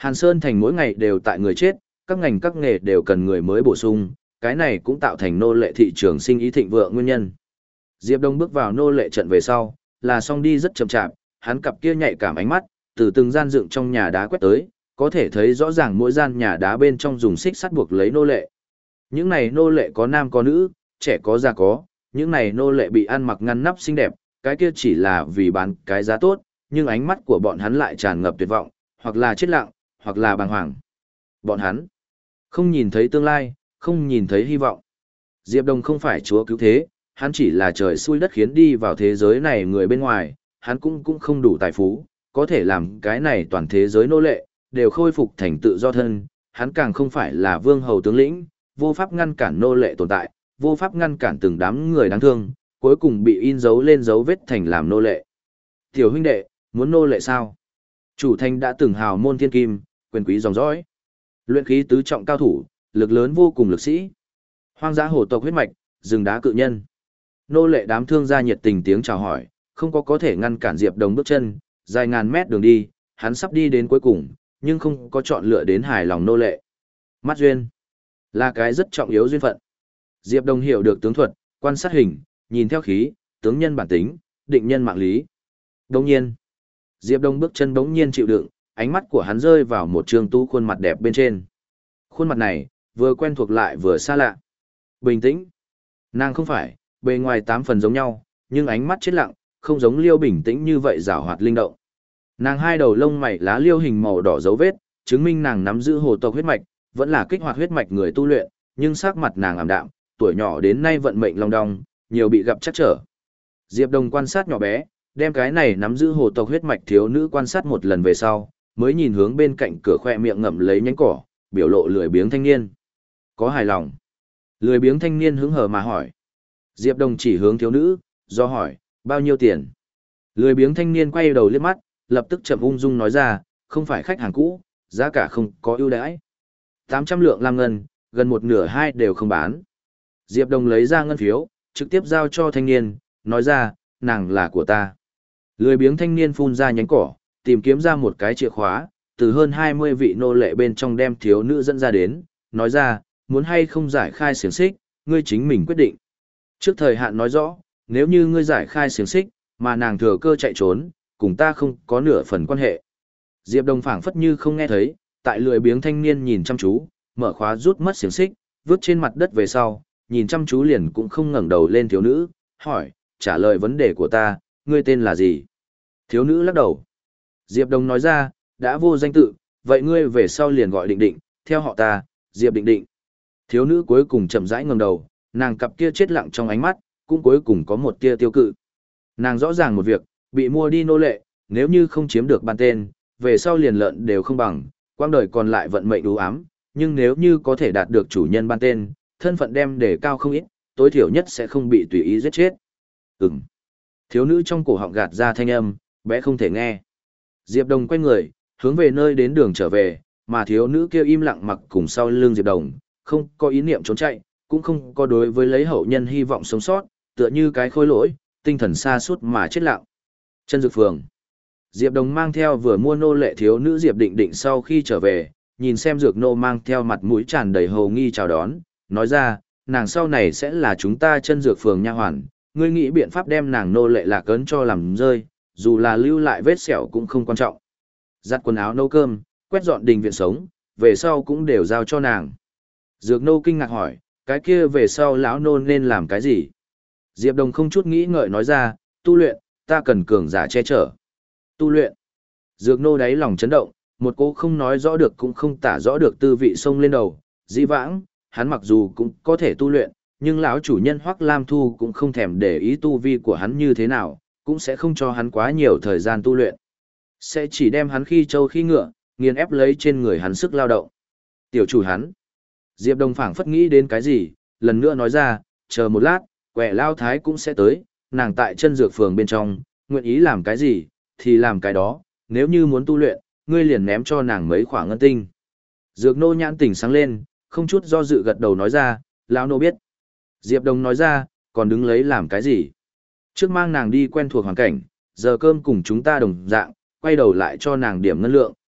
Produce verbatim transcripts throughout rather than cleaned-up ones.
Hàn Sơn thành mỗi ngày đều tại người chết, các ngành các nghề đều cần người mới bổ sung, cái này cũng tạo thành nô lệ thị trường sinh ý thịnh vượng nguyên nhân. Diệp Đông bước vào nô lệ trận về sau, là xong đi rất chậm chạp, hắn cặp kia nhạy cảm ánh mắt, từ từng gian dựng trong nhà đá quét tới, có thể thấy rõ ràng mỗi gian nhà đá bên trong dùng xích sắt buộc lấy nô lệ. Những này nô lệ có nam có nữ, trẻ có già có, những này nô lệ bị ăn mặc ngăn nắp xinh đẹp, cái kia chỉ là vì bán cái giá tốt, nhưng ánh mắt của bọn hắn lại tràn ngập tuyệt vọng, hoặc là chết lặng, hoặc là bàng hoàng. Bọn hắn không nhìn thấy tương lai, không nhìn thấy hy vọng. Diệp Đông không phải chúa cứu thế, hắn chỉ là trời xui đất khiến đi vào thế giới này người bên ngoài, hắn cũng cũng không đủ tài phú, có thể làm cái này toàn thế giới nô lệ, đều khôi phục thành tự do thân, hắn càng không phải là vương hầu tướng lĩnh, vô pháp ngăn cản nô lệ tồn tại, vô pháp ngăn cản từng đám người đáng thương, cuối cùng bị in dấu lên dấu vết thành làm nô lệ. Tiểu huynh đệ, muốn nô lệ sao? Chủ thành đã từng hào môn thiên kim, quyền quý dòng dõi. Luyện khí tứ trọng cao thủ, lực lớn vô cùng lực sĩ. Hoang dã hổ tộc huyết mạch, rừng đá cự nhân. Nô lệ đám thương gia nhiệt tình tiếng chào hỏi, không có có thể ngăn cản Diệp Đông bước chân, dài ngàn mét đường đi, hắn sắp đi đến cuối cùng, nhưng không có chọn lựa đến hài lòng nô lệ. Mắt duyên là cái rất trọng yếu duyên phận. Diệp Đông hiểu được tướng thuật, quan sát hình, nhìn theo khí, tướng nhân bản tính, định nhân mạng lý. Đồng nhiên, Diệp Đông bước chân bỗng nhiên chịu đựng, ánh mắt của hắn rơi vào một trương tú khuôn mặt đẹp bên trên. Khuôn mặt này, vừa quen thuộc lại vừa xa lạ. Bình tĩnh. Nàng không phải, bề ngoài tám phần giống nhau, nhưng ánh mắt chết lặng, không giống Liêu bình tĩnh như vậy giảo hoạt linh động. Nàng hai đầu lông mày lá liêu hình màu đỏ dấu vết, chứng minh nàng nắm giữ hồ tộc huyết mạch, vẫn là kích hoạt huyết mạch người tu luyện, nhưng sắc mặt nàng ảm đạm, tuổi nhỏ đến nay vận mệnh long đong, nhiều bị gặp chắc trở. Diệp Đông quan sát nhỏ bé, đem cái này nắm giữ hồ tộc huyết mạch thiếu nữ quan sát một lần về sau, mới nhìn hướng bên cạnh cửa khoe miệng ngậm lấy nhánh cỏ, biểu lộ lười biếng thanh niên. Có hài lòng. Lười biếng thanh niên hứng hờ mà hỏi. Diệp Đông chỉ hướng thiếu nữ, do hỏi, bao nhiêu tiền? Lười biếng thanh niên quay đầu liếc mắt, lập tức chậm ung dung nói ra, không phải khách hàng cũ, giá cả không có ưu đãi. tám trăm lượng lam ngân, gần một nửa hai đều không bán. Diệp Đông lấy ra ngân phiếu, trực tiếp giao cho thanh niên, nói ra, nàng là của ta. Lười biếng thanh niên phun ra nhánh cỏ, tìm kiếm ra một cái chìa khóa, từ hơn hai mươi vị nô lệ bên trong đem thiếu nữ dẫn ra đến, nói ra, muốn hay không giải khai xiềng xích, ngươi chính mình quyết định. Trước thời hạn nói rõ, nếu như ngươi giải khai xiềng xích, mà nàng thừa cơ chạy trốn, cùng ta không có nửa phần quan hệ. Diệp Đông phảng phất như không nghe thấy, tại lười biếng thanh niên nhìn chăm chú, mở khóa rút mất xiềng xích, vứt trên mặt đất về sau, nhìn chăm chú liền cũng không ngẩng đầu lên thiếu nữ, hỏi, trả lời vấn đề của ta, ngươi tên là gì? Thiếu nữ lắc đầu. Diệp Đông nói ra, đã vô danh tự, vậy ngươi về sau liền gọi Định Định, theo họ ta, Diệp Định Định. Thiếu nữ cuối cùng chậm rãi ngẩng đầu, nàng cặp kia chết lặng trong ánh mắt, cũng cuối cùng có một tia tiêu cự. Nàng rõ ràng một việc, bị mua đi nô lệ, nếu như không chiếm được ban tên, về sau liền lợn đều không bằng, quang đời còn lại vận mệnh u ám, nhưng nếu như có thể đạt được chủ nhân ban tên, thân phận đem đề cao không ít, tối thiểu nhất sẽ không bị tùy ý giết chết. Ừm. Thiếu nữ trong cổ họng gạt ra thanh âm, bé không thể nghe. Diệp Đông quay người, hướng về nơi đến đường trở về, mà thiếu nữ kia im lặng mặc cùng sau lưng Diệp Đông, không có ý niệm trốn chạy, cũng không có đối với lấy hậu nhân hy vọng sống sót, tựa như cái khôi lỗi, tinh thần xa suốt mà chết lặng. Chân Dược Phường. Diệp Đông mang theo vừa mua nô lệ thiếu nữ Diệp Định Định sau khi trở về, nhìn xem Dược nô mang theo mặt mũi tràn đầy hầu nghi chào đón, nói ra, nàng sau này sẽ là chúng ta Chân Dược Phường nha hoàn, ngươi nghĩ biện pháp đem nàng nô lệ lạc ấn cho làm rơi, dù là lưu lại vết sẹo cũng không quan trọng. Giặt quần áo nấu cơm, quét dọn đình viện sống, về sau cũng đều giao cho nàng. Dược nô kinh ngạc hỏi, cái kia về sau lão nô nên làm cái gì? Diệp Đông không chút nghĩ ngợi nói ra, tu luyện, ta cần cường giả che chở. Tu luyện. Dược nô đáy lòng chấn động, một cô không nói rõ được cũng không tả rõ được tư vị sông lên đầu. Dĩ vãng, hắn mặc dù cũng có thể tu luyện, nhưng lão chủ nhân Hoắc Lam Thu cũng không thèm để ý tu vi của hắn như thế nào, cũng sẽ không cho hắn quá nhiều thời gian tu luyện. Sẽ chỉ đem hắn khi trâu khi ngựa, nghiền ép lấy trên người hắn sức lao động. Tiểu chủ hắn. Diệp Đông phảng phất nghĩ đến cái gì, lần nữa nói ra, chờ một lát, quẻ lao thái cũng sẽ tới, nàng tại Chân Dược Phường bên trong, nguyện ý làm cái gì, thì làm cái đó, nếu như muốn tu luyện, ngươi liền ném cho nàng mấy khỏa ngân tinh. Dược nô nhãn tỉnh sáng lên, không chút do dự gật đầu nói ra, lão nô biết. Diệp Đông nói ra, còn đứng lấy làm cái gì? Trước mang nàng đi quen thuộc hoàn cảnh, giờ cơm cùng chúng ta đồng dạng, quay đầu lại cho nàng điểm ngân lượng,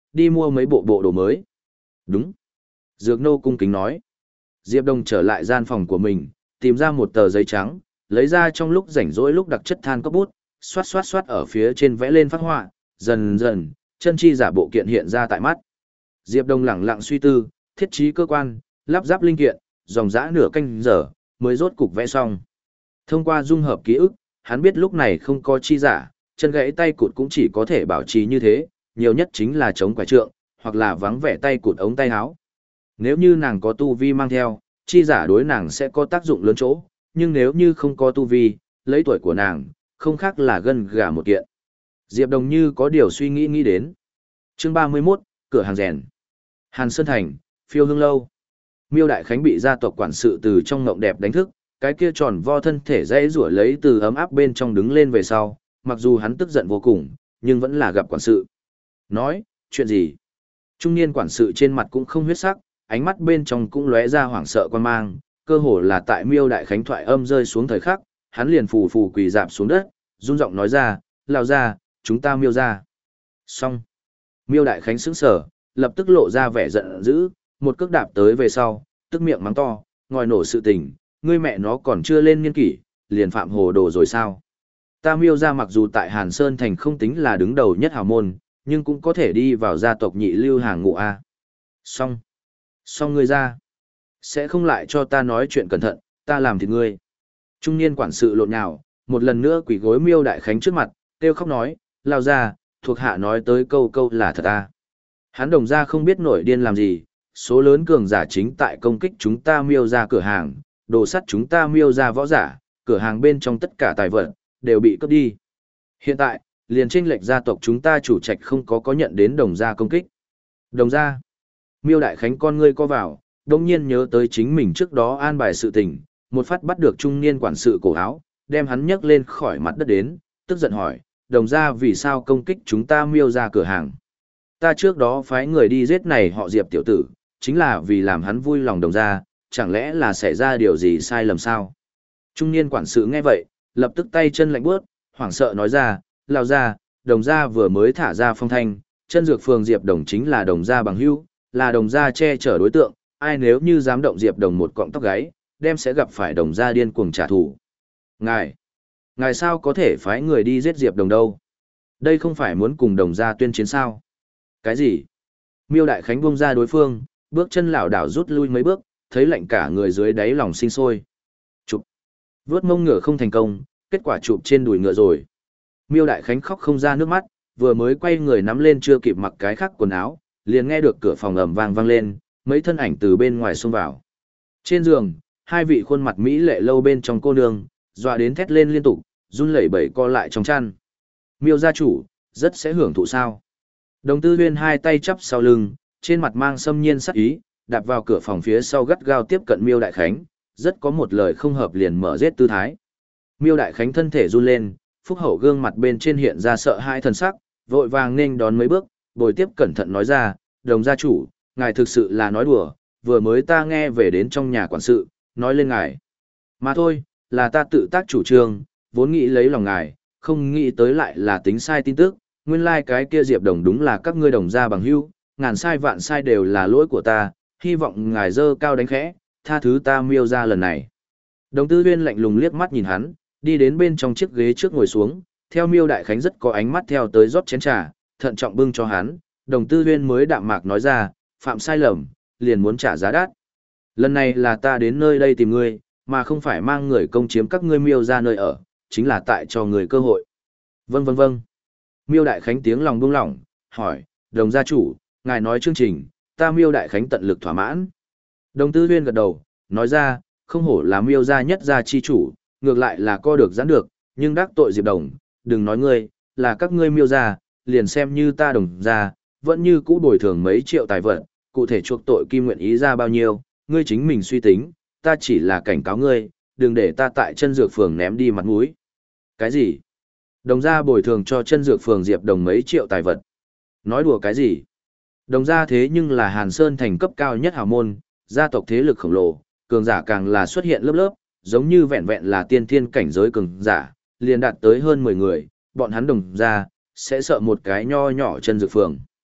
đi mua mấy bộ bộ đồ mới. Đúng. Dược nô cung kính nói. Diệp Đông trở lại gian phòng của mình, tìm ra một tờ giấy trắng, lấy ra trong lúc rảnh rỗi lúc đặc chất than cốc bút, xoát xoát xoát ở phía trên vẽ lên phác họa, dần dần, chân chi giả bộ kiện hiện ra tại mắt. Diệp Đông lẳng lặng suy tư, thiết trí cơ quan, lắp ráp linh kiện, dòng dã nửa canh giờ, mới rốt cục vẽ xong. Thông qua dung hợp ký ức, hắn biết lúc này không có chi giả, chân gãy tay cụt cũng chỉ có thể bảo trì như thế, nhiều nhất chính là chống quải trượng, hoặc là vắng vẻ tay cụt ống tay áo. Nếu như nàng có tu vi mang theo, chi giả đối nàng sẽ có tác dụng lớn chỗ, nhưng nếu như không có tu vi, lấy tuổi của nàng, không khác là gân gà một kiện. Diệp Đồng như có điều suy nghĩ nghĩ đến. Chương ba mươi mốt, cửa hàng rèn. Hàn Sơn Thành, Phiêu Hương Lâu. Miêu Đại Khánh bị gia tộc quản sự từ trong ngộng đẹp đánh thức, cái kia tròn vo thân thể dãy rủa lấy từ ấm áp bên trong đứng lên về sau, mặc dù hắn tức giận vô cùng, nhưng vẫn là gặp quản sự. Nói, chuyện gì? Trung niên quản sự trên mặt cũng không huyết sắc, ánh mắt bên trong cũng lóe ra hoảng sợ quan mang, cơ hồ là tại Miêu Đại Khánh thoại âm rơi xuống thời khắc, hắn liền phù phù quỳ dạp xuống đất, run giọng nói ra, lao ra, chúng ta Miêu ra. Xong. Miêu Đại Khánh sững sờ, lập tức lộ ra vẻ giận dữ, một cước đạp tới về sau, tức miệng mắng to, ngòi nổ sự tình, ngươi mẹ nó còn chưa lên niên kỷ, liền phạm hồ đồ rồi sao? Ta Miêu ra mặc dù tại Hàn Sơn Thành không tính là đứng đầu nhất hào môn, nhưng cũng có thể đi vào gia tộc nhị lưu hàng ngũ A. Xong. Xong ngươi ra. Sẽ không lại cho ta nói chuyện cẩn thận, ta làm thịt ngươi. Trung niên quản sự lộn nhào, một lần nữa quỳ gối Miêu Đại Khánh trước mặt, kêu khóc nói, lao ra, thuộc hạ nói tới câu câu là thật a. Hắn Đồng ra không biết nổi điên làm gì, số lớn cường giả chính tại công kích chúng ta Miêu ra cửa hàng, đồ sắt chúng ta Miêu ra võ giả, cửa hàng bên trong tất cả tài vật đều bị cướp đi. Hiện tại, liền chênh lệch gia tộc chúng ta chủ trạch không có có nhận đến Đồng gia công kích. Đồng gia. Miêu Đại Khánh con ngươi co vào, đông nhiên nhớ tới chính mình trước đó an bài sự tình, một phát bắt được trung niên quản sự cổ áo, đem hắn nhấc lên khỏi mặt đất đến, tức giận hỏi, Đồng gia vì sao công kích chúng ta Miêu ra cửa hàng. Ta trước đó phái người đi giết này họ Diệp tiểu tử, chính là vì làm hắn vui lòng Đồng gia, chẳng lẽ là xảy ra điều gì sai lầm sao? Trung niên quản sự nghe vậy, lập tức tay chân lạnh bước, hoảng sợ nói ra, lao ra, Đồng gia vừa mới thả ra phong thanh, chân dược phường Diệp Đồng chính là Đồng gia bằng hữu, là Đồng gia che chở đối tượng, ai nếu như dám động Diệp Đồng một cọng tóc gáy, đem sẽ gặp phải Đồng gia điên cuồng trả thù. Ngài, ngài sao có thể phái người đi giết Diệp Đồng đâu? Đây không phải muốn cùng Đồng gia tuyên chiến sao? Cái gì? Miêu Đại Khánh buông ra đối phương, bước chân lảo đảo rút lui mấy bước, thấy lạnh cả người dưới đáy lòng sinh sôi. Chụp. Vướt mông ngựa không thành công, kết quả chụp trên đùi ngựa rồi. Miêu Đại Khánh khóc không ra nước mắt, vừa mới quay người nắm lên chưa kịp mặc cái khác quần áo, liền nghe được cửa phòng ầm vang vang lên, mấy thân ảnh từ bên ngoài xông vào. Trên giường, hai vị khuôn mặt mỹ lệ lâu bên trong cô nương, dọa đến thét lên liên tục, run lẩy bẩy co lại trong chăn. Miêu gia chủ, rất sẽ hưởng thụ sao? Đồng Tư Huyên hai tay chắp sau lưng, trên mặt mang xâm nhiên sắc ý, đạp vào cửa phòng phía sau gắt gao tiếp cận Miêu Đại Khánh, rất có một lời không hợp liền mở giết tư thái. Miêu Đại Khánh thân thể run lên, phúc hậu gương mặt bên trên hiện ra sợ hãi thần sắc, vội vàng nên đón mấy bước, bồi tiếp cẩn thận nói ra, Đồng gia chủ, ngài thực sự là nói đùa, vừa mới ta nghe về đến trong nhà quản sự, nói lên ngài. Mà thôi, là ta tự tác chủ trương, vốn nghĩ lấy lòng ngài, không nghĩ tới lại là tính sai tin tức, nguyên lai like cái kia Diệp Đồng đúng là các ngươi Đồng gia bằng hữu, ngàn sai vạn sai đều là lỗi của ta, hy vọng ngài dơ cao đánh khẽ, tha thứ ta Miêu ra lần này. Đồng Tư Huyên lạnh lùng liếc mắt nhìn hắn, đi đến bên trong chiếc ghế trước ngồi xuống, theo Miêu Đại Khánh rất có ánh mắt theo tới rót chén trà, thận trọng bưng cho hắn, Đồng Tư Huyên mới đạm mạc nói ra, phạm sai lầm, liền muốn trả giá đắt. Lần này là ta đến nơi đây tìm ngươi, mà không phải mang người công chiếm các ngươi Miêu ra nơi ở, chính là tại cho người cơ hội. Vâng vâng vâng. Miêu Đại Khánh tiếng lòng buông lỏng, hỏi, Đồng gia chủ, ngài nói chương trình, ta Miêu Đại Khánh tận lực thỏa mãn. Đồng Tư Huyên gật đầu, nói ra, không hổ là Miêu gia nhất gia chi chủ, ngược lại là co được giãn được, nhưng đắc tội Diệp Đồng, đừng nói ngươi, là các ngươi Miêu gia, liền xem như ta Đồng gia, vẫn như cũ bồi thường mấy triệu tài vật, cụ thể chuộc tội kim nguyện ý ra bao nhiêu, ngươi chính mình suy tính, ta chỉ là cảnh cáo ngươi, đừng để ta tại chân dược phường ném đi mặt mũi. Cái gì? Đồng gia bồi thường cho chân dược phường Diệp Đồng mấy triệu tài vật. Nói đùa cái gì? Đồng gia thế nhưng là Hàn Sơn thành cấp cao nhất hào môn, gia tộc thế lực khổng lồ, cường giả càng là xuất hiện lớp lớp, giống như vẹn vẹn là tiên thiên cảnh giới cường giả, liền đạt tới hơn mười người, bọn hắn Đồng gia sẽ sợ một cái nho nhỏ chân dược phường.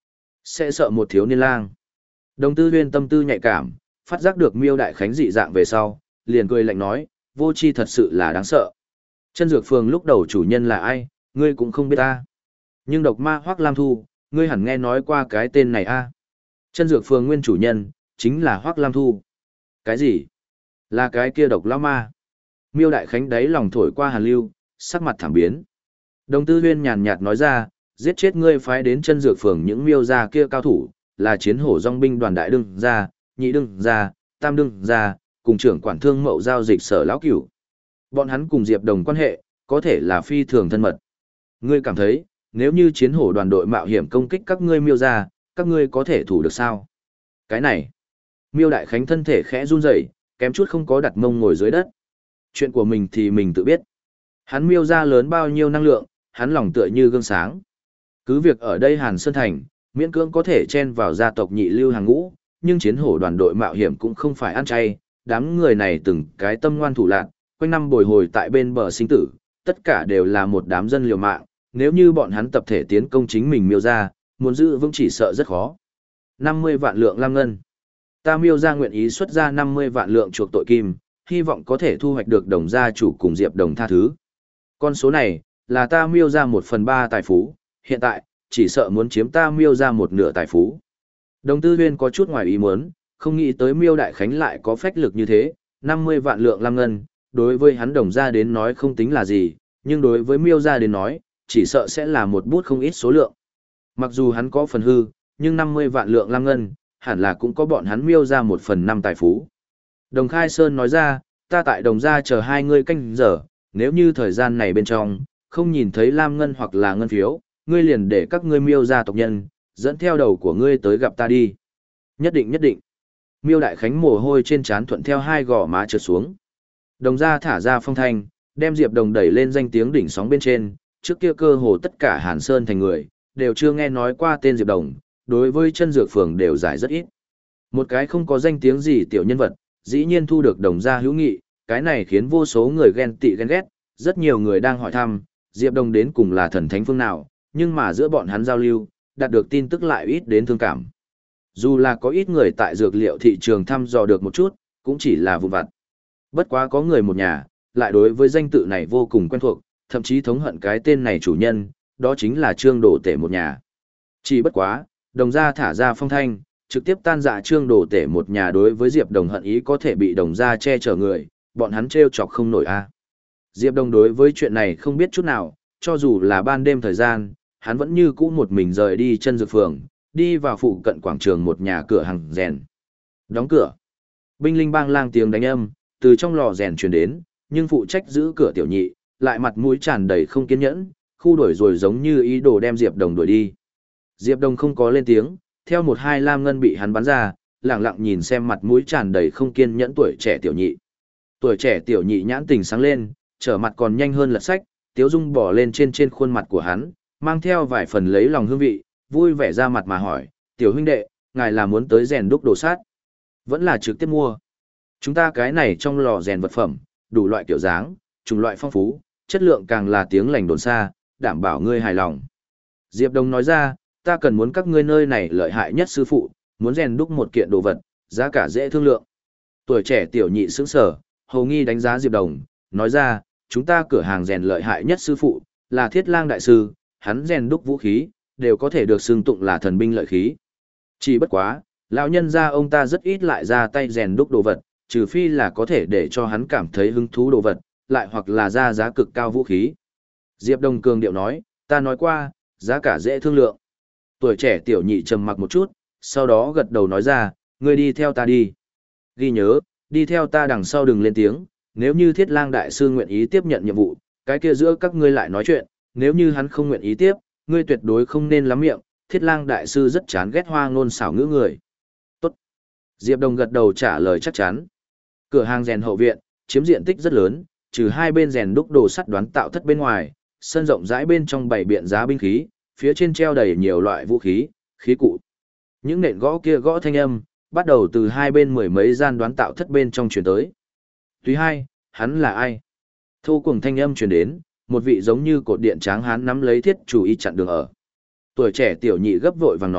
Sẽ sợ một thiếu niên lang. Đồng Tư Huyên tâm tư nhạy cảm, phát giác được Miêu Đại Khánh dị dạng về sau, liền cười lạnh nói, vô tri thật sự là đáng sợ. Chân dược phường lúc đầu chủ nhân là ai, ngươi cũng không biết ta. Nhưng độc ma Hoắc Lam Thu, ngươi hẳn nghe nói qua cái tên này a. Chân dược phường nguyên chủ nhân, chính là Hoắc Lam Thu. Cái gì? Là cái kia độc lão ma. Miêu Đại Khánh đáy lòng thổi qua hàn lưu, sắc mặt thảm biến. Đồng Tư Huyên nhàn nhạt nói ra, giết chết ngươi phái đến chân dược phường những miêu gia kia cao thủ, là chiến hổ dòng binh đoàn đại đương gia, nhị đương gia, tam đương gia, cùng trưởng quản thương mậu giao dịch sở lão cửu. Bọn hắn cùng Diệp Đồng quan hệ, có thể là phi thường thân mật. Ngươi cảm thấy, nếu như chiến hổ đoàn đội mạo hiểm công kích các ngươi miêu gia, các ngươi có thể thủ được sao? Cái này, Miêu Đại Khánh thân thể khẽ run rẩy, kém chút không có đặt mông ngồi dưới đất. Chuyện của mình thì mình tự biết. Hắn miêu gia lớn bao nhiêu năng lượng, hắn lòng tựa như gương sáng. Cứ việc ở đây Hàn Sơn Thành, miễn cưỡng có thể chen vào gia tộc nhị lưu hàng ngũ, nhưng chiến hổ đoàn đội mạo hiểm cũng không phải ăn chay, đám người này từng cái tâm ngoan thủ lạn, quanh năm bồi hồi tại bên bờ sinh tử, tất cả đều là một đám dân liều mạng, nếu như bọn hắn tập thể tiến công chính mình miêu gia, muốn giữ vững chỉ sợ rất khó. năm mươi vạn lượng lam ngân. Ta miêu gia nguyện ý xuất ra năm mươi vạn lượng chuộc tội kim, hy vọng có thể thu hoạch được Đồng gia chủ cùng Diệp Đồng tha thứ. Con số này, là ta miêu ra một phần ba tài phú, hiện tại, chỉ sợ muốn chiếm ta miêu ra một nửa tài phú. Đồng Tư Huyên có chút ngoài ý muốn, không nghĩ tới Miêu Đại Khánh lại có phách lực như thế, năm mươi vạn lượng lam ngân, đối với hắn Đồng gia đến nói không tính là gì, nhưng đối với Miêu gia đến nói, chỉ sợ sẽ là một bút không ít số lượng. Mặc dù hắn có phần hư, nhưng năm mươi vạn lượng lam ngân, hẳn là cũng có bọn hắn Miêu ra một phần năm tài phú. Đồng Khai Sơn nói ra, ta tại Đồng gia chờ hai ngươi canh giờ, nếu như thời gian này bên trong, không nhìn thấy lam ngân hoặc là ngân phiếu, ngươi liền để các ngươi Miêu gia tộc nhân, dẫn theo đầu của ngươi tới gặp ta đi. Nhất định nhất định. Miêu Đại Khánh mồ hôi trên trán thuận theo hai gò má trượt xuống. Đồng gia thả ra phong thanh, đem Diệp Đồng đẩy lên danh tiếng đỉnh sóng bên trên, trước kia cơ hồ tất cả Hàn Sơn thành người, đều chưa nghe nói qua tên Diệp Đồng, đối với chân dược phường đều giải rất ít. Một cái không có danh tiếng gì tiểu nhân vật, dĩ nhiên thu được Đồng gia hữu nghị, cái này khiến vô số người ghen tị ghen ghét, rất nhiều người đang hỏi thăm, Diệp Đồng đến cùng là thần thánh phương nào, nhưng mà giữa bọn hắn giao lưu, đạt được tin tức lại ít đến thương cảm. Dù là có ít người tại dược liệu thị trường thăm dò được một chút, cũng chỉ là vụn vặt. Bất quá có người một nhà, lại đối với danh tự này vô cùng quen thuộc, thậm chí thống hận cái tên này chủ nhân, đó chính là Trương Đồ Tể một nhà. Chỉ bất quá, Đồng gia thả ra phong thanh, trực tiếp tan dạ Trương Đồ Tể một nhà đối với Diệp Đồng hận ý có thể bị Đồng gia che chở người, bọn hắn trêu chọc không nổi a. Diệp Đồng đối với chuyện này không biết chút nào, cho dù là ban đêm thời gian, hắn vẫn như cũ một mình rời đi chân dược phường, đi vào phụ cận quảng trường một nhà cửa hàng rèn. Đóng cửa. Binh linh bang lang tiếng đánh âm, từ trong lò rèn truyền đến, nhưng phụ trách giữ cửa tiểu nhị, lại mặt mũi tràn đầy không kiên nhẫn, khu đuổi rồi giống như ý đồ đem Diệp Đồng đuổi đi. Diệp Đồng không có lên tiếng, theo một hai lam ngân bị hắn bắn ra, lặng lặng nhìn xem mặt mũi tràn đầy không kiên nhẫn tuổi trẻ tiểu nhị. Tuổi trẻ tiểu nhị nhãn tình sáng lên, trở mặt còn nhanh hơn lật sách, tiếu dung bỏ lên trên trên khuôn mặt của hắn, mang theo vài phần lấy lòng hương vị, vui vẻ ra mặt mà hỏi, tiểu huynh đệ, ngài là muốn tới rèn đúc đồ sát? Vẫn là trực tiếp mua. Chúng ta cái này trong lò rèn vật phẩm, đủ loại kiểu dáng, chủng loại phong phú, chất lượng càng là tiếng lành đồn xa, đảm bảo ngươi hài lòng. Diệp Đồng nói ra, ta cần muốn các ngươi nơi này lợi hại nhất sư phụ, muốn rèn đúc một kiện đồ vật, giá cả dễ thương lượng. Tuổi trẻ tiểu nhị sững sờ, hầu nghi đánh giá Diệp Đồng, nói ra, chúng ta cửa hàng rèn lợi hại nhất sư phụ, là Thiết Lang đại sư, hắn rèn đúc vũ khí, đều có thể được xưng tụng là thần binh lợi khí. Chỉ bất quá, lão nhân gia ông ta rất ít lại ra tay rèn đúc đồ vật, trừ phi là có thể để cho hắn cảm thấy hứng thú đồ vật, lại hoặc là ra giá cực cao vũ khí. Diệp Đồng cường điệu nói, ta nói qua, giá cả dễ thương lượng. Tuổi trẻ tiểu nhị trầm mặc một chút, sau đó gật đầu nói ra, ngươi đi theo ta đi. Ghi nhớ, đi theo ta đằng sau đừng lên tiếng, nếu như Thiết Lang đại sư nguyện ý tiếp nhận nhiệm vụ, cái kia giữa các ngươi lại nói chuyện, nếu như hắn không nguyện ý tiếp, ngươi tuyệt đối không nên lắm miệng, Thiết Lang đại sư rất chán ghét hoa ngôn xảo ngữ người. Tốt. Diệp Đồng gật đầu trả lời chắc chắn. Cửa hàng rèn hậu viện, chiếm diện tích rất lớn, trừ hai bên rèn đúc đồ sắt đoán tạo thất bên ngoài, sân rộng rãi bên trong bày biện giá binh khí, phía trên treo đầy nhiều loại vũ khí, khí cụ. Những nện gõ kia gõ thanh âm, bắt đầu từ hai bên mười mấy gian đoán tạo thất bên trong truyền tới. Thứ hai, hắn là ai? Thô cùng thanh âm truyền đến, một vị giống như cột điện tráng hán nắm lấy thiết chủ y chặn đường ở. Tuổi trẻ tiểu nhị gấp vội vàng nói,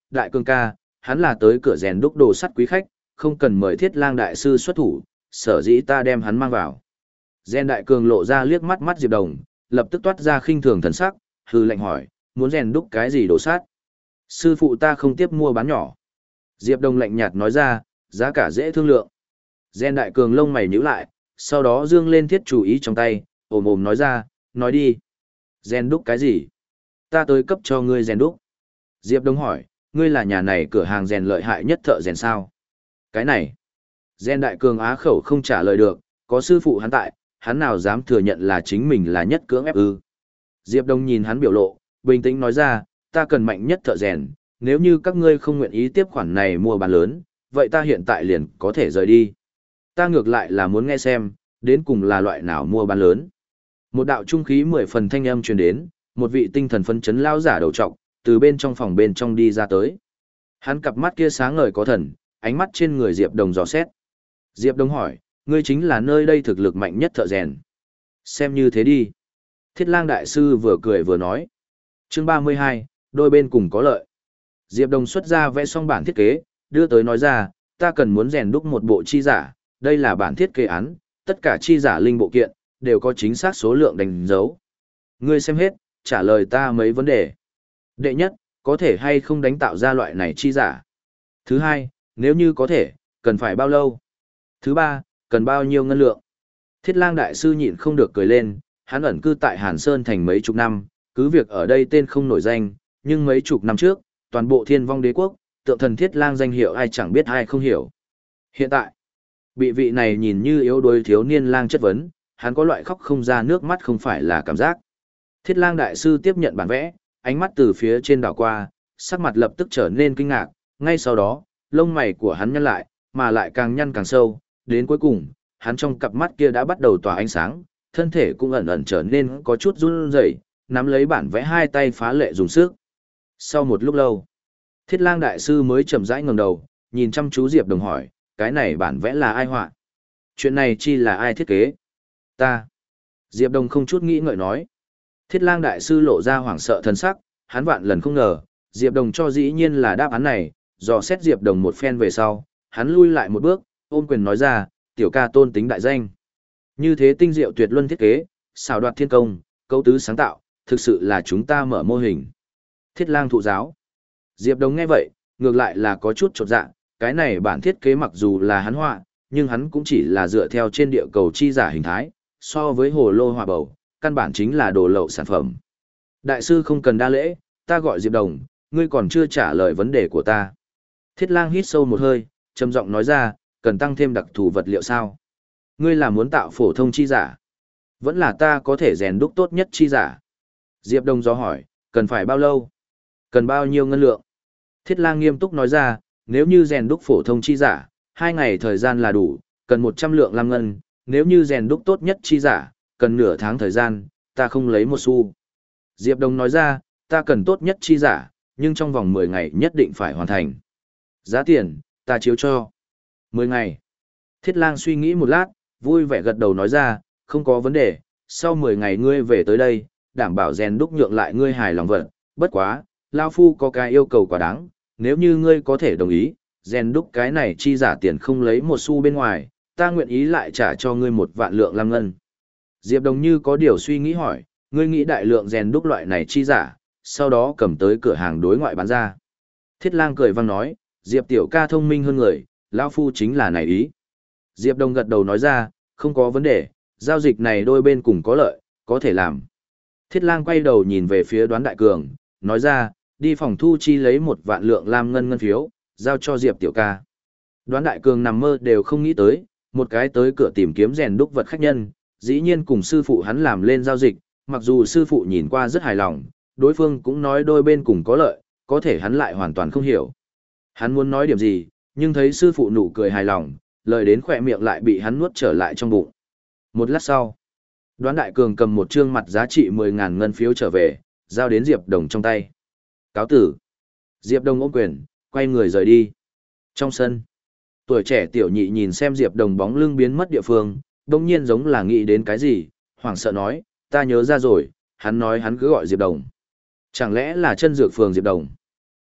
đại cường ca, hắn là tới cửa rèn đúc đồ sắt quý khách, không cần mời Thiết Lang đại sư xuất thủ, sở dĩ ta đem hắn mang vào. Rèn đại cường lộ ra liếc mắt mắt Diệp Đồng, lập tức toát ra khinh thường thần sắc, hừ lạnh hỏi, muốn rèn đúc cái gì đồ sắt? Sư phụ ta không tiếp mua bán nhỏ. Diệp Đồng lạnh nhạt nói ra, giá cả dễ thương lượng. Rèn đại cường lông mày nhíu lại, sau đó dương lên thiết chủ ý trong tay, ồm ồm nói ra, nói đi. Rèn đúc cái gì? Ta tới cấp cho ngươi rèn đúc. Diệp Đông hỏi, ngươi là nhà này cửa hàng rèn lợi hại nhất thợ rèn sao? Cái này. Rèn đại cường á khẩu không trả lời được, có sư phụ hắn tại, hắn nào dám thừa nhận là chính mình là nhất cưỡng ép ư. Diệp Đông nhìn hắn biểu lộ, bình tĩnh nói ra, ta cần mạnh nhất thợ rèn, nếu như các ngươi không nguyện ý tiếp khoản này mua bán lớn, vậy ta hiện tại liền có thể rời đi. Ta ngược lại là muốn nghe xem, đến cùng là loại nào mua bán lớn. Một đạo trung khí mười phần thanh âm truyền đến, một vị tinh thần phấn chấn lao giả đầu trọc, từ bên trong phòng bên trong đi ra tới. Hắn cặp mắt kia sáng ngời có thần, ánh mắt trên người Diệp Đồng dò xét. Diệp Đồng hỏi, ngươi chính là nơi đây thực lực mạnh nhất thợ rèn. Xem như thế đi. Thiết Lang đại sư vừa cười vừa nói. Chương ba mươi hai, đôi bên cùng có lợi. Diệp Đồng xuất ra vẽ xong bản thiết kế, đưa tới nói ra, ta cần muốn rèn đúc một bộ chi giả, đây là bản thiết kế án, tất cả chi giả linh bộ kiện, đều có chính xác số lượng đánh dấu. Ngươi xem hết, trả lời ta mấy vấn đề. Đệ nhất, có thể hay không đánh tạo ra loại này chi giả? Thứ hai, nếu như có thể, cần phải bao lâu? Thứ ba, cần bao nhiêu ngân lượng? Thiết Lang đại sư nhịn không được cười lên, hắn ẩn cư tại Hàn Sơn thành mấy chục năm, cứ việc ở đây tên không nổi danh, nhưng mấy chục năm trước, toàn bộ Thiên Vong Đế quốc, tượng thần Thiết Lang danh hiệu ai chẳng biết ai không hiểu. Hiện tại, bị vị này nhìn như yếu đuối thiếu niên lang chất vấn, hắn có loại khóc không ra nước mắt không phải là cảm giác. Thiết Lang đại sư tiếp nhận bản vẽ, ánh mắt từ phía trên đảo qua, sắc mặt lập tức trở nên kinh ngạc, ngay sau đó, lông mày của hắn nhăn lại, mà lại càng nhăn càng sâu, đến cuối cùng, hắn trong cặp mắt kia đã bắt đầu tỏa ánh sáng, thân thể cũng ẩn ẩn trở nên có chút run rẩy, nắm lấy bản vẽ hai tay phá lệ dùng sức. Sau một lúc lâu, Thiết Lang đại sư mới chậm rãi ngẩng đầu, nhìn chăm chú Diệp Đồng hỏi, cái này bản vẽ là ai họa? Chuyện này chi là ai thiết kế? Ta. Diệp Đồng không chút nghĩ ngợi nói. Thiết Lang đại sư lộ ra hoảng sợ thần sắc, hắn vạn lần không ngờ, Diệp Đồng cho dĩ nhiên là đáp án này, dò xét Diệp Đồng một phen về sau, hắn lui lại một bước, ôm quyền nói ra, tiểu ca tôn tính đại danh. Như thế tinh diệu tuyệt luân thiết kế, xảo đoạt thiên công, cấu tứ sáng tạo, thực sự là chúng ta mở mô hình. Thiết Lang thụ giáo. Diệp Đồng nghe vậy, ngược lại là có chút chột dạ, cái này bản thiết kế mặc dù là hắn họa, nhưng hắn cũng chỉ là dựa theo trên địa cầu chi giả hình thái, so với hồ lô hỏa bầu, căn bản chính là đồ lậu sản phẩm. Đại sư không cần đa lễ, ta gọi Diệp Đồng, ngươi còn chưa trả lời vấn đề của ta. Thiết Lang hít sâu một hơi, trầm giọng nói ra, cần tăng thêm đặc thù vật liệu sao? Ngươi là muốn tạo phổ thông chi giả? Vẫn là ta có thể rèn đúc tốt nhất chi giả? Diệp Đồng do hỏi, cần phải bao lâu? Cần bao nhiêu ngân lượng? Thiết Lang nghiêm túc nói ra, nếu như rèn đúc phổ thông chi giả, hai ngày thời gian là đủ, cần một trăm lượng lam ngân, nếu như rèn đúc tốt nhất chi giả, cần nửa tháng thời gian, ta không lấy một xu. Diệp Đồng nói ra, ta cần tốt nhất chi giả, nhưng trong vòng mười ngày nhất định phải hoàn thành. Giá tiền, ta chiếu cho. mười ngày. Thiết Lang suy nghĩ một lát, vui vẻ gật đầu nói ra, không có vấn đề, sau mười ngày ngươi về tới đây, đảm bảo rèn đúc nhượng lại ngươi hài lòng vật, bất quá, Lao Phu có cái yêu cầu quá đáng, nếu như ngươi có thể đồng ý, rèn đúc cái này chi giả tiền không lấy một xu bên ngoài, ta nguyện ý lại trả cho ngươi một vạn lượng lam ngân. Diệp Đồng như có điều suy nghĩ hỏi, ngươi nghĩ đại lượng rèn đúc loại này chi giả, sau đó cầm tới cửa hàng đối ngoại bán ra. Thiết Lang cười vang nói, Diệp tiểu ca thông minh hơn người, Lão Phu chính là này ý. Diệp Đồng gật đầu nói ra, không có vấn đề, giao dịch này đôi bên cùng có lợi, có thể làm. Thiết Lang quay đầu nhìn về phía Đoán Đại Cường, nói ra, đi phòng thu chi lấy một vạn lượng lam ngân ngân phiếu, giao cho Diệp tiểu ca. Đoán Đại Cường nằm mơ đều không nghĩ tới, một cái tới cửa tìm kiếm rèn đúc vật khách nhân, dĩ nhiên cùng sư phụ hắn làm lên giao dịch, mặc dù sư phụ nhìn qua rất hài lòng, đối phương cũng nói đôi bên cùng có lợi, có thể hắn lại hoàn toàn không hiểu. Hắn muốn nói điểm gì, nhưng thấy sư phụ nụ cười hài lòng, lời đến khỏe miệng lại bị hắn nuốt trở lại trong bụng. Một lát sau, Đoán Đại Cường cầm một trương mặt giá trị mười ngàn ngân phiếu trở về, giao đến Diệp Đồng trong tay. Cáo tử. Diệp Đồng ôm quyền, quay người rời đi. Trong sân, tuổi trẻ tiểu nhị nhìn xem Diệp Đồng bóng lưng biến mất địa phương, đông nhiên giống là nghĩ đến cái gì, hoảng sợ nói, ta nhớ ra rồi, hắn nói hắn cứ gọi Diệp Đồng. Chẳng lẽ là chân dược phường Diệp Đồng?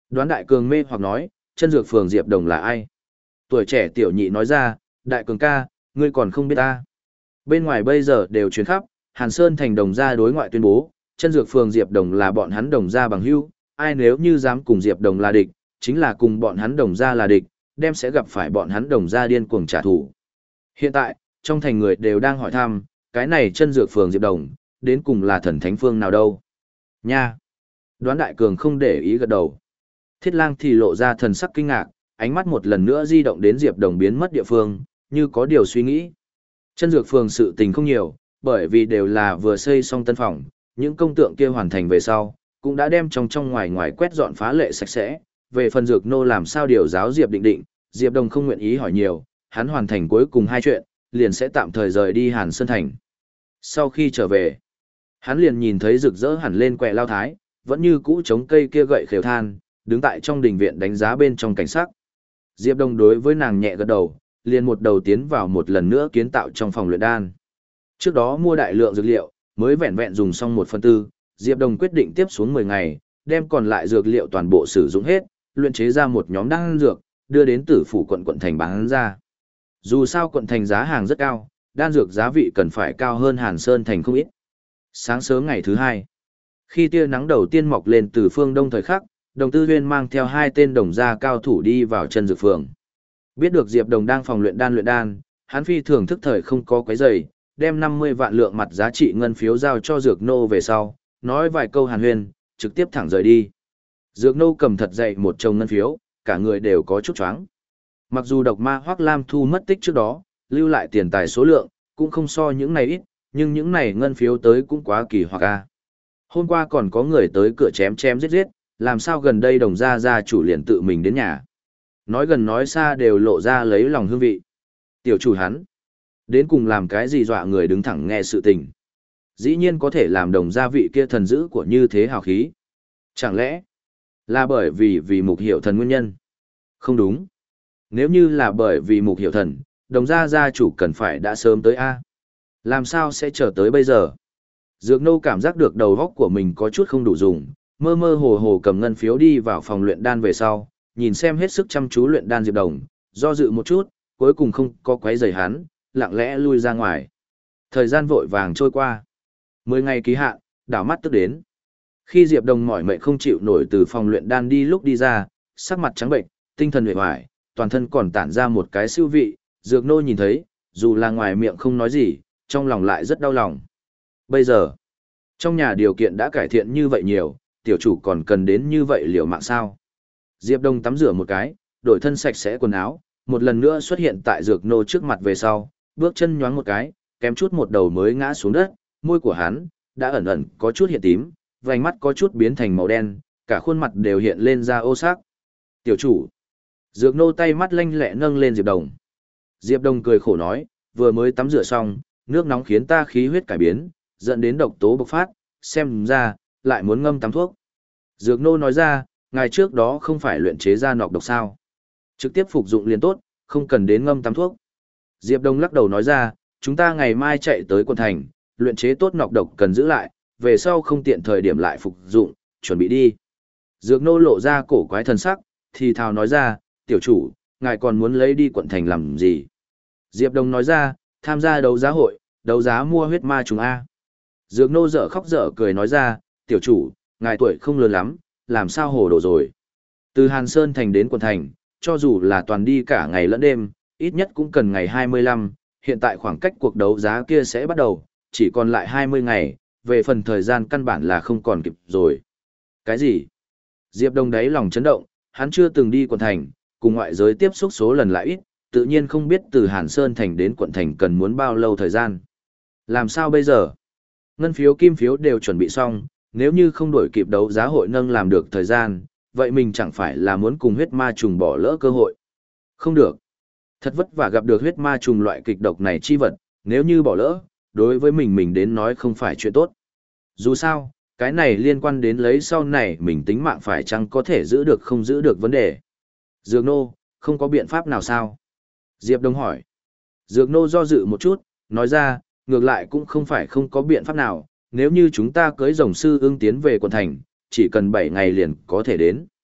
Đoán đại cường mê hoặc nói, chân dược phường Diệp Đồng là ai? Tuổi trẻ tiểu nhị nói ra, đại cường ca, ngươi còn không biết ta. Bên ngoài bây giờ đều truyền khắp, Hàn Sơn thành đồng gia đối ngoại tuyên bố, chân dược phường Diệp Đồng là bọn hắn đồng gia bằng hữu, ai nếu như dám cùng Diệp Đồng là địch, chính là cùng bọn hắn đồng gia là địch, đem sẽ gặp phải bọn hắn đồng gia điên cuồng trả thù. Hiện tại, trong thành người đều đang hỏi thăm, cái này chân dược phường Diệp Đồng, đến cùng là thần thánh phương nào đâu? Nha! Đoán đại cường không để ý gật đầu. Thiết lang thì lộ ra thần sắc kinh ngạc, ánh mắt một lần nữa di động đến Diệp Đồng biến mất địa phương, như có điều suy nghĩ. Chân dược phường sự tình không nhiều, bởi vì đều là vừa xây xong tân phòng, những công tượng kia hoàn thành về sau, cũng đã đem trong trong ngoài ngoài quét dọn phá lệ sạch sẽ. Về phần dược nô làm sao điều giáo Diệp Định Định, Diệp Đồng không nguyện ý hỏi nhiều, hắn hoàn thành cuối cùng hai chuyện, liền sẽ tạm thời rời đi Hàn Sơn Thành. Sau khi trở về, hắn liền nhìn thấy rực rỡ hẳn lên quẹ lao thái, vẫn như cũ chống cây kia gậy khều than, đứng tại trong đình viện đánh giá bên trong cảnh sắc. Diệp Đồng đối với nàng nhẹ gật đầu, liền một đầu tiến vào một lần nữa kiến tạo trong phòng luyện đan. Trước đó mua đại lượng dược liệu, mới vẹn vẹn dùng xong một phần tư, Diệp Đồng quyết định tiếp xuống mười ngày, đem còn lại dược liệu toàn bộ sử dụng hết, luyện chế ra một nhóm đan dược, đưa đến Tử phủ quận quận thành bán ra. Dù sao quận thành giá hàng rất cao, đan dược giá vị cần phải cao hơn Hàn Sơn thành không ít. Sáng sớm ngày thứ hai, khi tia nắng đầu tiên mọc lên từ phương đông thời khắc, Đồng Tư Huyên mang theo hai tên đồng gia cao thủ đi vào chân dược phường. Biết được Diệp Đồng đang phòng luyện đan luyện đan, hắn phi thường thức thời không có quấy rầy, đem năm mươi vạn lượng mặt giá trị ngân phiếu giao cho Dược Nô về sau, nói vài câu hàn huyên, trực tiếp thẳng rời đi. Dược Nô cầm thật dậy một chồng ngân phiếu, cả người đều có chút choáng. Mặc dù độc ma Hoắc Lam Thu mất tích trước đó, lưu lại tiền tài số lượng, cũng không so những này ít, nhưng những này ngân phiếu tới cũng quá kỳ hoặc a. Hôm qua còn có người tới cửa chém chém giết giết, làm sao gần đây đồng gia gia chủ liền tự mình đến nhà. Nói gần nói xa đều lộ ra lấy lòng hương vị. Tiểu chủ hắn, đến cùng làm cái gì dọa người đứng thẳng nghe sự tình. Dĩ nhiên có thể làm đồng gia vị kia thần dữ của như thế hào khí. Chẳng lẽ là bởi vì vì mục hiểu thần nguyên nhân? Không đúng. Nếu như là bởi vì mục hiểu thần, đồng gia gia chủ cần phải đã sớm tới A. Làm sao sẽ chờ tới bây giờ? Dược Nô cảm giác được đầu óc của mình có chút không đủ dùng, mơ mơ hồ hồ cầm ngân phiếu đi vào phòng luyện đan về sau, nhìn xem hết sức chăm chú luyện đan Diệp Đồng, do dự một chút, cuối cùng không có quấy rầy hắn, lặng lẽ lui ra ngoài. Thời gian vội vàng trôi qua. Mười ngày ký hạn, đảo mắt tức đến. Khi Diệp Đồng mỏi mệt không chịu nổi từ phòng luyện đan đi lúc đi ra, sắc mặt trắng bệnh, tinh thần uể oải, toàn thân còn tản ra một cái siêu vị, Dược Nô nhìn thấy, dù là ngoài miệng không nói gì, trong lòng lại rất đau lòng. Bây giờ, trong nhà điều kiện đã cải thiện như vậy nhiều, tiểu chủ còn cần đến như vậy liều mạng sao? Diệp Đông tắm rửa một cái, đổi thân sạch sẽ quần áo, một lần nữa xuất hiện tại Dược Nô trước mặt về sau, bước chân nhoáng một cái, kém chút một đầu mới ngã xuống đất, môi của hắn đã ẩn ẩn có chút hiện tím, vành mắt có chút biến thành màu đen, cả khuôn mặt đều hiện lên ra ô sắc. Tiểu chủ. Dược Nô tay mắt lanh lẹ nâng lên Diệp Đồng. Diệp Đồng cười khổ nói, vừa mới tắm rửa xong, nước nóng khiến ta khí huyết cải biến, dẫn đến độc tố bộc phát, xem ra, lại muốn ngâm tắm thuốc. Dược Nô nói ra, ngày trước đó không phải luyện chế ra nọc độc sao. Trực tiếp phục dụng liền tốt, không cần đến ngâm tắm thuốc. Diệp Đông lắc đầu nói ra, chúng ta ngày mai chạy tới quận thành, luyện chế tốt nọc độc cần giữ lại, về sau không tiện thời điểm lại phục dụng, chuẩn bị đi. Dược Nô lộ ra cổ quái thần sắc, thì thào nói ra, tiểu chủ, ngài còn muốn lấy đi quận thành làm gì? Diệp Đông nói ra, tham gia đấu giá hội, đấu giá mua huyết ma trùng A. Dược Nô dở khóc dở cười nói ra, tiểu chủ, ngài tuổi không lớn lắm, làm sao hồ đồ rồi. Từ Hàn Sơn thành đến quận thành, cho dù là toàn đi cả ngày lẫn đêm, ít nhất cũng cần ngày hai mươi lăm, hiện tại khoảng cách cuộc đấu giá kia sẽ bắt đầu, chỉ còn lại hai mươi ngày, về phần thời gian căn bản là không còn kịp rồi. Cái gì? Diệp Đông đáy lòng chấn động, hắn chưa từng đi quận thành, cùng ngoại giới tiếp xúc số lần lại ít, tự nhiên không biết từ Hàn Sơn thành đến quận thành cần muốn bao lâu thời gian. Làm sao bây giờ? Ngân phiếu kim phiếu đều chuẩn bị xong, nếu như không đổi kịp đấu giá hội nâng làm được thời gian, vậy mình chẳng phải là muốn cùng huyết ma trùng bỏ lỡ cơ hội. Không được. Thật vất vả gặp được huyết ma trùng loại kịch độc này chi vật, nếu như bỏ lỡ, đối với mình mình đến nói không phải chuyện tốt. Dù sao, cái này liên quan đến lấy sau này mình tính mạng phải chăng có thể giữ được không giữ được vấn đề. Dược Nô, không có biện pháp nào sao? Diệp Đông hỏi. Dược Nô do dự một chút, nói ra, ngược lại cũng không phải không có biện pháp nào, nếu như chúng ta cưới rồng sư ưng tiến về quận thành, chỉ cần bảy ngày liền có thể đến.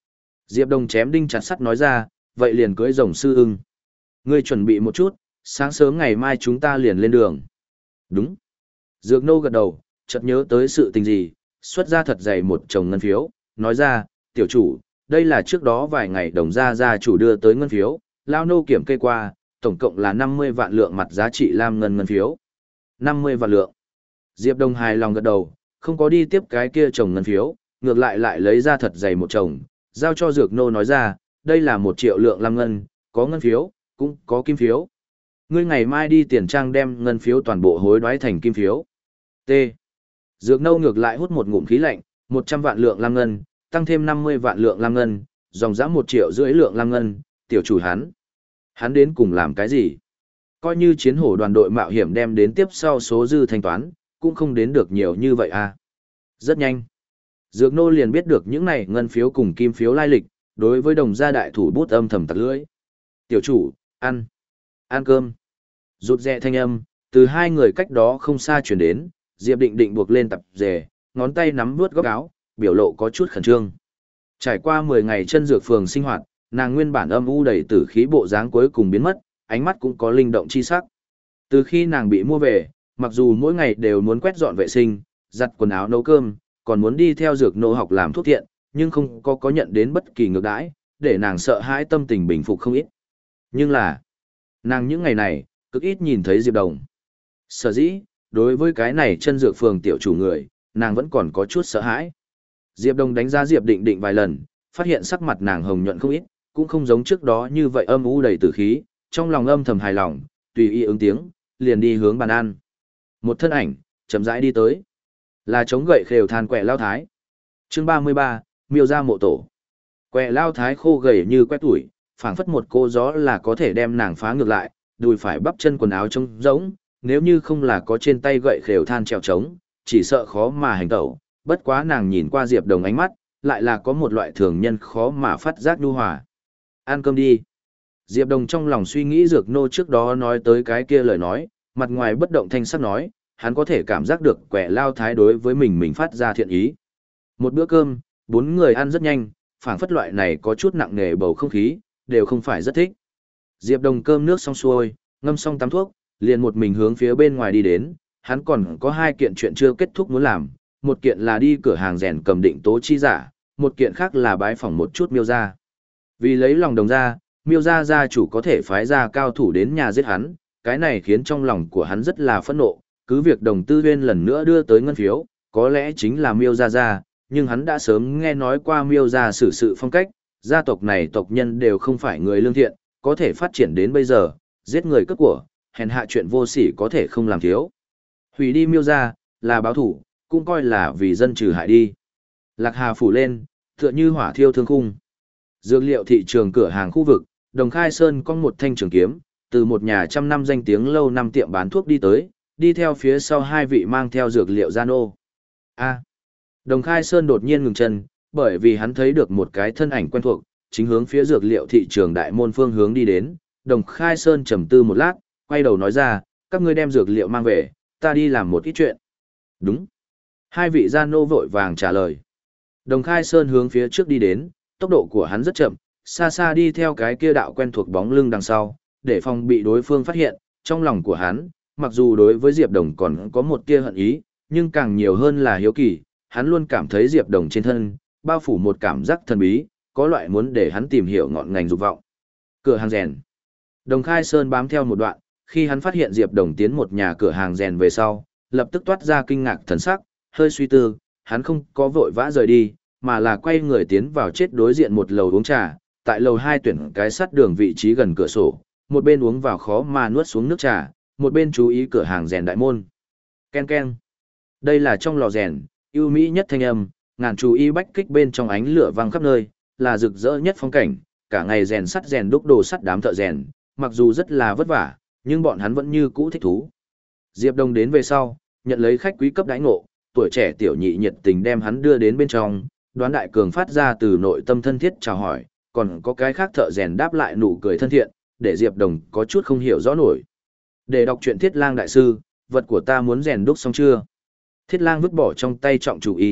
Diệp Đồng chém đinh chặt sắt nói ra, vậy liền cưới rồng sư ưng. Ngươi chuẩn bị một chút, sáng sớm ngày mai chúng ta liền lên đường. Đúng. Dược nô gật đầu, chợt nhớ tới sự tình gì, xuất ra thật dày một chồng ngân phiếu, nói ra, tiểu chủ, đây là trước đó vài ngày đồng gia gia chủ đưa tới ngân phiếu, lao nô kiểm kê qua, tổng cộng là năm mươi vạn lượng mặt giá trị lam ngân ngân phiếu. năm mươi vạn lượng. Diệp Đông hài lòng gật đầu, không có đi tiếp cái kia chồng ngân phiếu, ngược lại lại lấy ra thật dày một chồng, giao cho dược nô nói ra, đây là một triệu lượng lam ngân, có ngân phiếu, cũng có kim phiếu. Ngươi ngày mai đi tiền trang đem ngân phiếu toàn bộ hối đoái thành kim phiếu. T. Dược nô ngược lại hút một ngụm khí lạnh, một trăm vạn lượng lam ngân, tăng thêm năm mươi vạn lượng lam ngân, dòng dã một triệu rưỡi lượng lam ngân, tiểu chủ hắn. Hắn đến cùng làm cái gì? Coi như chiến hổ đoàn đội mạo hiểm đem đến tiếp sau số dư thanh toán, cũng không đến được nhiều như vậy à. Rất nhanh. Dược nô liền biết được những này ngân phiếu cùng kim phiếu lai lịch, đối với đồng gia đại thủ bút âm thầm tặc lưỡi. Tiểu chủ, ăn. Ăn cơm. Rụt rè thanh âm, từ hai người cách đó không xa chuyển đến, Diệp Định Định buộc lên tập rề, ngón tay nắm vuốt góc áo, biểu lộ có chút khẩn trương. Trải qua mười ngày chân dược phường sinh hoạt, nàng nguyên bản âm u đầy tử khí bộ dáng cuối cùng biến mất, ánh mắt cũng có linh động chi sắc. Từ khi nàng bị mua về, mặc dù mỗi ngày đều muốn quét dọn vệ sinh, giặt quần áo nấu cơm, còn muốn đi theo dược nô học làm thuốc thiện, nhưng không có có nhận đến bất kỳ ngược đãi, để nàng sợ hãi tâm tình bình phục không ít. Nhưng là, nàng những ngày này, cực ít nhìn thấy Diệp Đồng. Sở dĩ, đối với cái này chân dược phường tiểu chủ người, nàng vẫn còn có chút sợ hãi. Diệp Đồng đánh giá Diệp Định Định vài lần, phát hiện sắc mặt nàng hồng nhuận không ít, cũng không giống trước đó như vậy âm u đầy tử khí, trong lòng âm thầm hài lòng, tùy ý ứng tiếng, liền đi hướng bàn ăn. Một thân ảnh, chậm rãi đi tới. Là chống gậy khều than quẹ lao thái. Chương ba mươi ba, miêu ra mộ tổ. Quẹ lao thái khô gầy như quét tuổi, phảng phất một cô gió là có thể đem nàng phá ngược lại, đùi phải bắp chân quần áo trông rỗng, nếu như không là có trên tay gậy khều than treo trống, chỉ sợ khó mà hành tẩu. Bất quá nàng nhìn qua Diệp Đồng ánh mắt, lại là có một loại thường nhân khó mà phát giác nhu hòa. Ăn cơm đi. Diệp Đồng trong lòng suy nghĩ dược nô trước đó nói tới cái kia lời nói, mặt ngoài bất động thanh sắc nói, hắn có thể cảm giác được quẻ lao thái đối với mình mình phát ra thiện ý. Một bữa cơm, bốn người ăn rất nhanh, phảng phất loại này có chút nặng nề bầu không khí, đều không phải rất thích. Diệp Đồng cơm nước xong xuôi, ngâm xong tắm thuốc, liền một mình hướng phía bên ngoài đi đến, hắn còn có hai kiện chuyện chưa kết thúc muốn làm, một kiện là đi cửa hàng rèn cầm định tố chi giả, một kiện khác là bái phỏng một chút miêu gia. Vì lấy lòng đồng gia, miêu gia gia chủ có thể phái ra cao thủ đến nhà giết hắn, cái này khiến trong lòng của hắn rất là phẫn nộ, cứ việc đồng tư huyên lần nữa đưa tới ngân phiếu, có lẽ chính là miêu gia gia, nhưng hắn đã sớm nghe nói qua miêu gia xử sự phong cách, gia tộc này tộc nhân đều không phải người lương thiện, có thể phát triển đến bây giờ, giết người cướp của, hèn hạ chuyện vô sỉ có thể không làm thiếu. Hủy đi miêu gia, là báo thủ, cũng coi là vì dân trừ hại đi. Lạc Hà phủ lên, tựa như hỏa thiêu thương khung. Dược liệu thị trường cửa hàng khu vực, Đồng Khai Sơn có một thanh trường kiếm, từ một nhà trăm năm danh tiếng lâu năm tiệm bán thuốc đi tới, đi theo phía sau hai vị mang theo dược liệu gian ô. A. Đồng Khai Sơn đột nhiên ngừng chân, bởi vì hắn thấy được một cái thân ảnh quen thuộc, chính hướng phía dược liệu thị trường đại môn phương hướng đi đến. Đồng Khai Sơn trầm tư một lát, quay đầu nói ra, các ngươi đem dược liệu mang về, ta đi làm một ít chuyện. Đúng. Hai vị gian nô vội vàng trả lời. Đồng Khai Sơn hướng phía trước đi đến, tốc độ của hắn rất chậm, xa xa đi theo cái kia đạo quen thuộc bóng lưng đằng sau, để phòng bị đối phương phát hiện. Trong lòng của hắn, mặc dù đối với Diệp Đồng còn có một tia hận ý, nhưng càng nhiều hơn là hiếu kỳ, hắn luôn cảm thấy Diệp Đồng trên thân, bao phủ một cảm giác thần bí, có loại muốn để hắn tìm hiểu ngọn ngành dục vọng. Cửa hàng rèn. Đồng Khai Sơn bám theo một đoạn, khi hắn phát hiện Diệp Đồng tiến một nhà cửa hàng rèn về sau, lập tức toát ra kinh ngạc thần sắc, hơi suy tư, hắn không có vội vã rời đi, mà là quay người tiến vào chết đối diện một lầu uống trà, tại lầu hai tuyển cái sắt đường vị trí gần cửa sổ, một bên uống vào khó mà nuốt xuống nước trà, một bên chú ý cửa hàng rèn đại môn. Ken ken. Đây là trong lò rèn, ưu mỹ nhất thanh âm, ngàn chú ý bách kích bên trong ánh lửa vang khắp nơi, là rực rỡ nhất phong cảnh, cả ngày rèn sắt rèn đúc đồ sắt đám thợ rèn, mặc dù rất là vất vả, nhưng bọn hắn vẫn như cũ thích thú. Diệp Đông đến về sau, nhận lấy khách quý cấp đãi ngộ, tuổi trẻ tiểu nhị nhiệt tình đem hắn đưa đến bên trong, Đoán Đại Cường phát ra từ nội tâm thân thiết chào hỏi, còn có cái khác thợ rèn đáp lại nụ cười thân thiện, để Diệp Đồng có chút không hiểu rõ nổi. Để đọc truyện Thiết Lang đại sư, vật của ta muốn rèn đúc xong chưa? Thiết Lang vứt bỏ trong tay trọng chủ y,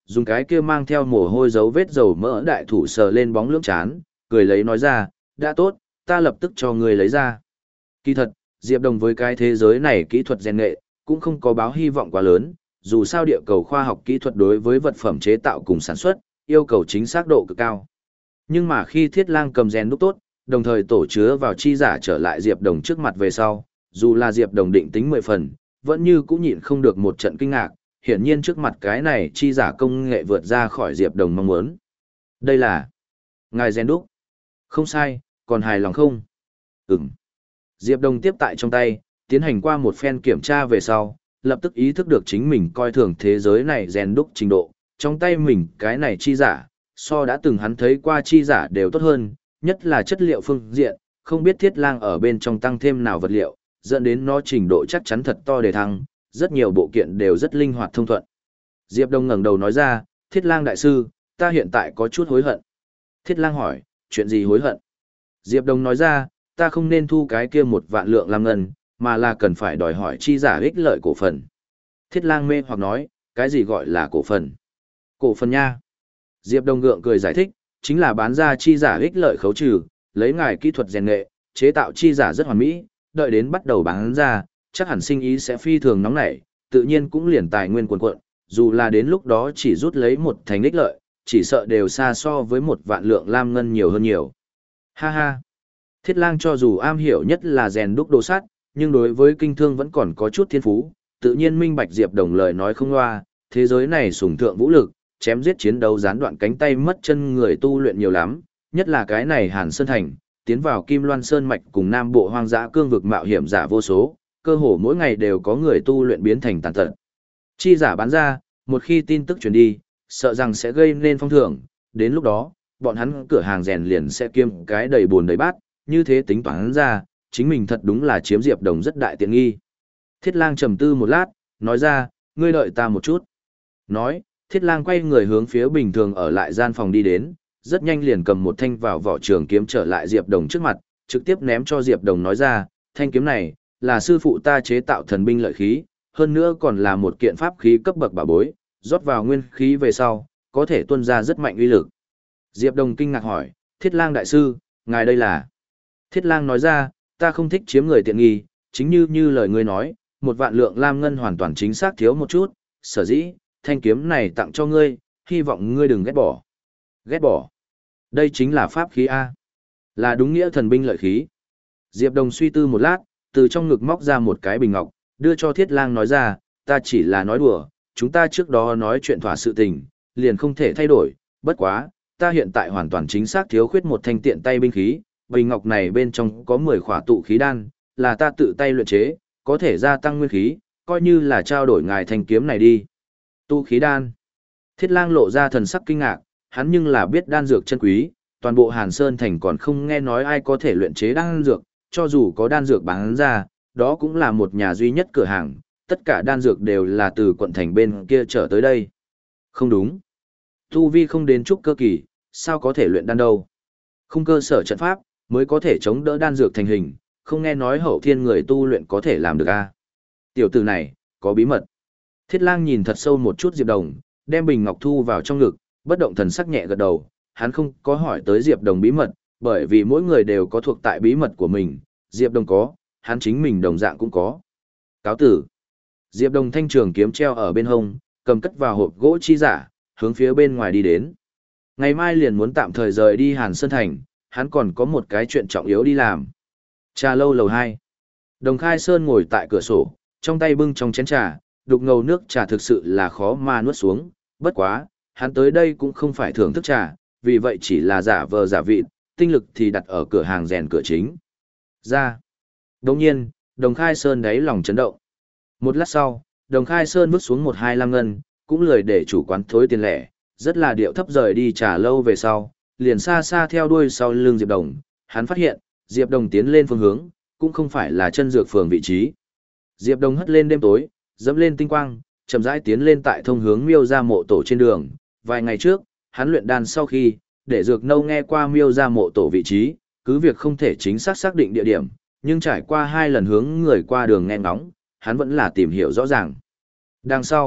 dùng cái kia mang theo mồ hôi dấu vết dầu mỡ đại thủ sờ lên bóng lưỡng chán, cười lấy nói ra, đã tốt, ta lập tức cho ngươi lấy ra. Kỳ thật, Diệp Đồng với cái thế giới này kỹ thuật rèn nghệ, cũng không có báo hy vọng quá lớn, dù sao địa cầu khoa học kỹ thuật đối với vật phẩm chế tạo cùng sản xuất, yêu cầu chính xác độ cực cao. Nhưng mà khi Thiết Lang cầm rèn đúc tốt, đồng thời tổ chứa vào chi giả trở lại Diệp Đồng trước mặt về sau, dù là Diệp Đồng định tính mười phần, vẫn như cũng nhịn không được một trận kinh ngạc, hiển nhiên trước mặt cái này chi giả công nghệ vượt ra khỏi Diệp Đồng mong muốn. Đây là ngài rèn đúc. Không sai, còn hài lòng không? Ừm. Diệp Đồng tiếp tại trong tay, tiến hành qua một phen kiểm tra về sau, lập tức ý thức được chính mình coi thường thế giới này rèn đúc trình độ, trong tay mình cái này chi giả, so đã từng hắn thấy qua chi giả đều tốt hơn, nhất là chất liệu phương diện, không biết Thiết Lang ở bên trong tăng thêm nào vật liệu, dẫn đến nó trình độ chắc chắn thật to để thăng, rất nhiều bộ kiện đều rất linh hoạt thông thuận. Diệp Đông ngẩng đầu nói ra, Thiết Lang đại sư, ta hiện tại có chút hối hận. Thiết Lang hỏi, chuyện gì hối hận? Diệp Đông nói ra, ta không nên thu cái kia một vạn lượng làm ngân, mà là cần phải đòi hỏi chi giả ích lợi cổ phần. Thiết Lang mê hoặc nói, cái gì gọi là cổ phần? Cổ phần nha. Diệp Đông gượng cười giải thích, chính là bán ra chi giả ích lợi khấu trừ, lấy ngài kỹ thuật rèn nghệ, chế tạo chi giả rất hoàn mỹ, đợi đến bắt đầu bán ra, chắc hẳn sinh ý sẽ phi thường nóng nảy, tự nhiên cũng liền tài nguyên cuồn cuộn, dù là đến lúc đó chỉ rút lấy một thành ích lợi, chỉ sợ đều xa so với một vạn lượng lam ngân nhiều hơn nhiều. Ha ha. Thiết Lang cho dù am hiểu nhất là rèn đúc đồ sắt, nhưng đối với kinh thương vẫn còn có chút thiên phú, tự nhiên minh bạch Diệp Đồng lời nói không loa, thế giới này sủng thượng vũ lực, chém giết chiến đấu gián đoạn cánh tay mất chân người tu luyện nhiều lắm, nhất là cái này Hàn Sơn Thành, tiến vào Kim Loan Sơn Mạch cùng Nam Bộ hoang dã cương vực mạo hiểm giả vô số, cơ hồ mỗi ngày đều có người tu luyện biến thành tàn tật. Chi giả bán ra, một khi tin tức truyền đi, sợ rằng sẽ gây nên phong thưởng, đến lúc đó, bọn hắn cửa hàng rèn liền sẽ kiêm cái đầy buồn đầy bát, như thế tính toán ra, chính mình thật đúng là chiếm Diệp Đồng rất đại tiện nghi. Thiết Lang trầm tư một lát, nói ra, ngươi đợi ta một chút. Nói, Thiết Lang quay người hướng phía bình thường ở lại gian phòng đi đến, rất nhanh liền cầm một thanh vào vỏ trường kiếm trở lại Diệp Đồng trước mặt, trực tiếp ném cho Diệp Đồng nói ra, thanh kiếm này, là sư phụ ta chế tạo thần binh lợi khí, hơn nữa còn là một kiện pháp khí cấp bậc bảo bối, rót vào nguyên khí về sau, có thể tuôn ra rất mạnh uy lực. Diệp Đồng kinh ngạc hỏi, Thiết Lang đại sư, ngài đây là? Thiết Lang nói ra, ta không thích chiếm người tiện nghi, chính như như lời ngươi nói, một vạn lượng lam ngân hoàn toàn chính xác thiếu một chút, sở dĩ, thanh kiếm này tặng cho ngươi, hy vọng ngươi đừng ghét bỏ. Ghét bỏ? Đây chính là pháp khí A. Là đúng nghĩa thần binh lợi khí. Diệp Đồng suy tư một lát, từ trong ngực móc ra một cái bình ngọc, đưa cho Thiết Lang nói ra, ta chỉ là nói đùa, chúng ta trước đó nói chuyện thỏa sự tình, liền không thể thay đổi, bất quá, ta hiện tại hoàn toàn chính xác thiếu khuyết một thanh tiện tay binh khí, bình ngọc này bên trong có mười khỏa tụ khí đan, là ta tự tay luyện chế, có thể gia tăng nguyên khí, coi như là trao đổi ngài thanh kiếm này đi. Tụ khí đan. Thiết Lang lộ ra thần sắc kinh ngạc, hắn nhưng là biết đan dược chân quý, toàn bộ Hàn Sơn Thành còn không nghe nói ai có thể luyện chế đan dược, cho dù có đan dược bán ra, đó cũng là một nhà duy nhất cửa hàng, tất cả đan dược đều là từ quận thành bên kia trở tới đây. Không đúng. Tu vi không đến trúc cơ kỳ, sao có thể luyện đan đâu? Không cơ sở trận pháp, mới có thể chống đỡ đan dược thành hình, không nghe nói hậu thiên người tu luyện có thể làm được a. À? Tiểu tử này, có bí mật. Thiết Lang nhìn thật sâu một chút Diệp Đồng, đem bình ngọc thu vào trong ngực, bất động thần sắc nhẹ gật đầu, hắn không có hỏi tới Diệp Đồng bí mật, bởi vì mỗi người đều có thuộc tại bí mật của mình, Diệp Đồng có, hắn chính mình đồng dạng cũng có. Cáo tử. Diệp Đồng thanh trường kiếm treo ở bên hông, cầm cất vào hộp gỗ chi giả, hướng phía bên ngoài đi đến. Ngày mai liền muốn tạm thời rời đi Hàn Sơn Thành, hắn còn có một cái chuyện trọng yếu đi làm. Trà lâu lầu hai. Đồng Khai Sơn ngồi tại cửa sổ, trong tay bưng trong chén trà, đục ngầu nước trà thực sự là khó mà nuốt xuống, bất quá, hắn tới đây cũng không phải thưởng thức trà, vì vậy chỉ là giả vờ giả vịt, tinh lực thì đặt ở cửa hàng rèn cửa chính. Ra. Đồng nhiên, Đồng Khai Sơn đáy lòng chấn động. Một lát sau, Đồng Khai Sơn bước xuống một hai lam ngân, cũng lười để chủ quán thối tiền lẻ, rất là điệu thấp rời đi trà lâu về sau, liền xa xa theo đuôi sau lưng Diệp Đồng, hắn phát hiện, Diệp Đồng tiến lên phương hướng, cũng không phải là chân dược phường vị trí. Diệp Đồng hất lên đêm tối, dẫm lên tinh quang, chậm rãi tiến lên tại thông hướng Miêu gia mộ tổ trên đường. Vài ngày trước, hắn luyện đan sau khi, để dược nâu nghe qua Miêu gia mộ tổ vị trí, cứ việc không thể chính xác xác định địa điểm, nhưng trải qua hai lần hướng người qua đường nghe ngóng, hắn vẫn là tìm hiểu rõ ràng. Đằng sau,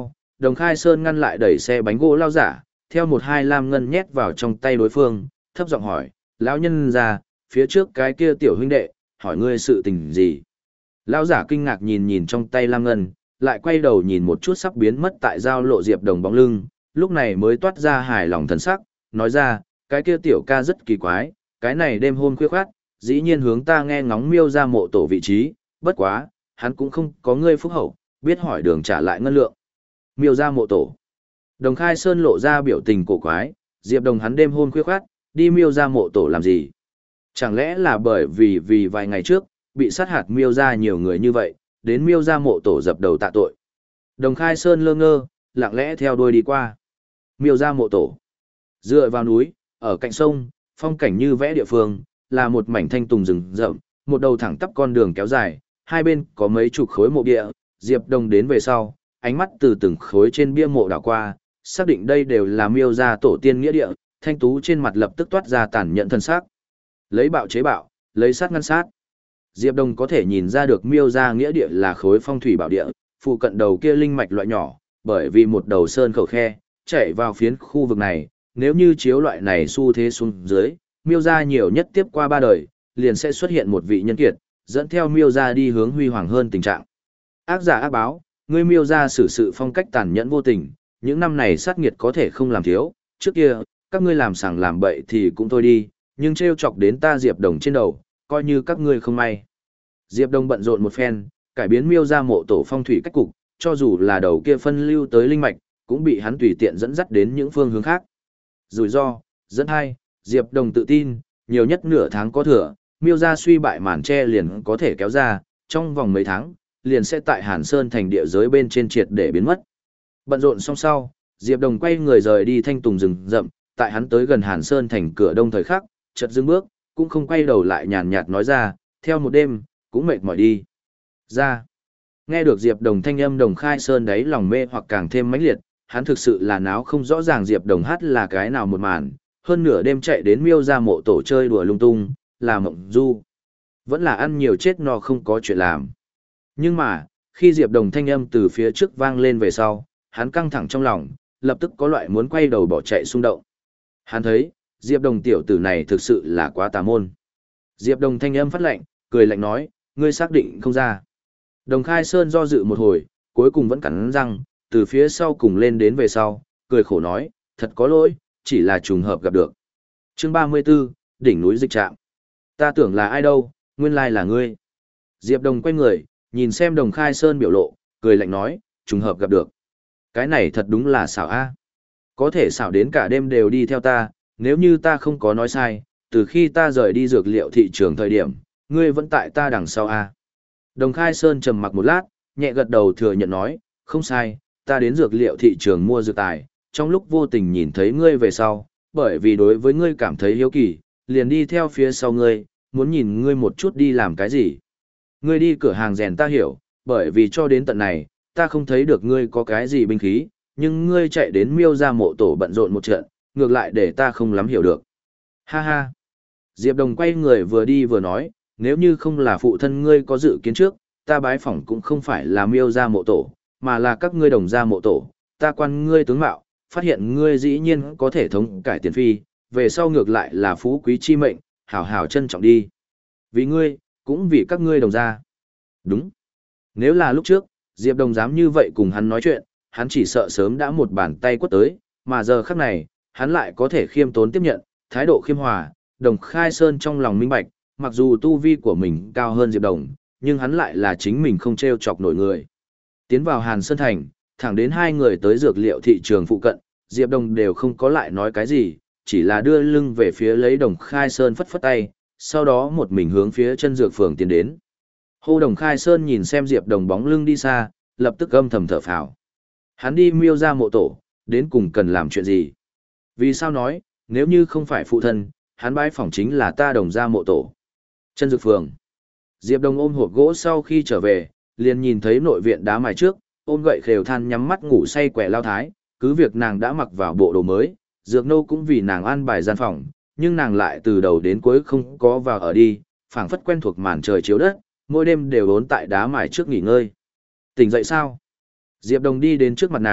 Đồng Khai Sơn ngăn lại đẩy xe bánh gỗ lao giả, theo một hai lam ngân nhét vào trong tay đối phương, thấp giọng hỏi, lão nhân ra, phía trước cái kia tiểu huynh đệ, hỏi ngươi sự tình gì? Lão giả kinh ngạc nhìn nhìn trong tay lam ngân, lại quay đầu nhìn một chút sắp biến mất tại giao lộ Diệp Đồng bóng lưng, lúc này mới toát ra hài lòng thần sắc, nói ra, cái kia tiểu ca rất kỳ quái, cái này đêm hôm khuya khoát, dĩ nhiên hướng ta nghe ngóng Miêu ra mộ tổ vị trí, bất quá, hắn cũng không có ngươi phúc hậu, biết hỏi đường trả lại ngân lượng. Miêu ra mộ tổ. Đồng Khai Sơn lộ ra biểu tình cổ quái, Diệp Đồng hắn đêm hôm khuya khoát, đi Miêu ra mộ tổ làm gì? Chẳng lẽ là bởi vì vì vài ngày trước, bị sát hạt Miêu ra nhiều người như vậy, đến Miêu ra mộ tổ dập đầu tạ tội. Đồng Khai Sơn lơ ngơ, lặng lẽ theo đuôi đi qua. Miêu ra mộ tổ. Dựa vào núi, ở cạnh sông, phong cảnh như vẽ địa phương, là một mảnh thanh tùng rừng rậm, một đầu thẳng tắp con đường kéo dài, hai bên có mấy chục khối mộ địa, Diệp Đồng đến về sau, ánh mắt từ từng khối trên bia mộ đảo qua, xác định đây đều là Miêu gia tổ tiên nghĩa địa, thanh tú trên mặt lập tức toát ra tàn nhẫn thân sắc. Lấy bạo chế bạo, lấy sát ngăn sát. Diệp Đồng có thể nhìn ra được Miêu gia nghĩa địa là khối phong thủy bảo địa, phụ cận đầu kia linh mạch loại nhỏ, bởi vì một đầu sơn khẩu khe, chạy vào phiến khu vực này, nếu như chiếu loại này xu thế xuống dưới, Miêu gia nhiều nhất tiếp qua ba đời, liền sẽ xuất hiện một vị nhân kiệt, dẫn theo Miêu gia đi hướng huy hoàng hơn tình trạng. Ác giả ác báo, ngươi Miêu gia xử sự phong cách tàn nhẫn vô tình, những năm này sát nghiệt có thể không làm thiếu, trước kia, các ngươi làm sằng làm bậy thì cũng thôi đi, nhưng trêu chọc đến ta Diệp Đồng trên đầu, coi như các ngươi không may. Diệp Đồng bận rộn một phen, cải biến Miêu gia mộ tổ phong thủy cách cục, cho dù là đầu kia phân lưu tới linh mạch, cũng bị hắn tùy tiện dẫn dắt đến những phương hướng khác. Rủi ro, dẫn hai, Diệp Đồng tự tin, nhiều nhất nửa tháng có thừa, Miêu gia suy bại màn che liền có thể kéo ra, trong vòng mấy tháng, liền sẽ tại Hàn Sơn thành địa giới bên trên triệt để biến mất. Bận rộn xong sau, Diệp Đồng quay người rời đi thanh tùng rừng rậm, tại hắn tới gần Hàn Sơn thành cửa đông thời khắc, chợt dừng bước, cũng không quay đầu lại nhàn nhạt nói ra, theo một đêm, cũng mệt mỏi đi. Ra. Nghe được Diệp Đồng thanh âm Đồng Khai Sơn đấy lòng mê hoặc càng thêm mãnh liệt, hắn thực sự là náo không rõ ràng Diệp Đồng hát là cái nào một màn, hơn nửa đêm chạy đến Miêu gia mộ tổ chơi đùa lung tung, là mộng du. Vẫn là ăn nhiều chết no không có chuyện làm. Nhưng mà, khi Diệp Đồng thanh âm từ phía trước vang lên về sau, hắn căng thẳng trong lòng, lập tức có loại muốn quay đầu bỏ chạy xung động. Hắn thấy, Diệp Đồng tiểu tử này thực sự là quá tà môn. Diệp Đồng thanh âm phát lạnh, cười lạnh nói, ngươi xác định không ra. Đồng Khai Sơn do dự một hồi, cuối cùng vẫn cắn răng, từ phía sau cùng lên đến về sau, cười khổ nói, thật có lỗi, chỉ là trùng hợp gặp được. Chương ba mươi 34, đỉnh núi dịch trạm. Ta tưởng là ai đâu, nguyên lai là ngươi. Diệp Đồng quay người, nhìn xem Đồng Khai Sơn biểu lộ, cười lạnh nói, trùng hợp gặp được. Cái này thật đúng là xảo a. Có thể xảo đến cả đêm đều đi theo ta, nếu như ta không có nói sai, từ khi ta rời đi dược liệu thị trường thời điểm, ngươi vẫn tại ta đằng sau a. Đồng Khai Sơn trầm mặc một lát, nhẹ gật đầu thừa nhận nói, không sai, ta đến dược liệu thị trường mua dược tài, trong lúc vô tình nhìn thấy ngươi về sau, bởi vì đối với ngươi cảm thấy hiếu kỳ, liền đi theo phía sau ngươi, muốn nhìn ngươi một chút đi làm cái gì. Ngươi đi cửa hàng rèn ta hiểu, bởi vì cho đến tận này, ta không thấy được ngươi có cái gì binh khí, nhưng ngươi chạy đến Miêu gia mộ tổ bận rộn một trận, ngược lại để ta không lắm hiểu được. Ha ha. Diệp Đồng quay người vừa đi vừa nói, nếu như không là phụ thân ngươi có dự kiến trước, ta bái phỏng cũng không phải là Miêu gia mộ tổ, mà là các ngươi Đồng gia mộ tổ, ta quan ngươi tướng mạo, phát hiện ngươi dĩ nhiên có thể thống cải tiền phi, về sau ngược lại là phú quý chi mệnh, hảo hảo trân trọng đi. Vì ngươi, cũng vì các ngươi Đồng gia. Đúng. Nếu là lúc trước, Diệp Đồng dám như vậy cùng hắn nói chuyện, hắn chỉ sợ sớm đã một bàn tay quất tới, mà giờ khắc này, hắn lại có thể khiêm tốn tiếp nhận, thái độ khiêm hòa, Đồng Khai Sơn trong lòng minh bạch, mặc dù tu vi của mình cao hơn Diệp Đồng, nhưng hắn lại là chính mình không treo chọc nổi người. Tiến vào Hàn Sơn Thành, thẳng đến hai người tới dược liệu thị trường phụ cận, Diệp Đồng đều không có lại nói cái gì, chỉ là đưa lưng về phía lấy Đồng Khai Sơn phất phất tay, sau đó một mình hướng phía chân dược phường tiến đến. Hô Đồng Khai Sơn nhìn xem Diệp Đồng bóng lưng đi xa, lập tức âm thầm thở phào. Hắn đi Miêu gia mộ tổ, đến cùng cần làm chuyện gì? Vì sao nói, nếu như không phải phụ thân, hắn bái phỏng chính là ta Đồng gia mộ tổ. Chân dược phường. Diệp Đồng ôm hộp gỗ sau khi trở về, liền nhìn thấy nội viện đá mài trước, ôm gậy khều than nhắm mắt ngủ say quẻ lao thái, cứ việc nàng đã mặc vào bộ đồ mới, dược nô cũng vì nàng an bài gian phòng, nhưng nàng lại từ đầu đến cuối không có vào ở đi, phảng phất quen thuộc màn trời chiếu đất, mỗi đêm đều ốn tại đá mài trước nghỉ ngơi. Tỉnh dậy sao? Diệp Đồng đi đến trước mặt nàng,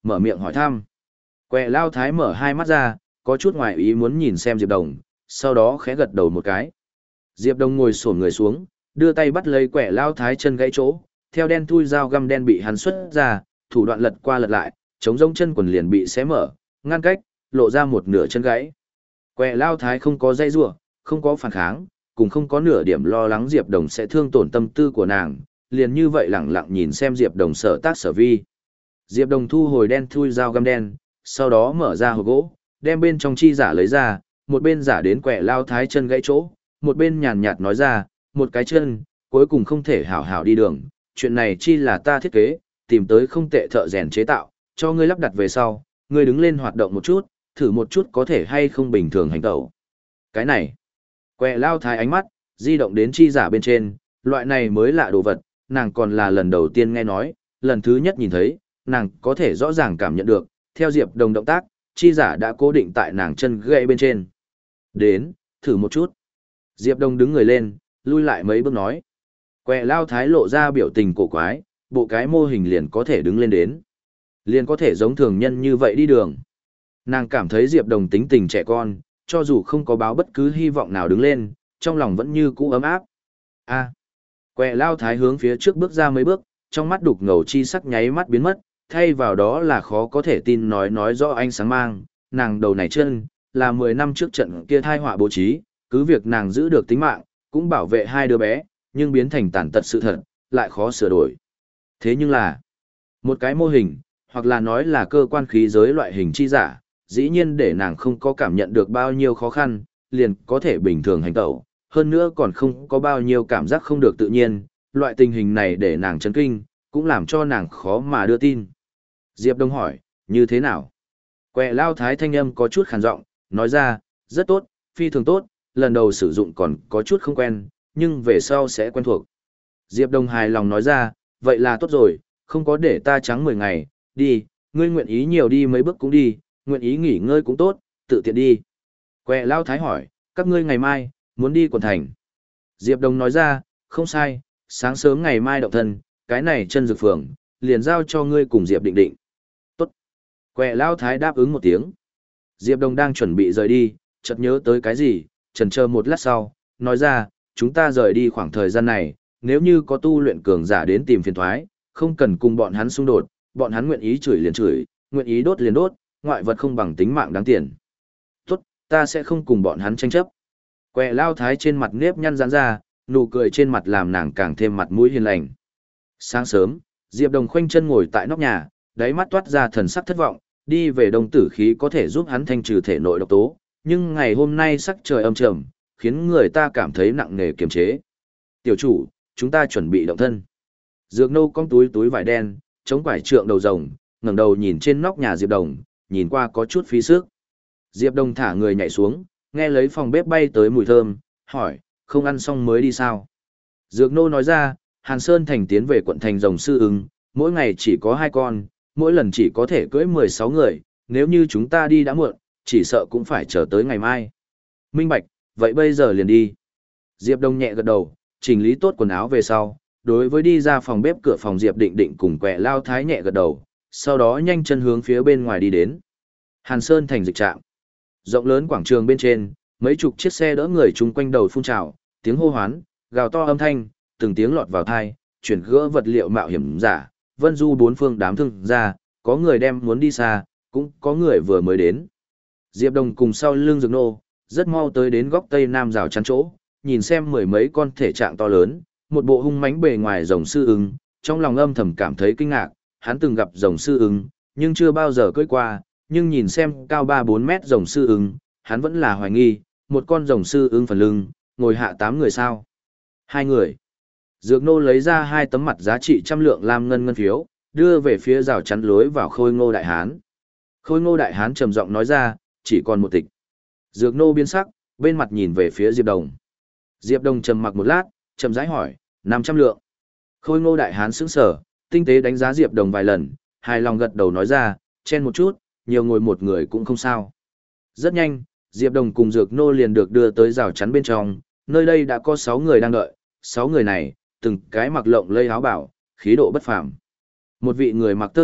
mở miệng hỏi thăm. Quẹ lao thái mở hai mắt ra, có chút ngoài ý muốn nhìn xem Diệp Đồng, sau đó khẽ gật đầu một cái. Diệp Đồng ngồi xổm người xuống, đưa tay bắt lấy quẹ lao thái chân gãy chỗ, theo đen thui dao găm đen bị hắn xuất ra, thủ đoạn lật qua lật lại, chống rông chân quần liền bị xé mở, ngăn cách, lộ ra một nửa chân gãy. Quẹ lao thái không có dây rủa, không có phản kháng, cũng không có nửa điểm lo lắng Diệp Đồng sẽ thương tổn tâm tư của nàng, liền như vậy lẳng lặng nhìn xem Diệp Đồng sở tác sở vi. Diệp Đồng thu hồi đen thui dao găm đen, sau đó mở ra hộp gỗ, đem bên trong chi giả lấy ra, một bên giả đến quẹ lao thái chân gãy chỗ, một bên nhàn nhạt nói ra, một cái chân, cuối cùng không thể hảo hảo đi đường, chuyện này chi là ta thiết kế, tìm tới không tệ thợ rèn chế tạo, cho ngươi lắp đặt về sau, ngươi đứng lên hoạt động một chút, thử một chút có thể hay không bình thường hành tẩu. Cái này, quẹ lao thái ánh mắt, di động đến chi giả bên trên, loại này mới lạ đồ vật, nàng còn là lần đầu tiên nghe nói, lần thứ nhất nhìn thấy, nàng có thể rõ ràng cảm nhận được, theo Diệp Đồng động tác, chi giả đã cố định tại nàng chân gãy bên trên. Đến, thử một chút. Diệp Đồng đứng người lên, lui lại mấy bước nói. Quẹ lao thái lộ ra biểu tình cổ quái, bộ cái mô hình liền có thể đứng lên đến. Liền có thể giống thường nhân như vậy đi đường. Nàng cảm thấy Diệp Đồng tính tình trẻ con, cho dù không có báo bất cứ hy vọng nào đứng lên, trong lòng vẫn như cũ ấm áp. A. Quẹ lao thái hướng phía trước bước ra mấy bước, trong mắt đục ngầu chi sắc nháy mắt biến mất, thay vào đó là khó có thể tin nói nói rõ ánh sáng mang, nàng đầu này chân, là mười năm trước trận kia thai họa bố trí, cứ việc nàng giữ được tính mạng, cũng bảo vệ hai đứa bé, nhưng biến thành tàn tật sự thật, lại khó sửa đổi. Thế nhưng là, một cái mô hình, hoặc là nói là cơ quan khí giới loại hình chi giả, dĩ nhiên để nàng không có cảm nhận được bao nhiêu khó khăn, liền có thể bình thường hành tẩu, hơn nữa còn không có bao nhiêu cảm giác không được tự nhiên, loại tình hình này để nàng chấn kinh, cũng làm cho nàng khó mà đưa tin. Diệp Đông hỏi, như thế nào? Quẹ lao thái thanh âm có chút khàn giọng, nói ra, rất tốt, phi thường tốt, lần đầu sử dụng còn có chút không quen, nhưng về sau sẽ quen thuộc. Diệp Đông hài lòng nói ra, vậy là tốt rồi, không có để ta trắng mười ngày, đi, ngươi nguyện ý nhiều đi mấy bước cũng đi, nguyện ý nghỉ ngơi cũng tốt, tự tiện đi. Quẹ lao thái hỏi, các ngươi ngày mai, muốn đi quần thành. Diệp Đông nói ra, không sai, sáng sớm ngày mai động thân, cái này chân dược phường, liền giao cho ngươi cùng Diệp Định Định. Tốt. Quẹ lao thái đáp ứng một tiếng. Diệp Đông đang chuẩn bị rời đi, chợt nhớ tới cái gì, chần chờ một lát sau, nói ra, chúng ta rời đi khoảng thời gian này, nếu như có tu luyện cường giả đến tìm phiền thoái, không cần cùng bọn hắn xung đột, bọn hắn nguyện ý chửi liền chửi, nguyện ý đốt liền đốt, ngoại vật không bằng tính mạng đáng tiền. Tốt, ta sẽ không cùng bọn hắn tranh chấp. Quẹ lao thái trên mặt nếp nhăn giãn ra, nụ cười trên mặt làm nàng càng thêm mặt mũi hiền lành. Sáng sớm, Diệp Đồng khoanh chân ngồi tại nóc nhà, đáy mắt toát ra thần sắc thất vọng, đi về đông tử khí có thể giúp hắn thanh trừ thể nội độc tố, nhưng ngày hôm nay sắc trời âm trầm, khiến người ta cảm thấy nặng nề kiềm chế. Tiểu chủ, chúng ta chuẩn bị động thân. Dược nâu cong túi túi vải đen, chống quải trượng đầu rồng, ngẩng đầu nhìn trên nóc nhà Diệp Đồng, nhìn qua có chút phí sức. Diệp Đồng thả người nhảy xuống, nghe lấy phòng bếp bay tới mùi thơm, hỏi, không ăn xong mới đi sao? Dược nô nói ra, Hàn Sơn Thành tiến về quận thành rồng sư ưng, mỗi ngày chỉ có hai con, mỗi lần chỉ có thể cưỡi mười sáu người, nếu như chúng ta đi đã muộn, chỉ sợ cũng phải chờ tới ngày mai. Minh bạch, vậy bây giờ liền đi. Diệp Đông nhẹ gật đầu, chỉnh lý tốt quần áo về sau, đối với đi ra phòng bếp cửa phòng Diệp Định Định cùng Quẹ lao thái nhẹ gật đầu, sau đó nhanh chân hướng phía bên ngoài đi đến. Hàn Sơn Thành dịch trạm. Rộng lớn quảng trường bên trên, mấy chục chiếc xe đỡ người chung quanh đầu phun trào, tiếng hô hoán, gào to âm thanh, từng tiếng lọt vào tai, chuyển gỡ vật liệu mạo hiểm giả, vân du bốn phương đám thương ra, có người đem muốn đi xa, cũng có người vừa mới đến. Diệp Đồng cùng sau lưng Dược Nô, rất mau tới đến góc tây nam rào chắn chỗ, nhìn xem mười mấy con thể trạng to lớn, một bộ hung mãnh bề ngoài rồng sư ưng, trong lòng âm thầm cảm thấy kinh ngạc, hắn từng gặp rồng sư ưng, nhưng chưa bao giờ cưỡi qua, nhưng nhìn xem cao ba bốn mét rồng sư ưng, hắn vẫn là hoài nghi, một con rồng sư ưng phần lưng, ngồi hạ tám người sao? Hai người. Dược Nô lấy ra hai tấm mặt giá trị trăm lượng lam ngân ngân phiếu, đưa về phía rào chắn lối vào Khôi Ngô Đại Hán. Khôi Ngô Đại Hán trầm giọng nói ra, chỉ còn một tịch. Dược Nô biến sắc, bên mặt nhìn về phía Diệp Đồng. Diệp Đồng trầm mặc một lát, trầm rãi hỏi, năm trăm lượng. Khôi Ngô Đại Hán sững sờ, tinh tế đánh giá Diệp Đồng vài lần, hài lòng gật đầu nói ra, chen một chút, nhiều ngồi một người cũng không sao. Rất nhanh, Diệp Đồng cùng Dược Nô liền được đưa tới rào chắn bên trong, nơi đây đã có sáu người đang đợi, sáu người này, từng cái mặc lộng lây áo bảo, khí độ bất phàm. Một vị người mặc tơ lụa,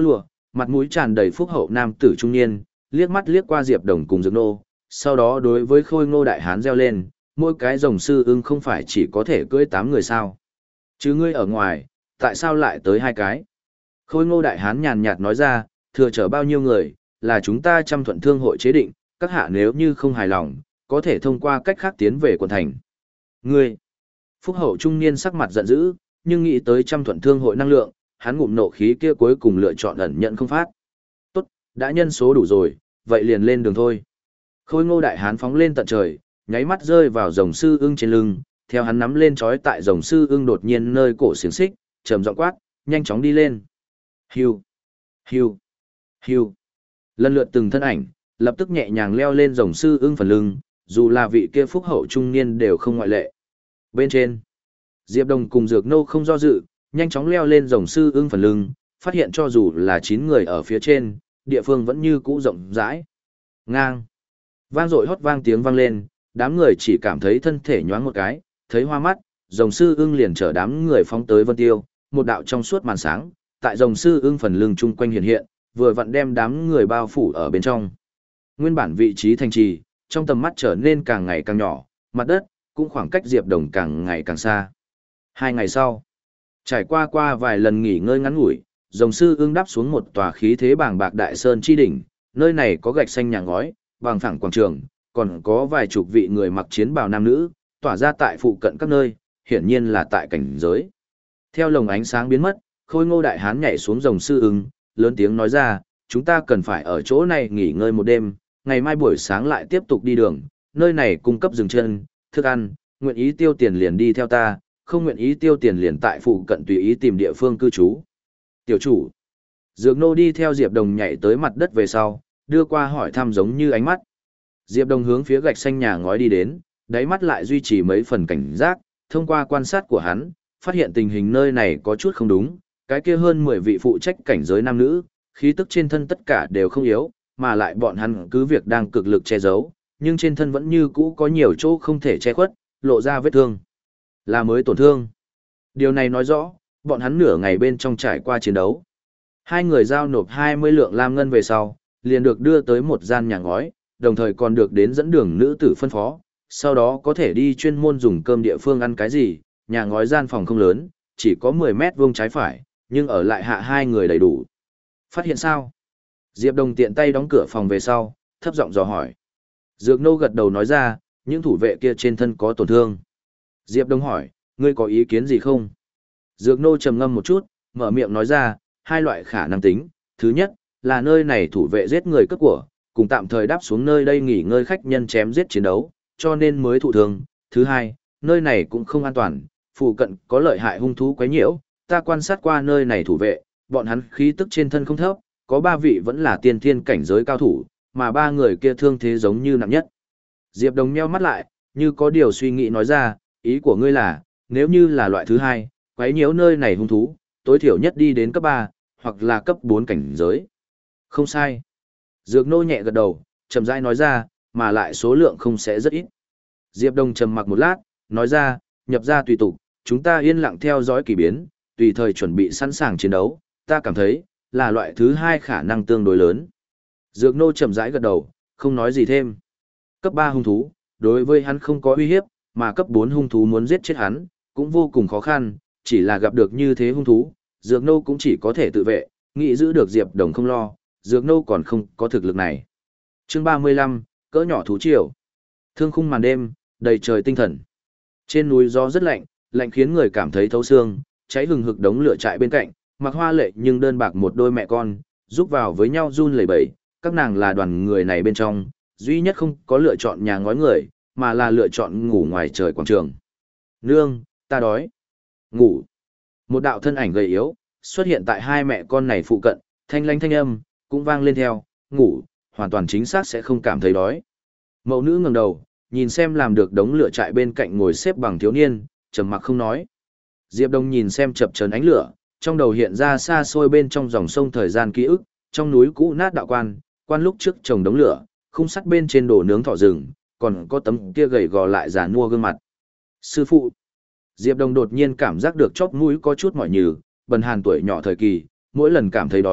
mặt mũi tràn đầy phúc hậu nam tử trung niên, liếc mắt liếc qua Diệp Đồng cùng Dược Nô, sau đó đối với Khôi Ngô đại hán reo lên, mỗi cái rồng sư ưng không phải chỉ có thể cưỡi tám người sao? Chứ ngươi ở ngoài, tại sao lại tới hai cái? Khôi Ngô đại hán nhàn nhạt nói ra, thừa chở bao nhiêu người, là chúng ta trăm thuận thương hội chế định, các hạ nếu như không hài lòng, có thể thông qua cách khác tiến về quận thành. Ngươi! Phúc hậu trung niên sắc mặt giận dữ, nhưng nghĩ tới trăm thuận thương hội năng lượng, hắn ngụm nộ khí kia cuối cùng lựa chọn ẩn nhận không phát. Tốt, đã nhân số đủ rồi, vậy liền lên đường thôi. Khôi Ngô đại hán phóng lên tận trời, nháy mắt rơi vào rồng sư ưng trên lưng, theo hắn nắm lên trói tại rồng sư ưng đột nhiên nơi cổ xiềng xích, trầm giọng quát, nhanh chóng đi lên. Hiu, hiu, hiu. Lần lượt từng thân ảnh, lập tức nhẹ nhàng leo lên rồng sư ưng phần lưng, dù là vị kia phúc hậu trung niên đều không ngoại lệ. Bên trên, Diệp Đồng cùng Dược Nô không do dự, nhanh chóng leo lên rồng sư ưng phần lưng, phát hiện cho dù là chín người ở phía trên, địa phương vẫn như cũ rộng rãi. Ngang. Vang dội hót vang tiếng vang lên, đám người chỉ cảm thấy thân thể nhoáng một cái, thấy hoa mắt, rồng sư ưng liền chở đám người phóng tới Vân Tiêu, một đạo trong suốt màn sáng, tại rồng sư ưng phần lưng chung quanh hiện hiện, vừa vặn đem đám người bao phủ ở bên trong. Nguyên bản vị trí thành trì, trong tầm mắt trở nên càng ngày càng nhỏ, mặt đất cũng khoảng cách Diệp Đồng càng ngày càng xa. Hai ngày sau, trải qua qua vài lần nghỉ ngơi ngắn ngủi, rồng sư ưng đáp xuống một tòa khí thế bàng bạc đại sơn chi đỉnh, nơi này có gạch xanh nhà ngói, bằng phẳng quảng trường, còn có vài chục vị người mặc chiến bào nam nữ, tỏa ra tại phụ cận các nơi, hiển nhiên là tại cảnh giới. Theo lồng ánh sáng biến mất, Khôi Ngô đại hán nhảy xuống rồng sư ưng, lớn tiếng nói ra, chúng ta cần phải ở chỗ này nghỉ ngơi một đêm, ngày mai buổi sáng lại tiếp tục đi đường, nơi này cung cấp dừng chân, thức ăn, nguyện ý tiêu tiền liền đi theo ta, không nguyện ý tiêu tiền liền tại phụ cận tùy ý tìm địa phương cư trú. Tiểu chủ, Dược Nô đi theo Diệp Đồng nhảy tới mặt đất về sau, đưa qua hỏi thăm giống như ánh mắt. Diệp Đồng hướng phía gạch xanh nhà ngói đi đến, đáy mắt lại duy trì mấy phần cảnh giác, thông qua quan sát của hắn, phát hiện tình hình nơi này có chút không đúng, cái kia hơn mười vị phụ trách cảnh giới nam nữ, khí tức trên thân tất cả đều không yếu, mà lại bọn hắn cứ việc đang cực lực che giấu, nhưng trên thân vẫn như cũ có nhiều chỗ không thể che khuất, lộ ra vết thương. Là mới tổn thương. Điều này nói rõ, bọn hắn nửa ngày bên trong trải qua chiến đấu. Hai người giao nộp hai mươi lượng lam ngân về sau, liền được đưa tới một gian nhà ngói, đồng thời còn được đến dẫn đường nữ tử phân phó, sau đó có thể đi chuyên môn dùng cơm địa phương ăn cái gì, nhà ngói gian phòng không lớn, chỉ có mười mét vuông trái phải, nhưng ở lại hạ hai người đầy đủ. Phát hiện sao? Diệp Đồng tiện tay đóng cửa phòng về sau, thấp giọng dò hỏi. Dược Nô gật đầu nói ra, những thủ vệ kia trên thân có tổn thương. Diệp Đồng hỏi, ngươi có ý kiến gì không? Dược Nô trầm ngâm một chút, mở miệng nói ra, hai loại khả năng tính. Thứ nhất, là nơi này thủ vệ giết người cướp của, cùng tạm thời đáp xuống nơi đây nghỉ ngơi khách nhân chém giết chiến đấu, cho nên mới thụ thương. Thứ hai, nơi này cũng không an toàn, phụ cận có lợi hại hung thú quấy nhiễu, ta quan sát qua nơi này thủ vệ, bọn hắn khí tức trên thân không thấp, có ba vị vẫn là tiên thiên cảnh giới cao thủ, mà ba người kia thương thế giống như nặng nhất. Diệp Đồng nheo mắt lại, như có điều suy nghĩ nói ra, ý của ngươi là, nếu như là loại thứ hai, quấy nhiễu nơi này hung thú, tối thiểu nhất đi đến cấp ba, hoặc là cấp bốn cảnh giới. Không sai. Dược Nô nhẹ gật đầu, chậm rãi nói ra, mà lại số lượng không sẽ rất ít. Diệp Đồng trầm mặc một lát, nói ra, nhập ra tùy tục, chúng ta yên lặng theo dõi kỳ biến, tùy thời chuẩn bị sẵn sàng chiến đấu, ta cảm thấy, là loại thứ hai khả năng tương đối lớn. Dược Nô chậm rãi gật đầu, không nói gì thêm. Cấp ba hung thú, đối với hắn không có uy hiếp, mà cấp bốn hung thú muốn giết chết hắn, cũng vô cùng khó khăn, chỉ là gặp được như thế hung thú, Dược Nô cũng chỉ có thể tự vệ, nghĩ giữ được Diệp Đồng không lo, Dược Nô còn không có thực lực này. Chương ba mươi lăm, cỡ nhỏ thú triều. Thương khung màn đêm, đầy trời tinh thần. Trên núi gió rất lạnh, lạnh khiến người cảm thấy thấu xương, cháy hừng hực đống lửa trại bên cạnh, mặc hoa lệ nhưng đơn bạc một đôi mẹ con, giúp vào với nhau run lẩy bẩy, các nàng là đoàn người này bên trong, duy nhất không có lựa chọn nhà ngói người, mà là lựa chọn ngủ ngoài trời quảng trường. Nương, ta đói. Ngủ. Một đạo thân ảnh gầy yếu, xuất hiện tại hai mẹ con này phụ cận, thanh lanh thanh âm, cũng vang lên theo, ngủ, hoàn toàn chính xác sẽ không cảm thấy đói. Mẫu nữ ngẩng đầu, nhìn xem làm được đống lửa trại bên cạnh ngồi xếp bằng thiếu niên, trầm mặc không nói. Diệp Đông nhìn xem chập chờn ánh lửa, trong đầu hiện ra xa xôi bên trong dòng sông thời gian ký ức, trong núi cũ nát đạo quan, quan lúc trước trồng đống lửa, khung sắt bên trên đổ nướng thỏ rừng, còn có tấm kia gầy gò lại già nua gương mặt. Sư phụ. Diệp Đông đột nhiên cảm giác được chóp mũi có chút mỏi nhừ, bần hàn tuổi nhỏ thời kỳ, mỗi lần cảm thấy đói,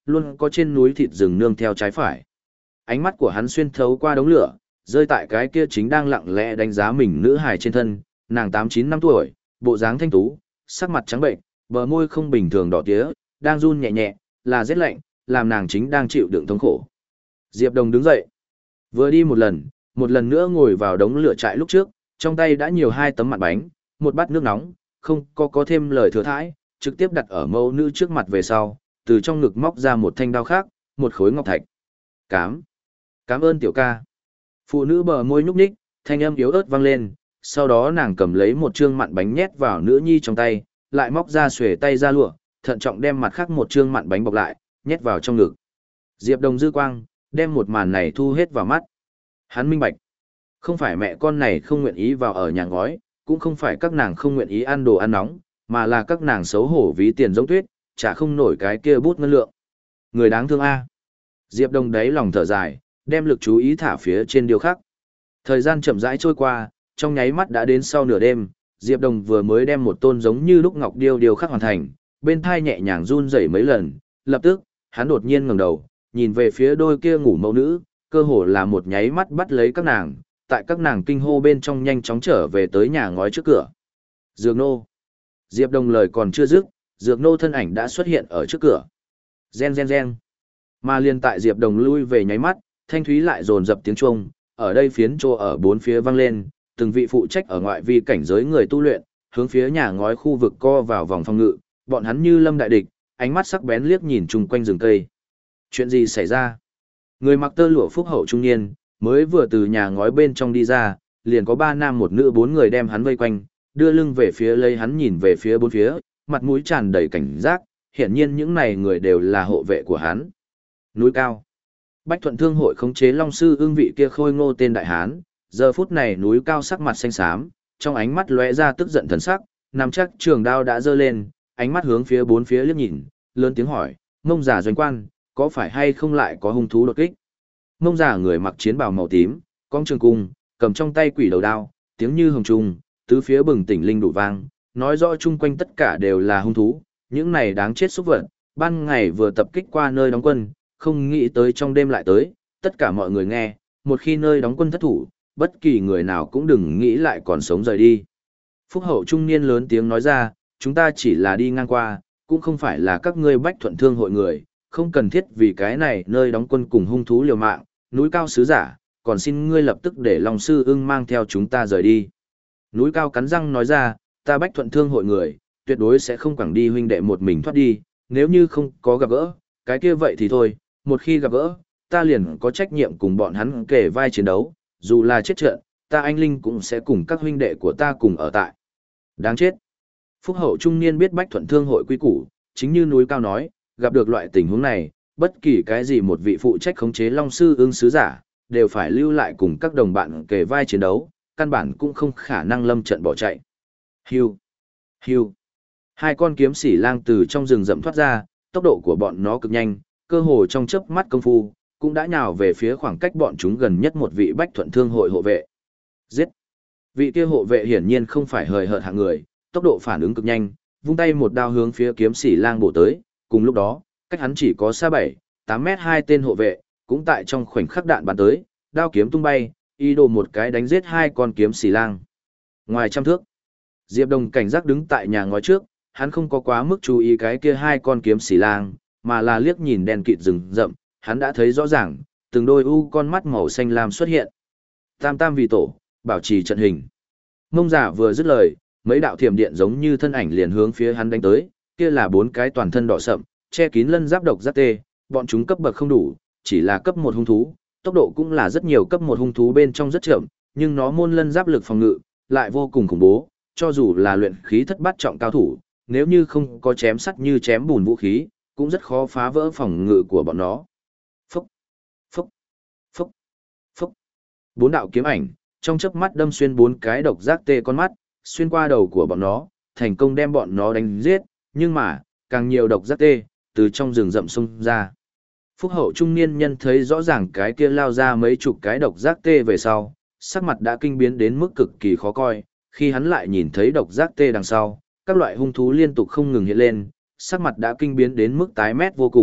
luôn có trên núi thịt rừng nương theo trái phải. Ánh mắt của hắn xuyên thấu qua đống lửa, rơi tại cái kia chính đang lặng lẽ đánh giá mình nữ hài trên thân, nàng tám chín năm tuổi, bộ dáng thanh tú, sắc mặt trắng bệnh, bờ môi không bình thường đỏ tía, đang run nhẹ nhẹ, là rét lạnh, làm nàng chính đang chịu đựng thống khổ. Diệp Đồng đứng dậy, vừa đi một lần, một lần nữa ngồi vào đống lửa trại lúc trước, trong tay đã nhiều hai tấm mặt bánh, một bát nước nóng, không có có thêm lời thừa thãi, trực tiếp đặt ở mẫu nữ trước mặt về sau, từ trong ngực móc ra một thanh đao khác, một khối ngọc thạch. Cám. Cảm ơn tiểu ca. Phụ nữ bờ môi nhúc nhích, thanh âm yếu ớt vang lên, sau đó nàng cầm lấy một trương mặn bánh nhét vào nữ nhi trong tay, lại móc ra xuề tay ra lụa, thận trọng đem mặt khác một trương mặn bánh bọc lại, nhét vào trong ngực. Diệp Đồng dư quang, đem một màn này thu hết vào mắt. Hắn minh bạch. Không phải mẹ con này không nguyện ý vào ở nhà ngói, cũng không phải các nàng không nguyện ý ăn đồ ăn nóng, mà là các nàng xấu hổ ví tiền giống tuyết, chả không nổi cái kia bút ngân lượng. Người đáng thương a. Diệp Đồng đáy lòng thở dài, đem lực chú ý thả phía trên điều khác. Thời gian chậm rãi trôi qua, trong nháy mắt đã đến sau nửa đêm, Diệp Đồng vừa mới đem một tôn giống như lúc ngọc điêu điêu khắc hoàn thành, bên thai nhẹ nhàng run rẩy mấy lần, lập tức, hắn đột nhiên ngẩng đầu, nhìn về phía đôi kia ngủ mẫu nữ, cơ hồ là một nháy mắt bắt lấy các nàng, tại các nàng kinh hô bên trong nhanh chóng trở về tới nhà ngói trước cửa. Dược nô. Diệp Đồng lời còn chưa dứt, Dược nô thân ảnh đã xuất hiện ở trước cửa. Gen gen gen. Mà liên tại Diệp Đồng lui về nháy mắt, thanh thúy lại dồn dập tiếng chuông, ở đây phiến trô ở bốn phía vang lên, từng vị phụ trách ở ngoại vi cảnh giới người tu luyện, hướng phía nhà ngói khu vực co vào vòng phòng ngự, bọn hắn như lâm đại địch, ánh mắt sắc bén liếc nhìn chung quanh rừng cây. Chuyện gì xảy ra? Người mặc tơ lụa phúc hậu trung niên, mới vừa từ nhà ngói bên trong đi ra, liền có ba nam một nữ bốn người đem hắn vây quanh, đưa lưng về phía lấy hắn nhìn về phía bốn phía, mặt mũi tràn đầy cảnh giác, hiển nhiên những này người đều là hộ vệ của hắn. Núi cao. Bách Thuận Thương hội khống chế Long sư ương vị kia khôi ngô tên đại hán, giờ phút này núi cao sắc mặt xanh xám, trong ánh mắt lóe ra tức giận thần sắc, nằm chắc trường đao đã giơ lên, ánh mắt hướng phía bốn phía liếc nhìn, lớn tiếng hỏi, "Mông giả doanh quan, có phải hay không lại có hung thú đột kích?" Mông giả người mặc chiến bào màu tím, cong trường cung, cầm trong tay quỷ đầu đao, tiếng như hồng trung, tứ phía bừng tỉnh linh đủ vang, nói rõ chung quanh tất cả đều là hung thú, những này đáng chết xúc vật, ban ngày vừa tập kích qua nơi đóng quân, không nghĩ tới trong đêm lại tới, tất cả mọi người nghe, một khi nơi đóng quân thất thủ, bất kỳ người nào cũng đừng nghĩ lại còn sống rời đi. Phúc hậu trung niên lớn tiếng nói ra, chúng ta chỉ là đi ngang qua, cũng không phải là các ngươi Bách Thuận Thương hội người, không cần thiết vì cái này nơi đóng quân cùng hung thú liều mạng, núi cao sứ giả, còn xin ngươi lập tức để Long sư ưng mang theo chúng ta rời đi. Núi cao cắn răng nói ra, ta Bách Thuận Thương hội người, tuyệt đối sẽ không quẳng đi huynh đệ một mình thoát đi, nếu như không có gặp gỡ, cái kia vậy thì thôi, một khi gặp gỡ, ta liền có trách nhiệm cùng bọn hắn kề vai chiến đấu, dù là chết trận, ta anh Linh cũng sẽ cùng các huynh đệ của ta cùng ở tại. Đáng chết. Phúc hậu trung niên biết Bách Thuận Thương hội quy củ, chính như núi cao nói, gặp được loại tình huống này, bất kỳ cái gì một vị phụ trách khống chế Long sư ưng sứ giả, đều phải lưu lại cùng các đồng bạn kề vai chiến đấu, căn bản cũng không khả năng lâm trận bỏ chạy. Hiu, hiu. Hai con kiếm sỉ lang từ trong rừng rậm thoát ra, tốc độ của bọn nó cực nhanh, cơ hồ trong chớp mắt công phu, cũng đã nhào về phía khoảng cách bọn chúng gần nhất một vị Bách Thuận Thương hội hộ vệ. Giết! Vị kia hộ vệ hiển nhiên không phải hời hợt hạng người, tốc độ phản ứng cực nhanh, vung tay một đao hướng phía kiếm sỉ lang bổ tới, cùng lúc đó, cách hắn chỉ có xa bảy, tám mét hai tên hộ vệ, cũng tại trong khoảnh khắc đạn bắn tới, đao kiếm tung bay, ý đồ một cái đánh giết hai con kiếm sỉ lang. Ngoài trăm thước, Diệp Đồng cảnh giác đứng tại nhà ngói trước, hắn không có quá mức chú ý cái kia hai con kiếm xỉ lang, mà là liếc nhìn đèn kịt rừng rậm, hắn đã thấy rõ ràng, từng đôi u con mắt màu xanh lam xuất hiện. Tam tam vì tổ, bảo trì trận hình. Mông giả vừa dứt lời, mấy đạo thiểm điện giống như thân ảnh liền hướng phía hắn đánh tới, kia là bốn cái toàn thân đỏ sậm, che kín lân giáp độc giác tê, bọn chúng cấp bậc không đủ, chỉ là cấp một hung thú, tốc độ cũng là rất nhiều cấp một hung thú bên trong rất chậm, nhưng nó môn lân giáp lực phòng ngự lại vô cùng khủng bố, cho dù là luyện khí thất bát trọng cao thủ, nếu như không có chém sắt như chém bùn vũ khí, cũng rất khó phá vỡ phòng ngự của bọn nó. Phúc, phúc, phúc, phúc. Bốn đạo kiếm ảnh, trong chớp mắt đâm xuyên bốn cái độc giác tê con mắt, xuyên qua đầu của bọn nó, thành công đem bọn nó đánh giết, nhưng mà, càng nhiều độc giác tê, từ trong rừng rậm xông ra. Phúc hậu trung niên nhân thấy rõ ràng cái kia lao ra mấy chục cái độc giác tê về sau, sắc mặt đã kinh biến đến mức cực kỳ khó coi, khi hắn lại nhìn thấy độc giác tê đằng sau, các loại hung thú liên tục không ngừng hiện lên, sắc mặt đã kinh biến đến mức tái mét vô cùng,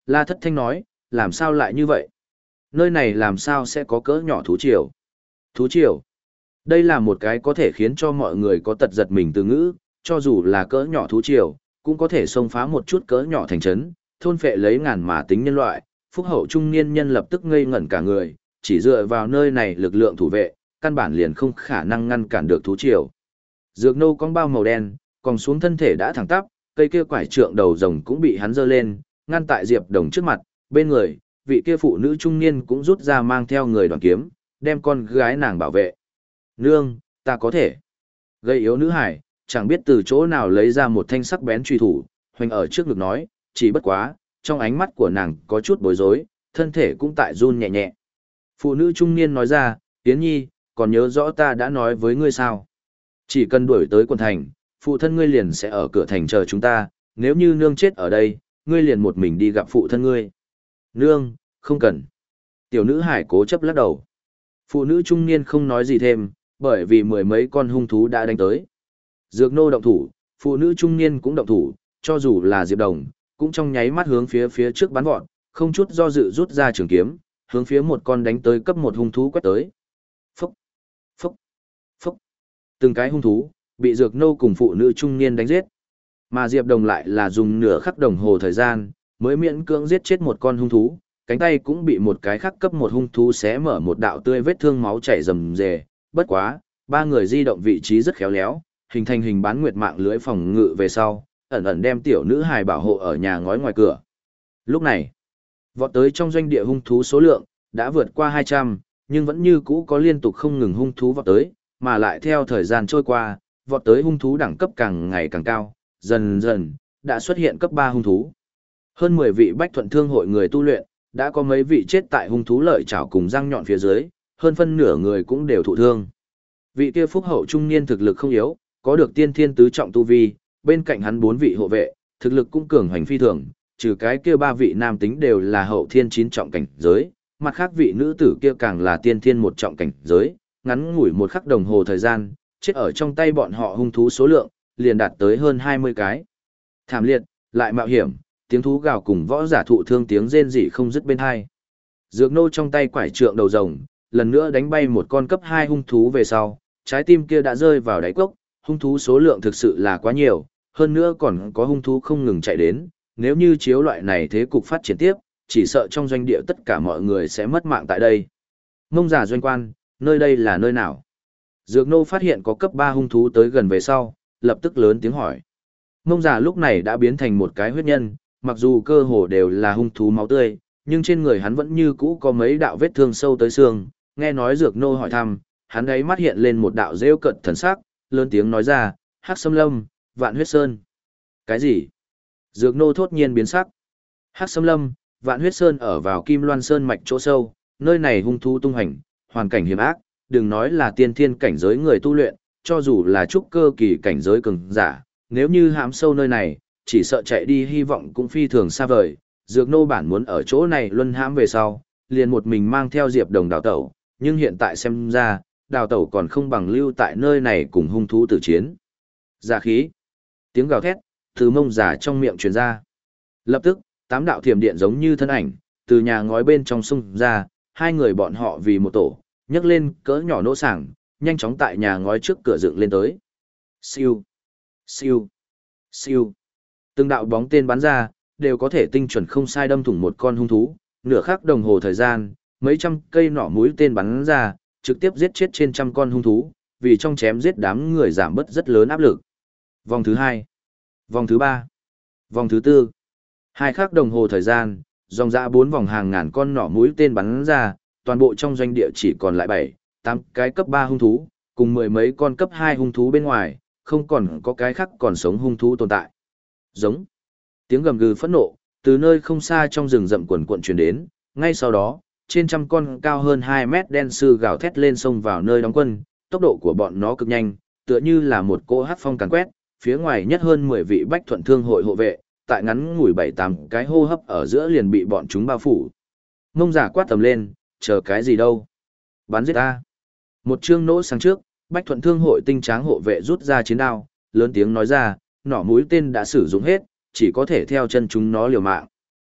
La Thất Thanh nói, làm sao lại như vậy? Nơi này làm sao sẽ có cỡ nhỏ thú triều? Thú triều? Đây là một cái có thể khiến cho mọi người có tật giật mình từ ngữ, cho dù là cỡ nhỏ thú triều, cũng có thể xông phá một chút cỡ nhỏ thành trấn, thôn phệ lấy ngàn mà tính nhân loại. Phúc hậu trung niên nhân lập tức ngây ngẩn cả người, chỉ dựa vào nơi này lực lượng thủ vệ, căn bản liền không khả năng ngăn cản được thú triều. Dược nô con bao màu đen, còn xuống thân thể đã thẳng tắp, cây kia quải trượng đầu rồng cũng bị hắn giơ lên, ngăn tại Diệp Đồng trước mặt, bên người, vị kia phụ nữ trung niên cũng rút ra mang theo người đoàn kiếm, đem con gái nàng bảo vệ. Nương, ta có thể. Gây yếu nữ hải, chẳng biết từ chỗ nào lấy ra một thanh sắc bén truy thủ, hoành ở trước ngực nói, chỉ bất quá, trong ánh mắt của nàng có chút bối rối, thân thể cũng tại run nhẹ nhẹ. Phụ nữ trung niên nói ra, Tiến Nhi, còn nhớ rõ ta đã nói với ngươi sao? Chỉ cần đuổi tới quận thành, phụ thân ngươi liền sẽ ở cửa thành chờ chúng ta, nếu như nương chết ở đây, ngươi liền một mình đi gặp phụ thân ngươi. Nương, không cần. Tiểu nữ hải cố chấp lắc đầu. Phụ nữ trung niên không nói gì thêm, bởi vì mười mấy con hung thú đã đánh tới. Dược nô động thủ, phụ nữ trung niên cũng động thủ, cho dù là Diệp Đồng, cũng trong nháy mắt hướng phía phía trước bắn vọt, không chút do dự rút ra trường kiếm, hướng phía một con đánh tới cấp một hung thú quét tới. Phúc, phúc, phúc. Từng cái hung thú, bị dược nô cùng phụ nữ trung niên đánh giết. Mà Diệp Đồng lại là dùng nửa khắc đồng hồ thời gian, mới miễn cưỡng giết chết một con hung thú, cánh tay cũng bị một cái khắc cấp một hung thú xé mở một đạo tươi vết thương máu chảy rầm rề. Bất quá, ba người di động vị trí rất khéo léo, hình thành hình bán nguyệt mạng lưới phòng ngự về sau, ẩn ẩn đem tiểu nữ hài bảo hộ ở nhà ngói ngoài cửa. Lúc này, vọt tới trong doanh địa hung thú số lượng đã vượt qua hai trăm, nhưng vẫn như cũ có liên tục không ngừng hung thú vọt tới, mà lại theo thời gian trôi qua, vọt tới hung thú đẳng cấp càng ngày càng cao, dần dần đã xuất hiện cấp ba hung thú. Hơn mười vị Bách Thuận Thương hội người tu luyện, đã có mấy vị chết tại hung thú lợi chảo cùng răng nhọn phía dưới, hơn phân nửa người cũng đều thụ thương. Vị kia phúc hậu trung niên thực lực không yếu, có được tiên thiên tứ trọng tu vi, bên cạnh hắn bốn vị hộ vệ, thực lực cũng cường hành phi thường, trừ cái kia ba vị nam tính đều là hậu thiên chín trọng cảnh giới, mặt khác vị nữ tử kia càng là tiên thiên một trọng cảnh giới, ngắn ngủi một khắc đồng hồ thời gian, chết ở trong tay bọn họ hung thú số lượng, liền đạt tới hơn hai mươi cái. Thảm liệt, lại mạo hiểm, tiếng thú gào cùng võ giả thụ thương tiếng rên rỉ không dứt bên hai. Dược nô trong tay quải trượng đầu rồng, lần nữa đánh bay một con cấp hai hung thú về sau, trái tim kia đã rơi vào đáy cốc, hung thú số lượng thực sự là quá nhiều, hơn nữa còn có hung thú không ngừng chạy đến, nếu như chiếu loại này thế cục phát triển tiếp, chỉ sợ trong doanh địa tất cả mọi người sẽ mất mạng tại đây. Mông giả doanh quan, nơi đây là nơi nào? Dược nô phát hiện có cấp ba hung thú tới gần về sau, lập tức lớn tiếng hỏi. Mông giả lúc này đã biến thành một cái huyết nhân, mặc dù cơ hồ đều là hung thú máu tươi, nhưng trên người hắn vẫn như cũ có mấy đạo vết thương sâu tới xương. Nghe nói dược nô hỏi thăm, hắn ấy mắt hiện lên một đạo rêu cận thần sắc, lớn tiếng nói ra, Hắc Sâm Lâm, Vạn Huyết Sơn. Cái gì? Dược nô thốt nhiên biến sắc. Hắc Sâm Lâm, Vạn Huyết Sơn ở vào Kim Loan Sơn mạch chỗ sâu, nơi này hung thú tung hành, hoàn cảnh hiểm ác, đừng nói là tiên thiên cảnh giới người tu luyện, cho dù là trúc cơ kỳ cảnh giới cường giả, nếu như hãm sâu nơi này, chỉ sợ chạy đi hy vọng cũng phi thường xa vời. Dược nô bản muốn ở chỗ này luân hãm về sau, liền một mình mang theo Diệp Đồng đào tẩu, nhưng hiện tại xem ra, đào tẩu còn không bằng lưu tại nơi này cùng hung thú tử chiến. Giả khí. Tiếng gào thét, từ mông giả trong miệng truyền ra. Lập tức, tám đạo thiểm điện giống như thân ảnh, từ nhà ngói bên trong xung ra, hai người bọn họ vì một tổ, nhấc lên cỡ nhỏ nỗ sảng, nhanh chóng tại nhà ngói trước cửa dựng lên tới. Siêu, siêu, siêu. Từng đạo bóng tên bắn ra, đều có thể tinh chuẩn không sai đâm thủng một con hung thú, nửa khắc đồng hồ thời gian, mấy trăm cây nỏ mũi tên bắn ra, trực tiếp giết chết trên trăm con hung thú, vì trong chém giết đám người giảm bớt rất lớn áp lực. Vòng thứ hai, vòng thứ ba, vòng thứ tư. Hai khắc đồng hồ thời gian, dòng dã bốn vòng hàng ngàn con nỏ mũi tên bắn ra, toàn bộ trong doanh địa chỉ còn lại bảy, tám cái cấp ba hung thú, cùng mười mấy con cấp hai hung thú bên ngoài, không còn có cái khác còn sống hung thú tồn tại. Giống. Tiếng gầm gừ phẫn nộ, từ nơi không xa trong rừng rậm quần quận truyền đến, ngay sau đó, trên trăm con cao hơn hai mét đen sư gào thét lên sông vào nơi đóng quân, tốc độ của bọn nó cực nhanh, tựa như là một cỗ hắc phong càn quét, phía ngoài nhất hơn mười vị Bách Thuận Thương hội hộ vệ, tại ngắn ngủi bảy tám cái hô hấp ở giữa liền bị bọn chúng bao phủ. Mông giả quát tầm lên, chờ cái gì đâu? Bắn giết ta. Một chương nỗ sáng trước, Bách Thuận Thương hội tinh tráng hộ vệ rút ra chiến đao, lớn tiếng nói ra, nỏ mũi tên đã sử dụng hết, chỉ có thể theo chân chúng nó liều mạng.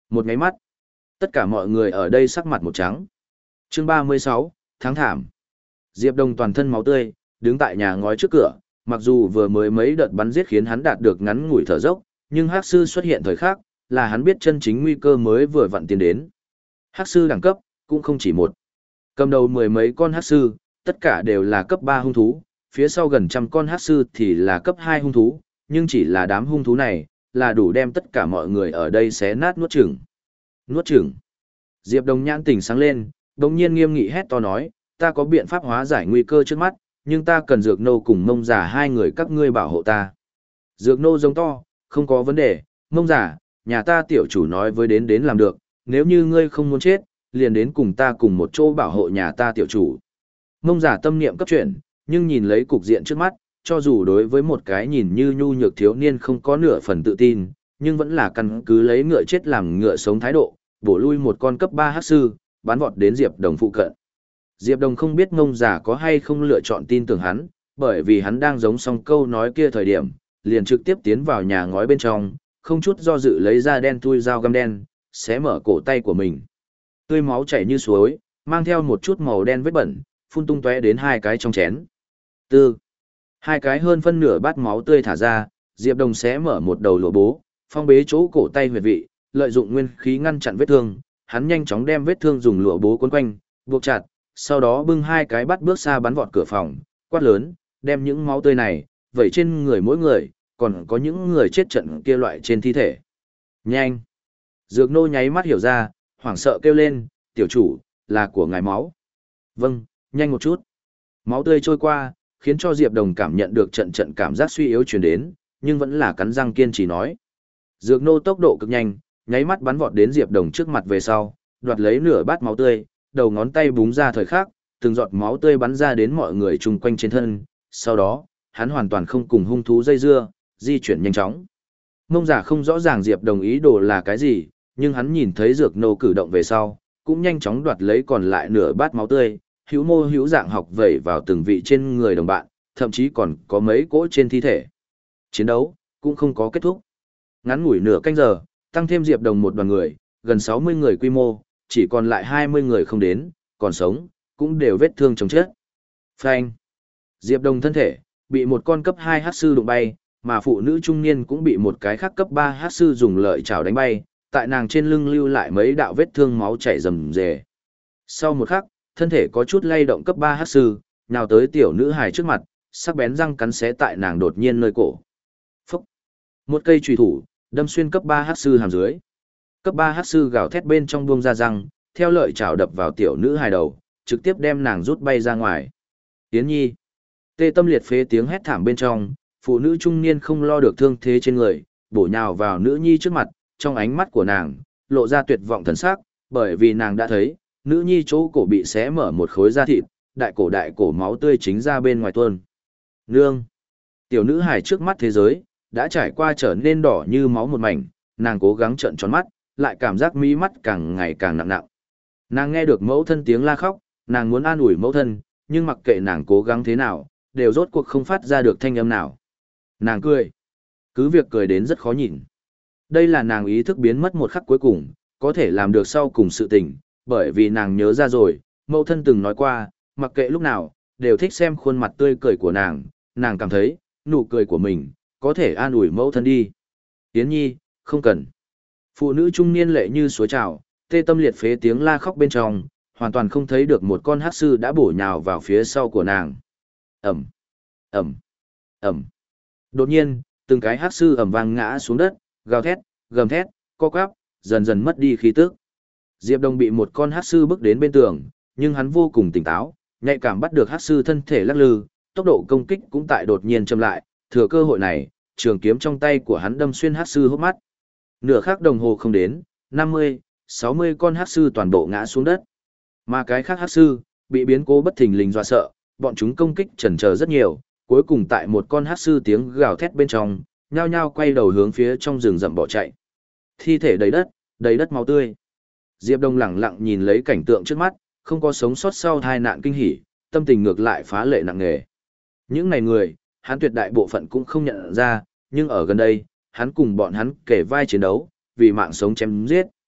Một ngáy mắt, tất cả mọi người ở đây sắc mặt một trắng. Chương ba mươi sáu, tháng thảm. Diệp Đông toàn thân máu tươi, đứng tại nhà ngói trước cửa, mặc dù vừa mới mấy đợt bắn giết khiến hắn đạt được ngắn ngủi thở dốc, nhưng Hắc sư xuất hiện thời khắc, là hắn biết chân chính nguy cơ mới vừa vặn tiến đến. Hắc sư đẳng cấp cũng không chỉ một. Cầm đầu mười mấy con hắc sư, tất cả đều là cấp ba hung thú, phía sau gần trăm con hắc sư thì là cấp hai hung thú, nhưng chỉ là đám hung thú này, là đủ đem tất cả mọi người ở đây xé nát nuốt chửng. Nuốt chửng. Diệp Đông nhãn tỉnh sáng lên, đồng nhiên nghiêm nghị hét to nói, ta có biện pháp hóa giải nguy cơ trước mắt, nhưng ta cần Dược Nô cùng Mông Giả hai người các ngươi bảo hộ ta. Dược Nô giống to, không có vấn đề, Mông Giả, nhà ta tiểu chủ nói với đến đến làm được, nếu như ngươi không muốn chết, liền đến cùng ta cùng một chỗ bảo hộ nhà ta tiểu chủ. Mông Giả tâm niệm cấp chuyển, nhưng nhìn lấy cục diện trước mắt, cho dù đối với một cái nhìn như nhu nhược thiếu niên không có nửa phần tự tin, nhưng vẫn là căn cứ lấy ngựa chết làm ngựa sống thái độ, bổ lui một con cấp ba hắc sư, bắn vọt đến Diệp Đồng phụ cận. Diệp Đồng không biết Mông Giả có hay không lựa chọn tin tưởng hắn, bởi vì hắn đang giống xong câu nói kia thời điểm, liền trực tiếp tiến vào nhà ngói bên trong, không chút do dự lấy ra đen thui dao găm đen, xé mở cổ tay của mình. Tươi máu chảy như suối, mang theo một chút màu đen vết bẩn, phun tung tóe đến hai cái trong chén. Tư. Hai cái hơn phân nửa bát máu tươi thả ra, Diệp Đồng xé mở một đầu lụa bố, phong bế chỗ cổ tay huyệt vị, lợi dụng nguyên khí ngăn chặn vết thương, hắn nhanh chóng đem vết thương dùng lụa bố quấn quanh, buộc chặt, sau đó bưng hai cái bát bước xa bắn vọt cửa phòng, quát lớn, đem những máu tươi này vẩy trên người mỗi người, còn có những người chết trận kia loại trên thi thể. Nhanh! Dược Nô nháy mắt hiểu ra, hoảng sợ kêu lên, tiểu chủ, là của ngài máu. Vâng, nhanh một chút. Máu tươi trôi qua, khiến cho Diệp Đồng cảm nhận được trận trận cảm giác suy yếu truyền đến, nhưng vẫn là cắn răng kiên trì nói. Dược Nô tốc độ cực nhanh, nháy mắt bắn vọt đến Diệp Đồng trước mặt về sau, đoạt lấy nửa bát máu tươi, đầu ngón tay búng ra thời khắc, từng giọt máu tươi bắn ra đến mọi người chung quanh trên thân, sau đó, hắn hoàn toàn không cùng hung thú dây dưa, di chuyển nhanh chóng. Mông Giả không rõ ràng Diệp Đồng ý đồ là cái gì, nhưng hắn nhìn thấy Dược Nô cử động về sau, cũng nhanh chóng đoạt lấy còn lại nửa bát máu tươi, hữu mô hữu dạng học vẩy vào từng vị trên người đồng bạn, thậm chí còn có mấy cỗ trên thi thể. Chiến đấu cũng không có kết thúc. Ngắn ngủi nửa canh giờ, tăng thêm Diệp Đồng một đoàn người, gần sáu mươi người quy mô, chỉ còn lại hai mươi người không đến, còn sống, cũng đều vết thương chồng chết. Phanh. Diệp Đồng thân thể, bị một con cấp hai hắc sư đụng bay, mà phụ nữ trung niên cũng bị một cái khác cấp ba hắc sư dùng lợi chảo đánh bay, tại nàng trên lưng lưu lại mấy đạo vết thương máu chảy rầm rề. Sau một khắc, thân thể có chút lay động cấp ba hắc sư, nhào tới tiểu nữ hài trước mặt, sắc bén răng cắn xé tại nàng đột nhiên nơi cổ. Phúc. Một cây chùy thủ, đâm xuyên cấp ba hắc sư hàm dưới. Cấp ba hắc sư gào thét bên trong buông ra răng, theo lợi chảo đập vào tiểu nữ hài đầu, trực tiếp đem nàng rút bay ra ngoài. Yến Nhi. Tê tâm liệt phế tiếng hét thảm bên trong, phụ nữ trung niên không lo được thương thế trên người, bổ nhào vào nữ nhi trước mặt, trong ánh mắt của nàng, lộ ra tuyệt vọng thần sắc, bởi vì nàng đã thấy, nữ nhi chỗ cổ bị xé mở một khối da thịt, đại cổ đại cổ máu tươi chính ra bên ngoài tuôn. Nương! Tiểu nữ hài trước mắt thế giới, đã trải qua trở nên đỏ như máu một mảnh, nàng cố gắng trợn tròn mắt, lại cảm giác mí mắt càng ngày càng nặng nặng. Nàng nghe được mẫu thân tiếng la khóc, nàng muốn an ủi mẫu thân, nhưng mặc kệ nàng cố gắng thế nào, đều rốt cuộc không phát ra được thanh âm nào. Nàng cười. Cứ việc cười đến rất khó nhìn. Đây là nàng ý thức biến mất một khắc cuối cùng, có thể làm được sau cùng sự tình, bởi vì nàng nhớ ra rồi, mẫu thân từng nói qua, mặc kệ lúc nào, đều thích xem khuôn mặt tươi cười của nàng, nàng cảm thấy, nụ cười của mình, có thể an ủi mẫu thân đi. Yến Nhi, không cần. Phụ nữ trung niên lệ như suối trào, tê tâm liệt phế tiếng la khóc bên trong, hoàn toàn không thấy được một con hắc sư đã bổ nhào vào phía sau của nàng. Ẩm, Ẩm, Ẩm. Đột nhiên, từng cái hắc sư ầm vang ngã xuống đất, gào thét, gầm thét, co quắp, dần dần mất đi khí tức. Diệp Đông bị một con hắc sư bước đến bên tường, nhưng hắn vô cùng tỉnh táo, nhạy cảm bắt được hắc sư thân thể lắc lư, tốc độ công kích cũng tại đột nhiên chậm lại, thừa cơ hội này, trường kiếm trong tay của hắn đâm xuyên hắc sư hốc mắt. Nửa khắc đồng hồ không đến, năm mươi, sáu mươi con hắc sư toàn bộ ngã xuống đất. Mà cái khác hắc sư, bị biến cố bất thình lình dọa sợ, bọn chúng công kích chần chờ rất nhiều, cuối cùng tại một con hắc sư tiếng gào thét bên trong, nhao nhao quay đầu hướng phía trong rừng rậm bỏ chạy. Thi thể đầy đất, đầy đất máu tươi. Diệp Đông lẳng lặng nhìn lấy cảnh tượng trước mắt, không có sống sót sau tai nạn kinh hỉ, tâm tình ngược lại phá lệ nặng nề. Những này người, hắn tuyệt đại bộ phận cũng không nhận ra, nhưng ở gần đây, hắn cùng bọn hắn kể vai chiến đấu, vì mạng sống chém giết.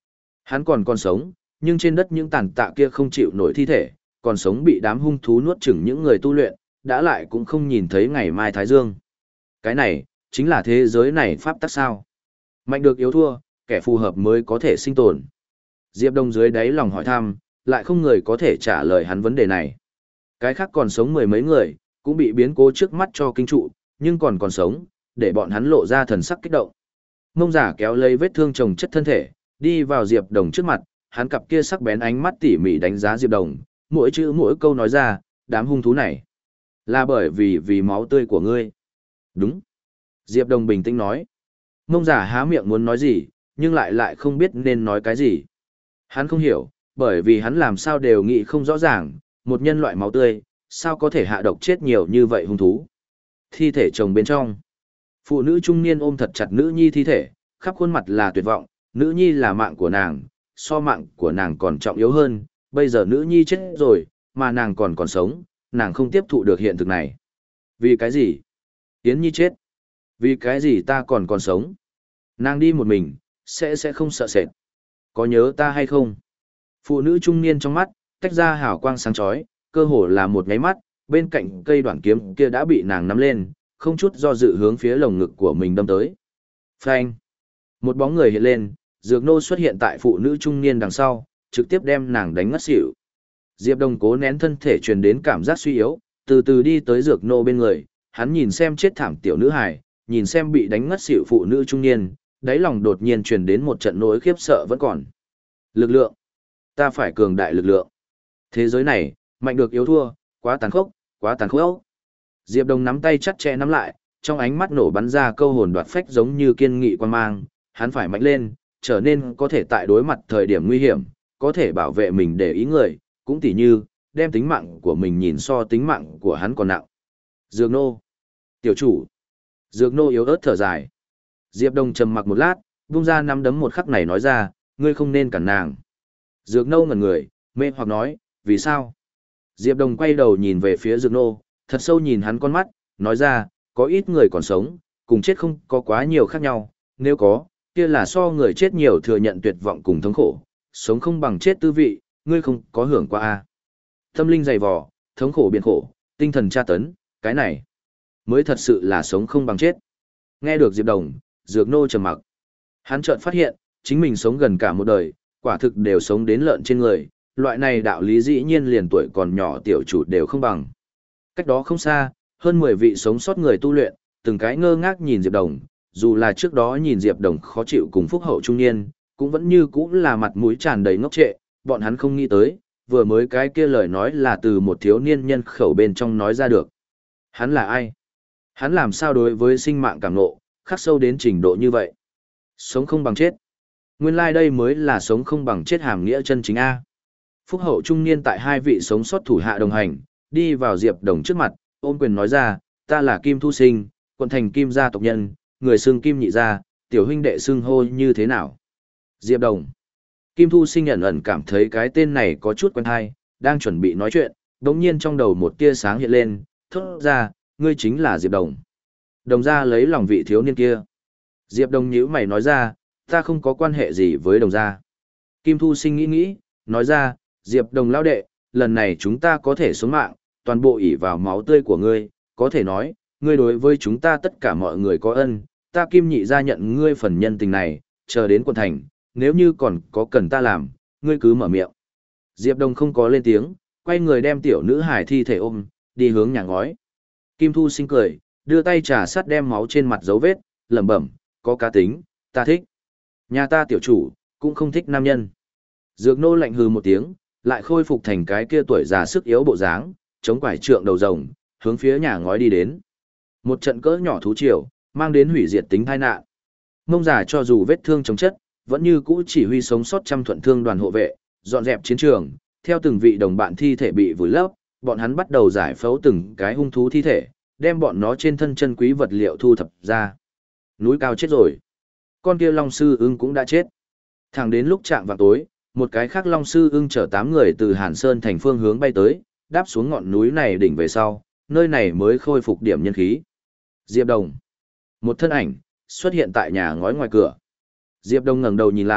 Hắn còn còn sống, nhưng trên đất những tàn tạ kia không chịu nổi thi thể, còn sống bị đám hung thú nuốt chửng những người tu luyện, đã lại cũng không nhìn thấy ngày mai Thái Dương. Cái này, chính là thế giới này pháp tắc sao. Mạnh được yếu thua, kẻ phù hợp mới có thể sinh tồn. Diệp Đông dưới đáy lòng hỏi thăm, lại không người có thể trả lời hắn vấn đề này. Cái khác còn sống mười mấy người, cũng bị biến cố trước mắt cho kinh trụ, nhưng còn còn sống, để bọn hắn lộ ra thần sắc kích động. Mông giả kéo lấy vết thương chồng chất thân thể, đi vào Diệp Đồng trước mặt, hắn cặp kia sắc bén ánh mắt tỉ mỉ đánh giá Diệp Đồng, mỗi chữ mỗi câu nói ra, đám hung thú này là bởi vì vì máu tươi của ngươi. Đúng. Diệp Đồng bình tĩnh nói. Mông giả há miệng muốn nói gì, nhưng lại lại không biết nên nói cái gì. Hắn không hiểu, bởi vì hắn làm sao đều nghĩ không rõ ràng, một nhân loại máu tươi, sao có thể hạ độc chết nhiều như vậy hung thú. Thi thể chồng bên trong. Phụ nữ trung niên ôm thật chặt nữ nhi thi thể, khắp khuôn mặt là tuyệt vọng, nữ nhi là mạng của nàng, so mạng của nàng còn trọng yếu hơn, bây giờ nữ nhi chết rồi, mà nàng còn còn sống, nàng không tiếp thụ được hiện thực này. Vì cái gì? Yến Nhi chết. Vì cái gì ta còn còn sống? Nàng đi một mình, sẽ sẽ không sợ sệt. Có nhớ ta hay không? Phụ nữ trung niên trong mắt, tách ra hào quang sáng chói, cơ hồ là một nháy mắt, bên cạnh cây đoạn kiếm kia đã bị nàng nắm lên, không chút do dự hướng phía lồng ngực của mình đâm tới. Phanh! Một bóng người hiện lên, dược nô xuất hiện tại phụ nữ trung niên đằng sau, trực tiếp đem nàng đánh ngất xỉu. Diệp Đông cố nén thân thể truyền đến cảm giác suy yếu, từ từ đi tới dược nô bên người, hắn nhìn xem chết thảm tiểu nữ hài, nhìn xem bị đánh ngất xỉu phụ nữ trung niên, đáy lòng đột nhiên truyền đến một trận nỗi khiếp sợ vẫn còn. Lực lượng! Ta phải cường đại lực lượng. Thế giới này, mạnh được yếu thua, quá tàn khốc, quá tàn khốc. Diệp Đông nắm tay chặt chẽ nắm lại, trong ánh mắt nổ bắn ra câu hồn đoạt phách giống như kiên nghị quan mang, hắn phải mạnh lên, trở nên có thể tại đối mặt thời điểm nguy hiểm, có thể bảo vệ mình để ý người, cũng tỉ như, đem tính mạng của mình nhìn so tính mạng của hắn còn nặng. Dược nô. Tiểu chủ. Dược nô yếu ớt thở dài. Diệp Đông trầm mặc một lát, vung ra nắm đấm một khắc này nói ra, ngươi không nên cản nàng. Dược nô ngẩn người, mê hoặc nói, vì sao? Diệp Đông quay đầu nhìn về phía dược nô, thật sâu nhìn hắn con mắt, nói ra, có ít người còn sống, cùng chết không có quá nhiều khác nhau, nếu có, kia là so người chết nhiều thừa nhận tuyệt vọng cùng thống khổ, sống không bằng chết tư vị, ngươi không có hưởng qua a. À. Tâm linh dày vò, thống khổ biện khổ, tinh thần tra tấn, cái này mới thật sự là sống không bằng chết. Nghe được Diệp Đồng, dược nô trầm mặc. Hắn chợt phát hiện, chính mình sống gần cả một đời, quả thực đều sống đến lợn trên người, loại này đạo lý dĩ nhiên liền tuổi còn nhỏ tiểu chủ đều không bằng. Cách đó không xa, hơn mười vị sống sót người tu luyện, từng cái ngơ ngác nhìn Diệp Đồng, dù là trước đó nhìn Diệp Đồng khó chịu cùng phúc hậu trung niên, cũng vẫn như cũ là mặt mũi tràn đầy ngốc trệ, bọn hắn không nghĩ tới, vừa mới cái kia lời nói là từ một thiếu niên nhân khẩu bên trong nói ra được. Hắn là ai? Hắn làm sao đối với sinh mạng cảm ngộ, khắc sâu đến trình độ như vậy? Sống không bằng chết. Nguyên lai like đây mới là sống không bằng chết hàm nghĩa chân chính A. Phúc hậu trung niên tại hai vị sống sót thủ hạ đồng hành, đi vào Diệp Đồng trước mặt, ôm quyền nói ra, ta là Kim Thu Sinh, quận thành Kim gia tộc nhân, người xưng Kim nhị gia, tiểu huynh đệ xưng hô như thế nào? Diệp Đồng. Kim Thu Sinh ẩn ẩn cảm thấy cái tên này có chút quen hay, đang chuẩn bị nói chuyện, đống nhiên trong đầu một tia sáng hiện lên, thốt ra, ngươi chính là Diệp Đồng. Đồng gia lấy lòng vị thiếu niên kia. Diệp Đồng nhíu mày nói ra, ta không có quan hệ gì với Đồng gia. Kim Thu Sinh nghĩ nghĩ, nói ra, Diệp Đồng lão đệ, lần này chúng ta có thể sống mạng, toàn bộ ỷ vào máu tươi của ngươi, có thể nói, ngươi đối với chúng ta tất cả mọi người có ân, ta Kim nhị gia nhận ngươi phần nhân tình này, chờ đến quận thành, nếu như còn có cần ta làm, ngươi cứ mở miệng. Diệp Đông không có lên tiếng, quay người đem tiểu nữ hải thi thể ôm, đi hướng nhà ngói. Kim Thu Sinh cười, đưa tay trà sát đem máu trên mặt dấu vết, lẩm bẩm, có cá tính, ta thích. Nhà ta tiểu chủ, cũng không thích nam nhân. Dược nô lạnh hừ một tiếng, lại khôi phục thành cái kia tuổi già sức yếu bộ dáng, chống quải trượng đầu rồng, hướng phía nhà ngói đi đến. Một trận cỡ nhỏ thú triều, mang đến hủy diệt tính tai nạn. Mông giả cho dù vết thương chống chất, vẫn như cũ chỉ huy sống sót trăm thuận thương đoàn hộ vệ, dọn dẹp chiến trường, theo từng vị đồng bạn thi thể bị vùi lấp, bọn hắn bắt đầu giải phẫu từng cái hung thú thi thể, đem bọn nó trên thân chân quý vật liệu thu thập ra. Núi cao chết rồi. Con kia long sư ưng cũng đã chết. Thẳng đến lúc chạm vào tối, một cái khác long sư ưng chở tám người từ Hàn Sơn thành phương hướng bay tới, đáp xuống ngọn núi này đỉnh về sau, nơi này mới khôi phục điểm nhân khí. Diệp Đồng. Một thân ảnh, xuất hiện tại nhà ngói ngoài cửa. Diệp Đông ngẩng đầu nhìn lại,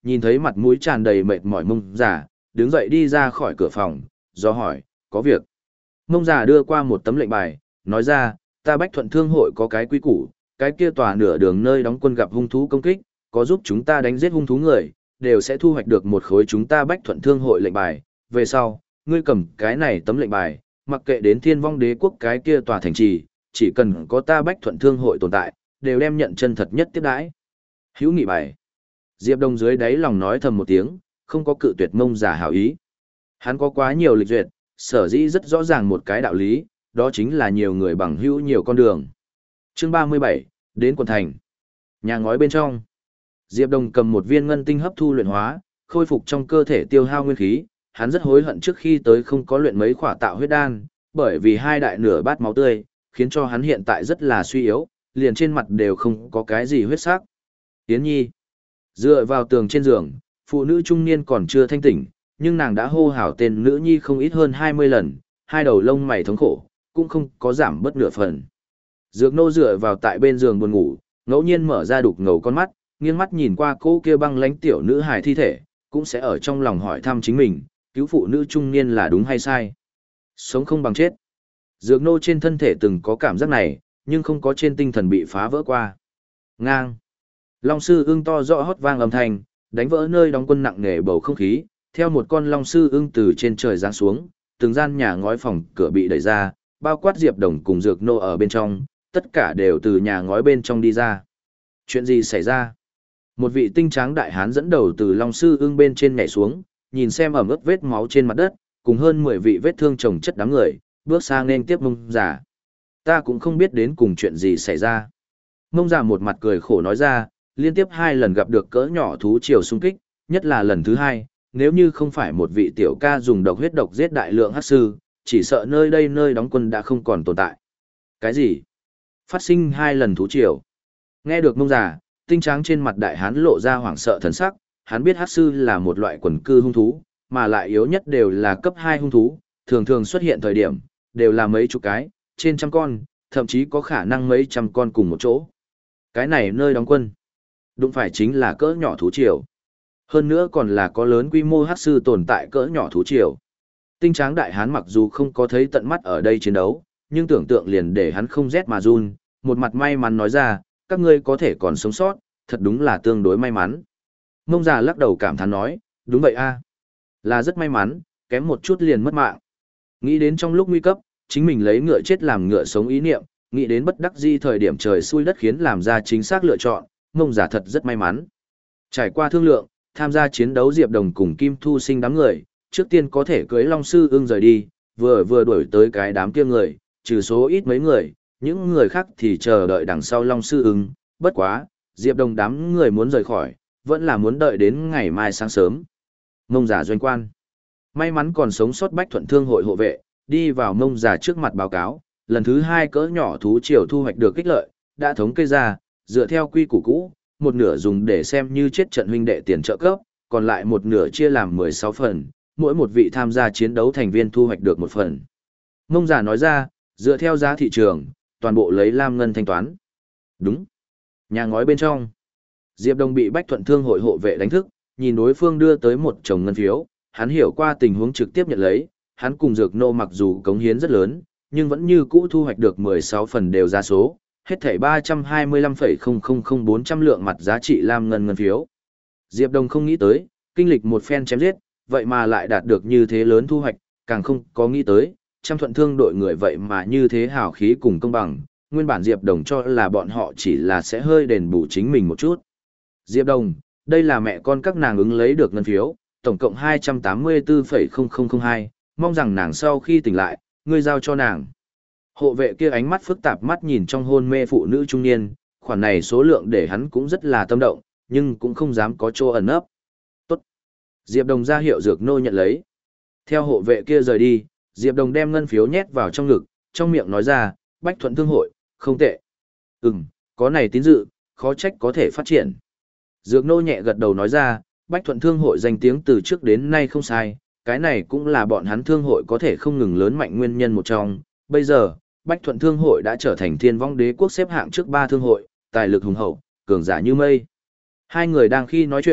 Nhìn thấy mặt mũi tràn đầy mệt mỏi Mông Giả, đứng dậy đi ra khỏi cửa phòng, do hỏi, có việc. Mông Giả đưa qua một tấm lệnh bài, nói ra, ta Bách Thuận Thương hội có cái quy củ, cái kia tòa nửa đường nơi đóng quân gặp hung thú công kích, có giúp chúng ta đánh giết hung thú người, đều sẽ thu hoạch được một khối chúng ta Bách Thuận Thương hội lệnh bài. Về sau, ngươi cầm cái này tấm lệnh bài, mặc kệ đến Thiên Vong Đế quốc cái kia tòa thành trì, chỉ cần có ta Bách Thuận Thương hội tồn tại, đều đem nhận chân thật nhất tiếp đãi. Hữu nghị bài. Diệp Đông dưới đáy lòng nói thầm một tiếng, không có cự tuyệt Mông Giả hảo ý. Hắn có quá nhiều lịch duyệt, sở dĩ rất rõ ràng một cái đạo lý, đó chính là nhiều người bằng hữu nhiều con đường. Chương ba mươi bảy, đến quần thành. Nhà ngói bên trong. Diệp Đông cầm một viên ngân tinh hấp thu luyện hóa, khôi phục trong cơ thể tiêu hao nguyên khí, hắn rất hối hận trước khi tới không có luyện mấy khỏa tạo huyết đan, bởi vì hai đại nửa bát máu tươi, khiến cho hắn hiện tại rất là suy yếu, liền trên mặt đều không có cái gì huyết sắc. Yến Nhi. Dựa vào tường trên giường, phụ nữ trung niên còn chưa thanh tỉnh, nhưng nàng đã hô hào tên nữ nhi không ít hơn hai mươi lần, hai đầu lông mày thống khổ, cũng không có giảm bất nửa phần. Dược nô dựa vào tại bên giường buồn ngủ, ngẫu nhiên mở ra đục ngầu con mắt, nghiêng mắt nhìn qua cô kia băng lánh tiểu nữ hài thi thể, cũng sẽ ở trong lòng hỏi thăm chính mình, cứu phụ nữ trung niên là đúng hay sai. Sống không bằng chết. Dược nô trên thân thể từng có cảm giác này, nhưng không có trên tinh thần bị phá vỡ qua. Ngang. Long sư ưng to rõ hót vang âm thanh, đánh vỡ nơi đóng quân nặng nề bầu không khí, theo một con long sư ưng từ trên trời giáng xuống, từng gian nhà ngói phòng cửa bị đẩy ra, bao quát Diệp Đồng cùng Dược nô ở bên trong, tất cả đều từ nhà ngói bên trong đi ra. Chuyện gì xảy ra? Một vị tinh tráng đại hán dẫn đầu từ long sư ưng bên trên nhảy xuống, nhìn xem ẩm ướt vết máu trên mặt đất, cùng hơn mười vị vết thương chồng chất đám người, bước sang nên tiếp Mông Giả. Ta cũng không biết đến cùng chuyện gì xảy ra. Mông Giả một mặt cười khổ nói ra, liên tiếp hai lần gặp được cỡ nhỏ thú triều xung kích, nhất là lần thứ hai, nếu như không phải một vị tiểu ca dùng độc huyết độc giết đại lượng hắc sư, chỉ sợ nơi đây nơi đóng quân đã không còn tồn tại. Cái gì? Phát sinh hai lần thú triều. Nghe được Mông Giả, tinh tráng trên mặt đại hán lộ ra hoảng sợ thần sắc, hắn biết hắc sư là một loại quần cư hung thú, mà lại yếu nhất đều là cấp hai hung thú, thường thường xuất hiện thời điểm, đều là mấy chục cái, trên trăm con, thậm chí có khả năng mấy trăm con cùng một chỗ. Cái này nơi đóng quân, đụng phải chính là cỡ nhỏ thú triều. Hơn nữa còn là có lớn quy mô hắc sư tồn tại cỡ nhỏ thú triều. Tinh tráng đại hán mặc dù không có thấy tận mắt ở đây chiến đấu, nhưng tưởng tượng liền để hắn không rét mà run, một mặt may mắn nói ra, các ngươi có thể còn sống sót, thật đúng là tương đối may mắn. Mông Giả lắc đầu cảm thán nói, đúng vậy a, là rất may mắn, kém một chút liền mất mạng. Nghĩ đến trong lúc nguy cấp, chính mình lấy ngựa chết làm ngựa sống ý niệm, nghĩ đến bất đắc di thời điểm trời xui đất khiến làm ra chính xác lựa chọn, Mông Giả thật rất may mắn. Trải qua thương lượng, tham gia chiến đấu Diệp Đồng cùng Kim Thu Sinh đám người, trước tiên có thể cưới Long Sư Ưng rời đi, vừa vừa đuổi tới cái đám kia người, trừ số ít mấy người, những người khác thì chờ đợi đằng sau Long Sư Ưng, bất quá, Diệp Đồng đám người muốn rời khỏi, vẫn là muốn đợi đến ngày mai sáng sớm. Mông Giả doanh quan. May mắn còn sống sót Bách Thuận Thương hội hộ vệ, đi vào Mông Giả trước mặt báo cáo, lần thứ hai cỡ nhỏ thú triều thu hoạch được kích lợi, đã thống kê ra, dựa theo quy củ cũ, một nửa dùng để xem như chết trận huynh đệ tiền trợ cấp, còn lại một nửa chia làm mười sáu phần, mỗi một vị tham gia chiến đấu thành viên thu hoạch được một phần. Mông Giả nói ra, dựa theo giá thị trường, toàn bộ lấy lam ngân thanh toán. Đúng. Nhà ngói bên trong. Diệp Đồng bị Bách Thuận Thương hội hộ vệ đánh thức, nhìn đối phương đưa tới một chồng ngân phiếu, hắn hiểu qua tình huống trực tiếp nhận lấy, hắn cùng Dược nô mặc dù cống hiến rất lớn, nhưng vẫn như cũ thu hoạch được mười sáu phần đều ra số, hết thảy ba trăm hai mươi lăm phẩy không không không bốn trăm lượng mặt giá trị lam ngân ngân phiếu. Diệp Đồng không nghĩ tới, kinh lịch một phen chém giết, vậy mà lại đạt được như thế lớn thu hoạch, càng không có nghĩ tới, trăm thuận thương đội người vậy mà như thế hào khí cùng công bằng, nguyên bản Diệp Đồng cho là bọn họ chỉ là sẽ hơi đền bù chính mình một chút. Diệp Đồng, đây là mẹ con các nàng ứng lấy được ngân phiếu, tổng cộng hai trăm tám mươi tư phẩy không không không hai, mong rằng nàng sau khi tỉnh lại, ngươi giao cho nàng. Hộ vệ kia ánh mắt phức tạp mắt nhìn trong hôn mê phụ nữ trung niên, khoản này số lượng để hắn cũng rất là tâm động, nhưng cũng không dám có chỗ ẩn ấp. Tốt. Diệp Đồng ra hiệu Dược nô nhận lấy. Theo hộ vệ kia rời đi, Diệp Đồng đem ngân phiếu nhét vào trong ngực, trong miệng nói ra, Bách Thuận Thương hội, không tệ. Ừm, có này tín dự, khó trách có thể phát triển. Dược nô nhẹ gật đầu nói ra, Bách Thuận Thương hội danh tiếng từ trước đến nay không sai, cái này cũng là bọn hắn thương hội có thể không ngừng lớn mạnh nguyên nhân một trong. Bây giờ, Bách Thuận Thương hội đã trở thành Thiên Vong Đế quốc xếp hạng trước ba thương hội, tài lực hùng hậu, cường giả như mây. Hai người đang khi nói chuyện,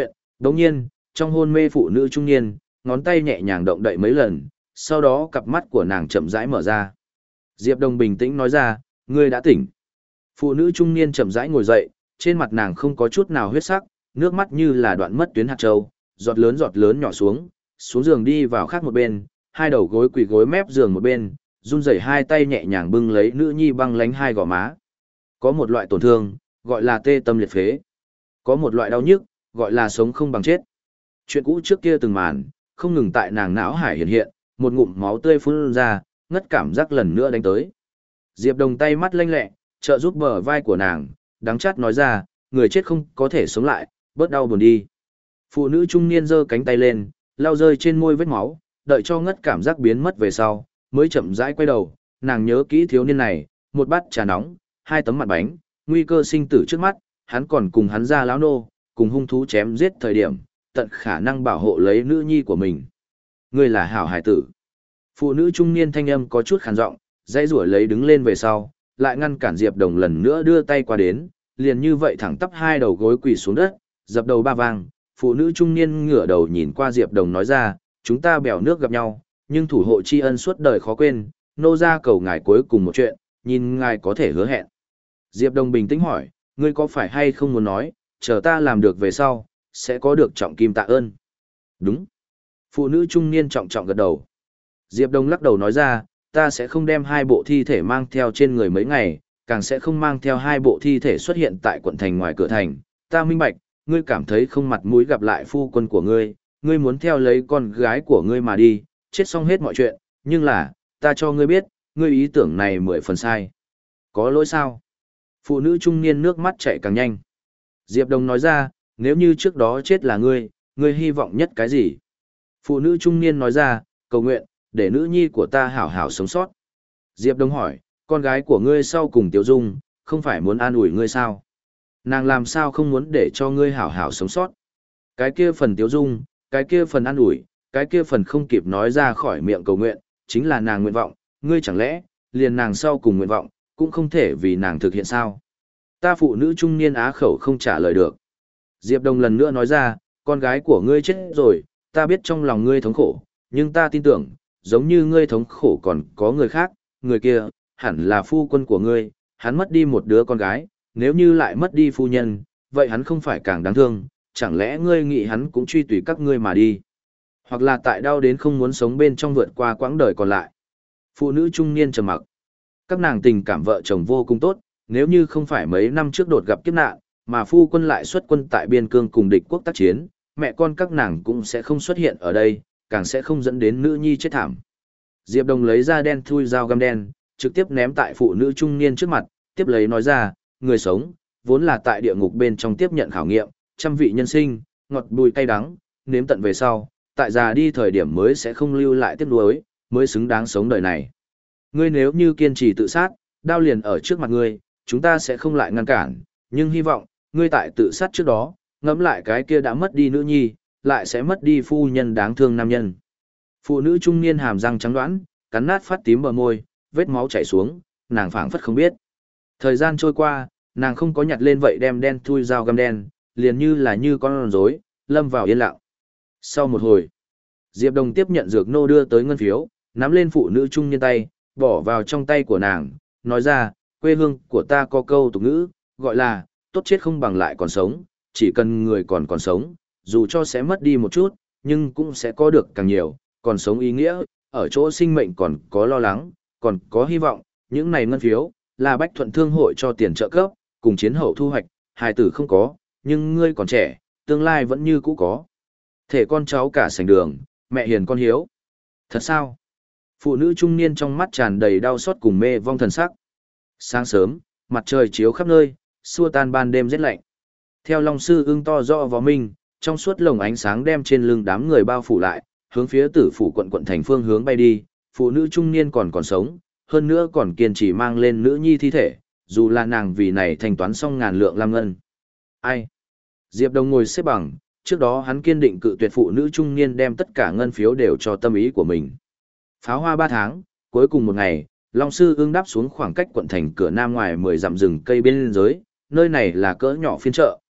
Đồng nhiên, trong hôn mê phụ nữ trung niên, ngón tay nhẹ nhàng động đậy mấy lần, sau đó cặp mắt của nàng chậm rãi mở ra. Diệp Đồng bình tĩnh nói ra, ngươi đã tỉnh. Phụ nữ trung niên chậm rãi ngồi dậy, trên mặt nàng không có chút nào huyết sắc, nước mắt như là đoạn mất tuyến hạt châu, giọt lớn giọt lớn nhỏ xuống, xuống giường đi vào khác một bên, hai đầu gối quỳ gối mép giường một bên, run rẩy hai tay nhẹ nhàng bưng lấy nữ nhi băng lánh hai gò má. Có một loại tổn thương, gọi là tê tâm liệt phế. Có một loại đau nhức, gọi là sống không bằng chết. Chuyện cũ trước kia từng màn, không ngừng tại nàng não hải hiện hiện, một ngụm máu tươi phun ra, ngất cảm giác lần nữa đánh tới. Diệp Đồng tay mắt lanh lẹ, trợ giúp bờ vai của nàng, đắng chát nói ra, người chết không có thể sống lại, bớt đau buồn đi. Phụ nữ trung niên giơ cánh tay lên, lau rơi trên môi vết máu, đợi cho ngất cảm giác biến mất về sau, mới chậm rãi quay đầu, nàng nhớ kỹ thiếu niên này, một bát trà nóng, hai tấm mặt bánh, nguy cơ sinh tử trước mắt, hắn còn cùng hắn ra lão nô, cùng hung thú chém giết thời điểm, tận khả năng bảo hộ lấy nữ nhi của mình. Ngươi là hảo hải tử. Phụ nữ trung niên thanh âm có chút khàn giọng, dãy rủa lấy đứng lên về sau, lại ngăn cản Diệp Đồng lần nữa đưa tay qua đến, liền như vậy thẳng tắp hai đầu gối quỳ xuống đất, dập đầu ba vang. Phụ nữ trung niên ngửa đầu nhìn qua Diệp Đồng nói ra, chúng ta bèo nước gặp nhau, nhưng thủ hộ tri ân suốt đời khó quên, nô ra cầu ngài cuối cùng một chuyện, nhìn ngài có thể hứa hẹn. Diệp Đồng bình tĩnh hỏi, ngươi có phải hay không muốn nói, chờ ta làm được về sau, sẽ có được trọng kim tạ ơn. Đúng. Phụ nữ trung niên trọng trọng gật đầu. Diệp Đồng lắc đầu nói ra, ta sẽ không đem hai bộ thi thể mang theo trên người mấy ngày, càng sẽ không mang theo hai bộ thi thể xuất hiện tại quận thành ngoài cửa thành. Ta minh bạch, ngươi cảm thấy không mặt mũi gặp lại phu quân của ngươi, ngươi muốn theo lấy con gái của ngươi mà đi, chết xong hết mọi chuyện, nhưng là, ta cho ngươi biết, ngươi ý tưởng này mười phần sai. Có lỗi sao? Phụ nữ trung niên nước mắt chảy càng nhanh. Diệp Đồng nói ra, nếu như trước đó chết là ngươi, ngươi hy vọng nhất cái gì? Phụ nữ trung niên nói ra, cầu nguyện, để nữ nhi của ta hảo hảo sống sót. Diệp Đồng hỏi, con gái của ngươi sau cùng Tiểu Dung, không phải muốn an ủi ngươi sao? Nàng làm sao không muốn để cho ngươi hảo hảo sống sót? Cái kia phần Tiểu Dung, cái kia phần an ủi, cái kia phần không kịp nói ra khỏi miệng cầu nguyện, chính là nàng nguyện vọng, ngươi chẳng lẽ, liền nàng sau cùng nguyện vọng, cũng không thể vì nàng thực hiện sao? Ta phụ nữ trung niên á khẩu không trả lời được. Diệp Đồng lần nữa nói ra, con gái của ngươi chết rồi, ta biết trong lòng ngươi thống khổ, nhưng ta tin tưởng, giống như ngươi thống khổ còn có người khác, người kia, hẳn là phu quân của ngươi, hắn mất đi một đứa con gái, nếu như lại mất đi phu nhân, vậy hắn không phải càng đáng thương, chẳng lẽ ngươi nghĩ hắn cũng truy tùy các ngươi mà đi, hoặc là tại đau đến không muốn sống bên trong vượt qua quãng đời còn lại. Phụ nữ trung niên trầm mặc. Các nàng tình cảm vợ chồng vô cùng tốt, nếu như không phải mấy năm trước đột gặp kiếp nạn, mà phu quân lại xuất quân tại biên cương cùng địch quốc tác chiến, mẹ con các nàng cũng sẽ không xuất hiện ở đây, càng sẽ không dẫn đến nữ nhi chết thảm. Diệp Đồng lấy ra đen thui dao găm đen, trực tiếp ném tại phụ nữ trung niên trước mặt, tiếp lấy nói ra, người sống, vốn là tại địa ngục bên trong tiếp nhận khảo nghiệm, trăm vị nhân sinh, ngọt bùi cay đắng, nếm tận về sau, tại già đi thời điểm mới sẽ không lưu lại tiếc nuối, mới xứng đáng sống đời này. Ngươi nếu như kiên trì tự sát, đao liền ở trước mặt ngươi, chúng ta sẽ không lại ngăn cản, nhưng hy vọng, ngươi tại tự sát trước đó, ngẫm lại cái kia đã mất đi nữ nhi, lại sẽ mất đi phu nhân đáng thương nam nhân. Phụ nữ trung niên hàm răng trắng đoán, cắn nát phát tím bờ môi, vết máu chảy xuống, nàng phảng phất không biết. Thời gian trôi qua, nàng không có nhặt lên vậy đem đen thui dao găm đen, liền như là như con rối, lâm vào yên lặng. Sau một hồi, Diệp Đồng tiếp nhận dược nô đưa tới ngân phiếu, nắm lên phụ nữ trung niên tay, bỏ vào trong tay của nàng, nói ra, quê hương của ta có câu tục ngữ, gọi là, tốt chết không bằng lại còn sống, chỉ cần người còn còn sống, dù cho sẽ mất đi một chút, nhưng cũng sẽ có được càng nhiều, còn sống ý nghĩa, ở chỗ sinh mệnh còn có lo lắng, còn có hy vọng, những này ngân phiếu, là Bách Thuận Thương hội cho tiền trợ cấp, cùng chiến hậu thu hoạch, hài tử không có, nhưng ngươi còn trẻ, tương lai vẫn như cũ có. Thể con cháu cả sành đường, mẹ hiền con hiếu. Thật sao? Phụ nữ trung niên trong mắt tràn đầy đau xót cùng mê vong thần sắc. Sáng sớm, mặt trời chiếu khắp nơi, xua tan ban đêm rét lạnh. Theo Long Sư Ưng to rõ vó minh, trong suốt lồng ánh sáng đem trên lưng đám người bao phủ lại, hướng phía Tử phủ quận quận thành phương hướng bay đi. Phụ nữ trung niên còn còn sống, hơn nữa còn kiên trì mang lên nữ nhi thi thể, dù là nàng vì này thanh toán xong ngàn lượng lam ngân. Ai? Diệp Đồng ngồi xếp bằng, trước đó hắn kiên định cự tuyệt phụ nữ trung niên đem tất cả ngân phiếu đều cho tâm ý của mình. Pháo hoa ba tháng, cuối cùng một ngày, Long Sư Ưng đáp xuống khoảng cách quận thành cửa nam ngoài mười dặm rừng cây bên giới, nơi này là cỡ nhỏ phiên chợ,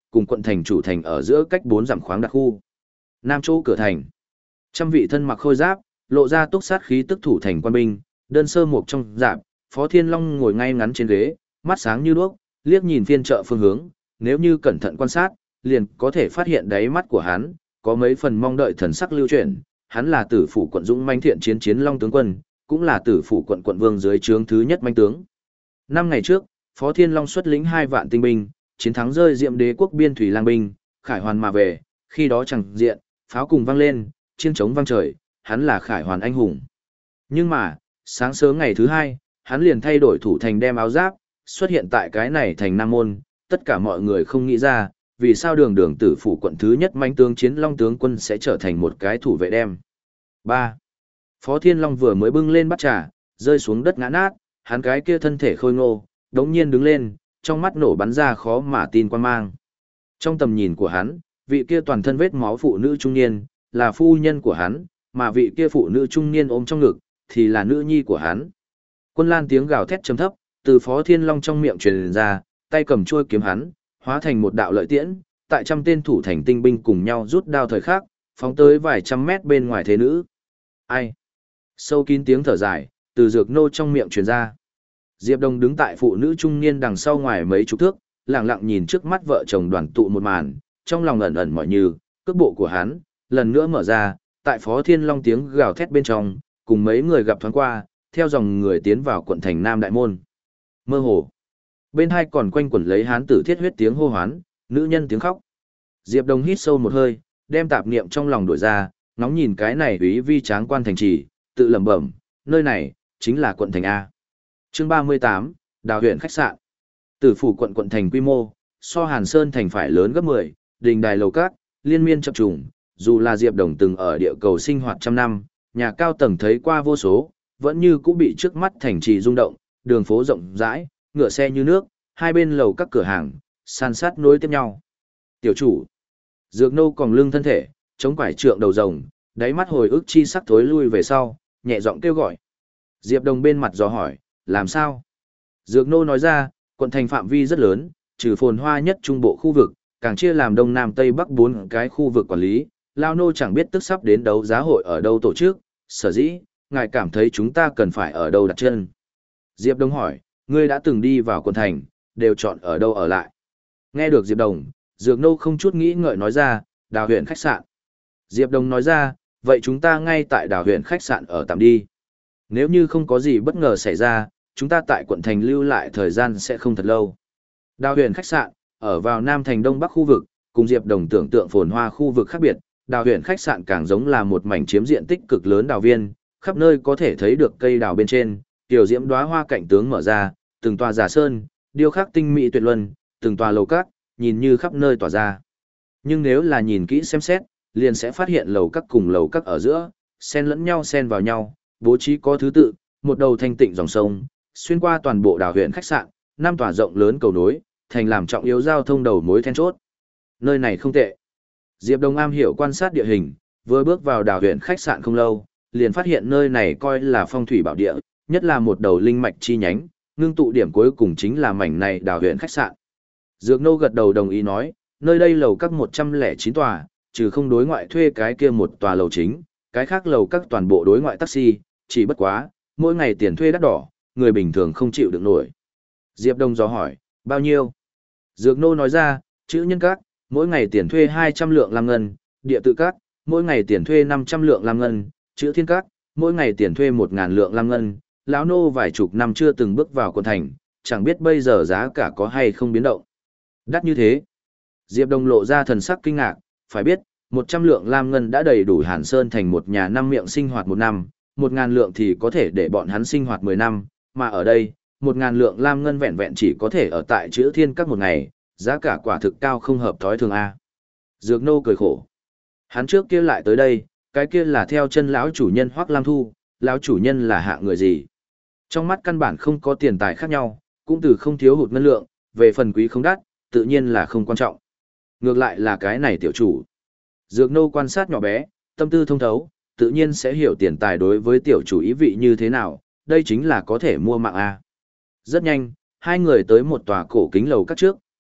cùng quận thành chủ thành ở giữa cách bốn dặm khoáng đặc khu. Nam chỗ cửa thành. Trăm vị thân mặc khôi giáp, lộ ra túc sát khí tức thủ thành quan binh, đơn sơ mục trong dạp, Phó Thiên Long ngồi ngay ngắn trên ghế, mắt sáng như đuốc, liếc nhìn phiên chợ phương hướng, nếu như cẩn thận quan sát, liền có thể phát hiện đáy mắt của hắn có mấy phần mong đợi thần sắc lưu chuyển. Hắn là Tử phủ quận dũng manh thiện chiến chiến Long tướng quân, cũng là Tử phủ quận quận vương dưới trướng thứ nhất manh tướng. Năm ngày trước, Phó Thiên Long xuất lĩnh hai vạn tinh binh, chiến thắng rơi Diệm Đế quốc biên thủy lang binh, khải hoàn mà về, khi đó chẳng diện, pháo cùng vang lên, chiêng trống vang trời, hắn là khải hoàn anh hùng. Nhưng mà, sáng sớm ngày thứ hai, hắn liền thay đổi thủ thành đem áo giáp, xuất hiện tại cái này thành Nam Môn, tất cả mọi người không nghĩ ra, vì sao đường đường Tử phủ quận thứ nhất mãnh tướng chiến Long tướng quân sẽ trở thành một cái thủ vệ đem. ba. Phó Thiên Long vừa mới bưng lên bát trà, rơi xuống đất ngã nát, hắn cái kia thân thể khôi ngô, đống nhiên đứng lên, trong mắt nổ bắn ra khó mà tin quan mang. Trong tầm nhìn của hắn, vị kia toàn thân vết máu phụ nữ trung niên, là phu nhân của hắn, mà vị kia phụ nữ trung niên ôm trong ngực, thì là nữ nhi của hắn. Quân Lan tiếng gào thét trầm thấp, từ Phó Thiên Long trong miệng truyền ra, tay cầm chuôi kiếm hắn, hóa thành một đạo lợi tiễn, tại trăm tên thủ thành tinh binh cùng nhau rút đao thời khắc, phóng tới vài trăm mét bên ngoài thế nữ. Ai? Sâu kín tiếng thở dài, từ Dược Nô trong miệng truyền ra. Diệp Đông đứng tại phụ nữ trung niên đằng sau ngoài mấy chục thước, lặng lặng nhìn trước mắt vợ chồng đoàn tụ một màn, trong lòng ẩn ẩn mỏi như, cước bộ của hắn, lần nữa mở ra, tại Phó Thiên Long tiếng gào thét bên trong, cùng mấy người gặp thoáng qua, theo dòng người tiến vào quận thành Nam Đại Môn. Mơ hồ. Bên hai còn quanh quẩn lấy hán tử thiết huyết tiếng hô hoán, nữ nhân tiếng khóc. Diệp Đông hít sâu một hơi, đem tạp niệm trong lòng đổi ra, ngóng nhìn cái này úy vi tráng quan thành trì, tự lẩm bẩm, nơi này chính là quận thành A. Chương ba mươi tám, Đào huyện khách sạn. Tử phủ quận quận thành quy mô, so Hàn Sơn thành phải lớn gấp mười, đình đài lầu cát, liên miên chập trùng, dù là Diệp Đồng từng ở địa cầu sinh hoạt trăm năm, nhà cao tầng thấy qua vô số, vẫn như cũng bị trước mắt thành trì rung động, đường phố rộng rãi, ngựa xe như nước, hai bên lầu các cửa hàng, san sát nối tiếp nhau. Tiểu chủ, Dược Nô còn lưng thân thể, chống quải trượng đầu rồng, đáy mắt hồi ức chi sắc thối lui về sau, nhẹ giọng kêu gọi. Diệp Đồng bên mặt dò hỏi, làm sao? Dược Nô nói ra, quận thành phạm vi rất lớn, trừ phồn hoa nhất trung bộ khu vực, càng chia làm đông nam tây bắc bốn cái khu vực quản lý, Lao Nô chẳng biết tức sắp đến đấu giá hội ở đâu tổ chức, sở dĩ, ngài cảm thấy chúng ta cần phải ở đâu đặt chân. Diệp Đồng hỏi, ngươi đã từng đi vào quận thành, đều chọn ở đâu ở lại. Nghe được Diệp Đồng, Dược Nô không chút nghĩ ngợi nói ra, Đào huyện khách sạn. Diệp Đồng nói ra, vậy chúng ta ngay tại Đào huyện khách sạn ở tạm đi. Nếu như không có gì bất ngờ xảy ra, chúng ta tại quận thành lưu lại thời gian sẽ không thật lâu. Đào huyện khách sạn, ở vào Nam thành Đông Bắc khu vực, cùng Diệp Đồng tưởng tượng phồn hoa khu vực khác biệt, Đào huyện khách sạn càng giống là một mảnh chiếm diện tích cực lớn đào viên, khắp nơi có thể thấy được cây đào bên trên, tiểu diễm đóa hoa cảnh tướng mở ra, từng tòa giả sơn, điêu khắc tinh mỹ tuyệt luân, từng tòa lầu các, nhìn như khắp nơi tỏa ra. Nhưng nếu là nhìn kỹ xem xét, liền sẽ phát hiện lầu các cùng lầu các ở giữa, xen lẫn nhau xen vào nhau, bố trí có thứ tự, một đầu thanh tịnh dòng sông, xuyên qua toàn bộ đào huyện khách sạn, năm tòa rộng lớn cầu nối, thành làm trọng yếu giao thông đầu mối then chốt. Nơi này không tệ. Diệp Đông am hiểu quan sát địa hình, vừa bước vào đào huyện khách sạn không lâu, liền phát hiện nơi này coi là phong thủy bảo địa, nhất là một đầu linh mạch chi nhánh, ngưng tụ điểm cuối cùng chính là mảnh này đào huyện khách sạn. Dược Nô gật đầu đồng ý nói, nơi đây lầu các một trăm lẻ chín tòa, trừ không đối ngoại thuê cái kia một tòa lầu chính, cái khác lầu các toàn bộ đối ngoại taxi, chỉ bất quá, mỗi ngày tiền thuê đắt đỏ, người bình thường không chịu được nổi. Diệp Đông dò hỏi, bao nhiêu? Dược Nô nói ra, chữ nhân các, mỗi ngày tiền thuê hai trăm lượng lam ngân, địa tự các, mỗi ngày tiền thuê năm trăm lượng lam ngân, chữ thiên các, mỗi ngày tiền thuê một nghìn lượng lam ngân. Lão nô vài chục năm chưa từng bước vào quận thành, chẳng biết bây giờ giá cả có hay không biến động. Đắt như thế. Diệp Đông lộ ra thần sắc kinh ngạc, phải biết, một trăm lượng lam ngân đã đầy đủ Hàn Sơn thành một nhà năm miệng sinh hoạt một năm, một ngàn lượng thì có thể để bọn hắn sinh hoạt mười năm, mà ở đây, một ngàn lượng lam ngân vẹn vẹn chỉ có thể ở tại chữ thiên các một ngày, giá cả quả thực cao không hợp thói thường a. Dược Nô cười khổ. Hắn trước kia lại tới đây, cái kia là theo chân lão chủ nhân Hoắc Lam Thu, lão chủ nhân là hạ người gì? Trong mắt căn bản không có tiền tài khác nhau, cũng từ không thiếu hụt ngân lượng, về phần quý không đắt, tự nhiên là không quan trọng. Ngược lại là cái này tiểu chủ. Dược Nô quan sát nhỏ bé, tâm tư thông thấu, tự nhiên sẽ hiểu tiền tài đối với tiểu chủ ý vị như thế nào, đây chính là có thể mua mạng A. Rất nhanh, hai người tới một tòa cổ kính lầu các trước,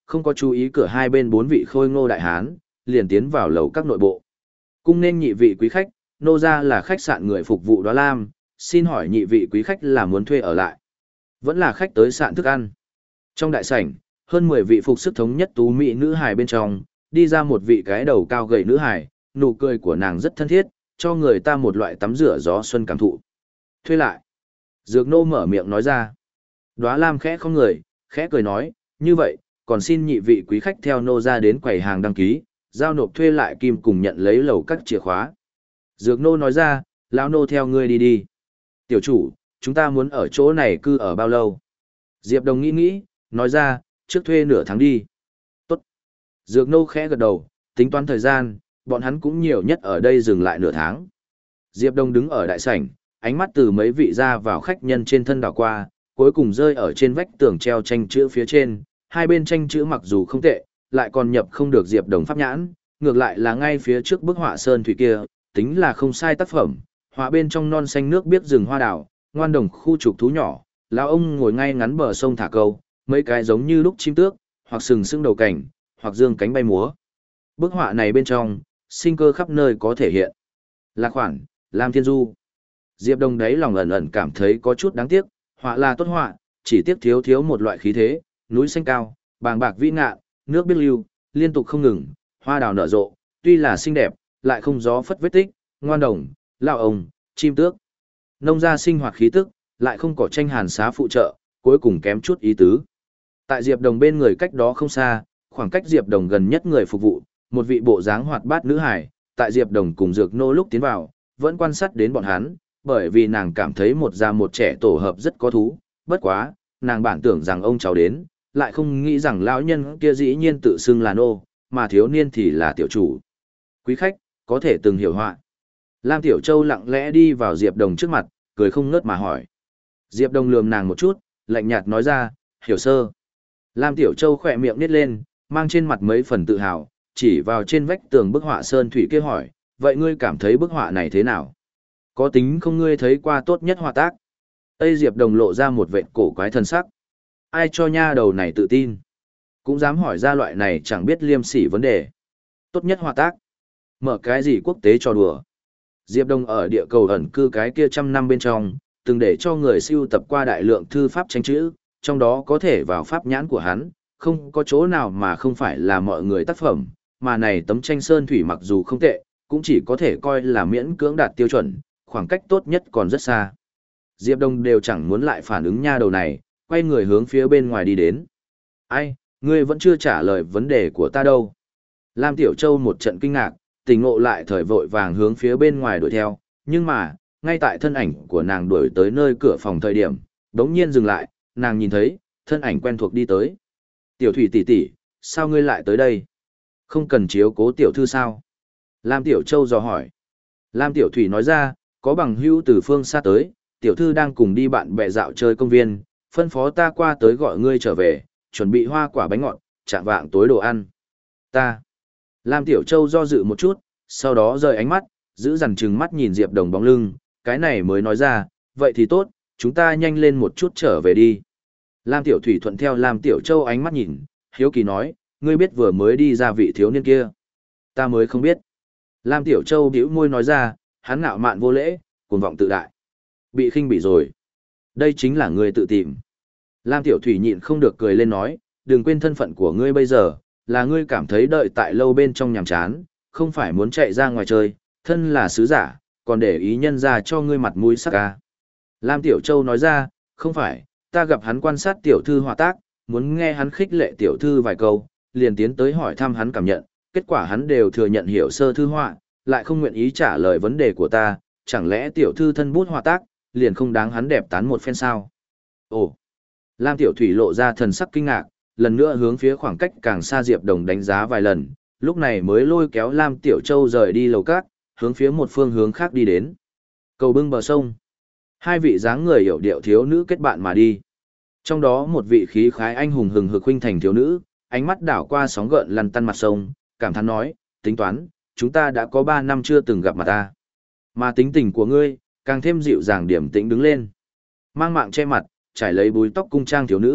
không có chú ý cửa hai bên bốn vị khôi ngô đại hán, liền tiến vào lầu các nội bộ. Cung nên nhị vị quý khách, nô gia là khách sạn người phục vụ Đóa Lam, xin hỏi nhị vị quý khách là muốn thuê ở lại, vẫn là khách tới sạn thức ăn. Trong đại sảnh, hơn mười vị phục sức thống nhất tú mỹ nữ hài bên trong, đi ra một vị cái đầu cao gầy nữ hài, nụ cười của nàng rất thân thiết, cho người ta một loại tắm rửa gió xuân cảm thụ. Thuê lại. Dược nô mở miệng nói ra. Đóa Lam khẽ không người, khẽ cười nói, như vậy, còn xin nhị vị quý khách theo nô ra đến quầy hàng đăng ký, giao nộp thuê lại kim cùng nhận lấy lầu các chìa khóa. Dược nô nói ra, lão nô theo ngươi đi đi. Tiểu chủ, chúng ta muốn ở chỗ này cư ở bao lâu? Diệp Đồng nghĩ nghĩ, nói ra, trước thuê nửa tháng đi. Tốt. Dược nô khẽ gật đầu, tính toán thời gian, bọn hắn cũng nhiều nhất ở đây dừng lại nửa tháng. Diệp Đông đứng ở đại sảnh, ánh mắt từ mấy vị ra vào khách nhân trên thân đảo qua, cuối cùng rơi ở trên vách tường treo tranh chữ phía trên, hai bên tranh chữ mặc dù không tệ, lại còn nhập không được Diệp Đồng pháp nhãn, ngược lại là ngay phía trước bức họa sơn thủy kia, tính là không sai tác phẩm, họa bên trong non xanh nước biếc rừng hoa đào, ngoan đồng khu trục thú nhỏ, lão ông ngồi ngay ngắn bờ sông thả câu, mấy cái giống như lúc chim tước, hoặc sừng sững đầu cảnh, hoặc dương cánh bay múa. Bức họa này bên trong, sinh cơ khắp nơi có thể hiện. Là khoản, Lam Thiên Du. Diệp Đông đấy lòng ẩn ẩn cảm thấy có chút đáng tiếc, họa là tốt họa, chỉ tiếc thiếu thiếu một loại khí thế, núi xanh cao, bàng bạc vĩ ngạn, nước biết lưu, liên tục không ngừng, hoa đào nở rộ, tuy là xinh đẹp, lại không gió phất vết tích, ngoan đồng, lão ông, chim tước. Nông gia sinh hoạt khí tức, lại không có tranh hàn xá phụ trợ, cuối cùng kém chút ý tứ. Tại Diệp Đồng bên người cách đó không xa, khoảng cách Diệp Đồng gần nhất người phục vụ, một vị bộ dáng hoạt bát nữ hải, tại Diệp Đồng cùng Dược Nô lúc tiến vào, vẫn quan sát đến bọn hắn, bởi vì nàng cảm thấy một già một trẻ tổ hợp rất có thú, bất quá, nàng bản tưởng rằng ông cháu đến, lại không nghĩ rằng lão nhân kia dĩ nhiên tự xưng là nô, mà thiếu niên thì là tiểu chủ. Quý khách, có thể từng hiểu họa. Lam Tiểu Châu lặng lẽ đi vào Diệp Đồng trước mặt, cười không ngớt mà hỏi. Diệp Đồng lườm nàng một chút, lạnh nhạt nói ra, hiểu sơ. Lam Tiểu Châu khỏe miệng nít lên, mang trên mặt mấy phần tự hào, chỉ vào trên vách tường bức họa sơn thủy kia hỏi, vậy ngươi cảm thấy bức họa này thế nào? Có tính không ngươi thấy qua tốt nhất họa tác? Tây Diệp Đồng lộ ra một vệt cổ quái thân sắc. Ai cho nha đầu này tự tin? Cũng dám hỏi ra loại này chẳng biết liêm sỉ vấn đề. Tốt nhất họa tác? Mở cái gì quốc tế trò đùa? Diệp Đông ở địa cầu ẩn cư cái kia trăm năm bên trong, từng để cho người siêu tập qua đại lượng thư pháp tranh chữ, trong đó có thể vào pháp nhãn của hắn, không có chỗ nào mà không phải là mọi người tác phẩm, mà này tấm tranh sơn thủy mặc dù không tệ, cũng chỉ có thể coi là miễn cưỡng đạt tiêu chuẩn, khoảng cách tốt nhất còn rất xa. Diệp Đông đều chẳng muốn lại phản ứng nha đầu này, quay người hướng phía bên ngoài đi đến. Ai, ngươi vẫn chưa trả lời vấn đề của ta đâu. Lam Tiểu Châu một trận kinh ngạc, tỉnh ngộ lại thời vội vàng hướng phía bên ngoài đuổi theo, nhưng mà, ngay tại thân ảnh của nàng đuổi tới nơi cửa phòng thời điểm, đống nhiên dừng lại, nàng nhìn thấy, thân ảnh quen thuộc đi tới. Tiểu Thủy tỷ tỷ, sao ngươi lại tới đây? Không cần chiếu cố tiểu thư sao? Lam Tiểu Châu dò hỏi. Lam Tiểu Thủy nói ra, có bằng hữu từ phương xa tới, tiểu thư đang cùng đi bạn bè dạo chơi công viên, phân phó ta qua tới gọi ngươi trở về, chuẩn bị hoa quả bánh ngọt, chạm vạng tối đồ ăn. Ta. Lam Tiểu Châu do dự một chút, sau đó rời ánh mắt, giữ dằn chừng mắt nhìn Diệp Đồng bóng lưng, cái này mới nói ra, vậy thì tốt, chúng ta nhanh lên một chút trở về đi. Lam Tiểu Thủy thuận theo Lam Tiểu Châu ánh mắt nhìn, hiếu kỳ nói, ngươi biết vừa mới đi ra vị thiếu niên kia. Ta mới không biết. Lam Tiểu Châu bĩu môi nói ra, hắn ngạo mạn vô lễ, cuồng vọng tự đại. Bị khinh bỉ rồi. Đây chính là ngươi tự tìm. Lam Tiểu Thủy nhịn không được cười lên nói, đừng quên thân phận của ngươi bây giờ, là ngươi cảm thấy đợi tại lâu bên trong nhàm chán, không phải muốn chạy ra ngoài chơi, thân là sứ giả, còn để ý nhân ra cho ngươi mặt mũi sắc ca. Lam Tiểu Châu nói ra, không phải, ta gặp hắn quan sát tiểu thư họa tác, muốn nghe hắn khích lệ tiểu thư vài câu, liền tiến tới hỏi thăm hắn cảm nhận, kết quả hắn đều thừa nhận hiểu sơ thư họa, lại không nguyện ý trả lời vấn đề của ta, chẳng lẽ tiểu thư thân bút họa tác, liền không đáng hắn đẹp tán một phen sao? Ồ! Lam Tiểu Thủy lộ ra thần sắc kinh ngạc, lần nữa hướng phía khoảng cách càng xa Diệp Đồng đánh giá vài lần, lúc này mới lôi kéo Lam Tiểu Châu rời đi lầu cát, hướng phía một phương hướng khác đi đến. Cầu bưng bờ sông. Hai vị dáng người hiểu điệu thiếu nữ kết bạn mà đi. Trong đó một vị khí khái anh hùng hừng hực huynh thành thiếu nữ, ánh mắt đảo qua sóng gợn lăn tăn mặt sông, cảm thán nói, tính toán, chúng ta đã có ba năm chưa từng gặp mặt ta. Mà tính tình của ngươi, càng thêm dịu dàng điểm tĩnh đứng lên. Mang mạng che mặt, trải lấy búi tóc cung trang thiếu nữ,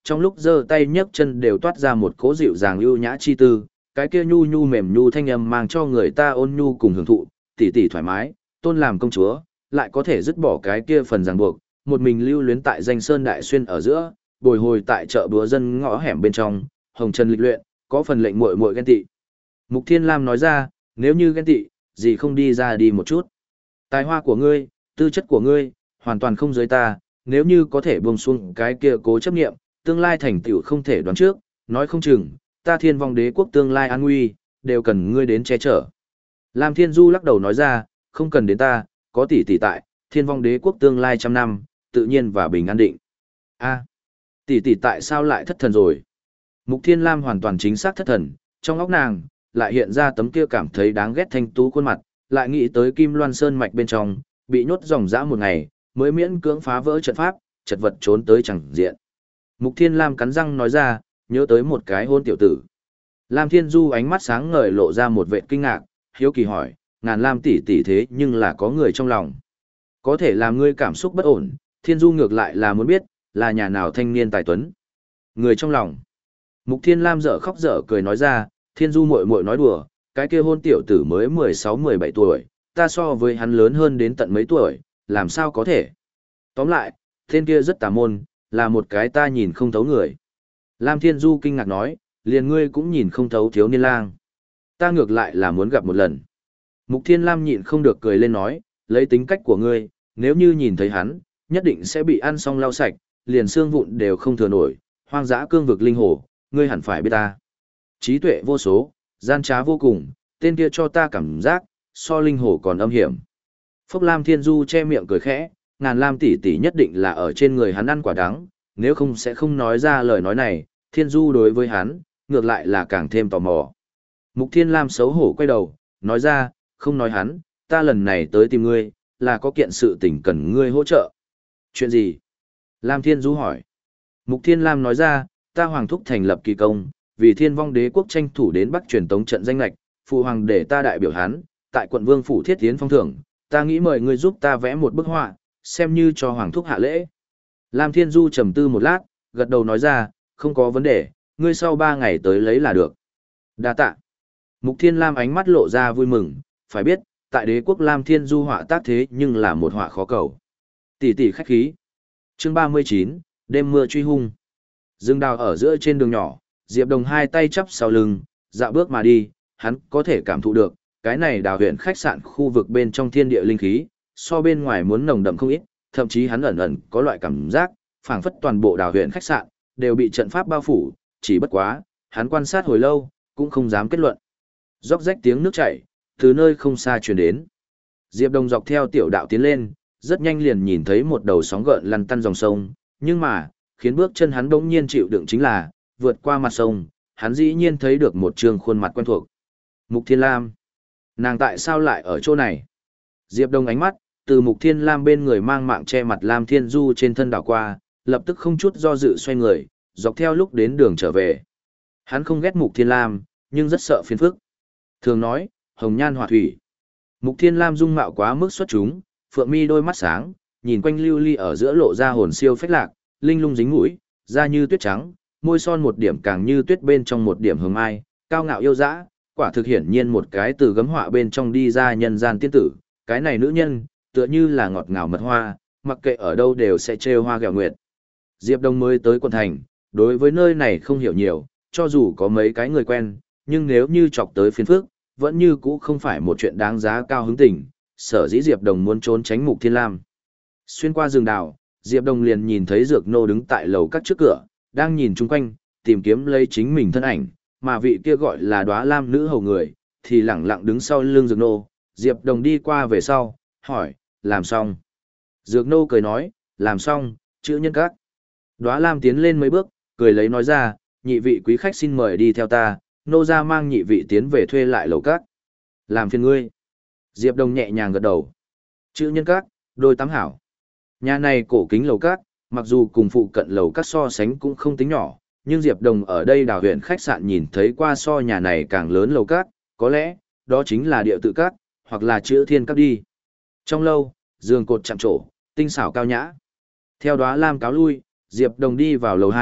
trong lúc giơ tay nhấc chân đều toát ra một cỗ dịu dàng ưu nhã chi tư, cái kia nhu nhu mềm nhu thanh âm mang cho người ta ôn nhu cùng hưởng thụ, tỉ tỉ thoải mái, tôn làm công chúa, lại có thể dứt bỏ cái kia phần ràng buộc, một mình lưu luyến tại danh sơn đại xuyên ở giữa, bồi hồi tại chợ búa dân ngõ hẻm bên trong, hồng trần lịch luyện, có phần lệnh muội muội ghen tị. Mục Thiên Lam nói ra, nếu như ghen tị, gì không đi ra đi một chút. Tài hoa của ngươi, tư chất của ngươi, hoàn toàn không dưới ta, nếu như có thể buông xuống cái kia cố chấp nghiệm, tương lai thành tựu không thể đoán trước, nói không chừng, ta Thiên Vong Đế quốc tương lai an nguy, đều cần ngươi đến che chở. Lam Thiên Du lắc đầu nói ra, không cần đến ta, có tỷ tỷ tại, Thiên Vong Đế quốc tương lai trăm năm, tự nhiên và bình an định. A, tỷ tỷ tại sao lại thất thần rồi? Mục Thiên Lam hoàn toàn chính xác thất thần, trong óc nàng lại hiện ra tấm kia cảm thấy đáng ghét thanh tú khuôn mặt, lại nghĩ tới Kim Loan Sơn mạch bên trong, bị nhốt dòng dã một ngày, mới miễn cưỡng phá vỡ trận pháp, chật vật trốn tới chẳng diện. Mục Thiên Lam cắn răng nói ra, nhớ tới một cái hôn tiểu tử. Lam Thiên Du ánh mắt sáng ngời lộ ra một vẻ kinh ngạc, hiếu kỳ hỏi, ngàn Lam tỷ tỷ thế nhưng là có người trong lòng. Có thể làm ngươi cảm xúc bất ổn, Thiên Du ngược lại là muốn biết, là nhà nào thanh niên tài tuấn. Người trong lòng. Mục Thiên Lam dở khóc dở cười nói ra, Thiên Du muội muội nói đùa, cái kia hôn tiểu tử mới mười sáu mười bảy tuổi, ta so với hắn lớn hơn đến tận mấy tuổi, làm sao có thể. Tóm lại, tên kia rất tà môn, là một cái ta nhìn không thấu người. Lam Thiên Du kinh ngạc nói, liền ngươi cũng nhìn không thấu thiếu niên lang. Ta ngược lại là muốn gặp một lần. Mục Thiên Lam nhịn không được cười lên nói, lấy tính cách của ngươi, nếu như nhìn thấy hắn, nhất định sẽ bị ăn xong lau sạch, liền xương vụn đều không thừa nổi, hoang dã cương vực linh hồ, ngươi hẳn phải biết ta. Trí tuệ vô số, gian trá vô cùng, tên kia cho ta cảm giác, so linh hồ còn âm hiểm. Phúc Lam Thiên Du che miệng cười khẽ, ngàn Lam tỷ tỷ nhất định là ở trên người hắn ăn quả đắng, nếu không sẽ không nói ra lời nói này, Thiên Du đối với hắn, ngược lại là càng thêm tò mò. Mục Thiên Lam xấu hổ quay đầu, nói ra, không nói hắn, ta lần này tới tìm ngươi, là có kiện sự tình cần ngươi hỗ trợ. Chuyện gì? Lam Thiên Du hỏi. Mục Thiên Lam nói ra, ta hoàng thúc thành lập kỳ công, vì Thiên Vong Đế quốc tranh thủ đến Bắc truyền tống trận danh lạch, phụ hoàng để ta đại biểu hắn, tại quận Vương phủ thiết tiến phong thưởng, ta nghĩ mời ngươi giúp ta vẽ một bức họa, xem như cho hoàng thúc hạ lễ. Lam Thiên Du trầm tư một lát, gật đầu nói ra, không có vấn đề, ngươi sau ba ngày tới lấy là được. Đa tạ. Mục Thiên Lam ánh mắt lộ ra vui mừng, phải biết, tại đế quốc Lam Thiên Du họa tác thế nhưng là một họa khó cầu. Tỷ tỷ khách khí. Chương ba mươi chín, đêm mưa truy hung. Dương đào ở giữa trên đường nhỏ, Diệp Đồng hai tay chắp sau lưng, dạo bước mà đi, hắn có thể cảm thụ được, cái này đào huyện khách sạn khu vực bên trong thiên địa linh khí, so bên ngoài muốn nồng đậm không ít, thậm chí hắn ẩn ẩn có loại cảm giác, phảng phất toàn bộ đào huyện khách sạn, đều bị trận pháp bao phủ, chỉ bất quá, hắn quan sát hồi lâu, cũng không dám kết luận. Róc rách tiếng nước chảy, từ nơi không xa truyền đến. Diệp Đồng dọc theo tiểu đạo tiến lên, rất nhanh liền nhìn thấy một đầu sóng gợn lăn tăn dòng sông, nhưng mà, khiến bước chân hắn bỗng nhiên chịu đựng chính là, vượt qua mặt sông, hắn dĩ nhiên thấy được một trương khuôn mặt quen thuộc. Mục Thiên Lam. Nàng tại sao lại ở chỗ này? Diệp Đông ánh mắt, từ Mục Thiên Lam bên người mang mạng che mặt Lam Thiên Du trên thân đảo qua, lập tức không chút do dự xoay người, dọc theo lúc đến đường trở về. Hắn không ghét Mục Thiên Lam, nhưng rất sợ phiền phức. Thường nói, hồng nhan họa thủy. Mục Thiên Lam dung mạo quá mức xuất chúng, phượng mi đôi mắt sáng, nhìn quanh lưu ly ở giữa lộ ra hồn siêu phách lạc, linh lung dính mũi, da như tuyết trắng, môi son một điểm càng như tuyết bên trong một điểm hương mai, cao ngạo yêu dã, quả thực hiển nhiên một cái từ gấm họa bên trong đi ra nhân gian tiên tử, cái này nữ nhân, tựa như là ngọt ngào mật hoa, mặc kệ ở đâu đều sẽ trêu hoa ghẹo nguyệt. Diệp Đông mới tới quận thành, đối với nơi này không hiểu nhiều, cho dù có mấy cái người quen, nhưng nếu như chọc tới phiền phức, vẫn như cũ không phải một chuyện đáng giá cao hứng tình, sở dĩ Diệp Đồng muốn trốn tránh Mục Thiên Lam. Xuyên qua rừng đào, Diệp Đồng liền nhìn thấy Dược Nô đứng tại lầu các trước cửa, đang nhìn chung quanh, tìm kiếm lấy chính mình thân ảnh, mà vị kia gọi là Đóa Lam nữ hầu người, thì lẳng lặng đứng sau lưng Dược Nô. Diệp Đồng đi qua về sau, hỏi, làm xong. Dược Nô cười nói, làm xong, chữ nhân các. Đóa Lam tiến lên mấy bước, cười lấy nói ra, nhị vị quý khách xin mời đi theo ta, nô gia mang nhị vị tiến về thuê lại lầu các. Làm phiền ngươi. Diệp Đồng nhẹ nhàng gật đầu. Chữ nhân các, đôi tắm hảo. Nhà này cổ kính lầu các, mặc dù cùng phụ cận lầu các so sánh cũng không tính nhỏ, nhưng Diệp Đồng ở đây đào huyện khách sạn nhìn thấy qua so nhà này càng lớn lầu các, có lẽ, đó chính là địa tự các, hoặc là chữ thiên các đi. Trong lâu, giường cột chạm trổ, tinh xảo cao nhã. Theo Đóa Lam cáo lui, Diệp Đồng đi vào lầu hai,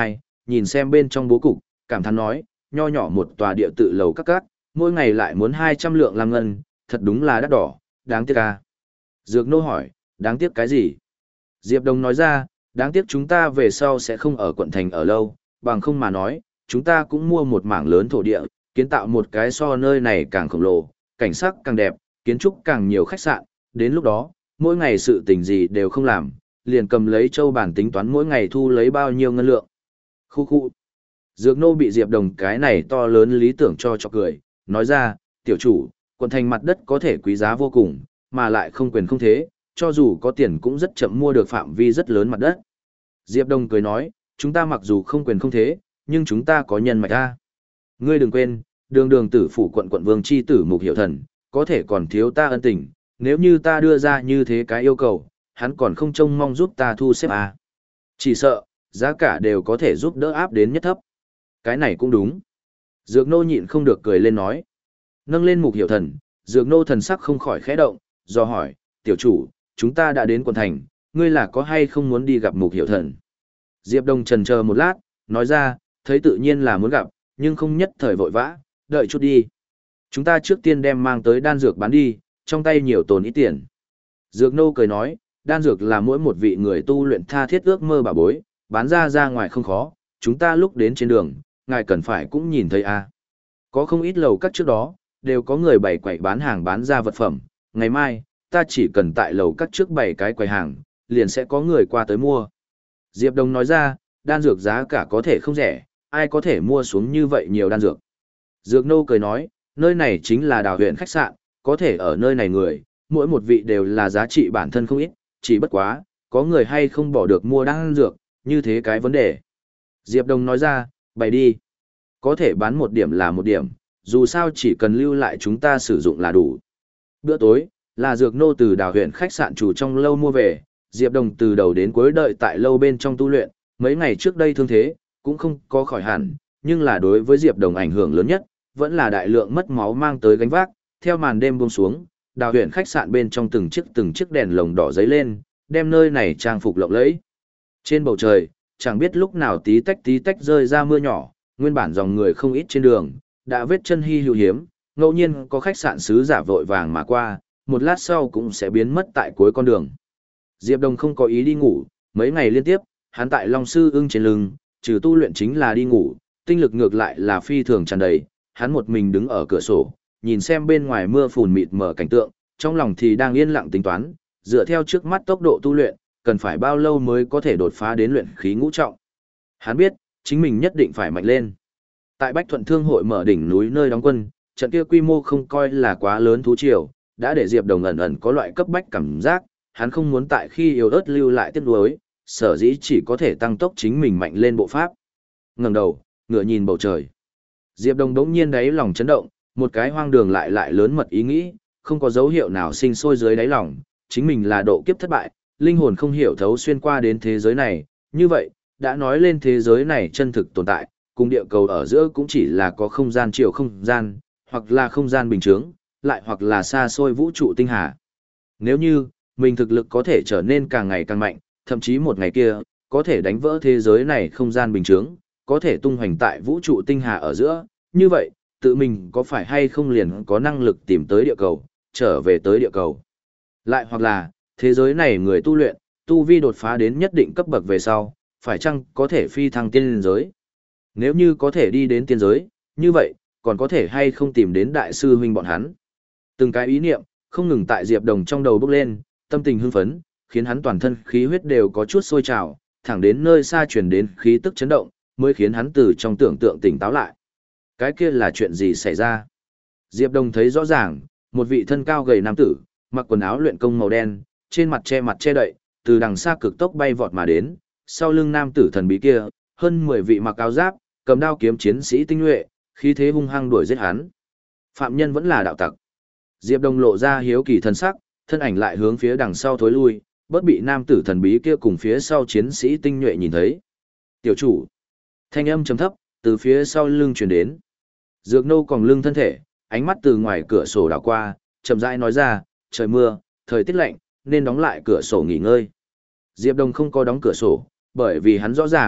nhìn xem bên trong bố cục, cảm thán nói, nho nhỏ một tòa địa tự lầu các các, mỗi ngày lại muốn hai trăm lượng lam ngân, thật đúng là đắt đỏ, đáng tiếc à. Dược nô hỏi, đáng tiếc cái gì? Diệp Đồng nói ra, đáng tiếc chúng ta về sau sẽ không ở quận thành ở lâu, bằng không mà nói, chúng ta cũng mua một mảng lớn thổ địa, kiến tạo một cái so nơi này càng khổng lồ, cảnh sắc càng đẹp, kiến trúc càng nhiều khách sạn, đến lúc đó, mỗi ngày sự tình gì đều không làm, liền cầm lấy châu bản tính toán mỗi ngày thu lấy bao nhiêu ngân lượng. Khu khu. Dược nô bị Diệp Đồng cái này to lớn lý tưởng cho cho cười, nói ra, tiểu chủ, quận thành mặt đất có thể quý giá vô cùng, mà lại không quyền không thế, cho dù có tiền cũng rất chậm mua được phạm vi rất lớn mặt đất. Diệp Đồng cười nói, chúng ta mặc dù không quyền không thế, nhưng chúng ta có nhân mạch ta. Ngươi đừng quên, đường đường tử phủ quận quận vương chi tử Mục Hiểu Thần, có thể còn thiếu ta ân tình, nếu như ta đưa ra như thế cái yêu cầu, hắn còn không trông mong giúp ta thu xếp à. Chỉ sợ, giá cả đều có thể giúp đỡ áp đến nhất thấp. Cái này cũng đúng. Dược nô nhịn không được cười lên nói. Nâng lên Mục Hiểu Thần, Dược nô thần sắc không khỏi khẽ động, do hỏi, tiểu chủ, chúng ta đã đến quận thành, ngươi là có hay không muốn đi gặp Mục Hiểu Thần? Diệp Đồng trần chờ một lát, nói ra, thấy tự nhiên là muốn gặp, nhưng không nhất thời vội vã, đợi chút đi. Chúng ta trước tiên đem mang tới đan dược bán đi, trong tay nhiều tồn ít tiền. Dược nô cười nói, đan dược là mỗi một vị người tu luyện tha thiết ước mơ bà bối, bán ra ra ngoài không khó, chúng ta lúc đến trên đường, ngài cần phải cũng nhìn thấy a. À. Có không ít lầu các trước đó, đều có người bày quầy bán hàng bán ra vật phẩm, ngày mai, ta chỉ cần tại lầu các trước bày cái quầy hàng, liền sẽ có người qua tới mua. Diệp Đồng nói ra, đan dược giá cả có thể không rẻ, ai có thể mua xuống như vậy nhiều đan dược. Dược nô cười nói, nơi này chính là đào huyện khách sạn, có thể ở nơi này người, mỗi một vị đều là giá trị bản thân không ít, chỉ bất quá, có người hay không bỏ được mua đan dược, như thế cái vấn đề. Diệp Đồng nói ra, bày đi. Có thể bán một điểm là một điểm, dù sao chỉ cần lưu lại chúng ta sử dụng là đủ. Bữa tối, là dược nô từ đào huyện khách sạn chủ trong lâu mua về, Diệp Đồng từ đầu đến cuối đợi tại lâu bên trong tu luyện, mấy ngày trước đây thương thế, cũng không có khỏi hẳn, nhưng là đối với Diệp Đồng ảnh hưởng lớn nhất, vẫn là đại lượng mất máu mang tới gánh vác, theo màn đêm buông xuống, đào huyện khách sạn bên trong từng chiếc từng chiếc đèn lồng đỏ giấy lên, đem nơi này trang phục lộng lẫy. Trên bầu trời, chẳng biết lúc nào tí tách tí tách rơi ra mưa nhỏ, nguyên bản dòng người không ít trên đường, đã vết chân hy hữu hiếm, ngẫu nhiên có khách sạn sứ giả vội vàng mà qua, một lát sau cũng sẽ biến mất tại cuối con đường. Diệp Đồng không có ý đi ngủ, mấy ngày liên tiếp, hắn tại Long Sư Ưng trên lưng, trừ tu luyện chính là đi ngủ, tinh lực ngược lại là phi thường tràn đầy, hắn một mình đứng ở cửa sổ, nhìn xem bên ngoài mưa phùn mịt mờ cảnh tượng, trong lòng thì đang yên lặng tính toán, dựa theo trước mắt tốc độ tu luyện, cần phải bao lâu mới có thể đột phá đến luyện khí ngũ trọng. Hắn biết, chính mình nhất định phải mạnh lên. Tại Bách Thuận Thương hội mở đỉnh núi nơi đóng quân, trận kia quy mô không coi là quá lớn thú triều, đã để Diệp Đồng ẩn ẩn có loại cấp bách cảm giác, hắn không muốn tại khi yếu ớt lưu lại tiếc nuối, sở dĩ chỉ có thể tăng tốc chính mình mạnh lên bộ pháp. Ngẩng đầu, ngửa nhìn bầu trời. Diệp Đồng đống nhiên đáy lòng chấn động, một cái hoang đường lại lại lớn mật ý nghĩ, không có dấu hiệu nào sinh sôi dưới đáy lòng, chính mình là độ kiếp thất bại, linh hồn không hiểu thấu xuyên qua đến thế giới này, như vậy, đã nói lên thế giới này chân thực tồn tại, cùng địa cầu ở giữa cũng chỉ là có không gian chiều không gian, hoặc là không gian bình thường, lại hoặc là xa xôi vũ trụ tinh hà. Nếu như, mình thực lực có thể trở nên càng ngày càng mạnh, thậm chí một ngày kia, có thể đánh vỡ thế giới này không gian bình thường, có thể tung hoành tại vũ trụ tinh hà ở giữa, như vậy, tự mình có phải hay không liền có năng lực tìm tới địa cầu, trở về tới địa cầu. Lại hoặc là, thế giới này người tu luyện, tu vi đột phá đến nhất định cấp bậc về sau, phải chăng có thể phi thăng tiên giới? Nếu như có thể đi đến tiên giới, như vậy, còn có thể hay không tìm đến đại sư huynh bọn hắn? Từng cái ý niệm, không ngừng tại Diệp Đồng trong đầu bốc lên, tâm tình hưng phấn, khiến hắn toàn thân khí huyết đều có chút sôi trào, thẳng đến nơi xa truyền đến khí tức chấn động, mới khiến hắn từ trong tưởng tượng tỉnh táo lại. Cái kia là chuyện gì xảy ra? Diệp Đồng thấy rõ ràng, một vị thân cao gầy nam tử, mặc quần áo luyện công màu đen, trên mặt che mặt che đậy, từ đằng xa cực tốc bay vọt mà đến, sau lưng nam tử thần bí kia, hơn mười vị mặc áo giáp, cầm đao kiếm chiến sĩ tinh nhuệ, khí thế hung hăng đuổi giết hắn. Phạm nhân vẫn là đạo tặc. Diệp Đồng lộ ra hiếu kỳ thần sắc, thân ảnh lại hướng phía đằng sau thối lui, bất bị nam tử thần bí kia cùng phía sau chiến sĩ tinh nhuệ nhìn thấy. Tiểu chủ. Thanh âm trầm thấp, từ phía sau lưng truyền đến. Dược nô còng lưng thân thể, ánh mắt từ ngoài cửa sổ đảo qua, chậm rãi nói ra, trời mưa, thời tiết lạnh, nên đóng lại cửa sổ nghỉ ngơi. Diệp Đồng không có đóng cửa sổ, bởi vì hắn rõ ràng,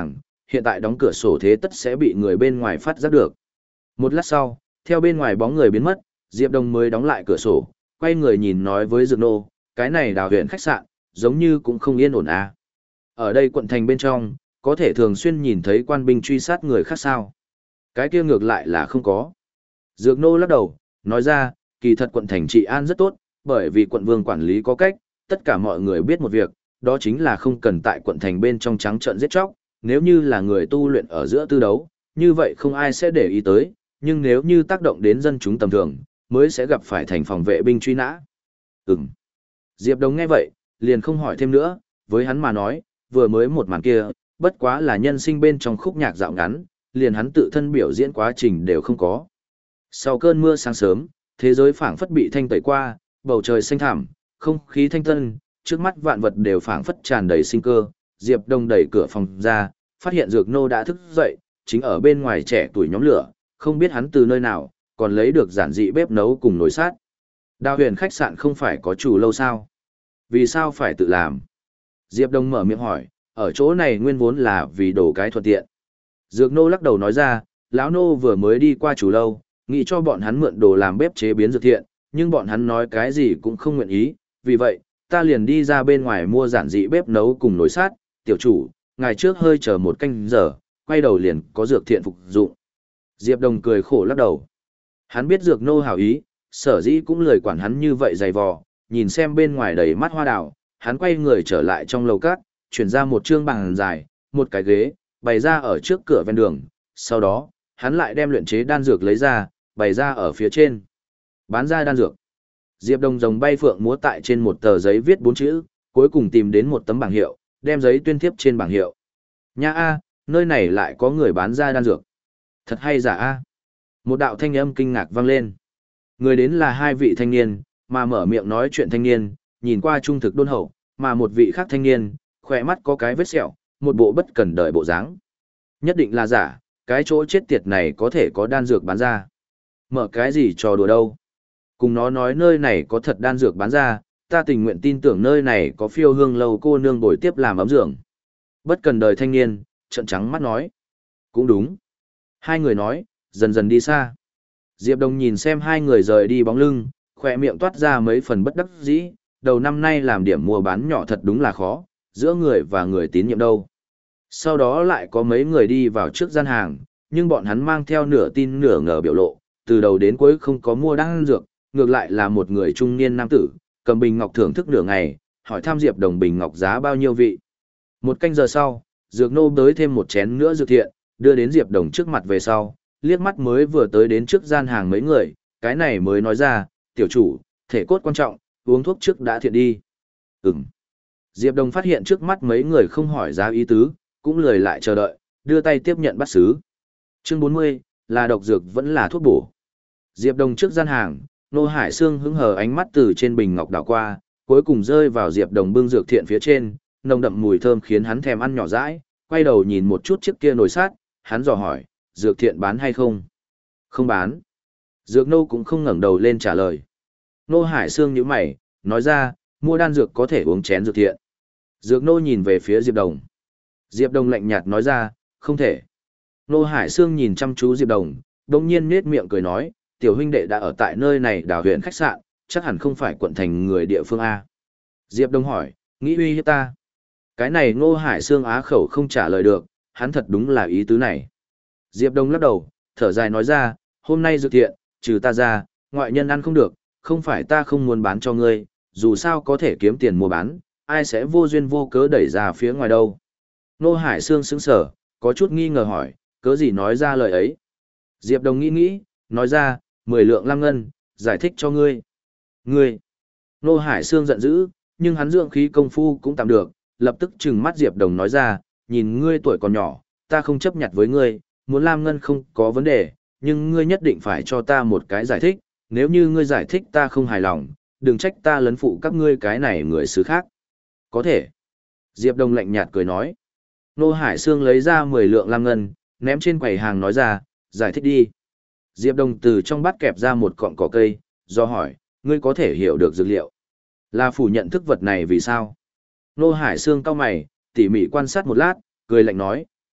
hiện tại đóng cửa sổ thế tất sẽ bị người bên ngoài phát giác được. Một lát sau, theo bên ngoài bóng người biến mất, Diệp Đông mới đóng lại cửa sổ, quay người nhìn nói với Dược Nô, cái này đào huyện khách sạn, giống như cũng không yên ổn à. Ở đây quận thành bên trong, có thể thường xuyên nhìn thấy quan binh truy sát người khác sao. Cái kia ngược lại là không có. Dược Nô lắc đầu, nói ra, kỳ thật quận thành trị an rất tốt, bởi vì quận vương quản lý có cách, tất cả mọi người biết một việc, đó chính là không cần tại quận thành bên trong trắng trợn giết chóc, nếu như là người tu luyện ở giữa tư đấu, như vậy không ai sẽ để ý tới, nhưng nếu như tác động đến dân chúng tầm thường, mới sẽ gặp phải thành phòng vệ binh truy nã. Ừm. Diệp Đông nghe vậy, liền không hỏi thêm nữa, với hắn mà nói, vừa mới một màn kia, bất quá là nhân sinh bên trong khúc nhạc dạo ngắn, liền hắn tự thân biểu diễn quá trình đều không có. Sau cơn mưa sáng sớm, thế giới phảng phất bị thanh tẩy qua, bầu trời xanh thẳm, không khí thanh tân, trước mắt vạn vật đều phảng phất tràn đầy sinh cơ. Diệp Đông đẩy cửa phòng ra, phát hiện Dược Nô đã thức dậy, chính ở bên ngoài trẻ tuổi nhóm lửa, không biết hắn từ nơi nào, còn lấy được giản dị bếp nấu cùng nồi sát. Đào huyền khách sạn không phải có chủ lâu sao? Vì sao phải tự làm? Diệp Đông mở miệng hỏi, ở chỗ này nguyên vốn là vì đổ cái thuận tiện. Dược Nô lắc đầu nói ra, lão nô vừa mới đi qua chủ lâu, nghĩ cho bọn hắn mượn đồ làm bếp chế biến dược thiện, nhưng bọn hắn nói cái gì cũng không nguyện ý, vì vậy, ta liền đi ra bên ngoài mua giản dị bếp nấu cùng nồi sát, tiểu chủ, ngày trước hơi chờ một canh giờ, quay đầu liền có dược thiện phục dụng. Diệp Đông cười khổ lắc đầu. Hắn biết Dược Nô hảo ý, sở dĩ cũng lười quản hắn như vậy dày vò, nhìn xem bên ngoài đầy mắt hoa đào, hắn quay người trở lại trong lầu cát, chuyển ra một trương bàn dài, một cái ghế, bày ra ở trước cửa ven đường, sau đó, hắn lại đem luyện chế đan dược lấy ra, bày ra ở phía trên. Bán ra đan dược. Diệp Đông rồng bay phượng múa tại trên một tờ giấy viết bốn chữ, cuối cùng tìm đến một tấm bảng hiệu, đem giấy tuyên thiếp trên bảng hiệu. Nha a, nơi này lại có người bán ra đan dược. Thật hay giả a? Một đạo thanh âm kinh ngạc vang lên. Người đến là hai vị thanh niên, mà mở miệng nói chuyện thanh niên, nhìn qua trung thực đôn hậu, mà một vị khác thanh niên, khỏe mắt có cái vết sẹo, một bộ bất cần đời bộ dáng. Nhất định là giả, cái chỗ chết tiệt này có thể có đan dược bán ra. Mở cái gì trò đùa đâu. Cùng nó nói nơi này có thật đan dược bán ra, ta tình nguyện tin tưởng nơi này có phiêu hương lâu cô nương bồi tiếp làm ấm giường. Bất cần đời thanh niên, trợn trắng mắt nói. Cũng đúng. Hai người nói, dần dần đi xa. Diệp Đông nhìn xem hai người rời đi bóng lưng, khỏe miệng toát ra mấy phần bất đắc dĩ, đầu năm nay làm điểm mua bán nhỏ thật đúng là khó, giữa người và người tín nhiệm đâu. Sau đó lại có mấy người đi vào trước gian hàng, nhưng bọn hắn mang theo nửa tin nửa ngờ biểu lộ, từ đầu đến cuối không có mua đan dược, ngược lại là một người trung niên nam tử, cầm bình ngọc thưởng thức nửa ngày, hỏi thăm Diệp Đông bình ngọc giá bao nhiêu vị. Một canh giờ sau, Dược Nô tới thêm một chén nữa dược thiện, đưa đến Diệp Đông trước mặt về sau, liếc mắt mới vừa tới đến trước gian hàng mấy người, cái này mới nói ra, tiểu chủ, thể cốt quan trọng, uống thuốc trước đã thiện đi. Ừm. Diệp Đông phát hiện trước mắt mấy người không hỏi giá ý tứ, cũng lười lại chờ đợi, đưa tay tiếp nhận bắt sứ. Chương bốn mươi, là độc dược vẫn là thuốc bổ. Diệp Đông trước gian hàng, Nô Hải Sương hứng hờ ánh mắt từ trên bình ngọc đảo qua, cuối cùng rơi vào Diệp Đông bưng dược thiện phía trên, nồng đậm mùi thơm khiến hắn thèm ăn nhỏ dãi, quay đầu nhìn một chút chiếc kia nồi sát, hắn dò hỏi, dược thiện bán hay không? Không bán. Dược Nô cũng không ngẩng đầu lên trả lời. Nô Hải Sương nhíu mày, nói ra, mua đan dược có thể uống chén dược thiện. Dược Nô nhìn về phía Diệp Đông. Diệp Đông lạnh nhạt nói ra, không thể. Nô Hải Sương nhìn chăm chú Diệp Đông, đồng nhiên nết miệng cười nói, tiểu huynh đệ đã ở tại nơi này đào huyện khách sạn, chắc hẳn không phải quận thành người địa phương A. Diệp Đông hỏi, nghĩ uy hiếp ta. Cái này Nô Hải Sương á khẩu không trả lời được, hắn thật đúng là ý tứ này. Diệp Đông lắc đầu, thở dài nói ra, hôm nay dược thiện, trừ ta ra, ngoại nhân ăn không được, không phải ta không muốn bán cho ngươi, dù sao có thể kiếm tiền mua bán, ai sẽ vô duyên vô cớ đẩy ra phía ngoài đâu. Nô Hải Sương sững sờ, có chút nghi ngờ hỏi, cớ gì nói ra lời ấy. Diệp Đông nghĩ nghĩ, nói ra, mười lượng lam ngân, giải thích cho ngươi. Ngươi. Nô Hải Sương giận dữ, nhưng hắn dưỡng khí công phu cũng tạm được, lập tức trừng mắt Diệp Đông nói ra, nhìn ngươi tuổi còn nhỏ, ta không chấp nhặt với ngươi, muốn lam ngân không có vấn đề, nhưng ngươi nhất định phải cho ta một cái giải thích, nếu như ngươi giải thích ta không hài lòng, đừng trách ta lấn phụ các ngươi cái này người xứ khác. Có thể. Diệp Đông lạnh nhạt cười nói. Nô Hải Sương lấy ra mười lượng lam ngân, ném trên quầy hàng nói ra, giải thích đi. Diệp Đông từ trong bát kẹp ra một cọng cỏ cây, do hỏi, ngươi có thể hiểu được dược liệu. Là phủ nhận thức vật này vì sao? Nô Hải Sương cau mày, tỉ mỉ quan sát một lát, cười lạnh nói,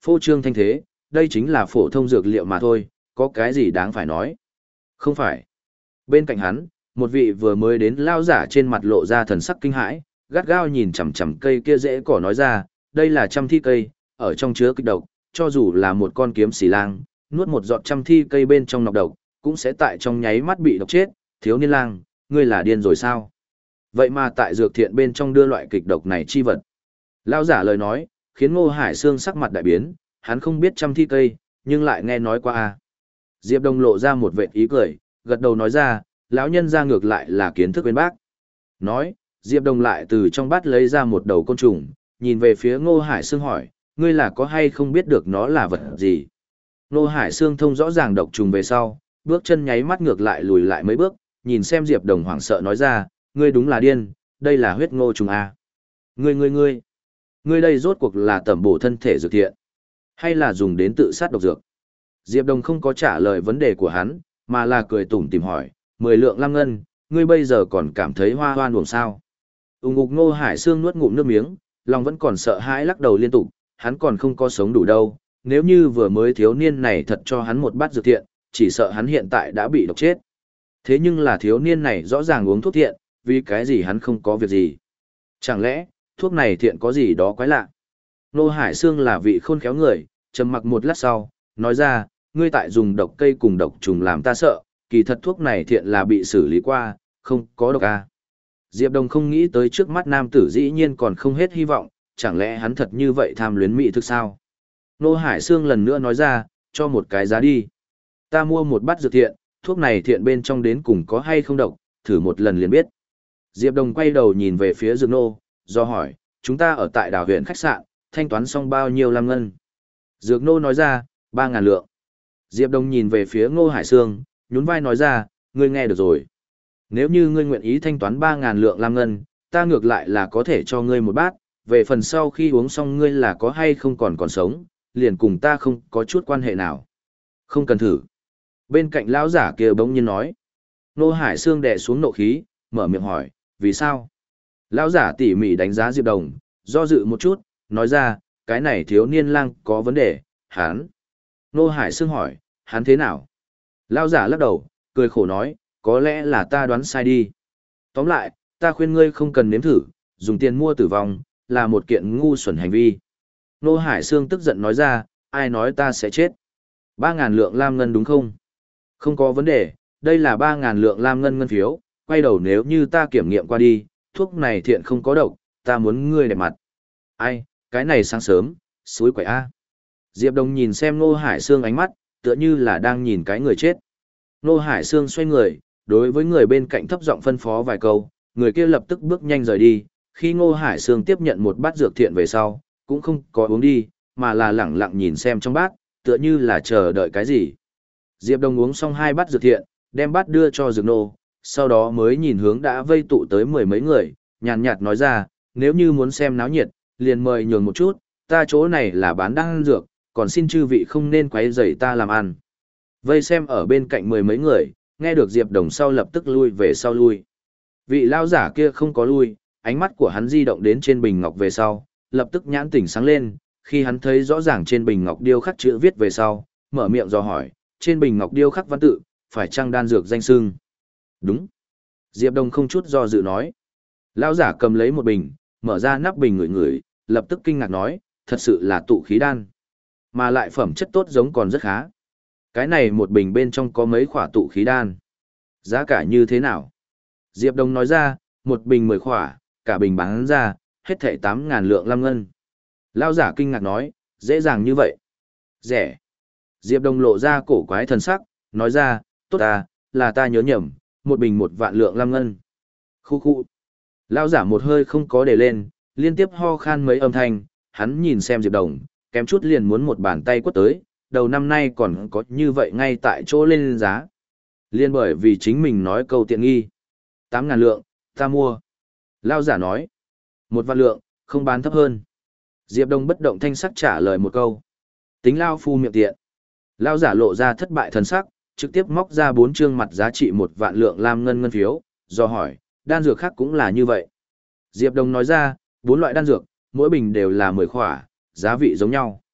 phô trương thanh thế, đây chính là phổ thông dược liệu mà thôi, có cái gì đáng phải nói. Không phải. Bên cạnh hắn, một vị vừa mới đến lao giả trên mặt lộ ra thần sắc kinh hãi, gắt gao nhìn chằm chằm cây kia rễ cỏ nói ra, đây là trăm thi cây, ở trong chứa kịch độc, cho dù là một con kiếm xì lang, nuốt một giọt trăm thi cây bên trong nọc độc, cũng sẽ tại trong nháy mắt bị độc chết, thiếu niên lang, ngươi là điên rồi sao? Vậy mà tại dược thiện bên trong đưa loại kịch độc này chi vật. Lao giả lời nói, khiến Ngô Hải Sương sắc mặt đại biến, hắn không biết trăm thi cây, nhưng lại nghe nói qua a. Diệp Đông lộ ra một vệt ý cười, gật đầu nói ra, lão nhân ra ngược lại là kiến thức bên bác. Nói, Diệp Đông lại từ trong bát lấy ra một đầu côn trùng, nhìn về phía Ngô Hải Sương hỏi, ngươi là có hay không biết được nó là vật gì? Ngô Hải Sương thông rõ ràng độc trùng về sau, bước chân nháy mắt ngược lại lùi lại mấy bước, nhìn xem Diệp Đông hoảng sợ nói ra, ngươi đúng là điên, đây là huyết ngô trùng a. Ngươi ngươi ngươi, ngươi đây rốt cuộc là tẩm bổ thân thể dược thiện, hay là dùng đến tự sát độc dược? Diệp Đông không có trả lời vấn đề của hắn, mà là cười tủm tỉm hỏi, mười lượng lam ngân, ngươi bây giờ còn cảm thấy hoa hoan uổng sao? Ung ngục Ngô Hải Sương nuốt ngụm nước miếng, lòng vẫn còn sợ hãi lắc đầu liên tục, hắn còn không có sống đủ đâu, nếu như vừa mới thiếu niên này thật cho hắn một bát dược thiện, chỉ sợ hắn hiện tại đã bị độc chết. Thế nhưng là thiếu niên này rõ ràng uống thuốc thiện, vì cái gì hắn không có việc gì? Chẳng lẽ, thuốc này thiện có gì đó quái lạ? Ngô Hải Sương là vị khôn khéo người, trầm mặc một lát sau, nói ra, ngươi tại dùng độc cây cùng độc trùng làm ta sợ, kỳ thật thuốc này thiện là bị xử lý qua, không có độc a. Diệp Đông không nghĩ tới trước mắt nam tử dĩ nhiên còn không hết hy vọng, chẳng lẽ hắn thật như vậy tham luyến mỹ thực sao? Ngô Hải Sương lần nữa nói ra, cho một cái giá đi. Ta mua một bát dược thiện, thuốc này thiện bên trong đến cùng có hay không độc, thử một lần liền biết. Diệp Đông quay đầu nhìn về phía Dược Nô, do hỏi, chúng ta ở tại đảo huyện khách sạn, thanh toán xong bao nhiêu lam ngân? Dược Nô nói ra, ba ngàn lượng. Diệp Đông nhìn về phía Ngô Hải Sương, nhún vai nói ra, ngươi nghe được rồi. Nếu như ngươi nguyện ý thanh toán ba ngàn lượng lam ngân, ta ngược lại là có thể cho ngươi một bát, về phần sau khi uống xong ngươi là có hay không còn còn sống, liền cùng ta không có chút quan hệ nào. Không cần thử. Bên cạnh lão giả kia bỗng nhiên nói. Ngô Hải Sương đè xuống nộ khí, mở miệng hỏi, vì sao? Lão giả tỉ mỉ đánh giá Diệp Đồng, do dự một chút, nói ra, cái này thiếu niên lang có vấn đề, hắn. Ngô Hải Sương hỏi, hắn thế nào? Lão giả lắc đầu, cười khổ nói, có lẽ là ta đoán sai đi. Tóm lại, ta khuyên ngươi không cần nếm thử, dùng tiền mua tử vong, là một kiện ngu xuẩn hành vi. Ngô Hải Sương tức giận nói ra, ai nói ta sẽ chết? Ba ngàn lượng lam ngân đúng không? Không có vấn đề, đây là ba ngàn lượng lam ngân ngân phiếu, quay đầu nếu như ta kiểm nghiệm qua đi, thuốc này thiện không có độc, ta muốn ngươi đẹp mặt. Ai, cái này sáng sớm, suối quậy a. Diệp Đông nhìn xem Ngô Hải Sương ánh mắt, tựa như là đang nhìn cái người chết. Ngô Hải Sương xoay người, đối với người bên cạnh thấp giọng phân phó vài câu, người kia lập tức bước nhanh rời đi. Khi Ngô Hải Sương tiếp nhận một bát dược thiện về sau, cũng không có uống đi, mà là lẳng lặng nhìn xem trong bát, tựa như là chờ đợi cái gì. Diệp Đông uống xong hai bát dược thiện, đem bát đưa cho Dược Nô, sau đó mới nhìn hướng đã vây tụ tới mười mấy người, nhàn nhạt nói ra, nếu như muốn xem náo nhiệt, liền mời nhường một chút, ta chỗ này là bán đan dược, còn xin chư vị không nên quấy rầy ta làm ăn. Vây xem ở bên cạnh mười mấy người, nghe được Diệp Đồng sau lập tức lui về sau lui. Vị lao giả kia không có lui, ánh mắt của hắn di động đến trên bình ngọc về sau, lập tức nhãn tỉnh sáng lên, khi hắn thấy rõ ràng trên bình ngọc điêu khắc chữ viết về sau, mở miệng dò hỏi, trên bình ngọc điêu khắc văn tự, phải chăng đan dược danh xưng? Đúng. Diệp Đông không chút do dự nói. Lão giả cầm lấy một bình, mở ra nắp bình ngửi ngửi, lập tức kinh ngạc nói, thật sự là tụ khí đan. Mà lại phẩm chất tốt giống còn rất khá. Cái này một bình bên trong có mấy khỏa tụ khí đan. Giá cả như thế nào? Diệp Đông nói ra, một bình mười khỏa, cả bình bán ra, hết thảy tám ngàn lượng lam ngân. Lão giả kinh ngạc nói, dễ dàng như vậy. Rẻ. Diệp Đông lộ ra cổ quái thần sắc, nói ra, tốt ta, là ta nhớ nhầm, một bình một vạn lượng lam ngân. Khu khu. Lão giả một hơi không có để lên, liên tiếp ho khan mấy âm thanh, hắn nhìn xem Diệp Đồng, kém chút liền muốn một bàn tay quất tới, đầu năm nay còn có như vậy ngay tại chỗ lên giá. Liên bởi vì chính mình nói câu tiện nghi. Tám ngàn lượng, ta mua. Lão giả nói. Một vạn lượng, không bán thấp hơn. Diệp Đông bất động thanh sắc trả lời một câu. Tính Lao phu miệng tiện. Lão giả lộ ra thất bại thần sắc, trực tiếp móc ra bốn trương mặt giá trị một vạn lượng lam ngân ngân phiếu, do hỏi, đan dược khác cũng là như vậy. Diệp Đông nói ra, bốn loại đan dược, mỗi bình đều là mười khỏa, giá vị giống nhau.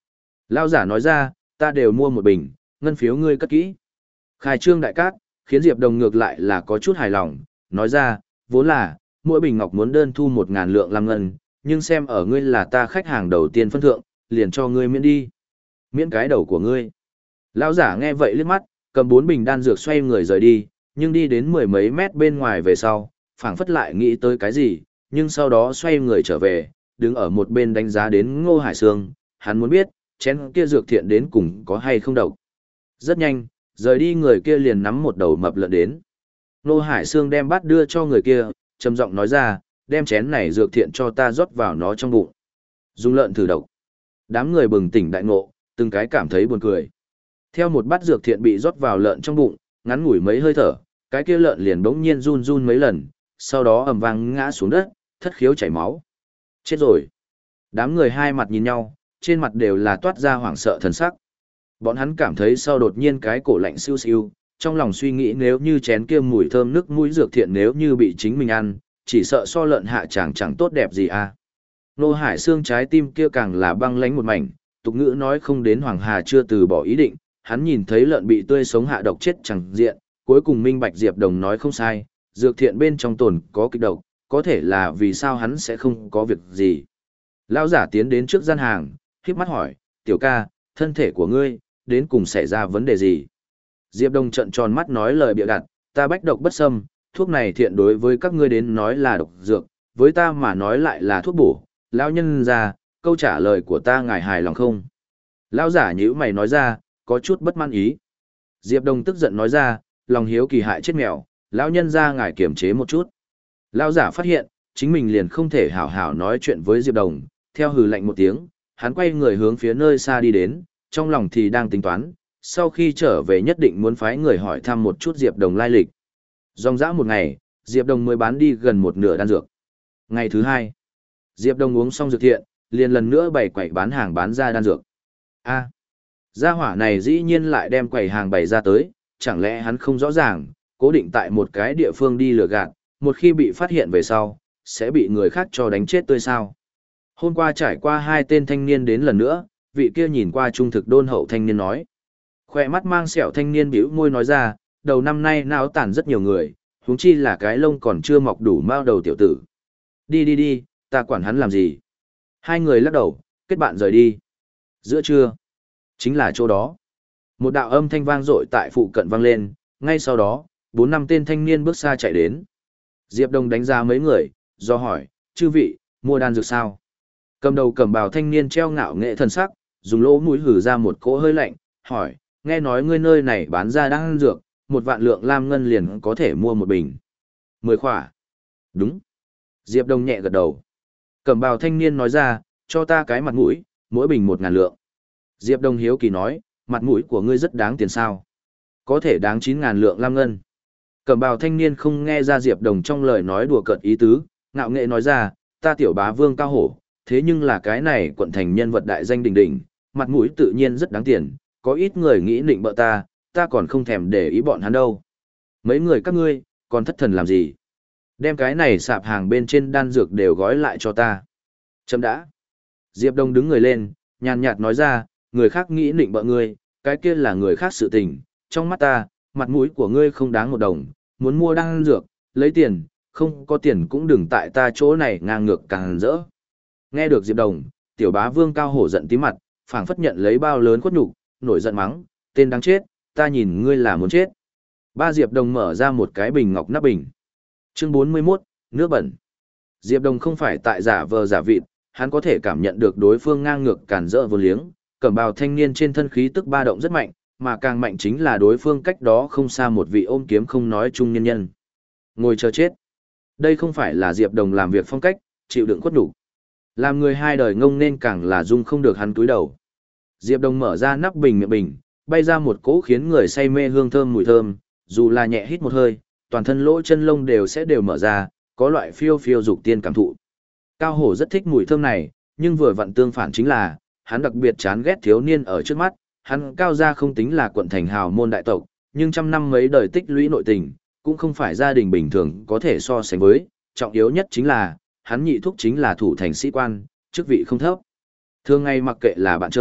Lão giả nói ra, ta đều mua một bình, ngân phiếu ngươi cất kỹ. Khai trương đại cát, khiến Diệp Đồng ngược lại là có chút hài lòng, nói ra, vốn là, mỗi bình ngọc muốn đơn thu một ngàn lượng làm ngân, nhưng xem ở ngươi là ta khách hàng đầu tiên phân thượng, liền cho ngươi miễn đi. Miễn cái đầu của ngươi. Lão giả nghe vậy liếc mắt, cầm bốn bình đan dược xoay người rời đi, nhưng đi đến mười mấy mét bên ngoài về sau, phảng phất lại nghĩ tới cái gì, nhưng sau đó xoay người trở về, đứng ở một bên đánh giá đến Ngô Hải Sương, hắn muốn biết, chén kia dược thiện đến cùng có hay không độc. Rất nhanh, rời đi người kia liền nắm một đầu mập lợn đến. Ngô Hải Sương đem bát đưa cho người kia, trầm giọng nói ra, đem chén này dược thiện cho ta rót vào nó trong bụng. Dùng lợn thử độc. Đám người bừng tỉnh đại ngộ, từng cái cảm thấy buồn cười. Theo một bát dược thiện bị rót vào lợn trong bụng, ngắn ngủi mấy hơi thở, cái kia lợn liền bỗng nhiên run run mấy lần, sau đó ầm vang ngã xuống đất, thất khiếu chảy máu. Chết rồi. Đám người hai mặt nhìn nhau, trên mặt đều là toát ra hoảng sợ thần sắc. Bọn hắn cảm thấy sau đột nhiên cái cổ lạnh siêu siêu, trong lòng suy nghĩ nếu như chén kia mùi thơm nước mũi dược thiện nếu như bị chính mình ăn, chỉ sợ so lợn hạ chẳng chẳng tốt đẹp gì à. Nô Hải Xương trái tim kia càng là băng lánh một mảnh, tục ngữ nói không đến Hoàng Hà chưa từ bỏ ý định, hắn nhìn thấy lợn bị tươi sống hạ độc chết chẳng diện, cuối cùng minh bạch Diệp Đồng nói không sai, dược thiện bên trong tồn có kịch độc, có thể là vì sao hắn sẽ không có việc gì. Lão giả tiến đến trước gian hàng, khiếp mắt hỏi, tiểu ca, thân thể của ngươi, đến cùng xảy ra vấn đề gì? Diệp Đồng trợn tròn mắt nói lời bịa đặt, ta bách độc bất xâm, thuốc này thiện đối với các ngươi đến nói là độc dược, với ta mà nói lại là thuốc bổ. Lão nhân ra, câu trả lời của ta ngài hài lòng không? Lão giả nhíu mày nói ra, có chút bất mãn ý. Diệp Đồng tức giận nói ra, lòng hiếu kỳ hại chết mèo, lão nhân ra ngài kiềm chế một chút. Lão giả phát hiện, chính mình liền không thể hảo hảo nói chuyện với Diệp Đồng, theo hừ lạnh một tiếng, hắn quay người hướng phía nơi xa đi đến, trong lòng thì đang tính toán, sau khi trở về nhất định muốn phái người hỏi thăm một chút Diệp Đồng lai lịch. Dòng dã một ngày, Diệp Đồng mới bán đi gần một nửa đan dược. Ngày thứ hai, Diệp Đồng uống xong dược thiện, liền lần nữa bày quầy bán hàng bán ra đan dược. A, gia hỏa này dĩ nhiên lại đem quầy hàng bày ra tới, chẳng lẽ hắn không rõ ràng, cố định tại một cái địa phương đi lừa gạt, một khi bị phát hiện về sau, sẽ bị người khác cho đánh chết tươi sao. Hôm qua trải qua hai tên thanh niên đến lần nữa, vị kia nhìn qua trung thực đôn hậu thanh niên nói. Khoe mắt mang sẹo thanh niên bĩu môi nói ra, đầu năm nay náo tản rất nhiều người, huống chi là cái lông còn chưa mọc đủ mao đầu tiểu tử. Đi đi đi, ta quản hắn làm gì? Hai người lắc đầu, kết bạn rời đi. Giữa trưa, chính là chỗ đó. Một đạo âm thanh vang dội tại phụ cận vang lên, ngay sau đó, bốn năm tên thanh niên bước xa chạy đến. Diệp Đồng đánh ra mấy người, do hỏi, chư vị, mua đan dược sao? Cầm đầu cầm bào thanh niên treo ngạo nghệ thần sắc, dùng lỗ mũi hử ra một cỗ hơi lạnh, hỏi, nghe nói ngươi nơi này bán ra đan dược, một vạn lượng lam ngân liền có thể mua một bình. Mười khỏa. Đúng. Diệp Đồng nhẹ gật đầu. Cầm bào thanh niên nói ra, cho ta cái mặt mũi, mỗi bình một ngàn lượng. Diệp Đồng hiếu kỳ nói, mặt mũi của ngươi rất đáng tiền sao? Có thể đáng chín ngàn lượng lam ngân. Cầm bào thanh niên không nghe ra Diệp Đồng trong lời nói đùa cợt ý tứ, ngạo nghệ nói ra, ta tiểu bá vương cao hổ, thế nhưng là cái này quận thành nhân vật đại danh đỉnh đỉnh, mặt mũi tự nhiên rất đáng tiền, có ít người nghĩ nịnh bợ ta, ta còn không thèm để ý bọn hắn đâu. Mấy người các ngươi, còn thất thần làm gì? Đem cái này sạp hàng bên trên đan dược đều gói lại cho ta. Chấm đã. Diệp Đông đứng người lên, nhàn nhạt nói ra, người khác nghĩ nịnh bợ ngươi, cái kia là người khác sự tình, trong mắt ta, mặt mũi của ngươi không đáng một đồng, muốn mua đan dược, lấy tiền, không có tiền cũng đừng tại ta chỗ này ngang ngược càng rỡ. Nghe được Diệp Đồng, tiểu bá vương cao hổ giận tí mặt, phảng phất nhận lấy bao lớn khuất nhục, nổi giận mắng, tên đáng chết, ta nhìn ngươi là muốn chết. Ba Diệp Đồng mở ra một cái bình ngọc nắp bình. Chương bốn mươi mốt, nước bẩn. Diệp Đồng không phải tại giả vờ giả vịt, hắn có thể cảm nhận được đối phương ngang ngược cản rỡ vô liếng, cẩm bào thanh niên trên thân khí tức ba động rất mạnh, mà càng mạnh chính là đối phương cách đó không xa một vị ôm kiếm không nói chung nhân nhân. Ngồi chờ chết. Đây không phải là Diệp Đồng làm việc phong cách, chịu đựng khuất nhục. Làm người hai đời ngông nên càng là dung không được hắn túi đầu. Diệp Đồng mở ra nắp bình miệng bình, bay ra một cỗ khiến người say mê hương thơm mùi thơm, dù là nhẹ hít một hơi, toàn thân lỗ chân lông đều sẽ đều mở ra, có loại phiêu phiêu dục tiên cảm thụ. Cao Hổ rất thích mùi thơm này, nhưng vừa vặn tương phản chính là, hắn đặc biệt chán ghét thiếu niên ở trước mắt, hắn cao gia không tính là quận thành hào môn đại tộc, nhưng trăm năm mấy đời tích lũy nội tình, cũng không phải gia đình bình thường có thể so sánh với, trọng yếu nhất chính là, hắn nhị thúc chính là thủ thành sĩ quan, chức vị không thấp. Thường ngày mặc kệ là bạn chơi,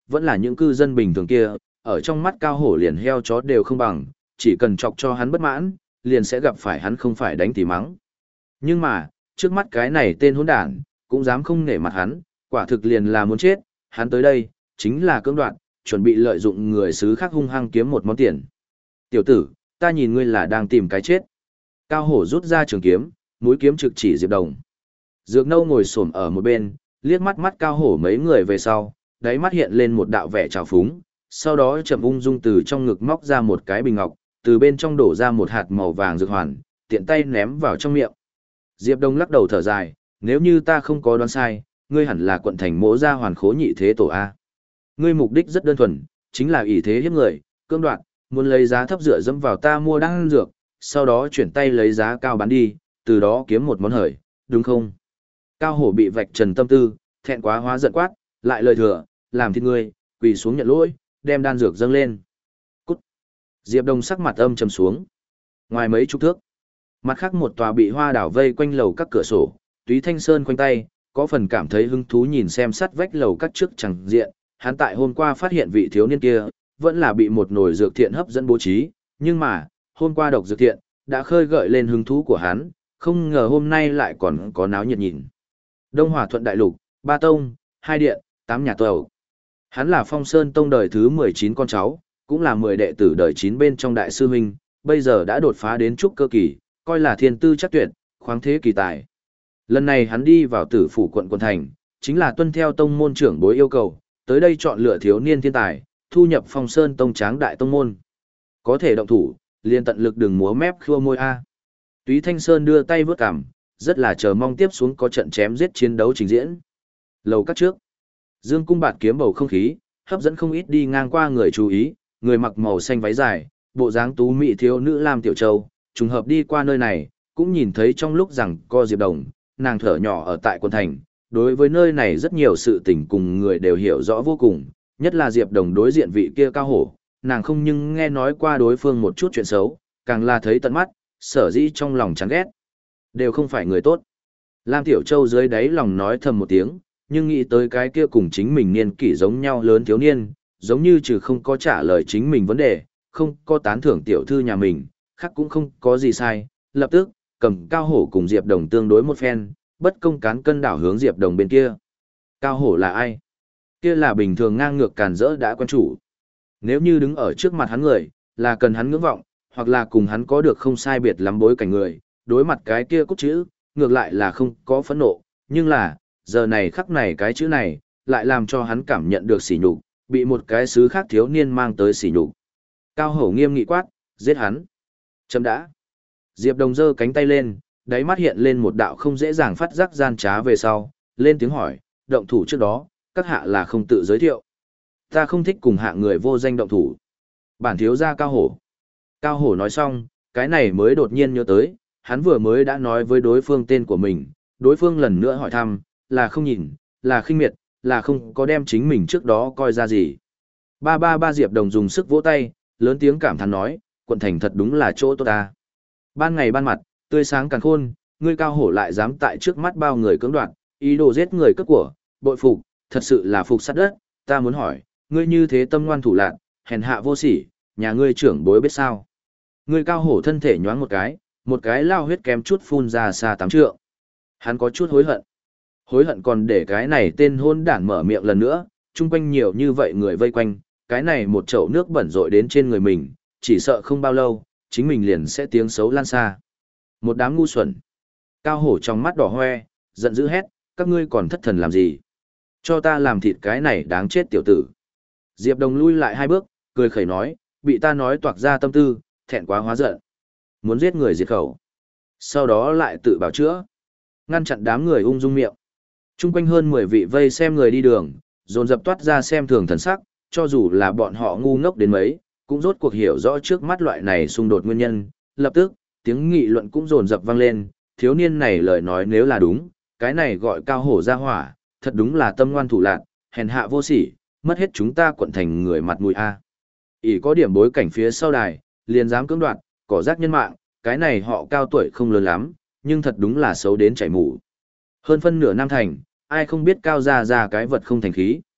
vẫn là những cư dân bình thường kia, ở trong mắt Cao Hổ liền heo chó đều không bằng, chỉ cần chọc cho hắn bất mãn, liền sẽ gặp phải hắn không phải đánh thì mắng. Nhưng mà, trước mắt cái này tên hỗn đản, cũng dám không nể mặt hắn, quả thực liền là muốn chết, hắn tới đây, chính là cưỡng đoạt, chuẩn bị lợi dụng người xứ khác hung hăng kiếm một món tiền. Tiểu tử, ta nhìn ngươi là đang tìm cái chết. Cao Hổ rút ra trường kiếm, mũi kiếm trực chỉ Diệp Đồng. Dược Nâu ngồi xổm ở một bên, liếc mắt mắt Cao Hổ mấy người về sau, đáy mắt hiện lên một đạo vẻ trào phúng, sau đó chậm ung dung từ trong ngực móc ra một cái bình ngọc, từ bên trong đổ ra một hạt màu vàng dược hoàn, tiện tay ném vào trong miệng. Diệp Đông lắc đầu thở dài, nếu như ta không có đoán sai, ngươi hẳn là quận thành Mỗ Gia Hoàn Khố nhị thế tổ a. Ngươi mục đích rất đơn thuần, chính là ỷ thế hiếp người, cưỡng đoạt, muốn lấy giá thấp dựa dẫm vào ta mua đan dược, sau đó chuyển tay lấy giá cao bán đi, từ đó kiếm một món hời, đúng không? Cao Hổ bị vạch trần tâm tư, thẹn quá hóa giận quát, lại lời thừa, làm thịt ngươi, quỳ xuống nhận lỗi, đem đan dược dâng lên. Cút. Diệp Đông sắc mặt âm trầm xuống. Ngoài mấy chục thước, mặt khác một tòa bị hoa đảo vây quanh lầu các cửa sổ, Túy Thanh Sơn khoanh tay, có phần cảm thấy hứng thú nhìn xem sắt vách lầu các trước chẳng diện, hắn tại hôm qua phát hiện vị thiếu niên kia, vẫn là bị một nồi dược thiện hấp dẫn bố trí, nhưng mà, hôm qua độc dược thiện, đã khơi gợi lên hứng thú của hắn, không ngờ hôm nay lại còn có náo nhiệt nhìn. Đông Hòa Thuận Đại Lục, ba tông, hai điện, tám nhà tàu. Hắn là Phong Sơn Tông đời thứ mười chín con cháu, cũng là mười đệ tử đời chín bên trong đại sư huynh, bây giờ đã đột phá đến trúc cơ kỳ, coi là thiên tư chắc tuyệt, khoáng thế kỳ tài. Lần này hắn đi vào Tử phủ quận quận thành, chính là tuân theo tông môn trưởng bối yêu cầu, tới đây chọn lựa thiếu niên thiên tài, thu nhập Phong Sơn Tông tráng đại tông môn. Có thể động thủ, liền tận lực đừng múa mép khua môi a. Túy Thanh Sơn đưa tay vướt cằm, rất là chờ mong tiếp xuống có trận chém giết chiến đấu trình diễn. Lầu các trước, Dương Cung Bạt kiếm bầu không khí, hấp dẫn không ít đi ngang qua người chú ý, người mặc màu xanh váy dài, bộ dáng tú mỹ thiếu nữ Lam Tiểu Châu, trùng hợp đi qua nơi này, cũng nhìn thấy trong lúc rằng co Diệp Đồng, nàng thở nhỏ ở tại quân thành, đối với nơi này rất nhiều sự tình cùng người đều hiểu rõ vô cùng, nhất là Diệp Đồng đối diện vị kia Cao Hổ, nàng không nhưng nghe nói qua đối phương một chút chuyện xấu, càng là thấy tận mắt, sở dĩ trong lòng chán ghét, đều không phải người tốt. Lam Tiểu Châu dưới đáy lòng nói thầm một tiếng, nhưng nghĩ tới cái kia cùng chính mình niên kỷ giống nhau lớn thiếu niên, giống như trừ không có trả lời chính mình vấn đề, không có tán thưởng tiểu thư nhà mình, khác cũng không có gì sai, lập tức, cầm Cao Hổ cùng Diệp Đồng tương đối một phen, bất công cán cân đảo hướng Diệp Đồng bên kia. Cao Hổ là ai? Kia là bình thường ngang ngược càn rỡ đã quen chủ. Nếu như đứng ở trước mặt hắn người, là cần hắn ngưỡng vọng, hoặc là cùng hắn có được không sai biệt lắm bối cảnh người, đối mặt cái kia cốt chữ, ngược lại là không có phẫn nộ, nhưng là, giờ này khắc này cái chữ này, lại làm cho hắn cảm nhận được sỉ nhục, bị một cái xứ khác thiếu niên mang tới sỉ nhục. Cao Hổ nghiêm nghị quát, giết hắn. Chấm đã. Diệp Đồng giơ cánh tay lên, đáy mắt hiện lên một đạo không dễ dàng phát giác gian trá về sau, lên tiếng hỏi, động thủ trước đó, các hạ là không tự giới thiệu. Ta không thích cùng hạ người vô danh động thủ. Bản thiếu gia Cao Hổ. Cao Hổ nói xong, cái này mới đột nhiên nhớ tới, hắn vừa mới đã nói với đối phương tên của mình, đối phương lần nữa hỏi thăm, là không nhìn, là khinh miệt, là không có đem chính mình trước đó coi ra gì. Ba ba ba Diệp Đồng dùng sức vỗ tay, lớn tiếng cảm thán nói, quận thành thật đúng là chỗ tốt ta. Ban ngày ban mặt, tươi sáng càng khôn, ngươi Cao Hổ lại dám tại trước mắt bao người cưỡng đoạt, ý đồ giết người cướp của, bội phục, thật sự là phục sát đất, ta muốn hỏi, ngươi như thế tâm ngoan thủ lạn, hèn hạ vô sỉ, nhà ngươi trưởng bối biết sao? Ngươi Cao Hổ thân thể nhoáng một cái, một cái lao huyết kém chút phun ra xa tám trượng. Hắn có chút hối hận. Hối hận còn để cái này tên hôn đản mở miệng lần nữa, chung quanh nhiều như vậy người vây quanh, cái này một chậu nước bẩn rội đến trên người mình, chỉ sợ không bao lâu, chính mình liền sẽ tiếng xấu lan xa. Một đám ngu xuẩn. Cao Hổ trong mắt đỏ hoe, giận dữ hét, các ngươi còn thất thần làm gì? Cho ta làm thịt cái này đáng chết tiểu tử. Diệp Đồng lui lại hai bước, cười khẩy nói, bị ta nói toạc ra tâm tư, thẹn quá hóa giận. Muốn giết người diệt khẩu. Sau đó lại tự bảo chữa. Ngăn chặn đám người ung dung miệng. Trung quanh hơn mười vị vây xem người đi đường, dồn dập toát ra xem thường thần sắc, cho dù là bọn họ ngu ngốc đến mấy, cũng rốt cuộc hiểu rõ trước mắt loại này xung đột nguyên nhân. Lập tức, tiếng nghị luận cũng dồn dập vang lên, thiếu niên này lời nói nếu là đúng, cái này gọi Cao Hổ ra hỏa, thật đúng là tâm ngoan thủ lạn, hèn hạ vô sỉ, mất hết chúng ta quận thành người mặt mũi a. ỷ có điểm bối cảnh phía sau đài, liền dám cưỡng đoạt, cỏ rác nhân mạng, cái này họ cao tuổi không lớn lắm, nhưng thật đúng là xấu đến chảy mủ. Hơn phân nửa Nam Thành, ai không biết Cao gia gia cái vật không thành khí.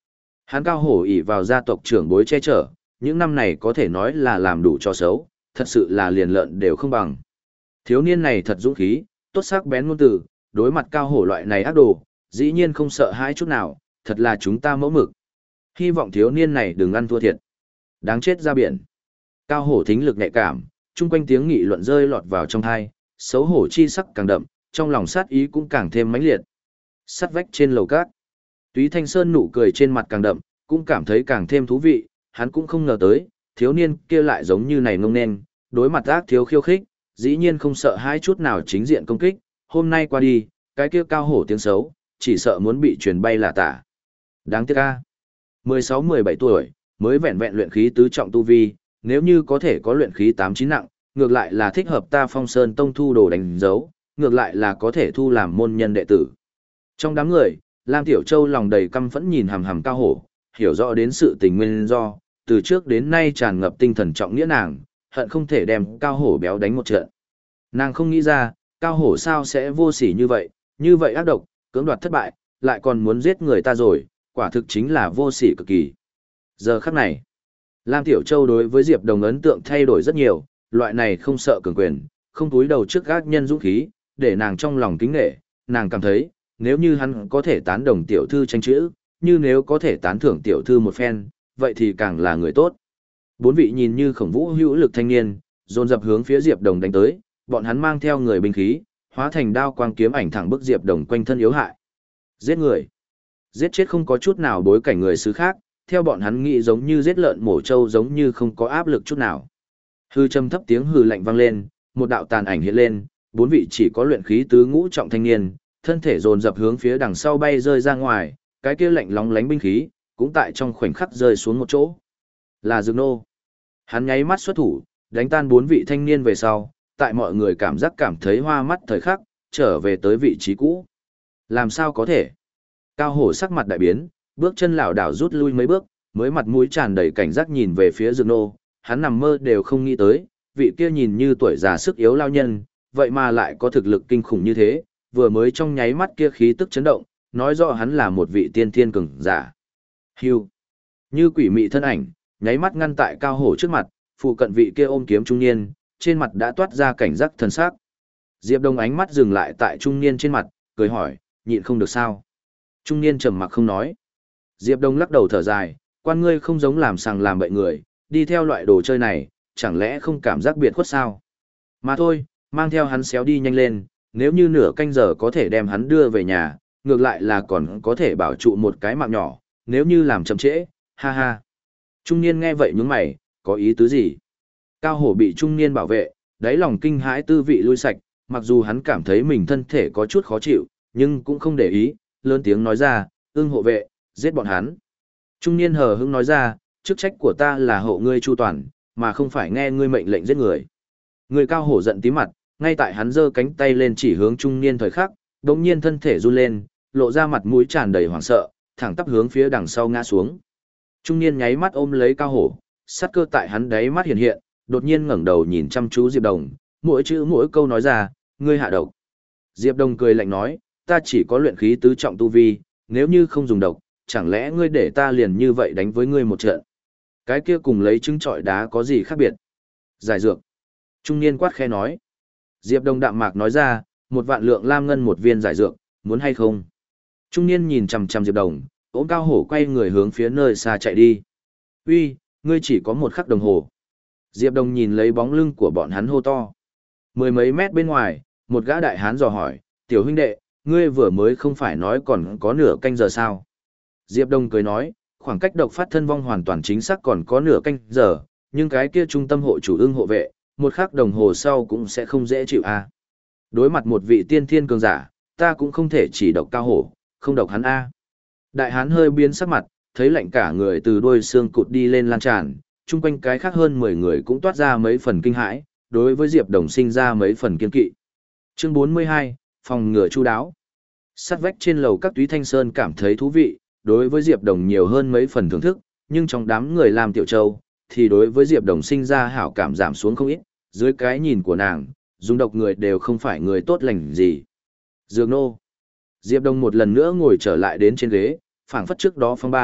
Hắn cao hổ ỷ vào gia tộc trưởng bối che chở, những năm này có thể nói là làm đủ cho xấu, thật sự là liền lợn đều không bằng. Thiếu niên này thật dũng khí, tốt sắc bén ngôn từ, đối mặt cao hổ loại này ác đồ, dĩ nhiên không sợ hãi chút nào, thật là chúng ta mẫu mực. Hy vọng thiếu niên này đừng ăn thua thiệt. Đáng chết ra biển. Cao hổ thính lực nhạy cảm, chung quanh tiếng nghị luận rơi lọt vào trong thai, xấu hổ chi sắc càng đậm, trong lòng sát ý cũng càng thêm mãnh liệt. Sắt vách trên lầu cát. Túy Thanh Sơn nụ cười trên mặt càng đậm, cũng cảm thấy càng thêm thú vị, hắn cũng không ngờ tới, thiếu niên kia lại giống như này ngông nên, đối mặt ác thiếu khiêu khích, dĩ nhiên không sợ hai chút nào chính diện công kích, hôm nay qua đi, cái kia cao hổ tiếng xấu, chỉ sợ muốn bị truyền bay là tả. Đáng tiếc a. mười sáu mười bảy tuổi, mới vẹn vẹn luyện khí tứ trọng tu vi, nếu như có thể có luyện khí tám chín nặng, ngược lại là thích hợp ta Phong Sơn Tông thu đồ đánh dấu, ngược lại là có thể thu làm môn nhân đệ tử. Trong đám người, Lam Tiểu Châu lòng đầy căm phẫn nhìn hằm hằm cao hổ, hiểu rõ đến sự tình nguyên do, từ trước đến nay tràn ngập tinh thần trọng nghĩa nàng, hận không thể đem cao hổ béo đánh một trận. Nàng không nghĩ ra, cao hổ sao sẽ vô sỉ như vậy, như vậy ác độc, cưỡng đoạt thất bại, lại còn muốn giết người ta rồi, quả thực chính là vô sỉ cực kỳ. Giờ khắc này, Lam Tiểu Châu đối với Diệp Đồng ấn tượng thay đổi rất nhiều, loại này không sợ cường quyền, không túi đầu trước gác nhân dũng khí, để nàng trong lòng kính nể, nàng cảm thấy, nếu như hắn có thể tán đồng tiểu thư tranh chữ, như nếu có thể tán thưởng tiểu thư một phen, vậy thì càng là người tốt. Bốn vị nhìn như khổng vũ hữu lực thanh niên, dồn dập hướng phía Diệp Đồng đánh tới, bọn hắn mang theo người binh khí, hóa thành đao quang kiếm ảnh thẳng bức Diệp Đồng quanh thân yếu hại. Giết người. Giết chết không có chút nào bối cảnh người xứ khác, theo bọn hắn nghĩ giống như giết lợn mổ trâu giống như không có áp lực chút nào. Hư trầm thấp tiếng hư lạnh vang lên, một đạo tàn ảnh hiện lên, bốn vị chỉ có luyện khí tứ ngũ trọng thanh niên, thân thể dồn dập hướng phía đằng sau bay rơi ra ngoài, cái kia lạnh lóng lánh binh khí, cũng tại trong khoảnh khắc rơi xuống một chỗ. Là Dược Nô. Hắn nháy mắt xuất thủ, đánh tan bốn vị thanh niên về sau, tại mọi người cảm giác cảm thấy hoa mắt thời khắc, trở về tới vị trí cũ. Làm sao có thể? Cao hổ sắc mặt đại biến, bước chân lảo đảo rút lui mấy bước, mới mặt mũi tràn đầy cảnh giác nhìn về phía Dược Nô, hắn nằm mơ đều không nghĩ tới, vị kia nhìn như tuổi già sức yếu lao nhân, vậy mà lại có thực lực kinh khủng như thế, vừa mới trong nháy mắt kia khí tức chấn động, nói rõ hắn là một vị tiên thiên cường giả. Hưu. Như quỷ mị thân ảnh, nháy mắt ngăn tại cao hổ trước mặt, phụ cận vị kia ôm kiếm trung niên, trên mặt đã toát ra cảnh giác thần sắc. Diệp Đông ánh mắt dừng lại tại trung niên trên mặt, cười hỏi, nhịn không được sao? Trung niên trầm mặc không nói. Diệp Đông lắc đầu thở dài, quan ngươi không giống làm sằng làm bậy người, đi theo loại đồ chơi này, chẳng lẽ không cảm giác biệt khuất sao? Mà thôi, mang theo hắn xéo đi nhanh lên, nếu như nửa canh giờ có thể đem hắn đưa về nhà, ngược lại là còn có thể bảo trụ một cái mạng nhỏ, nếu như làm chậm trễ, ha ha. Trung niên nghe vậy nhướng mày, có ý tứ gì? Cao hổ bị trung niên bảo vệ, đáy lòng kinh hãi tư vị lui sạch, mặc dù hắn cảm thấy mình thân thể có chút khó chịu, nhưng cũng không để ý, lớn tiếng nói ra, ưng hộ vệ, giết bọn hắn. Trung niên hờ hững nói ra, chức trách của ta là hộ ngươi chu toàn, mà không phải nghe ngươi mệnh lệnh giết người. Người cao hổ giận tí mặt, ngay tại hắn giơ cánh tay lên chỉ hướng trung niên thời khắc, đột nhiên thân thể run lên, lộ ra mặt mũi tràn đầy hoảng sợ, thẳng tắp hướng phía đằng sau ngã xuống. Trung niên nháy mắt ôm lấy cao hổ, sát cơ tại hắn đáy mắt hiện hiện, đột nhiên ngẩng đầu nhìn chăm chú Diệp Đồng, mỗi chữ mỗi câu nói ra, ngươi hạ độc. Diệp Đồng cười lạnh nói, ta chỉ có luyện khí tứ trọng tu vi, nếu như không dùng độc, chẳng lẽ ngươi để ta liền như vậy đánh với ngươi một trận? Cái kia cùng lấy trứng trọi đá có gì khác biệt? Giải dược. Trung niên quát khe nói. Diệp Đồng đạm mạc nói ra, một vạn lượng lam ngân một viên giải dược, muốn hay không? Trung niên nhìn chằm chằm Diệp Đồng, ôm cao hổ quay người hướng phía nơi xa chạy đi. Uy, ngươi chỉ có một khắc đồng hồ. Diệp Đồng nhìn lấy bóng lưng của bọn hắn hô to. Mười mấy mét bên ngoài, một gã đại hán dò hỏi, tiểu huynh đệ, ngươi vừa mới không phải nói còn có nửa canh giờ sao? Diệp Đồng cười nói, khoảng cách độc phát thân vong hoàn toàn chính xác còn có nửa canh giờ, nhưng cái kia trung tâm hộ chủ ưng hộ vệ, một khắc đồng hồ sau cũng sẽ không dễ chịu a. À. Đối mặt một vị tiên thiên cường giả, ta cũng không thể chỉ độc cao hổ, không độc hắn a. À. Đại hán hơi biến sắc mặt, thấy lạnh cả người từ đuôi xương cụt đi lên lan tràn, chung quanh cái khác hơn mười người cũng toát ra mấy phần kinh hãi, đối với Diệp Đồng sinh ra mấy phần kiên kỵ. Chương bốn mươi hai, phòng ngừa chu đáo. Sát vách trên lầu các túy thanh sơn cảm thấy thú vị, đối với Diệp Đồng nhiều hơn mấy phần thưởng thức, nhưng trong đám người làm Tiểu Châu, thì đối với Diệp Đồng sinh ra hảo cảm giảm xuống không ít, dưới cái nhìn của nàng, dùng độc người đều không phải người tốt lành gì. Dược nô. Diệp Đồng một lần nữa ngồi trở lại đến trên ghế, phảng phất trước đó phong ba,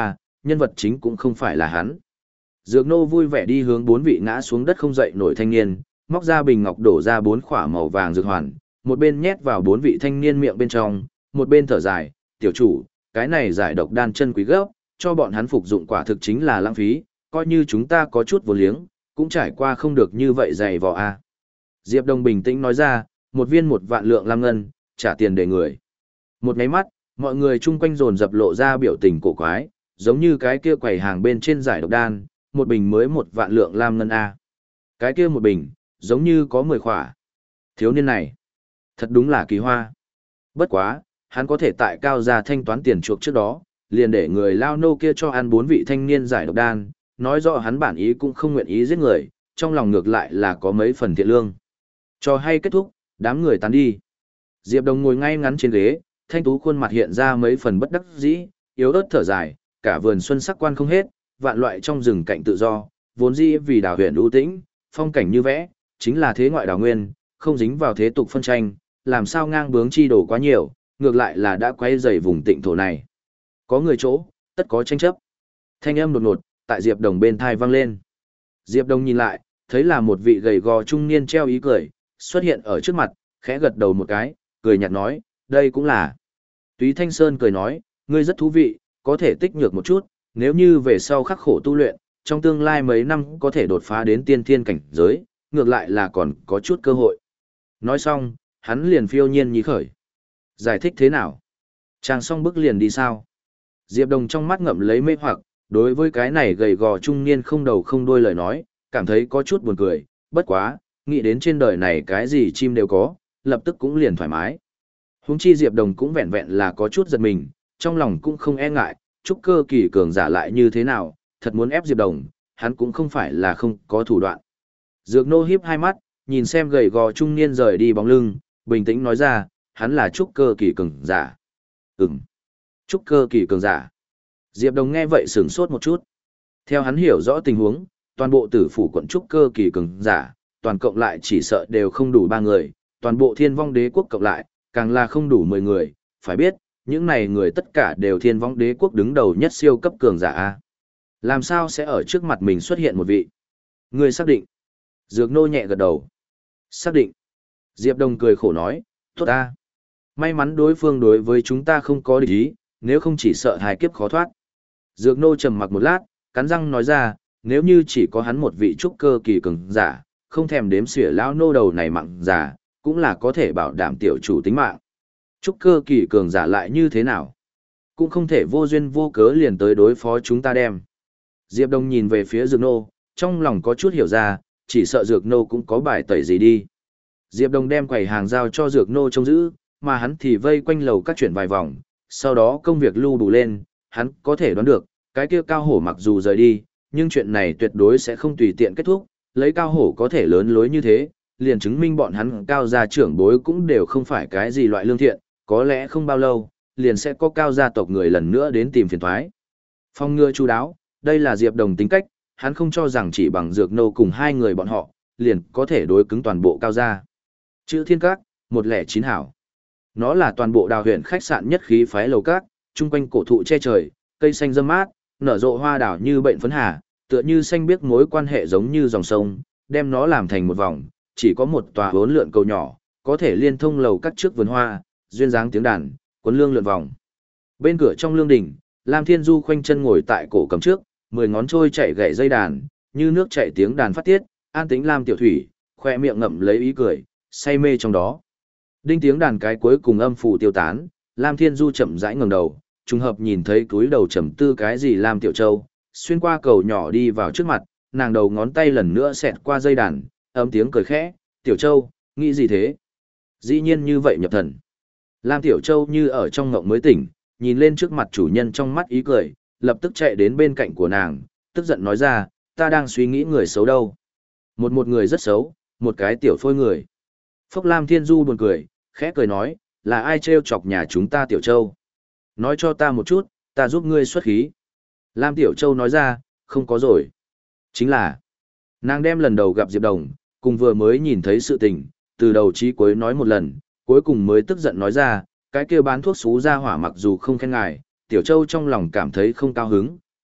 nhân vật chính cũng không phải là hắn. Dược nô vui vẻ đi hướng bốn vị ngã xuống đất không dậy nổi thanh niên, móc ra bình ngọc đổ ra bốn khỏa màu vàng dược hoàn, một bên nhét vào bốn vị thanh niên miệng bên trong, một bên thở dài, tiểu chủ, cái này giải độc đan chân quý gấp, cho bọn hắn phục dụng quả thực chính là lãng phí, coi như chúng ta có chút vô liếng, cũng trải qua không được như vậy dày vò a. Diệp Đông bình tĩnh nói ra, một viên một vạn lượng lam ngân, trả tiền để người. Một cái mắt, mọi người chung quanh dồn dập lộ ra biểu tình cổ quái, giống như cái kia quầy hàng bên trên giải độc đan, một bình mới một vạn lượng lam ngân a. Cái kia một bình, giống như có mười khỏa. Thiếu niên này, thật đúng là kỳ hoa. Bất quá, hắn có thể tại cao gia thanh toán tiền chuộc trước đó, liền để người lao nô kia cho ăn bốn vị thanh niên giải độc đan, nói rõ hắn bản ý cũng không nguyện ý giết người, trong lòng ngược lại là có mấy phần thiện lương. Cho hay kết thúc, đám người tán đi. Diệp Đồng ngồi ngay ngắn trên ghế, thanh tú khuôn mặt hiện ra mấy phần bất đắc dĩ, yếu ớt thở dài, cả vườn xuân sắc quan không hết, vạn loại trong rừng cạnh tự do, vốn dĩ vì đào huyền ưu tĩnh, phong cảnh như vẽ, chính là thế ngoại đào nguyên, không dính vào thế tục phân tranh, làm sao ngang bướng chi đổ quá nhiều, ngược lại là đã quay dày vùng tịnh thổ này. Có người chỗ, tất có tranh chấp. Thanh âm đột ngột, tại Diệp Đồng bên thai vang lên. Diệp Đồng nhìn lại, thấy là một vị gầy gò trung niên treo ý cười, xuất hiện ở trước mặt, khẽ gật đầu một cái, cười nhạt nói, đây cũng là. Túy Thanh Sơn cười nói, ngươi rất thú vị, có thể tích nhược một chút, nếu như về sau khắc khổ tu luyện, trong tương lai mấy năm có thể đột phá đến tiên thiên cảnh giới, ngược lại là còn có chút cơ hội. Nói xong, hắn liền phiêu nhiên nhí khởi. Giải thích thế nào? Chàng xong bức liền đi sao? Diệp Đồng trong mắt ngậm lấy mê hoặc, đối với cái này gầy gò trung niên không đầu không đuôi lời nói, cảm thấy có chút buồn cười, bất quá, nghĩ đến trên đời này cái gì chim đều có, lập tức cũng liền thoải mái. Huống chi Diệp Đồng cũng vẹn vẹn là có chút giật mình, trong lòng cũng không e ngại, trúc cơ kỳ cường giả lại như thế nào, thật muốn ép Diệp Đồng, hắn cũng không phải là không có thủ đoạn. Dược nô hiếp hai mắt, nhìn xem gầy gò trung niên rời đi bóng lưng, bình tĩnh nói ra, hắn là trúc cơ kỳ cường giả. Ừm, trúc cơ kỳ cường giả. Diệp Đồng nghe vậy sửng sốt một chút. Theo hắn hiểu rõ tình huống, toàn bộ tử phủ quận trúc cơ kỳ cường giả, toàn cộng lại chỉ sợ đều không đủ ba người, toàn bộ thiên vong đế quốc cộng lại, càng là không đủ mười người, phải biết, những này người tất cả đều thiên vong đế quốc đứng đầu nhất siêu cấp cường giả A. Làm sao sẽ ở trước mặt mình xuất hiện một vị? Người xác định. Dược nô nhẹ gật đầu. Xác định. Diệp Đồng cười khổ nói, tốt a. May mắn đối phương đối với chúng ta không có địch ý, nếu không chỉ sợ hài kiếp khó thoát. Dược nô trầm mặc một lát, cắn răng nói ra, nếu như chỉ có hắn một vị trúc cơ kỳ cường giả, không thèm đếm xỉa lão nô đầu này mặn giả, cũng là có thể bảo đảm tiểu chủ tính mạng. Trúc cơ kỳ cường giả lại như thế nào? Cũng không thể vô duyên vô cớ liền tới đối phó chúng ta đem. Diệp Đông nhìn về phía Dược nô, trong lòng có chút hiểu ra, chỉ sợ Dược nô cũng có bài tẩy gì đi. Diệp Đông đem quầy hàng giao cho Dược nô trông giữ, mà hắn thì vây quanh lầu các chuyển vài vòng, sau đó công việc lưu đủ lên, hắn có thể đoán được, cái kia cao hổ mặc dù rời đi, nhưng chuyện này tuyệt đối sẽ không tùy tiện kết thúc, lấy cao hổ có thể lớn lối như thế, liền chứng minh bọn hắn cao gia trưởng bối cũng đều không phải cái gì loại lương thiện, có lẽ không bao lâu, liền sẽ có cao gia tộc người lần nữa đến tìm phiền toái. Phong ngừa chu đáo, đây là Diệp Đồng tính cách, hắn không cho rằng chỉ bằng Dược nô cùng hai người bọn họ, liền có thể đối cứng toàn bộ cao gia. Chữ Thiên Các, một lẻ chín hảo. Nó là toàn bộ đào huyện khách sạn nhất khí phái lầu các, chung quanh cổ thụ che trời, cây xanh râm mát, nở rộ hoa đào như bệnh phấn hà, tựa như xanh biếc mối quan hệ giống như dòng sông, đem nó làm thành một vòng, chỉ có một tòa vốn lượn cầu nhỏ, có thể liên thông lầu các trước vườn hoa, duyên dáng tiếng đàn, cuốn lương lượn vòng. Bên cửa trong lương đỉnh, Lam Thiên Du khoanh chân ngồi tại cổ cầm trước, mười ngón trôi chạy gậy dây đàn, như nước chảy tiếng đàn phát tiết, an tĩnh Lam Tiểu Thủy, khoe miệng ngậm lấy ý cười, say mê trong đó. Đinh tiếng đàn cái cuối cùng âm phủ tiêu tán, Lam Thiên Du chậm rãi ngẩng đầu, trùng hợp nhìn thấy túi đầu trầm tư cái gì Lam Tiểu Châu, xuyên qua cầu nhỏ đi vào trước mặt, nàng đầu ngón tay lần nữa xẹt qua dây đàn, ấm tiếng cười khẽ, Tiểu Châu, nghĩ gì thế? Dĩ nhiên như vậy nhập thần. Lam Tiểu Châu như ở trong ngộng mới tỉnh, nhìn lên trước mặt chủ nhân trong mắt ý cười, lập tức chạy đến bên cạnh của nàng, tức giận nói ra, ta đang suy nghĩ người xấu đâu. Một một người rất xấu, một cái tiểu phôi người. Phốc Lam Thiên Du buồn cười, khẽ cười nói, là ai trêu chọc nhà chúng ta Tiểu Châu? Nói cho ta một chút, ta giúp ngươi xuất khí. Lam Tiểu Châu nói ra, không có rồi. Chính là, nàng đem lần đầu gặp Diệp Đồng, cùng vừa mới nhìn thấy sự tình, từ đầu chí cuối nói một lần, cuối cùng mới tức giận nói ra, cái kia bán thuốc xú ra hỏa mặc dù không khen ngài, Tiểu Châu trong lòng cảm thấy không cao hứng,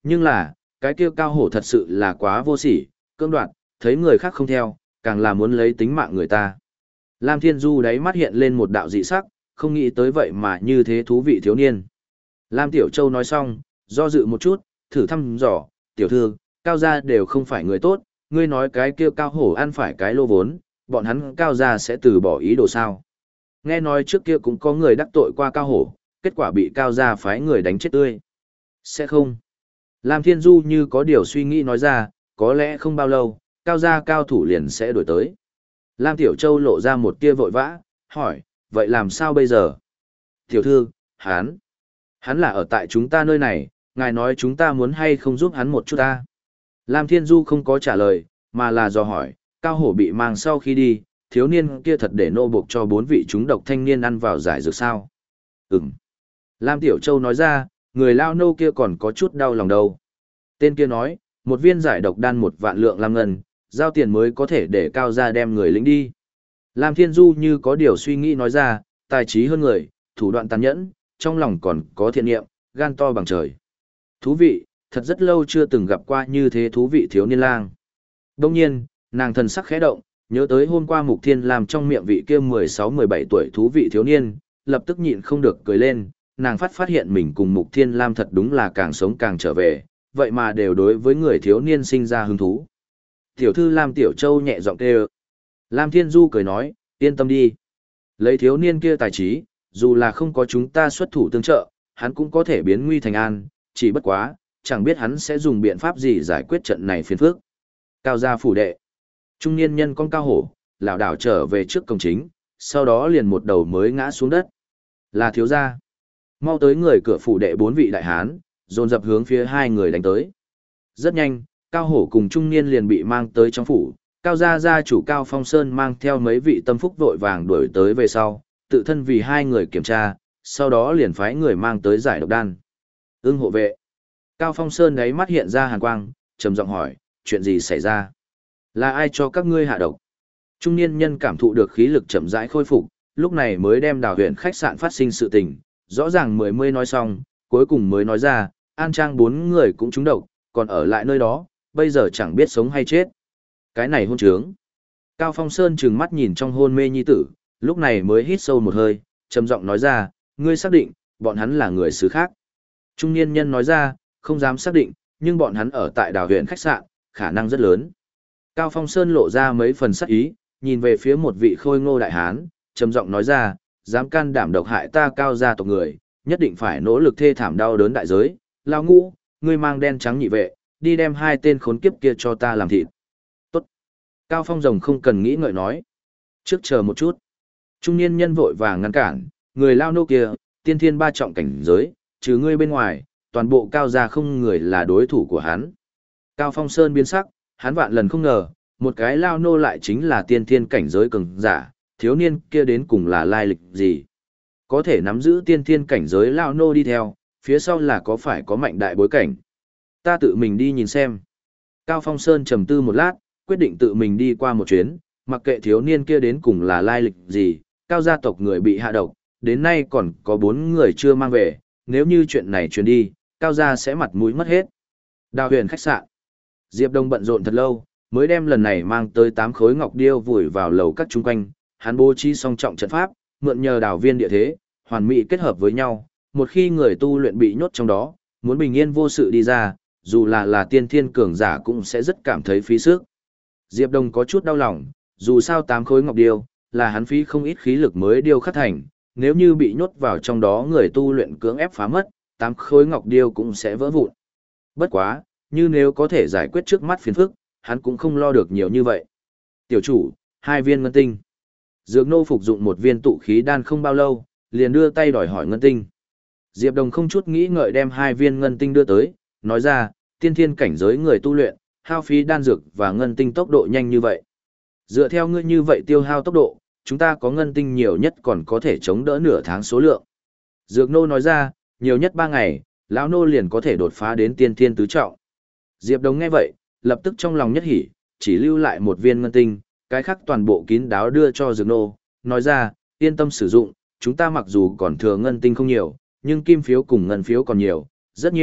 nhưng là, cái kia cao hổ thật sự là quá vô sỉ, cưỡng đoạt, thấy người khác không theo, càng là muốn lấy tính mạng người ta. Lam Thiên Du đáy mắt hiện lên một đạo dị sắc, không nghĩ tới vậy mà như thế thú vị thiếu niên. Lam Tiểu Châu nói xong, do dự một chút, thử thăm dò, tiểu thư, cao gia đều không phải người tốt, ngươi nói cái kia cao hổ ăn phải cái lô vốn, bọn hắn cao gia sẽ từ bỏ ý đồ sao. Nghe nói trước kia cũng có người đắc tội qua cao hổ, kết quả bị cao gia phái người đánh chết tươi. Sẽ không. Lam Thiên Du như có điều suy nghĩ nói ra, có lẽ không bao lâu, cao gia cao thủ liền sẽ đổi tới. Lam Tiểu Châu lộ ra một tia vội vã, hỏi, vậy làm sao bây giờ? Tiểu thư, hắn, hắn là ở tại chúng ta nơi này, ngài nói chúng ta muốn hay không giúp hắn một chút ta? Lam Thiên Du không có trả lời, mà là dò hỏi, cao hổ bị mang sau khi đi, thiếu niên kia thật để nô buộc cho bốn vị chúng độc thanh niên ăn vào giải dược sao? Ừm. Lam Tiểu Châu nói ra, người lao nô kia còn có chút đau lòng đâu. Tên kia nói, một viên giải độc đan một vạn lượng lam ngân, giao tiền mới có thể để cao gia đem người lính đi. Lam Thiên Du như có điều suy nghĩ nói ra, tài trí hơn người, thủ đoạn tàn nhẫn, trong lòng còn có thiện niệm, gan to bằng trời. Thú vị, thật rất lâu chưa từng gặp qua như thế thú vị thiếu niên lang. Đông nhiên, nàng thần sắc khẽ động, nhớ tới hôm qua Mục Thiên làm trong miệng vị kia mười sáu mười bảy tuổi thú vị thiếu niên, lập tức nhịn không được cười lên, nàng phát phát hiện mình cùng Mục Thiên Lam thật đúng là càng sống càng trở về, vậy mà đều đối với người thiếu niên sinh ra hứng thú. Tiểu thư Lam Tiểu Châu nhẹ giọng kêu. Lam Thiên Du cười nói, yên tâm đi. Lấy thiếu niên kia tài trí, dù là không có chúng ta xuất thủ tương trợ, hắn cũng có thể biến nguy thành an, chỉ bất quá, chẳng biết hắn sẽ dùng biện pháp gì giải quyết trận này phiền phức. Cao gia phủ đệ. Trung niên nhân con cao hổ, lảo đảo trở về trước cổng chính, sau đó liền một đầu mới ngã xuống đất. Là thiếu gia. Mau tới người cửa phủ đệ bốn vị đại hán, dồn dập hướng phía hai người đánh tới. Rất nhanh, cao hổ cùng trung niên liền bị mang tới trong phủ, cao gia gia chủ Cao Phong Sơn mang theo mấy vị tâm phúc vội vàng đuổi tới về sau, tự thân vì hai người kiểm tra, sau đó liền phái người mang tới giải độc đan. Ưng hộ vệ. Cao Phong Sơn đáy mắt hiện ra hàn quang, trầm giọng hỏi, chuyện gì xảy ra? Là ai cho các ngươi hạ độc? Trung niên nhân cảm thụ được khí lực chậm rãi khôi phục, lúc này mới đem đào huyện khách sạn phát sinh sự tình, rõ ràng mười mươi nói xong, cuối cùng mới nói ra, An Trang bốn người cũng trúng độc, còn ở lại nơi đó, bây giờ chẳng biết sống hay chết. Cái này hôn trướng. Cao Phong Sơn trừng mắt nhìn trong hôn mê nhi tử, lúc này mới hít sâu một hơi, trầm giọng nói ra, ngươi xác định, bọn hắn là người xứ khác. Trung niên nhân nói ra, không dám xác định, nhưng bọn hắn ở tại đào huyện khách sạn, khả năng rất lớn. Cao Phong Sơn lộ ra mấy phần sắc ý, nhìn về phía một vị khôi ngô đại hán, trầm giọng nói ra, dám can đảm độc hại ta Cao gia tộc người, nhất định phải nỗ lực thê thảm đau đớn đại giới. Lao Ngũ, ngươi mang đen trắng nhị vệ, đi đem hai tên khốn kiếp kia cho ta làm thịt. Tốt. Cao Phong Rồng không cần nghĩ ngợi nói. Trước chờ một chút. Trung niên nhân vội vàng ngăn cản, người Lao nô kia, tiên thiên ba trọng cảnh giới, trừ ngươi bên ngoài, toàn bộ Cao gia không người là đối thủ của hắn. Cao Phong Sơn biến sắc, hắn vạn lần không ngờ, một cái Lao nô lại chính là tiên thiên cảnh giới cường giả, thiếu niên kia đến cùng là lai lịch gì. Có thể nắm giữ tiên thiên cảnh giới Lao nô đi theo, phía sau là có phải có mạnh đại bối cảnh. Ta tự mình đi nhìn xem. Cao Phong Sơn trầm tư một lát, quyết định tự mình đi qua một chuyến, mặc kệ thiếu niên kia đến cùng là lai lịch gì, Cao gia tộc người bị hạ độc, đến nay còn có bốn người chưa mang về, nếu như chuyện này truyền đi, Cao gia sẽ mặt mũi mất hết. Đào huyền khách sạn. Diệp Đông bận rộn thật lâu, mới đem lần này mang tới tám khối ngọc điêu vùi vào lầu các chung quanh, hắn bố trí song trọng trận pháp, mượn nhờ đào viên địa thế, hoàn mỹ kết hợp với nhau, một khi người tu luyện bị nhốt trong đó, muốn bình yên vô sự đi ra, dù là là tiên thiên cường giả cũng sẽ rất cảm thấy phí sức. Diệp Đông có chút đau lòng, dù sao tám khối ngọc điêu, là hắn phí không ít khí lực mới điêu khắc thành, nếu như bị nhốt vào trong đó người tu luyện cưỡng ép phá mất, tám khối ngọc điêu cũng sẽ vỡ vụn. Bất quá, như nếu có thể giải quyết trước mắt phiền phức, hắn cũng không lo được nhiều như vậy. Tiểu chủ, hai viên ngân tinh. Dược nô phục dụng một viên tụ khí đan không bao lâu, liền đưa tay đòi hỏi ngân tinh. Diệp Đồng không chút nghĩ ngợi đem hai viên ngân tinh đưa tới, nói ra, tiên thiên cảnh giới người tu luyện, hao phí đan dược và ngân tinh tốc độ nhanh như vậy. Dựa theo ngươi như vậy tiêu hao tốc độ, chúng ta có ngân tinh nhiều nhất còn có thể chống đỡ nửa tháng số lượng. Dược nô nói ra, nhiều nhất ba ngày, lão nô liền có thể đột phá đến tiên thiên tứ trọng. Diệp Đồng nghe vậy, lập tức trong lòng nhất hỉ, chỉ lưu lại một viên ngân tinh, cái khác toàn bộ kín đáo đưa cho Dược nô, nói ra, yên tâm sử dụng, chúng ta mặc dù còn thừa ngân tinh không nhiều, nhưng kim phiếu cùng ngân phiếu còn nhiều, rất nhiều,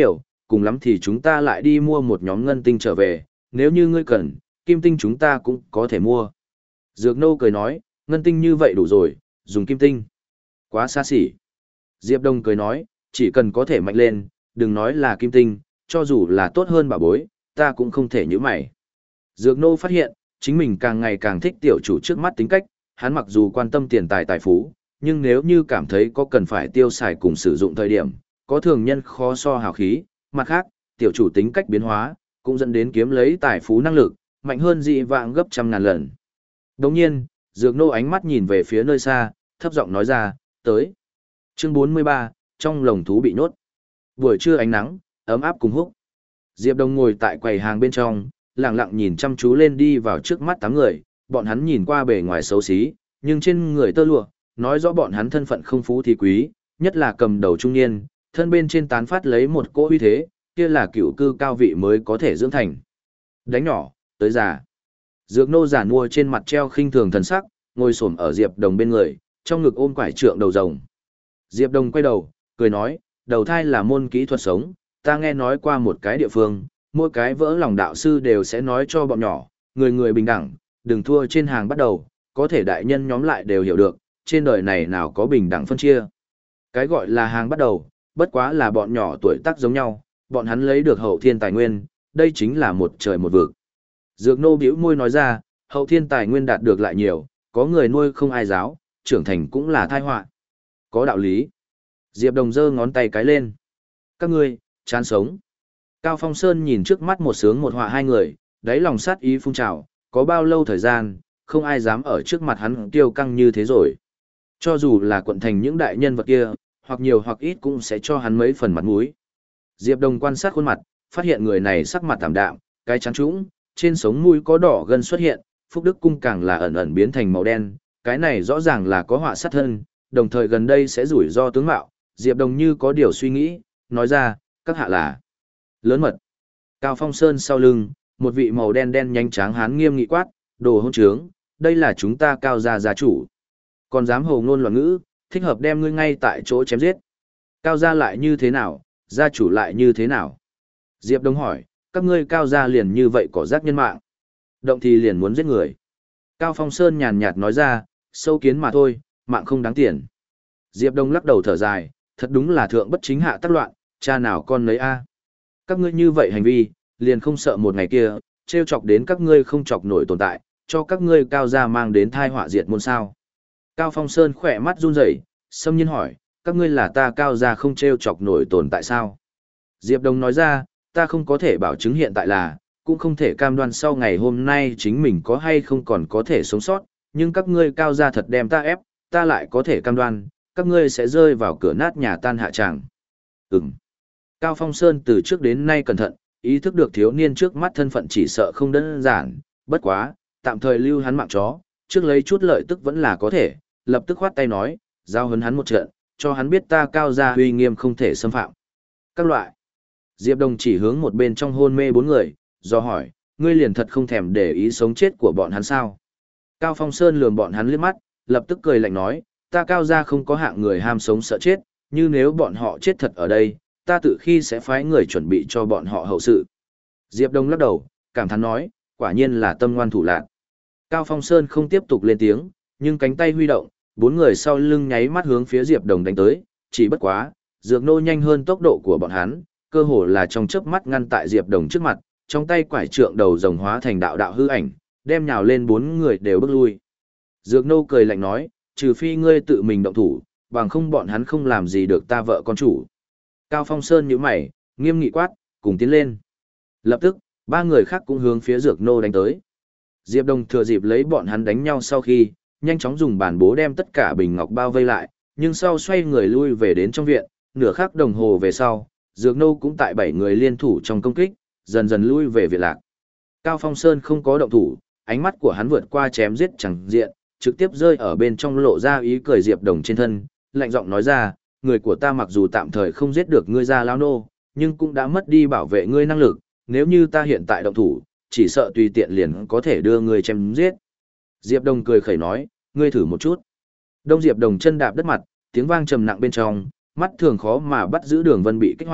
cùng lắm thì chúng ta lại đi mua một nhóm ngân tinh trở về, nếu như ngươi cần, kim tinh chúng ta cũng có thể mua. Dược nô cười nói, ngân tinh như vậy đủ rồi, dùng kim tinh. Quá xa xỉ. Diệp Đông cười nói, chỉ cần có thể mạnh lên, đừng nói là kim tinh, cho dù là tốt hơn bảo bối, ta cũng không thể nhíu mày. Dược nô phát hiện, chính mình càng ngày càng thích tiểu chủ trước mắt tính cách, hắn mặc dù quan tâm tiền tài tài phú, nhưng nếu như cảm thấy có cần phải tiêu xài cùng sử dụng thời điểm, có thường nhân khó so hào khí, mặt khác, tiểu chủ tính cách biến hóa, cũng dẫn đến kiếm lấy tài phú năng lực, mạnh hơn dị vãng gấp trăm ngàn lần. Đồng nhiên, Dược nô ánh mắt nhìn về phía nơi xa, thấp giọng nói ra, tới. Chương bốn mươi ba, trong lồng thú bị nhốt. Buổi trưa ánh nắng, ấm áp cùng húc. Diệp Đông ngồi tại quầy hàng bên trong, lặng lặng nhìn chăm chú lên đi vào trước mắt tám người, bọn hắn nhìn qua bề ngoài xấu xí, nhưng trên người tơ lụa, nói rõ bọn hắn thân phận không phú thì quý, nhất là cầm đầu trung niên, thân bên trên tán phát lấy một cỗ uy thế, kia là cựu cư cao vị mới có thể dưỡng thành. Đánh nhỏ, tới già. Dược nô giản mua trên mặt treo khinh thường thần sắc, ngồi xổm ở Diệp Đồng bên người, trong ngực ôm quải trượng đầu rồng. Diệp Đồng quay đầu, cười nói, đầu thai là môn kỹ thuật sống, ta nghe nói qua một cái địa phương, mỗi cái vỡ lòng đạo sư đều sẽ nói cho bọn nhỏ, người người bình đẳng, đừng thua trên hàng bắt đầu, có thể đại nhân nhóm lại đều hiểu được, trên đời này nào có bình đẳng phân chia. Cái gọi là hàng bắt đầu, bất quá là bọn nhỏ tuổi tác giống nhau, bọn hắn lấy được hậu thiên tài nguyên, đây chính là một trời một vực. Dược nô bĩu môi nói ra, hậu thiên tài nguyên đạt được lại nhiều, có người nuôi không ai giáo, trưởng thành cũng là tai họa. Có đạo lý. Diệp Đồng giơ ngón tay cái lên. Các ngươi, chán sống. Cao Phong Sơn nhìn trước mắt một sướng một họa hai người, đáy lòng sát ý phun trào, có bao lâu thời gian, không ai dám ở trước mặt hắn tiêu căng như thế rồi. Cho dù là quận thành những đại nhân vật kia, hoặc nhiều hoặc ít cũng sẽ cho hắn mấy phần mặt mũi. Diệp Đồng quan sát khuôn mặt, phát hiện người này sắc mặt tạm đạm, cái chán trũng, trên sống mũi có đỏ gân xuất hiện, Phúc Đức Cung càng là ẩn ẩn biến thành màu đen, cái này rõ ràng là có họa sát thân, đồng thời gần đây sẽ rủi ro tướng mạo. Diệp Đồng như có điều suy nghĩ, nói ra, các hạ là lớn mật. Cao Phong Sơn sau lưng, một vị màu đen đen nhanh tráng hán nghiêm nghị quát, đồ hỗn trướng, đây là chúng ta Cao gia gia chủ. Còn dám hồ ngôn loạn ngữ, thích hợp đem ngươi ngay tại chỗ chém giết. Cao gia lại như thế nào, gia chủ lại như thế nào? Diệp Đông hỏi, các ngươi Cao gia liền như vậy có rác nhân mạng. Động thì liền muốn giết người. Cao Phong Sơn nhàn nhạt nói ra, sâu kiến mà thôi, mạng không đáng tiền. Diệp Đông lắc đầu thở dài, thật đúng là thượng bất chính hạ tác loạn, cha nào con nấy a. Các ngươi như vậy hành vi, liền không sợ một ngày kia, trêu chọc đến các ngươi không chọc nổi tồn tại, cho các ngươi Cao gia mang đến thai họa diệt môn sao. Cao Phong Sơn khỏe mắt run rẩy, xâm nhiên hỏi, các ngươi là ta Cao gia không trêu chọc nổi tồn tại sao? Diệp Đông nói ra, ta không có thể bảo chứng hiện tại là, cũng không thể cam đoan sau ngày hôm nay chính mình có hay không còn có thể sống sót, nhưng các ngươi Cao gia thật đem ta ép, ta lại có thể cam đoan, các ngươi sẽ rơi vào cửa nát nhà tan hạ tràng. Ừm. Cao Phong Sơn từ trước đến nay cẩn thận, ý thức được thiếu niên trước mắt thân phận chỉ sợ không đơn giản, bất quá, tạm thời lưu hắn mạng chó, trước lấy chút lợi tức vẫn là có thể, lập tức khoát tay nói, giao hấn hắn một trận, cho hắn biết ta Cao gia uy nghiêm không thể xâm phạm. Các loại. Diệp Đồng chỉ hướng một bên trong hôn mê bốn người, do hỏi, ngươi liền thật không thèm để ý sống chết của bọn hắn sao? Cao Phong Sơn lườm bọn hắn liếc mắt, lập tức cười lạnh nói, ta Cao gia không có hạng người ham sống sợ chết, như nếu bọn họ chết thật ở đây, ta tự khi sẽ phái người chuẩn bị cho bọn họ hậu sự. Diệp Đông lắc đầu, cảm thán nói, quả nhiên là tâm ngoan thủ lạn. Cao Phong Sơn không tiếp tục lên tiếng, nhưng cánh tay huy động, bốn người sau lưng nháy mắt hướng phía Diệp Đồng đánh tới, chỉ bất quá, dược nô nhanh hơn tốc độ của bọn hắn, cơ hồ là trong chớp mắt ngăn tại Diệp Đồng trước mặt, trong tay quải trượng đầu rồng hóa thành đạo đạo hư ảnh, đem nhào lên bốn người đều bước lui. Dược nô cười lạnh nói, trừ phi ngươi tự mình động thủ, bằng không bọn hắn không làm gì được ta vợ con chủ. Cao Phong Sơn nhíu mày, nghiêm nghị quát, cùng tiến lên. Lập tức, ba người khác cũng hướng phía Dược nô đánh tới. Diệp Đông thừa dịp lấy bọn hắn đánh nhau sau khi, nhanh chóng dùng bản bố đem tất cả bình ngọc bao vây lại, nhưng sau xoay người lui về đến trong viện, nửa khắc đồng hồ về sau, Dược nô cũng tại bảy người liên thủ trong công kích, dần dần lui về viện lạc. Cao Phong Sơn không có động thủ, ánh mắt của hắn vượt qua chém giết chẳng diện, trực tiếp rơi ở bên trong lộ ra ý cười Diệp Đồng trên thân, lạnh giọng nói ra, người của ta mặc dù tạm thời không giết được ngươi ra lao nô, nhưng cũng đã mất đi bảo vệ ngươi năng lực, nếu như ta hiện tại động thủ, chỉ sợ tùy tiện liền có thể đưa ngươi chém giết. Diệp Đồng cười khẩy nói, ngươi thử một chút. Đông Diệp Đồng chân đạp đất mặt, tiếng vang trầm nặng bên trong, mắt thường khó mà bắt giữ Đường Vân bị kích hoạt,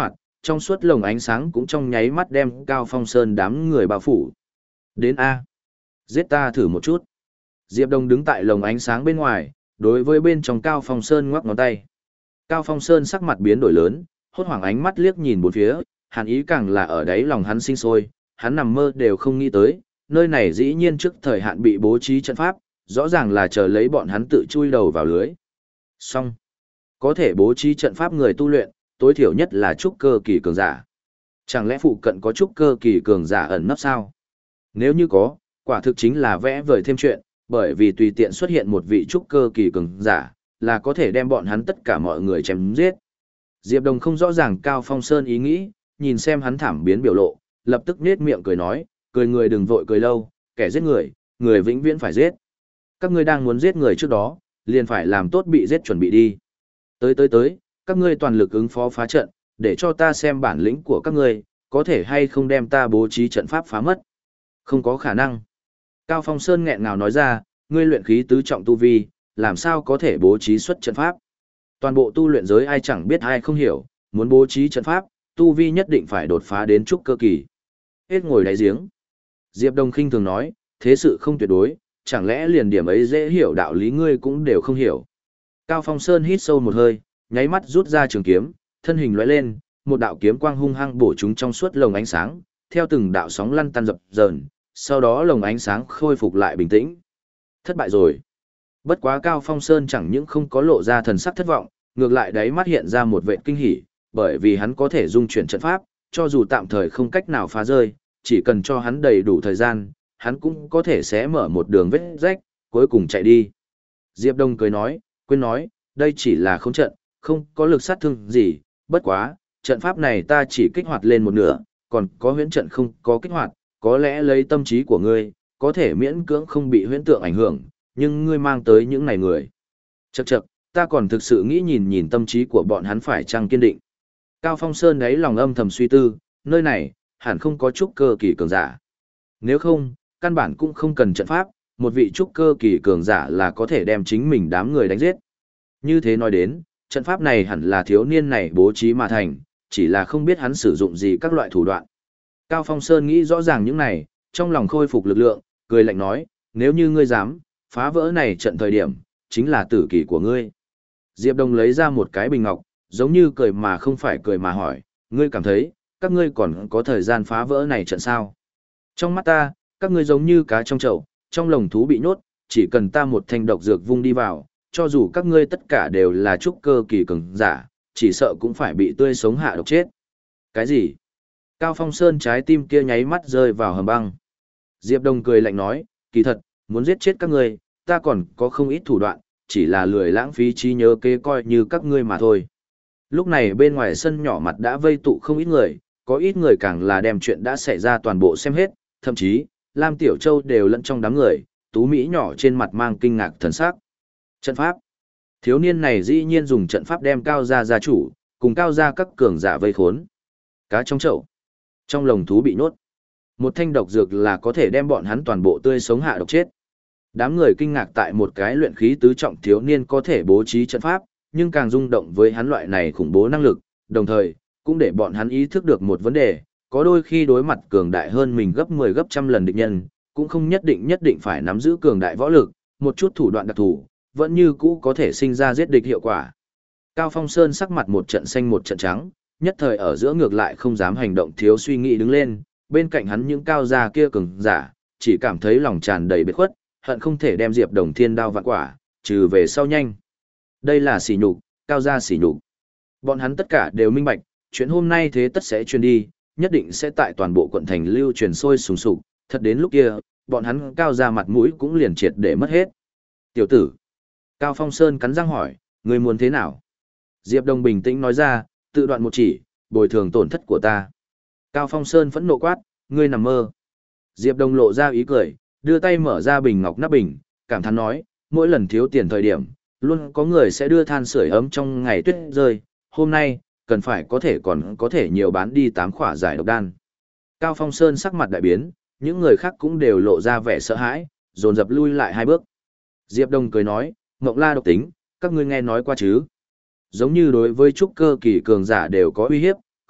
trong suốt lồng ánh sáng cũng trong nháy mắt đem Cao Phong Sơn đám người bao phủ. Đến A. Giết ta thử một chút. Diệp Đông đứng tại lồng ánh sáng bên ngoài, đối với bên trong Cao Phong Sơn ngoắc ngón tay. Cao Phong Sơn sắc mặt biến đổi lớn, hốt hoảng ánh mắt liếc nhìn bốn phía, hàn ý càng là ở đáy lòng hắn sinh sôi, hắn nằm mơ đều không nghĩ tới, nơi này dĩ nhiên trước thời hạn bị bố trí trận pháp, rõ ràng là chờ lấy bọn hắn tự chui đầu vào lưới. Xong. Có thể bố trí trận pháp người tu luyện, tối thiểu nhất là trúc cơ kỳ cường giả. Chẳng lẽ phụ cận có trúc cơ kỳ cường giả ẩn nấp sao? Nếu như có, quả thực chính là vẽ vời thêm chuyện, bởi vì tùy tiện xuất hiện một vị trúc cơ kỳ cường giả, là có thể đem bọn hắn tất cả mọi người chém giết. Diệp Đồng không rõ ràng Cao Phong Sơn ý nghĩ, nhìn xem hắn thảm biến biểu lộ, lập tức nhếch miệng cười nói, cười người đừng vội cười lâu, kẻ giết người, người vĩnh viễn phải giết. Các ngươi đang muốn giết người trước đó, liền phải làm tốt bị giết chuẩn bị đi. Tới tới tới, các ngươi toàn lực ứng phó phá trận, để cho ta xem bản lĩnh của các ngươi, có thể hay không đem ta bố trí trận pháp phá mất. Không có khả năng. Cao Phong Sơn nghẹn ngào nói ra, ngươi luyện khí tứ trọng tu vi, làm sao có thể bố trí xuất trận pháp. Toàn bộ tu luyện giới ai chẳng biết ai không hiểu, muốn bố trí trận pháp, tu vi nhất định phải đột phá đến trúc cơ kỳ. Hết ngồi đáy giếng. Diệp Đông khinh thường nói, thế sự không tuyệt đối, chẳng lẽ liền điểm ấy dễ hiểu đạo lý ngươi cũng đều không hiểu. Cao Phong Sơn hít sâu một hơi, nháy mắt rút ra trường kiếm, thân hình lóe lên, một đạo kiếm quang hung hăng bổ chúng trong suốt lồng ánh sáng, theo từng đạo sóng lăn tăn dập dờn, sau đó lồng ánh sáng khôi phục lại bình tĩnh. Thất bại rồi. Bất quá Cao Phong Sơn chẳng những không có lộ ra thần sắc thất vọng, ngược lại đáy mắt hiện ra một vệt kinh hỉ, bởi vì hắn có thể dung chuyển trận pháp, cho dù tạm thời không cách nào phá rơi, chỉ cần cho hắn đầy đủ thời gian, hắn cũng có thể xé mở một đường vết rách, cuối cùng chạy đi. Diệp Đông cười nói, quên nói, đây chỉ là không trận, không có lực sát thương gì, bất quá, trận pháp này ta chỉ kích hoạt lên một nửa, còn có huyễn trận không có kích hoạt, có lẽ lấy tâm trí của ngươi, có thể miễn cưỡng không bị huyễn tượng ảnh hưởng, nhưng ngươi mang tới những này người. Chậc chậc, ta còn thực sự nghĩ nhìn nhìn tâm trí của bọn hắn phải chăng kiên định. Cao Phong Sơn đấy lòng âm thầm suy tư, nơi này, hẳn không có trúc cơ kỳ cường giả. Nếu không, căn bản cũng không cần trận pháp, một vị trúc cơ kỳ cường giả là có thể đem chính mình đám người đánh giết. Như thế nói đến, trận pháp này hẳn là thiếu niên này bố trí mà thành, chỉ là không biết hắn sử dụng gì các loại thủ đoạn. Cao Phong Sơn nghĩ rõ ràng những này, trong lòng khôi phục lực lượng, cười lạnh nói, nếu như ngươi dám, phá vỡ này trận thời điểm, chính là tử kỳ của ngươi. Diệp Đông lấy ra một cái bình ngọc, giống như cười mà không phải cười mà hỏi, ngươi cảm thấy, các ngươi còn có thời gian phá vỡ này trận sao? Trong mắt ta, các ngươi giống như cá trong chậu, trong lồng thú bị nhốt, chỉ cần ta một thanh độc dược vung đi vào, cho dù các ngươi tất cả đều là trúc cơ kỳ cường giả, chỉ sợ cũng phải bị tươi sống hạ độc chết. Cái gì? Cao Phong Sơn trái tim kia nháy mắt rơi vào hầm băng. Diệp Đông cười lạnh nói, kỳ thật, muốn giết chết các ngươi, ta còn có không ít thủ đoạn, chỉ là lười lãng phí trí nhớ kế coi như các ngươi mà thôi. Lúc này bên ngoài sân nhỏ mặt đã vây tụ không ít người, có ít người càng là đem chuyện đã xảy ra toàn bộ xem hết, thậm chí, Lam Tiểu Châu đều lẫn trong đám người, tú Mỹ nhỏ trên mặt mang kinh ngạc thần sắc. Trận pháp. Thiếu niên này dĩ nhiên dùng trận pháp đem Cao gia gia chủ, cùng Cao gia các cường giả vây khốn. Cá trong chậu. Trong lồng thú bị nhốt. Một thanh độc dược là có thể đem bọn hắn toàn bộ tươi sống hạ độc chết. Đám người kinh ngạc tại một cái luyện khí tứ trọng thiếu niên có thể bố trí trận pháp, nhưng càng rung động với hắn loại này khủng bố năng lực, đồng thời, cũng để bọn hắn ý thức được một vấn đề, có đôi khi đối mặt cường đại hơn mình gấp mười gấp trăm lần địch nhân, cũng không nhất định nhất định phải nắm giữ cường đại võ lực, một chút thủ đoạn đặc thù, vẫn như cũ có thể sinh ra giết địch hiệu quả. Cao Phong Sơn sắc mặt một trận xanh một trận trắng, nhất thời ở giữa ngược lại không dám hành động thiếu suy nghĩ đứng lên, bên cạnh hắn những cao gia kia cường giả, chỉ cảm thấy lòng tràn đầy biệt khuất, hận không thể đem Diệp Đồng thiên đao vạn quả, trừ về sau nhanh. Đây là sỉ nhục, Cao gia sỉ nhục. Bọn hắn tất cả đều minh bạch, chuyện hôm nay thế tất sẽ truyền đi, nhất định sẽ tại toàn bộ quận thành lưu truyền sôi sùng sục, thật đến lúc kia, bọn hắn Cao gia mặt mũi cũng liền triệt để mất hết. Tiểu tử. Cao Phong Sơn cắn răng hỏi, ngươi muốn thế nào? Diệp Đồng bình tĩnh nói ra, tự đoạn một chỉ, bồi thường tổn thất của ta. Cao Phong Sơn phẫn nộ quát, ngươi nằm mơ. Diệp Đồng lộ ra ý cười, đưa tay mở ra bình ngọc nắp bình, cảm thán nói, mỗi lần thiếu tiền thời điểm, luôn có người sẽ đưa than sưởi ấm trong ngày tuyết rơi, hôm nay, cần phải có thể còn có thể nhiều bán đi tám khỏa giải độc đan. Cao Phong Sơn sắc mặt đại biến, những người khác cũng đều lộ ra vẻ sợ hãi, dồn dập lui lại hai bước. Diệp Đông cười nói, Ngộng La độc tính, các ngươi nghe nói qua chứ? Giống như đối với trúc cơ kỳ cường giả đều có uy hiếp,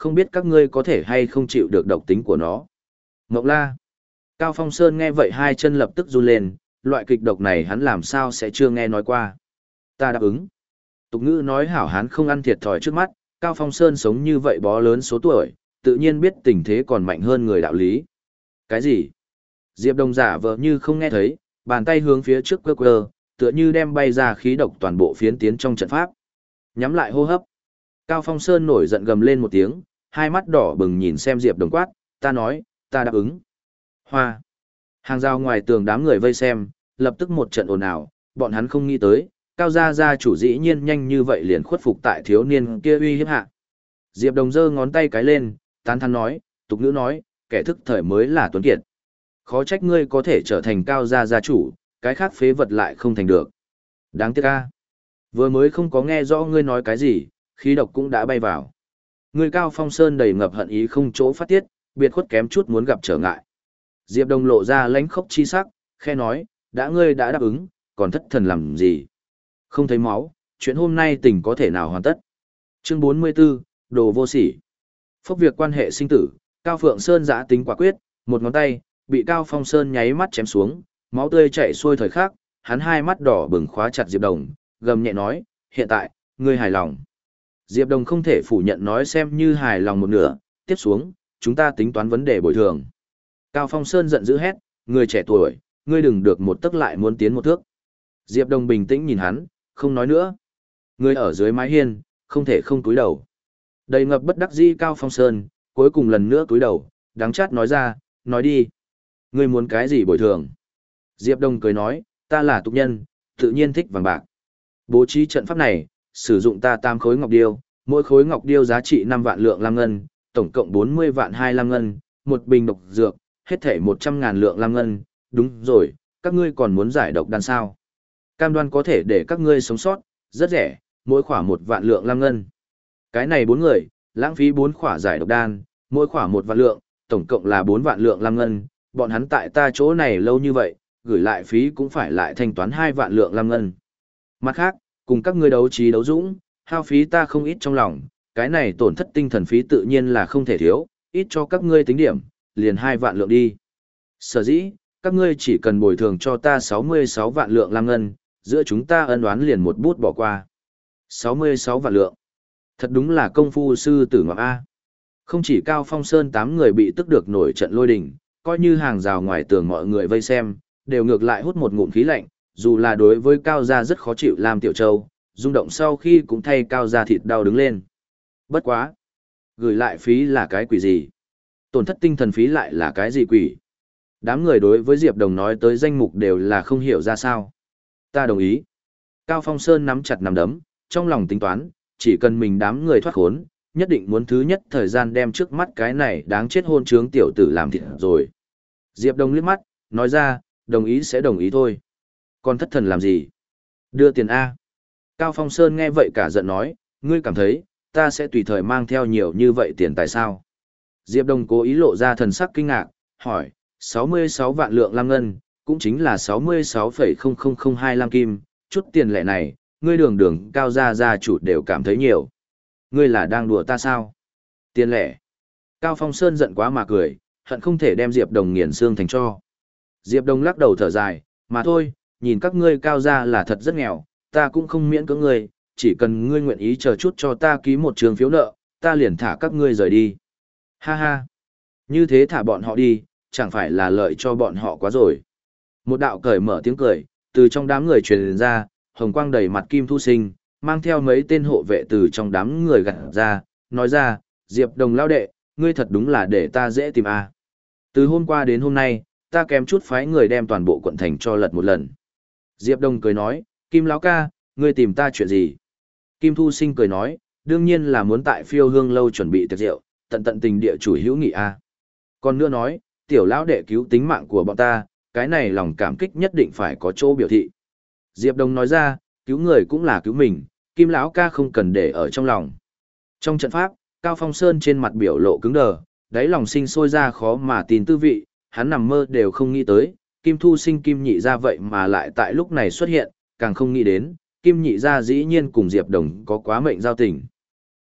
không biết các ngươi có thể hay không chịu được độc tính của nó. Ngọc La. Cao Phong Sơn nghe vậy hai chân lập tức run lên, loại kịch độc này hắn làm sao sẽ chưa nghe nói qua. Ta đáp ứng. Tục ngữ nói hảo hán không ăn thiệt thòi trước mắt, Cao Phong Sơn sống như vậy bó lớn số tuổi, tự nhiên biết tình thế còn mạnh hơn người đạo lý. Cái gì? Diệp Đồng giả vờ như không nghe thấy, bàn tay hướng phía trước quơ quơ, tựa như đem bay ra khí độc toàn bộ phiến tiến trong trận pháp. Nhắm lại hô hấp. Cao Phong Sơn nổi giận gầm lên một tiếng, hai mắt đỏ bừng nhìn xem Diệp Đồng quát, ta nói, ta đáp ứng. Hoa. Hàng rào ngoài tường đám người vây xem, lập tức một trận ồn ào, bọn hắn không nghĩ tới, Cao gia gia chủ dĩ nhiên nhanh như vậy liền khuất phục tại thiếu niên kia uy hiếp hạ. Diệp Đồng giơ ngón tay cái lên, tán thán nói, tục ngữ nói, kẻ thức thời mới là tuấn kiệt. Khó trách ngươi có thể trở thành Cao gia gia chủ, cái khác phế vật lại không thành được. Đáng tiếc a. Vừa mới không có nghe rõ ngươi nói cái gì, khí độc cũng đã bay vào. Ngươi Cao Phong Sơn đầy ngập hận ý không chỗ phát tiết, biệt khuất kém chút muốn gặp trở ngại. Diệp Đồng lộ ra lãnh khốc chi sắc, khe nói, đã ngươi đã đáp ứng, còn thất thần làm gì? Không thấy máu, chuyện hôm nay tình có thể nào hoàn tất. Chương bốn mươi 44, đồ vô sỉ. Phốc việc quan hệ sinh tử, Cao Phượng Sơn giã tính quả quyết, một ngón tay, bị Cao Phong Sơn nháy mắt chém xuống, máu tươi chảy xuôi thời khắc, hắn hai mắt đỏ bừng khóa chặt Diệp Đồng, gầm nhẹ nói, hiện tại, ngươi hài lòng. Diệp Đồng không thể phủ nhận nói xem như hài lòng một nửa, tiếp xuống, chúng ta tính toán vấn đề bồi thường. Cao Phong Sơn giận dữ hét, người trẻ tuổi, ngươi đừng được một tức lại muốn tiến một thước. Diệp Đồng bình tĩnh nhìn hắn, không nói nữa. Người ở dưới mái hiên, không thể không cúi đầu. Đầy ngập bất đắc dĩ Cao Phong Sơn, cuối cùng lần nữa cúi đầu, đắng chát nói ra, nói đi. Ngươi muốn cái gì bồi thường? Diệp Đồng cười nói, ta là tục nhân, tự nhiên thích vàng bạc. Bố trí trận pháp này, sử dụng ta tam khối ngọc điêu, mỗi khối ngọc điêu giá trị năm vạn lượng lam ngân, tổng cộng bốn mươi vạn hai lam ngân, một bình độc dược, hết thể một trăm ngàn lượng lam ngân, đúng rồi, các ngươi còn muốn giải độc đan sao? Cam đoan có thể để các ngươi sống sót, rất rẻ, mỗi khỏa một vạn lượng lam ngân. Cái này bốn người, lãng phí bốn khỏa giải độc đan, mỗi khỏa một vạn lượng, tổng cộng là bốn vạn lượng lam ngân, bọn hắn tại ta chỗ này lâu như vậy, gửi lại phí cũng phải lại thanh toán hai vạn lượng lam ngân. Mặt khác, cùng các ngươi đấu trí đấu dũng, hao phí ta không ít trong lòng, cái này tổn thất tinh thần phí tự nhiên là không thể thiếu, ít cho các ngươi tính điểm, liền hai vạn lượng đi. Sở dĩ, các ngươi chỉ cần bồi thường cho ta sáu mươi sáu vạn lượng lam ngân, giữa chúng ta ân oán liền một bút bỏ qua. sáu mươi sáu vạn lượng. Thật đúng là công phu sư tử ngoạm A. Không chỉ Cao Phong Sơn tám người bị tức được nổi trận lôi đình, coi như hàng rào ngoài tường mọi người vây xem, đều ngược lại hút một ngụm khí lạnh, dù là đối với Cao gia rất khó chịu làm Tiểu Châu, rung động sau khi cũng thay Cao gia thịt đau đứng lên. Bất quá. Gửi lại phí là cái quỷ gì? Tổn thất tinh thần phí lại là cái gì quỷ? Đám người đối với Diệp Đồng nói tới danh mục đều là không hiểu ra sao. Ta đồng ý. Cao Phong Sơn nắm chặt nắm đấm, trong lòng tính toán, chỉ cần mình đám người thoát khốn, nhất định muốn thứ nhất thời gian đem trước mắt cái này đáng chết hôn trướng tiểu tử làm thịt rồi. Diệp Đồng liếc mắt, nói ra, đồng ý sẽ đồng ý thôi. Còn thất thần làm gì? Đưa tiền A. Cao Phong Sơn nghe vậy cả giận nói, ngươi cảm thấy, ta sẽ tùy thời mang theo nhiều như vậy tiền tại sao? Diệp Đồng cố ý lộ ra thần sắc kinh ngạc, hỏi, sáu mươi sáu vạn lượng lam ngân, cũng chính là sáu mươi sáu phẩy không không không hai lam kim, chút tiền lẻ này, ngươi đường đường Cao gia gia chủ đều cảm thấy nhiều. Ngươi là đang đùa ta sao? Tiền lẻ. Cao Phong Sơn giận quá mà cười, hận không thể đem Diệp Đồng nghiền xương thành tro. Diệp Đồng lắc đầu thở dài, mà thôi, nhìn các ngươi Cao gia là thật rất nghèo, ta cũng không miễn cưỡng ngươi, chỉ cần ngươi nguyện ý chờ chút cho ta ký một trường phiếu nợ, ta liền thả các ngươi rời đi. Ha ha. Như thế thả bọn họ đi, chẳng phải là lợi cho bọn họ quá rồi. Một đạo cởi mở tiếng cười, từ trong đám người truyền ra, hồng quang đầy mặt Kim Thu Sinh, mang theo mấy tên hộ vệ từ trong đám người gặt ra, nói ra, Diệp Đồng lao đệ, ngươi thật đúng là để ta dễ tìm a. Từ hôm qua đến hôm nay, ta kém chút phái người đem toàn bộ quận thành cho lật một lần. Diệp Đồng cười nói, Kim lão ca, ngươi tìm ta chuyện gì? Kim Thu Sinh cười nói, đương nhiên là muốn tại Phiêu Hương lâu chuẩn bị tiệc rượu, tận tận tình địa chủ hữu nghị a. Còn nữa nói, tiểu lão đệ cứu tính mạng của bọn ta, cái này lòng cảm kích nhất định phải có chỗ biểu thị. Diệp Đồng nói ra, cứu người cũng là cứu mình, Kim lão ca không cần để ở trong lòng. Trong trận pháp, Cao Phong Sơn trên mặt biểu lộ cứng đờ, đáy lòng sinh sôi ra khó mà tin tư vị, hắn nằm mơ đều không nghĩ tới, Kim Thu Sinh Kim Nhị gia vậy mà lại tại lúc này xuất hiện, càng không nghĩ đến, Kim Nhị gia dĩ nhiên cùng Diệp Đồng có quá mệnh giao tình.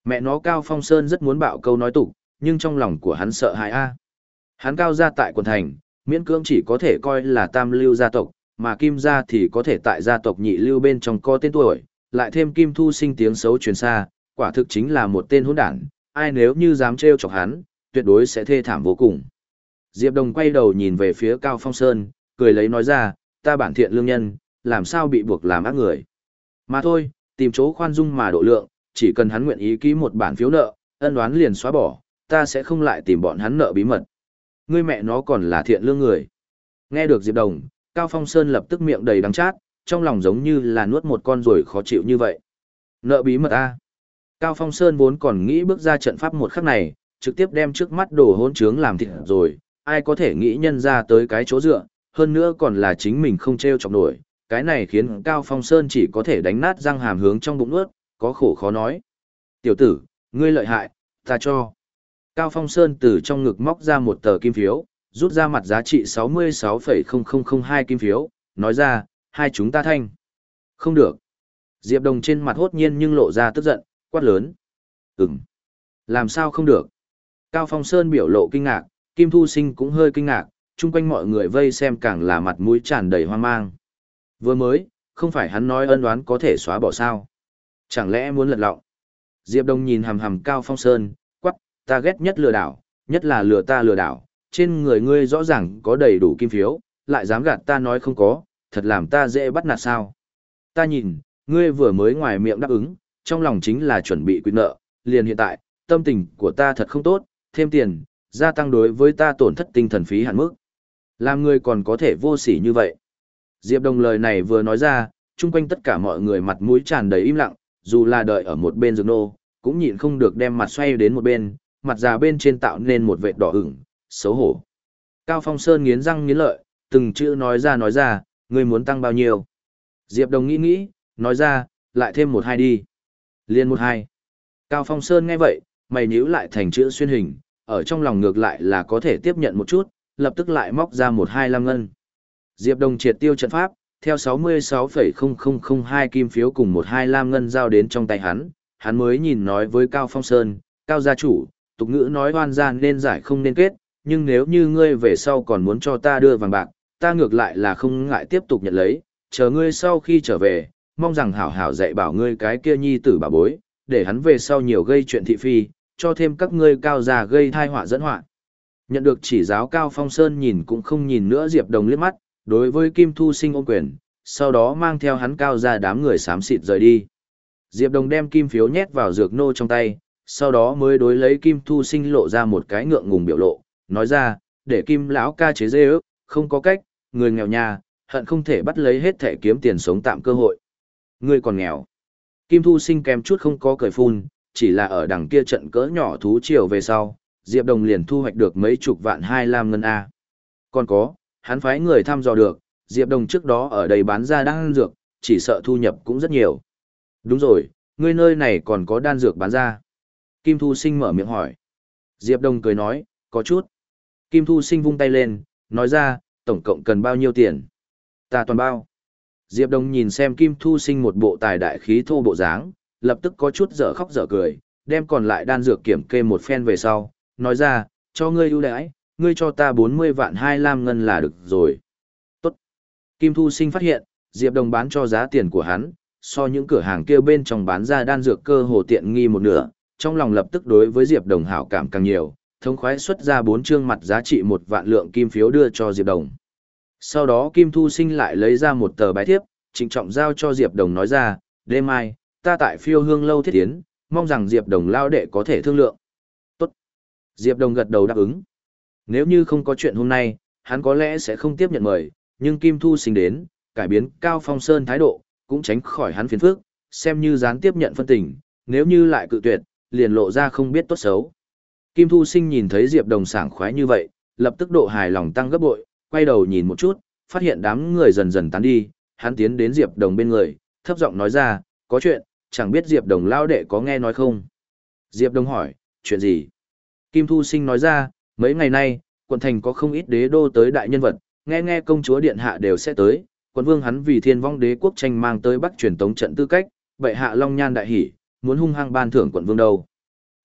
Mẹ nó Cao Phong Sơn rất muốn bạo câu nói tục, nhưng trong lòng của hắn sợ hãi a. Hắn Cao gia tại quận thành, miễn cưỡng chỉ có thể coi là tam lưu gia tộc, mà Kim gia thì có thể tại gia tộc nhị lưu bên trong có tên tuổi, lại thêm Kim Thu Sinh tiếng xấu truyền xa, quả thực chính là một tên hỗn đản, ai nếu như dám trêu chọc hắn, tuyệt đối sẽ thê thảm vô cùng. Diệp Đồng quay đầu nhìn về phía Cao Phong Sơn, cười lấy nói ra, ta bản thiện lương nhân, làm sao bị buộc làm ác người. Mà thôi, tìm chỗ khoan dung mà độ lượng, chỉ cần hắn nguyện ý ký một bản phiếu nợ, ân oán liền xóa bỏ, ta sẽ không lại tìm bọn hắn nợ bí mật. Ngươi mẹ nó còn là thiện lương người. Nghe được Diệp Đồng, Cao Phong Sơn lập tức miệng đầy đắng chát, trong lòng giống như là nuốt một con ruồi khó chịu như vậy. Nợ bí mật a? Cao Phong Sơn vốn còn nghĩ bước ra trận pháp một khắc này, trực tiếp đem trước mắt đồ hỗn trướng làm thịt rồi, ai có thể nghĩ nhân ra tới cái chỗ dựa, hơn nữa còn là chính mình không treo chọc nổi, cái này khiến Cao Phong Sơn chỉ có thể đánh nát răng hàm hướng trong bụng nuốt, có khổ khó nói. Tiểu tử, ngươi lợi hại, ta cho. Cao Phong Sơn từ trong ngực móc ra một tờ kim phiếu, rút ra mặt giá trị sáu mươi sáu phẩy không không không hai kim phiếu, nói ra, hai chúng ta thanh. Không được. Diệp Đồng trên mặt hốt nhiên nhưng lộ ra tức giận, quát lớn. Ừm. Làm sao không được? Cao Phong Sơn biểu lộ kinh ngạc, Kim Thu Sinh cũng hơi kinh ngạc, chung quanh mọi người vây xem càng là mặt mũi tràn đầy hoang mang. Vừa mới, không phải hắn nói ân oán có thể xóa bỏ sao? Chẳng lẽ muốn lật lọng? Diệp Đông nhìn hằm hằm Cao Phong Sơn, quắc, ta ghét nhất lừa đảo, nhất là lừa ta lừa đảo, trên người ngươi rõ ràng có đầy đủ kim phiếu, lại dám gạt ta nói không có, thật làm ta dễ bắt nạt sao? Ta nhìn, ngươi vừa mới ngoài miệng đáp ứng, trong lòng chính là chuẩn bị quy nợ, liền hiện tại, tâm tình của ta thật không tốt, thêm tiền, gia tăng đối với ta tổn thất tinh thần phí hạn mức. Làm ngươi còn có thể vô sỉ như vậy. Diệp Đông lời này vừa nói ra, chung quanh tất cả mọi người mặt mũi tràn đầy im lặng, dù là đợi ở một bên dược nô, cũng nhịn không được đem mặt xoay đến một bên, mặt già bên trên tạo nên một vệt đỏ ửng, xấu hổ. Cao Phong Sơn nghiến răng nghiến lợi, từng chữ nói ra nói ra, ngươi muốn tăng bao nhiêu? Diệp Đông nghĩ nghĩ, nói ra, lại thêm một hai đi. Liên một hai. Cao Phong Sơn nghe vậy, mày nhíu lại thành chữ xuyên hình, ở trong lòng ngược lại là có thể tiếp nhận một chút, lập tức lại móc ra một hai lam ngân. Diệp Đông triệt tiêu trận pháp, theo sáu mươi sáu phẩy không không không hai kim phiếu cùng một hai lam ngân giao đến trong tay hắn, hắn mới nhìn nói với Cao Phong Sơn, Cao gia chủ, tục ngữ nói oan gian nên giải không nên kết, nhưng nếu như ngươi về sau còn muốn cho ta đưa vàng bạc, ta ngược lại là không ngại tiếp tục nhận lấy, chờ ngươi sau khi trở về, mong rằng hảo hảo dạy bảo ngươi cái kia nhi tử bà bối, để hắn về sau nhiều gây chuyện thị phi, cho thêm các ngươi Cao gia gây thai họa dẫn họa. Nhận được chỉ giáo, Cao Phong Sơn nhìn cũng không nhìn nữa Diệp Đông liếc mắt, đối với Kim Thu Sinh ôm quyền, sau đó mang theo hắn Cao gia đám người xám xịt rời đi. Diệp Đông đem kim phiếu nhét vào dược nô trong tay, sau đó mới đối lấy Kim Thu Sinh lộ ra một cái ngượng ngùng biểu lộ, nói ra, để Kim lão ca chế dê ước, không có cách, người nghèo nhà, hận không thể bắt lấy hết thể kiếm tiền sống tạm cơ hội. Ngươi còn nghèo. Kim Thu Sinh kèm chút không có cười phun, chỉ là ở đằng kia trận cỡ nhỏ thú triều về sau, Diệp Đông liền thu hoạch được mấy chục vạn hai lam ngân A. Còn có, hắn phái người thăm dò được, Diệp Đông trước đó ở đây bán ra đan dược, chỉ sợ thu nhập cũng rất nhiều. Đúng rồi, ngươi nơi này còn có đan dược bán ra. Kim Thu Sinh mở miệng hỏi. Diệp Đông cười nói, có chút. Kim Thu Sinh vung tay lên, nói ra, tổng cộng cần bao nhiêu tiền? Ta toàn bao. Diệp Đông nhìn xem Kim Thu Sinh một bộ tài đại khí thô bộ dáng, lập tức có chút dở khóc dở cười, đem còn lại đan dược kiểm kê một phen về sau, nói ra, cho ngươi ưu đãi, ngươi cho ta bốn mươi vạn hai lam ngân là được rồi. Tốt. Kim Thu Sinh phát hiện, Diệp Đông bán cho giá tiền của hắn, so những cửa hàng kia bên trong bán ra đan dược cơ hồ tiện nghi một nửa, trong lòng lập tức đối với Diệp Đông hảo cảm càng nhiều, thống khoái xuất ra bốn trương mặt giá trị một vạn lượng kim phiếu đưa cho Diệp Đông. Sau đó Kim Thu Sinh lại lấy ra một tờ bài thiếp, trịnh trọng giao cho Diệp Đông nói ra, đêm mai, ta tại Phiêu Hương lâu thiết tiến, mong rằng Diệp Đông lao đệ có thể thương lượng. Tốt. Diệp Đông gật đầu đáp ứng. Nếu như không có chuyện hôm nay, hắn có lẽ sẽ không tiếp nhận mời, nhưng Kim Thu Sinh đến, cải biến Cao Phong Sơn thái độ, cũng tránh khỏi hắn phiền phức, xem như gián tiếp nhận phân tình, nếu như lại cự tuyệt, liền lộ ra không biết tốt xấu. Kim Thu Sinh nhìn thấy Diệp Đông sảng khoái như vậy, lập tức độ hài lòng tăng gấp bội, quay đầu nhìn một chút, phát hiện đám người dần dần tán đi, hắn tiến đến Diệp Đông bên người, thấp giọng nói ra, có chuyện, chẳng biết Diệp Đông lao đệ có nghe nói không? Diệp Đông hỏi, chuyện gì? Kim Thu Sinh nói ra, mấy ngày nay, quận thành có không ít đế đô tới đại nhân vật, nghe nghe công chúa điện hạ đều sẽ tới, quận vương hắn vì thiên vong đế quốc tranh mang tới bắc truyền tống trận tư cách, bệ hạ long nhan đại hỉ, muốn hung hăng ban thưởng quận vương đâu.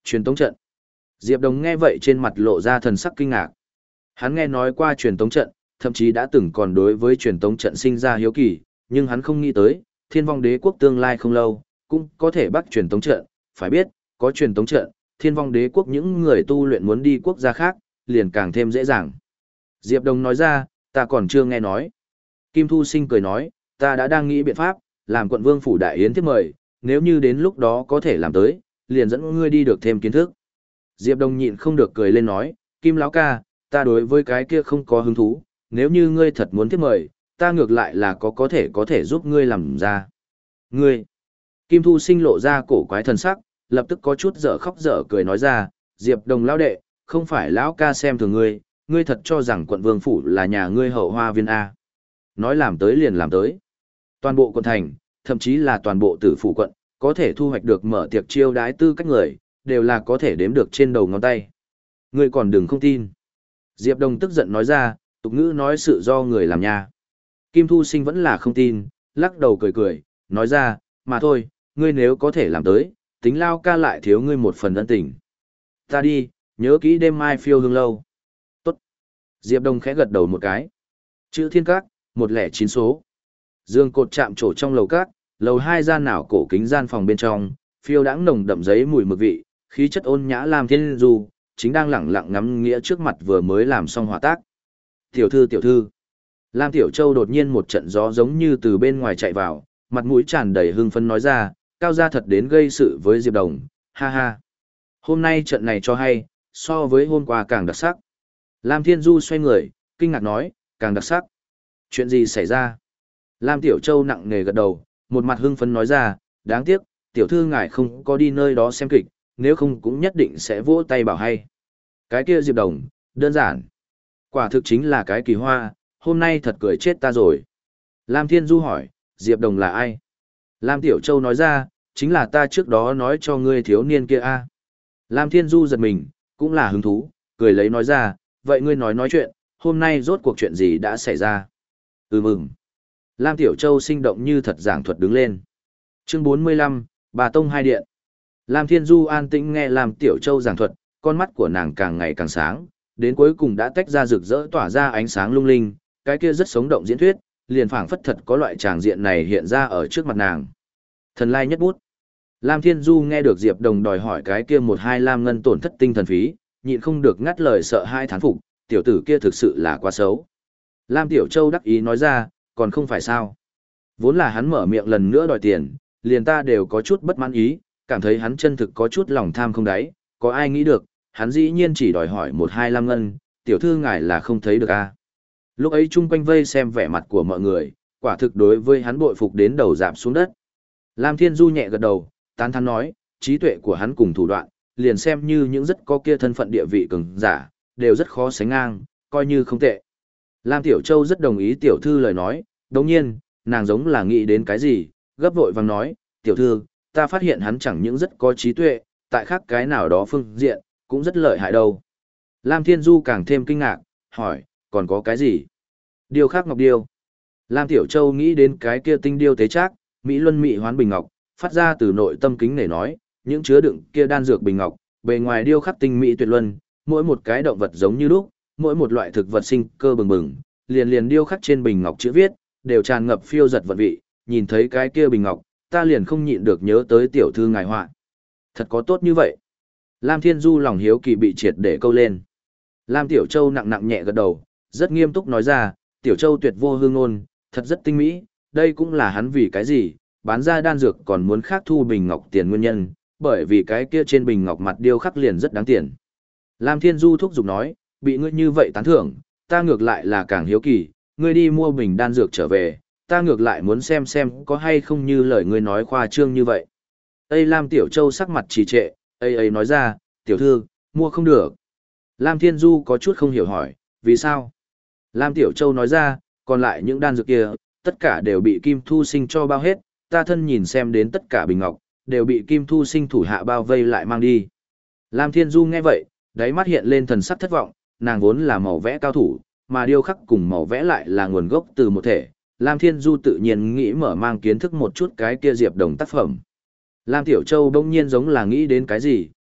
Truyền tống trận. Diệp Đồng nghe vậy trên mặt lộ ra thần sắc kinh ngạc. Hắn nghe nói qua truyền tống trận, thậm chí đã từng còn đối với truyền tống trận sinh ra hiếu kỳ, nhưng hắn không nghĩ tới, Thiên Vong Đế quốc tương lai không lâu, cũng có thể bắt truyền tống trận, phải biết, có truyền tống trận, Thiên Vong Đế quốc những người tu luyện muốn đi quốc gia khác, liền càng thêm dễ dàng. Diệp Đồng nói ra, ta còn chưa nghe nói. Kim Thu Sinh cười nói, ta đã đang nghĩ biện pháp, làm quận vương phủ đại yến tiếp mời, nếu như đến lúc đó có thể làm tới, liền dẫn ngươi đi được thêm kiến thức. Diệp Đồng nhịn không được cười lên nói, Kim lão ca, ta đối với cái kia không có hứng thú, nếu như ngươi thật muốn tiếp mời, ta ngược lại là có có thể có thể giúp ngươi làm ra. Ngươi, Kim Thu Sinh lộ ra cổ quái thần sắc, lập tức có chút dở khóc dở cười nói ra, Diệp Đồng lão đệ, không phải lão ca xem thường ngươi, ngươi thật cho rằng quận vương phủ là nhà ngươi hậu hoa viên A. Nói làm tới liền làm tới. Toàn bộ quận thành, thậm chí là toàn bộ tử phủ quận, có thể thu hoạch được mở tiệc chiêu đái tư cách người, đều là có thể đếm được trên đầu ngón tay. Ngươi còn đừng không tin. Diệp Đồng tức giận nói ra, tục ngữ nói sự do người làm nha. Kim Thu Sinh vẫn là không tin, lắc đầu cười cười, nói ra, mà thôi, ngươi nếu có thể làm tới, tính lao ca lại thiếu ngươi một phần ân tình. Ta đi, nhớ kỹ đêm mai phiêu hương lâu. Tốt. Diệp Đồng khẽ gật đầu một cái. Chữ thiên các, một lẻ chín số. Dương cột chạm trổ trong lầu các, lầu hai gian nào cổ kính gian phòng bên trong, phiêu đãng nồng đậm giấy mùi mực vị, khí chất ôn nhã làm thiên du, chính đang lẳng lặng ngắm nghĩa trước mặt vừa mới làm xong hỏa tác. Tiểu thư tiểu thư. Lam Tiểu Châu đột nhiên một trận gió giống như từ bên ngoài chạy vào, mặt mũi tràn đầy hưng phấn nói ra, cao gia thật đến gây sự với Diệp Đồng, ha ha. Hôm nay trận này cho hay, so với hôm qua càng đặc sắc. Lam Thiên Du xoay người, kinh ngạc nói, càng đặc sắc. Chuyện gì xảy ra? Lam Tiểu Châu nặng nề gật đầu, một mặt hưng phấn nói ra, đáng tiếc, tiểu thư ngài không có đi nơi đó xem kịch, nếu không cũng nhất định sẽ vỗ tay bảo hay. Cái kia Diệp Đồng, đơn giản. Quả thực chính là cái kỳ hoa, hôm nay thật cười chết ta rồi. Lam Thiên Du hỏi, Diệp Đồng là ai? Lam Tiểu Châu nói ra, chính là ta trước đó nói cho ngươi thiếu niên kia a. Lam Thiên Du giật mình, cũng là hứng thú, cười lấy nói ra, vậy ngươi nói nói chuyện, hôm nay rốt cuộc chuyện gì đã xảy ra? Ừm ừm. Lam Tiểu Châu sinh động như thật giảng thuật đứng lên. Chương bốn mươi lăm, Bà Tông Hai Điện. Lam Thiên Du an tĩnh nghe Lam Tiểu Châu giảng thuật, con mắt của nàng càng ngày càng sáng, đến cuối cùng đã tách ra rực rỡ tỏa ra ánh sáng lung linh, cái kia rất sống động diễn thuyết, liền phảng phất thật có loại tràng diện này hiện ra ở trước mặt nàng. Thần lai nhất bút. Lam Thiên Du nghe được Diệp Đồng đòi hỏi cái kia một hai lam ngân tổn thất tinh thần phí, nhịn không được ngắt lời sợ hai thán phục, tiểu tử kia thực sự là quá xấu. Lam Tiểu Châu đắc ý nói ra, còn không phải sao. Vốn là hắn mở miệng lần nữa đòi tiền, liền ta đều có chút bất mãn ý, cảm thấy hắn chân thực có chút lòng tham không đáy, có ai nghĩ được, hắn dĩ nhiên chỉ đòi hỏi một hai lam ngân, tiểu thư ngài là không thấy được a. Lúc ấy chung quanh vây xem vẻ mặt của mọi người, quả thực đối với hắn bội phục đến đầu giảm xuống đất. Lam Thiên Du nhẹ gật đầu, tán thán nói, trí tuệ của hắn cùng thủ đoạn, liền xem như những rất có kia thân phận địa vị cường giả, đều rất khó sánh ngang, coi như không tệ. Lam Tiểu Châu rất đồng ý tiểu thư lời nói, đồng nhiên, nàng giống là nghĩ đến cái gì, gấp vội vàng nói, tiểu thư, ta phát hiện hắn chẳng những rất có trí tuệ, tại khác cái nào đó phương diện, cũng rất lợi hại đâu. Lam Thiên Du càng thêm kinh ngạc, hỏi, còn có cái gì? Điêu khắc ngọc điêu. Lam Tiểu Châu nghĩ đến cái kia tinh điêu tế trác, Mỹ Luân Mỹ hoán bình ngọc, phát ra từ nội tâm kính để nói, những chứa đựng kia đan dược bình ngọc, bề ngoài điêu khắc tinh mỹ tuyệt luân, mỗi một cái động vật giống như lúc, mỗi một loại thực vật sinh cơ bừng bừng, liền liền điêu khắc trên bình ngọc chữ viết, đều tràn ngập phiêu giật vật vị, nhìn thấy cái kia bình ngọc, ta liền không nhịn được nhớ tới tiểu thư ngài họa. Thật có tốt như vậy. Lam Thiên Du lòng hiếu kỳ bị triệt để câu lên. Lam Tiểu Châu nặng nặng nhẹ gật đầu, rất nghiêm túc nói ra, Tiểu Châu tuyệt vô hương ngôn, thật rất tinh mỹ, đây cũng là hắn vì cái gì, bán ra đan dược còn muốn khác thu bình ngọc tiền nguyên nhân, bởi vì cái kia trên bình ngọc mặt điêu khắc liền rất đáng tiền. Lam Thiên Du thúc giục nói, bị ngươi như vậy tán thưởng, ta ngược lại là càng hiếu kỳ, ngươi đi mua bình đan dược trở về, ta ngược lại muốn xem xem có hay không như lời ngươi nói khoa trương như vậy. Ây Lam Tiểu Châu sắc mặt trì trệ, Ây ấy nói ra, tiểu thư, mua không được. Lam Thiên Du có chút không hiểu hỏi, vì sao? Lam Tiểu Châu nói ra, còn lại những đan dược kia, tất cả đều bị Kim Thu Sinh cho bao hết, ta thân nhìn xem đến tất cả bình ngọc, đều bị Kim Thu Sinh thủ hạ bao vây lại mang đi. Lam Thiên Du nghe vậy, đáy mắt hiện lên thần sắc thất vọng, nàng vốn là màu vẽ cao thủ, mà điêu khắc cùng màu vẽ lại là nguồn gốc từ một thể. Lam Thiên Du tự nhiên nghĩ mở mang kiến thức một chút cái kia Diệp Đồng tác phẩm. Lam Tiểu Châu bỗng nhiên giống là nghĩ đến cái gì,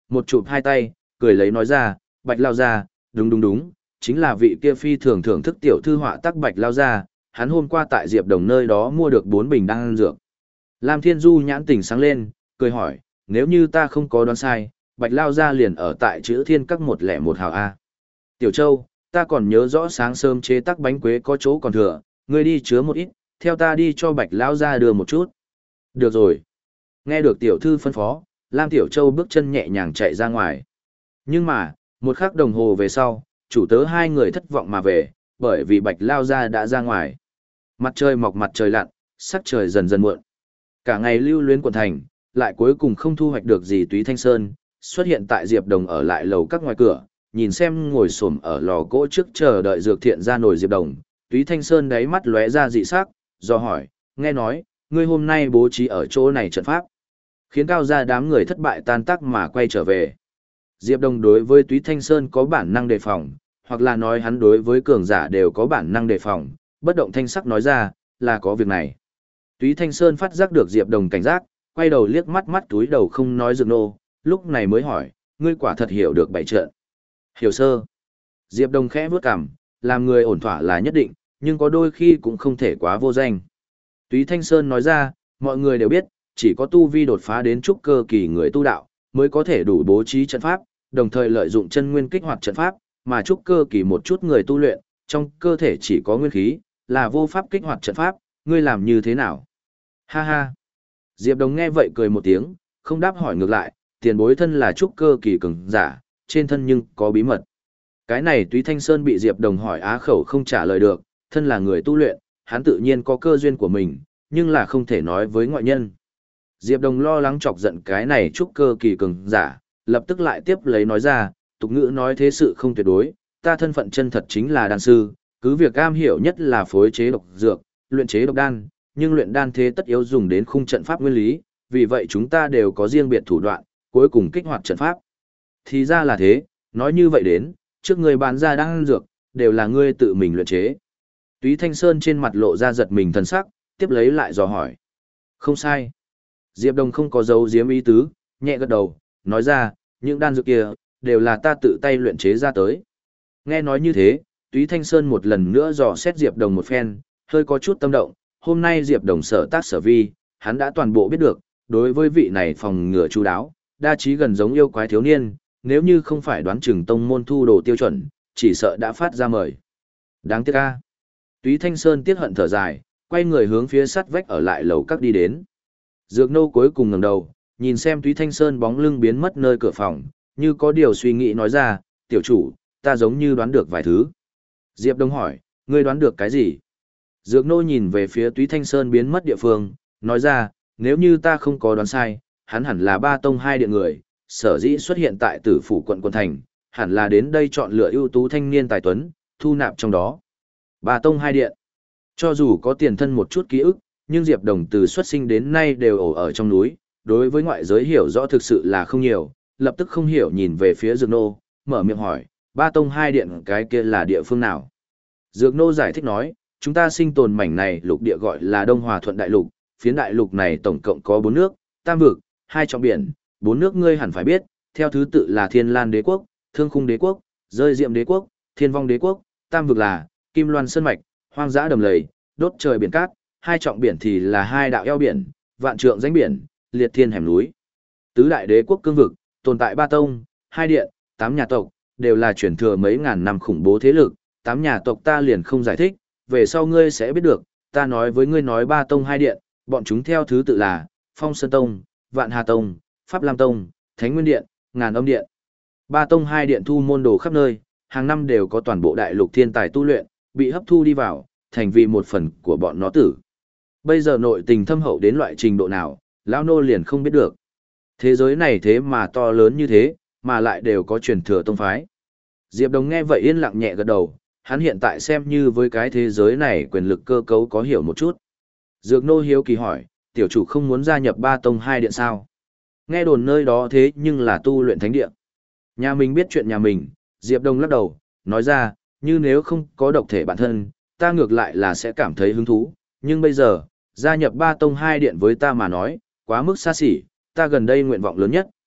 một chụp hai tay, cười lấy nói ra, Bạch Lao Gia, đúng đúng đúng, chính là vị kia phi thường thưởng thức tiểu thư họa tác Bạch Lao Gia, hắn hôm qua tại Diệp Đồng nơi đó mua được bốn bình đan dược. Lam Thiên Du nhãn tỉnh sáng lên, cười hỏi, nếu như ta không có đoán sai, Bạch Lao Gia liền ở tại chữ thiên các một lẻ một hào A. Tiểu Châu, ta còn nhớ rõ sáng sớm chế tác bánh quế có chỗ còn thừa, ngươi đi chứa một ít, theo ta đi cho Bạch Lao Gia đưa một chút. Được rồi. Nghe được tiểu thư phân phó, Lam Tiểu Châu bước chân nhẹ nhàng chạy ra ngoài. Nhưng mà, một khắc đồng hồ về sau, chủ tớ hai người thất vọng mà về, bởi vì Bạch Lao Gia đã ra ngoài. Mặt trời mọc mặt trời lặn, sắc trời dần dần muộn. Cả ngày lưu luyến quần thành, lại cuối cùng không thu hoạch được gì. Túy Thanh Sơn xuất hiện tại Diệp Đồng ở lại lầu các ngoài cửa, nhìn xem ngồi xổm ở lò gỗ trước chờ đợi dược thiện ra nồi Diệp Đồng, Túy Thanh Sơn đáy mắt lóe ra dị sắc, do hỏi, nghe nói, ngươi hôm nay bố trí ở chỗ này trận pháp, khiến cao gia đám người thất bại tan tác mà quay trở về. Diệp Đồng đối với Túy Thanh Sơn có bản năng đề phòng, hoặc là nói hắn đối với cường giả đều có bản năng đề phòng, bất động thanh sắc nói ra, là có việc này. Túy Thanh Sơn phát giác được Diệp Đồng cảnh giác, quay đầu liếc mắt mắt túi đầu không nói Dược Nô, lúc này mới hỏi, ngươi quả thật hiểu được bảy trận. Hiểu sơ. Diệp Đồng khẽ bước cằm, làm người ổn thỏa là nhất định, nhưng có đôi khi cũng không thể quá vô danh. Túy Thanh Sơn nói ra, mọi người đều biết, chỉ có tu vi đột phá đến trúc cơ kỳ người tu đạo, mới có thể đủ bố trí trận pháp, đồng thời lợi dụng chân nguyên kích hoạt trận pháp, mà trúc cơ kỳ một chút người tu luyện, trong cơ thể chỉ có nguyên khí, là vô pháp kích hoạt trận pháp, ngươi làm như thế nào? Ha ha. Diệp Đồng nghe vậy cười một tiếng, không đáp hỏi ngược lại, tiền bối thân là trúc cơ kỳ cường giả, trên thân nhưng có bí mật. Cái này Túy Thanh Sơn bị Diệp Đồng hỏi á khẩu không trả lời được, thân là người tu luyện, hắn tự nhiên có cơ duyên của mình, nhưng là không thể nói với ngoại nhân. Diệp Đồng lo lắng chọc giận cái này trúc cơ kỳ cường giả, lập tức lại tiếp lấy nói ra, tục ngữ nói thế sự không tuyệt đối, ta thân phận chân thật chính là đan sư, cứ việc am hiểu nhất là phối chế độc dược, luyện chế độc đan, nhưng luyện đan thế tất yếu dùng đến khung trận pháp nguyên lý, vì vậy chúng ta đều có riêng biệt thủ đoạn, cuối cùng kích hoạt trận pháp. Thì ra là thế, nói như vậy đến, trước người bán ra đan dược, đều là ngươi tự mình luyện chế. Túy Thanh Sơn trên mặt lộ ra giật mình thần sắc, tiếp lấy lại dò hỏi. Không sai. Diệp Đồng không có dấu giếm ý tứ, nhẹ gật đầu, nói ra, những đan dược kia, đều là ta tự tay luyện chế ra tới. Nghe nói như thế, Túy Thanh Sơn một lần nữa dò xét Diệp Đồng một phen, hơi có chút tâm động, hôm nay Diệp Đồng sở tác sở vi, hắn đã toàn bộ biết được, đối với vị này phòng ngừa chu đáo, đa trí gần giống yêu quái thiếu niên, nếu như không phải đoán chừng tông môn thu đồ tiêu chuẩn, chỉ sợ đã phát ra mời. Đáng tiếc a. Túy Thanh Sơn tiếc hận thở dài, quay người hướng phía sắt vách ở lại lầu các đi đến. Dược Nô cuối cùng ngẩng đầu, nhìn xem Túy Thanh Sơn bóng lưng biến mất nơi cửa phòng, như có điều suy nghĩ nói ra, tiểu chủ, ta giống như đoán được vài thứ. Diệp Đông hỏi, ngươi đoán được cái gì? Dược Nô nhìn về phía Túy Thanh Sơn biến mất địa phương, nói ra, nếu như ta không có đoán sai, hắn hẳn là ba tông hai điện người, sở dĩ xuất hiện tại tử phủ quận quân thành, hẳn là đến đây chọn lựa ưu tú thanh niên tài tuấn, thu nạp trong đó. Ba tông hai điện. Cho dù có tiền thân một chút ký ức, nhưng Diệp Đồng từ xuất sinh đến nay đều ổ ở trong núi, đối với ngoại giới hiểu rõ thực sự là không nhiều, lập tức không hiểu nhìn về phía Dược Nô, mở miệng hỏi, ba tông hai điện cái kia là địa phương nào? Dược Nô giải thích nói, chúng ta sinh tồn mảnh này lục địa gọi là Đông Hòa Thuận Đại Lục, phiến đại lục này tổng cộng có bốn nước, Tam vực, hai trọng biển, bốn nước ngươi hẳn phải biết, theo thứ tự là Thiên Lan Đế quốc, Thương Khung Đế quốc, Rơi Diệm Đế quốc, Thiên Vong Đế quốc, Tam vực là Kim Loan Sơn mạch, Hoang dã đầm lầy, Đốt trời biển cát, hai trọng biển thì là hai đạo eo biển, Vạn trượng rãnh biển, Liệt thiên hẻm núi. Tứ đại đế quốc cương vực, tồn tại ba tông, hai điện, tám nhà tộc, đều là chuyển thừa mấy ngàn năm khủng bố thế lực, tám nhà tộc ta liền không giải thích, về sau ngươi sẽ biết được, ta nói với ngươi nói ba tông hai điện, bọn chúng theo thứ tự là Phong Sơn Tông, Vạn Hà Tông, Pháp Lam Tông, Thánh Nguyên Điện, Ngàn Âm Điện. Ba tông hai điện thu môn đồ khắp nơi, hàng năm đều có toàn bộ đại lục thiên tài tu luyện, bị hấp thu đi vào, thành vì một phần của bọn nó tử. Bây giờ nội tình thâm hậu đến loại trình độ nào, lão nô liền không biết được. Thế giới này thế mà to lớn như thế, mà lại đều có truyền thừa tông phái. Diệp Đồng nghe vậy yên lặng nhẹ gật đầu, hắn hiện tại xem như với cái thế giới này quyền lực cơ cấu có hiểu một chút. Dược Nô hiếu kỳ hỏi, tiểu chủ không muốn gia nhập ba tông hai điện sao? Nghe đồn nơi đó thế nhưng là tu luyện thánh điện. Nhà mình biết chuyện nhà mình, Diệp Đồng lắc đầu, nói ra, như nếu không có độc thể bản thân, ta ngược lại là sẽ cảm thấy hứng thú, nhưng bây giờ, gia nhập ba tông hai điện với ta mà nói, quá mức xa xỉ, ta gần đây nguyện vọng lớn nhất,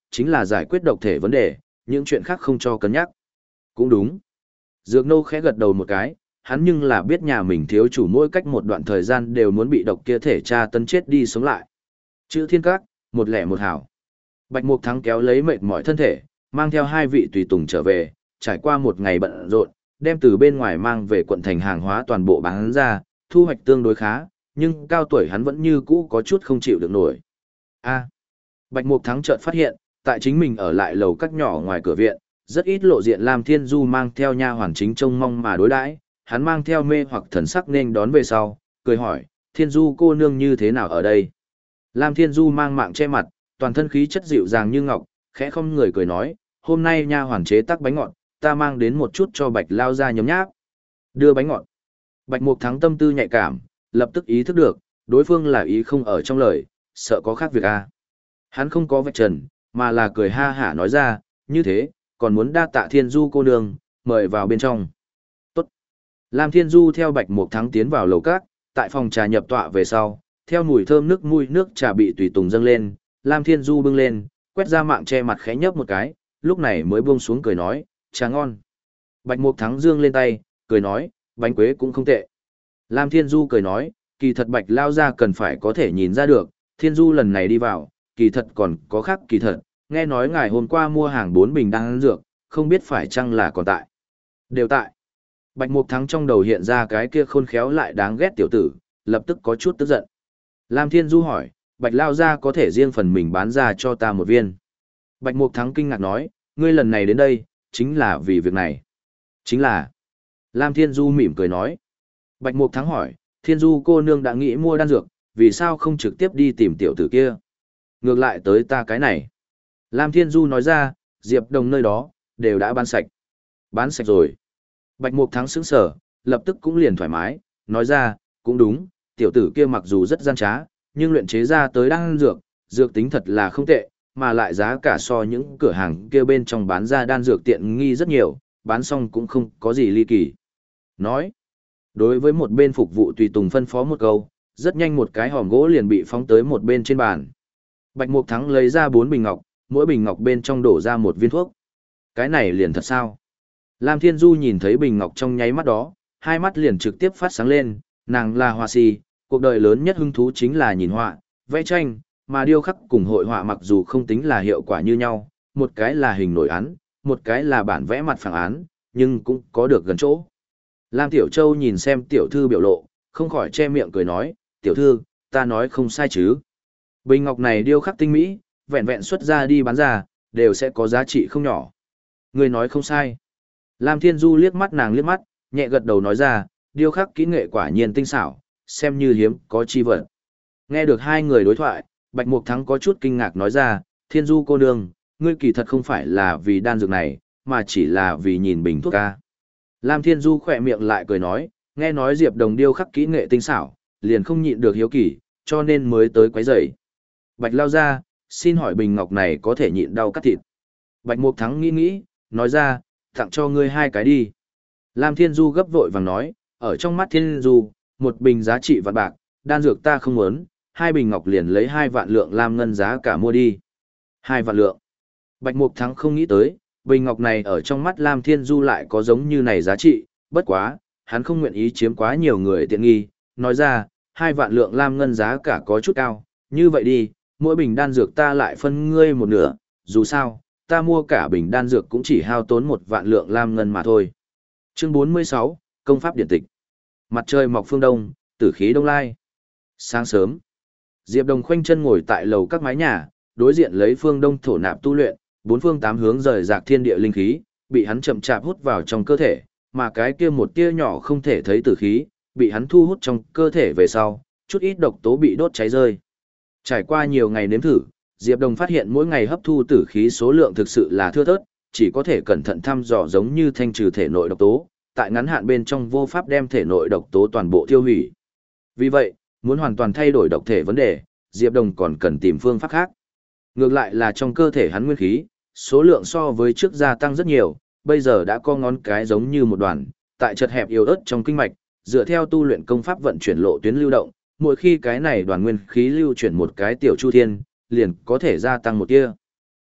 chính là giải quyết độc thể vấn đề, những chuyện khác không cho cân nhắc. Cũng đúng. Dược nô khẽ gật đầu một cái, hắn nhưng là biết nhà mình thiếu chủ mỗi cách một đoạn thời gian đều muốn bị độc kia thể tra tấn chết đi sống lại. Chữ thiên các, một lẻ một hảo. Bạch Mục Thắng kéo lấy mệt mỏi thân thể, mang theo hai vị tùy tùng trở về, trải qua một ngày bận rộn, đem từ bên ngoài mang về quận thành hàng hóa toàn bộ bán ra, thu hoạch tương đối khá, nhưng cao tuổi hắn vẫn như cũ có chút không chịu được nổi. A. Bạch Mục Thắng chợt phát hiện, tại chính mình ở lại lầu các nhỏ ngoài cửa viện, rất ít lộ diện Lam Thiên Du mang theo nha hoàn chính trông mong mà đối đãi, hắn mang theo mê hoặc thần sắc nên đón về sau, cười hỏi, Thiên Du cô nương như thế nào ở đây? Lam Thiên Du mang mạng che mặt, toàn thân khí chất dịu dàng như ngọc, khẽ không người cười nói, hôm nay nha hoàn chế tác bánh ngọt, ta mang đến một chút cho Bạch lao ra nhấm nháp. Đưa bánh ngọt. Bạch Mục Thắng tâm tư nhạy cảm, lập tức ý thức được, đối phương là ý không ở trong lời, sợ có khác việc a. Hắn không có vạch trần, mà là cười ha hả nói ra, như thế, còn muốn đa tạ Thiên Du cô nương, mời vào bên trong. Tốt. Lam Thiên Du theo Bạch Mục Thắng tiến vào lầu các, tại phòng trà nhập tọa về sau, theo mùi thơm nước mùi nước trà bị tùy tùng dâng lên, Lam Thiên Du bưng lên, quét ra mạng che mặt khẽ nhấp một cái, lúc này mới buông xuống cười nói, trà ngon. Bạch Mục Thắng dương lên tay, cười nói, bánh quế cũng không tệ. Lam Thiên Du cười nói, kỳ thật Bạch lao ra cần phải có thể nhìn ra được, Thiên Du lần này đi vào, kỳ thật còn có khác kỳ thật, nghe nói ngài hôm qua mua hàng bốn bình đan dược, không biết phải chăng là còn tại. Đều tại. Bạch Mục Thắng trong đầu hiện ra cái kia khôn khéo lại đáng ghét tiểu tử, lập tức có chút tức giận. Lam Thiên Du hỏi, Bạch lao ra có thể riêng phần mình bán ra cho ta một viên. Bạch Mục Thắng kinh ngạc nói, ngươi lần này đến đây, chính là vì việc này. Chính là. Lam Thiên Du mỉm cười nói. Bạch Mục Thắng hỏi, Thiên Du cô nương đã nghĩ mua đan dược, vì sao không trực tiếp đi tìm tiểu tử kia? Ngược lại tới ta cái này. Lam Thiên Du nói ra, Diệp Đồng nơi đó, đều đã bán sạch. Bán sạch rồi. Bạch Mục Thắng sững sở, lập tức cũng liền thoải mái, nói ra, cũng đúng, tiểu tử kia mặc dù rất gian trá, nhưng luyện chế ra tới đan dược, dược tính thật là không tệ, mà lại giá cả so những cửa hàng kia bên trong bán ra đan dược tiện nghi rất nhiều, bán xong cũng không có gì ly kỳ. Nói, đối với một bên phục vụ tùy tùng phân phó một câu, rất nhanh một cái hòm gỗ liền bị phóng tới một bên trên bàn. Bạch Mục Thắng lấy ra bốn bình ngọc, mỗi bình ngọc bên trong đổ ra một viên thuốc. Cái này liền thật sao? Lam Thiên Du nhìn thấy bình ngọc trong nháy mắt đó, hai mắt liền trực tiếp phát sáng lên, nàng là họa sĩ, cuộc đời lớn nhất hứng thú chính là nhìn họa, vẽ tranh, mà điêu khắc cùng hội họa mặc dù không tính là hiệu quả như nhau, một cái là hình nổi án, một cái là bản vẽ mặt phẳng án, nhưng cũng có được gần chỗ. Lam Tiểu Châu nhìn xem tiểu thư biểu lộ, không khỏi che miệng cười nói, tiểu thư, ta nói không sai chứ. Bình ngọc này điêu khắc tinh mỹ, vẹn vẹn xuất ra đi bán ra, đều sẽ có giá trị không nhỏ. Người nói không sai. Lam Thiên Du liếc mắt nàng liếc mắt, nhẹ gật đầu nói ra, điêu khắc kỹ nghệ quả nhiên tinh xảo, xem như hiếm có chi vật. Nghe được hai người đối thoại, Bạch Mục Thắng có chút kinh ngạc nói ra, Thiên Du cô nương, ngươi kỳ thật không phải là vì đan dược này, mà chỉ là vì nhìn bình thuốc ca. Lam Thiên Du khỏe miệng lại cười nói, nghe nói Diệp Đồng điêu khắc kỹ nghệ tinh xảo, liền không nhịn được hiếu kỳ, cho nên mới tới quấy rầy. Bạch lao ra, xin hỏi bình ngọc này có thể nhịn đau cắt thịt. Bạch Mục Thắng nghĩ nghĩ, nói ra, tặng cho ngươi hai cái đi. Lam Thiên Du gấp vội vàng nói, ở trong mắt Thiên Du, một bình giá trị vạn bạc, đan dược ta không muốn, hai bình ngọc liền lấy hai vạn lượng lam ngân giá cả mua đi. Hai vạn lượng. Bạch Mục Thắng không nghĩ tới, bình ngọc này ở trong mắt Lam Thiên Du lại có giống như này giá trị, bất quá, hắn không nguyện ý chiếm quá nhiều người tiện nghi, nói ra, hai vạn lượng lam ngân giá cả có chút cao, như vậy đi, mỗi bình đan dược ta lại phân ngươi một nửa, dù sao, ta mua cả bình đan dược cũng chỉ hao tốn một vạn lượng lam ngân mà thôi. Chương bốn mươi sáu, Công pháp điện tịch. Mặt trời mọc phương đông, tử khí đông lai. Sáng sớm, Diệp Đồng khoanh chân ngồi tại lầu các mái nhà, đối diện lấy phương đông thổ nạp tu luyện, bốn phương tám hướng rời rạc thiên địa linh khí, bị hắn chậm chạp hút vào trong cơ thể, mà cái kia một tia nhỏ không thể thấy tử khí, bị hắn thu hút trong cơ thể về sau, chút ít độc tố bị đốt cháy rơi. Trải qua nhiều ngày nếm thử, Diệp Đồng phát hiện mỗi ngày hấp thu tử khí số lượng thực sự là thưa thớt, chỉ có thể cẩn thận thăm dò giống như thanh trừ thể nội độc tố, tại ngắn hạn bên trong vô pháp đem thể nội độc tố toàn bộ tiêu hủy. Vì vậy, muốn hoàn toàn thay đổi độc thể vấn đề, Diệp Đồng còn cần tìm phương pháp khác. Ngược lại là trong cơ thể hắn nguyên khí, số lượng so với trước gia tăng rất nhiều, bây giờ đã có ngón cái giống như một đoàn, tại chật hẹp yếu ớt trong kinh mạch, dựa theo tu luyện công pháp vận chuyển lộ tuyến lưu động, mỗi khi cái này đoàn nguyên khí lưu chuyển một cái tiểu chu thiên, liền có thể gia tăng một tia.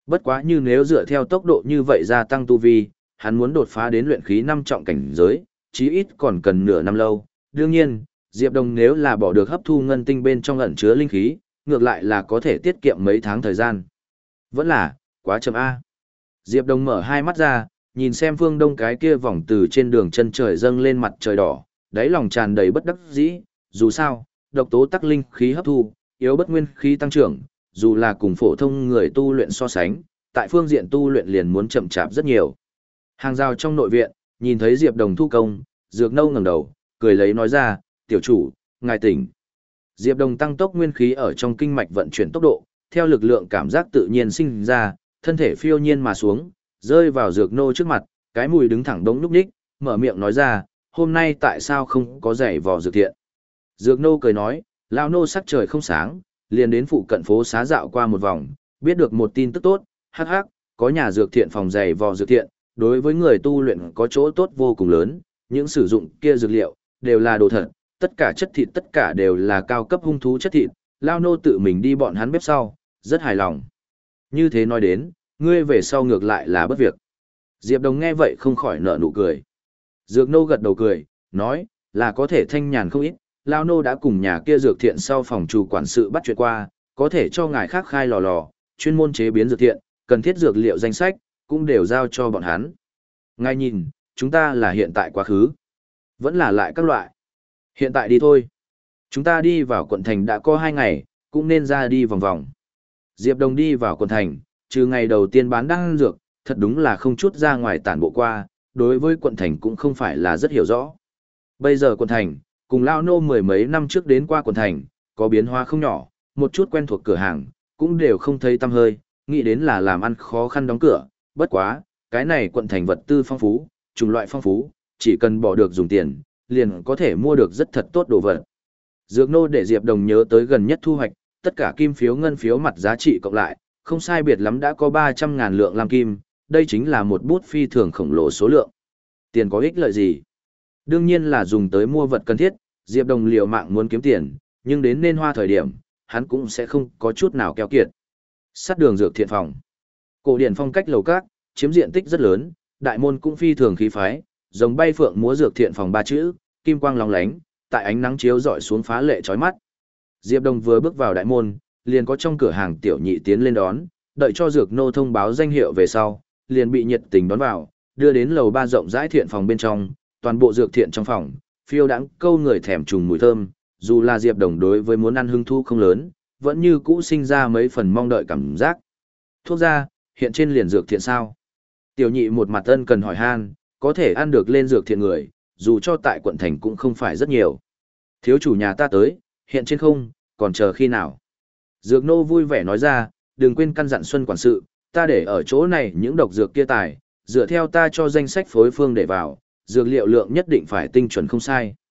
Bất quá như nếu dựa theo tốc độ như vậy gia tăng tu vi, hắn muốn đột phá đến luyện khí năm trọng cảnh giới, chí ít còn cần nửa năm lâu. Đương nhiên, Diệp Đồng nếu là bỏ được hấp thu ngân tinh bên trong ẩn chứa linh khí, ngược lại là có thể tiết kiệm mấy tháng thời gian. Vẫn là, quá chậm A. Diệp Đồng mở hai mắt ra, nhìn xem phương đông cái kia vòng từ trên đường chân trời dâng lên mặt trời đỏ, đáy lòng tràn đầy bất đắc dĩ, dù sao, độc tố tắc linh khí hấp thu, yếu bất nguyên khí tăng trưởng, dù là cùng phổ thông người tu luyện so sánh, tại phương diện tu luyện liền muốn chậm chạp rất nhiều. Hàng rào trong nội viện, nhìn thấy Diệp Đồng thu công, Dược Nâu ngẩng đầu, cười lấy nói ra, tiểu chủ, ngài tỉnh. Diệp Đồng tăng tốc nguyên khí ở trong kinh mạch vận chuyển tốc độ, theo lực lượng cảm giác tự nhiên sinh ra, thân thể phiêu nhiên mà xuống, rơi vào Dược Nô trước mặt, cái mùi đứng thẳng đống lúc ních, mở miệng nói ra, hôm nay tại sao không có giày vò dược thiện. Dược Nô cười nói, lão nô sắc trời không sáng, liền đến phụ cận phố xá dạo qua một vòng, biết được một tin tức tốt, hắc hắc, có nhà dược thiện phòng giày vò dược thiện, đối với người tu luyện có chỗ tốt vô cùng lớn, những sử dụng kia dược liệu, đều là đồ thật, tất cả chất thịt tất cả đều là cao cấp hung thú chất thịt, lao nô tự mình đi bọn hắn bếp sau, rất hài lòng. Như thế nói đến, ngươi về sau ngược lại là bất việc. Diệp Đồng nghe vậy không khỏi nở nụ cười. Dược nô gật đầu cười, nói, là có thể thanh nhàn không ít, lao nô đã cùng nhà kia dược thiện sau phòng chủ quản sự bắt chuyện qua, có thể cho ngài khác khai lò lò, chuyên môn chế biến dược thiện, cần thiết dược liệu danh sách, cũng đều giao cho bọn hắn. Ngài nhìn, chúng ta là hiện tại quá khứ, vẫn là lại các loại. Hiện tại đi thôi. Chúng ta đi vào quận thành đã có hai ngày, cũng nên ra đi vòng vòng. Diệp Đồng đi vào quận thành, trừ ngày đầu tiên bán đan dược, thật đúng là không chút ra ngoài tản bộ qua, đối với quận thành cũng không phải là rất hiểu rõ. Bây giờ quận thành, cùng lao nô mười mấy năm trước đến qua quận thành, có biến hóa không nhỏ, một chút quen thuộc cửa hàng, cũng đều không thấy tăm hơi, nghĩ đến là làm ăn khó khăn đóng cửa, bất quá, cái này quận thành vật tư phong phú, chủng loại phong phú, chỉ cần bỏ được dùng tiền, liền có thể mua được rất thật tốt đồ vật. Dược nô để Diệp Đồng nhớ tới gần nhất thu hoạch, tất cả kim phiếu ngân phiếu mặt giá trị cộng lại, không sai biệt lắm đã có ba trăm ngàn lượng lam kim, đây chính là một bút phi thường khổng lồ số lượng. Tiền có ích lợi gì? Đương nhiên là dùng tới mua vật cần thiết, Diệp Đồng liều mạng muốn kiếm tiền, nhưng đến nên hoa thời điểm, hắn cũng sẽ không có chút nào keo kiệt. Sát đường dược thiện phòng. Cổ điển phong cách lầu các, chiếm diện tích rất lớn, đại môn cũng phi thường khí phái, giống bay phượng múa dược thiện phòng ba chữ, kim quang lóng lánh, tại ánh nắng chiếu rọi xuống phá lệ chói mắt. Diệp Đồng vừa bước vào đại môn, liền có trong cửa hàng tiểu nhị tiến lên đón, đợi cho dược nô thông báo danh hiệu về sau, liền bị nhiệt tình đón vào, đưa đến lầu ba rộng rãi thiện phòng bên trong, toàn bộ dược thiện trong phòng, phiêu đãng câu người thèm trùng mùi thơm, dù là Diệp Đồng đối với muốn ăn hưng thu không lớn, vẫn như cũ sinh ra mấy phần mong đợi cảm giác. Thuốc ra, hiện trên liền dược thiện sao? Tiểu nhị một mặt ân cần hỏi han, có thể ăn được lên dược thiện người, dù cho tại quận thành cũng không phải rất nhiều. Thiếu chủ nhà ta tới, hiện trên không, còn chờ khi nào? Dược nô vui vẻ nói ra, đừng quên căn dặn Xuân quản sự, ta để ở chỗ này những độc dược kia tài, dựa theo ta cho danh sách phối phương để vào, dược liệu lượng nhất định phải tinh chuẩn không sai.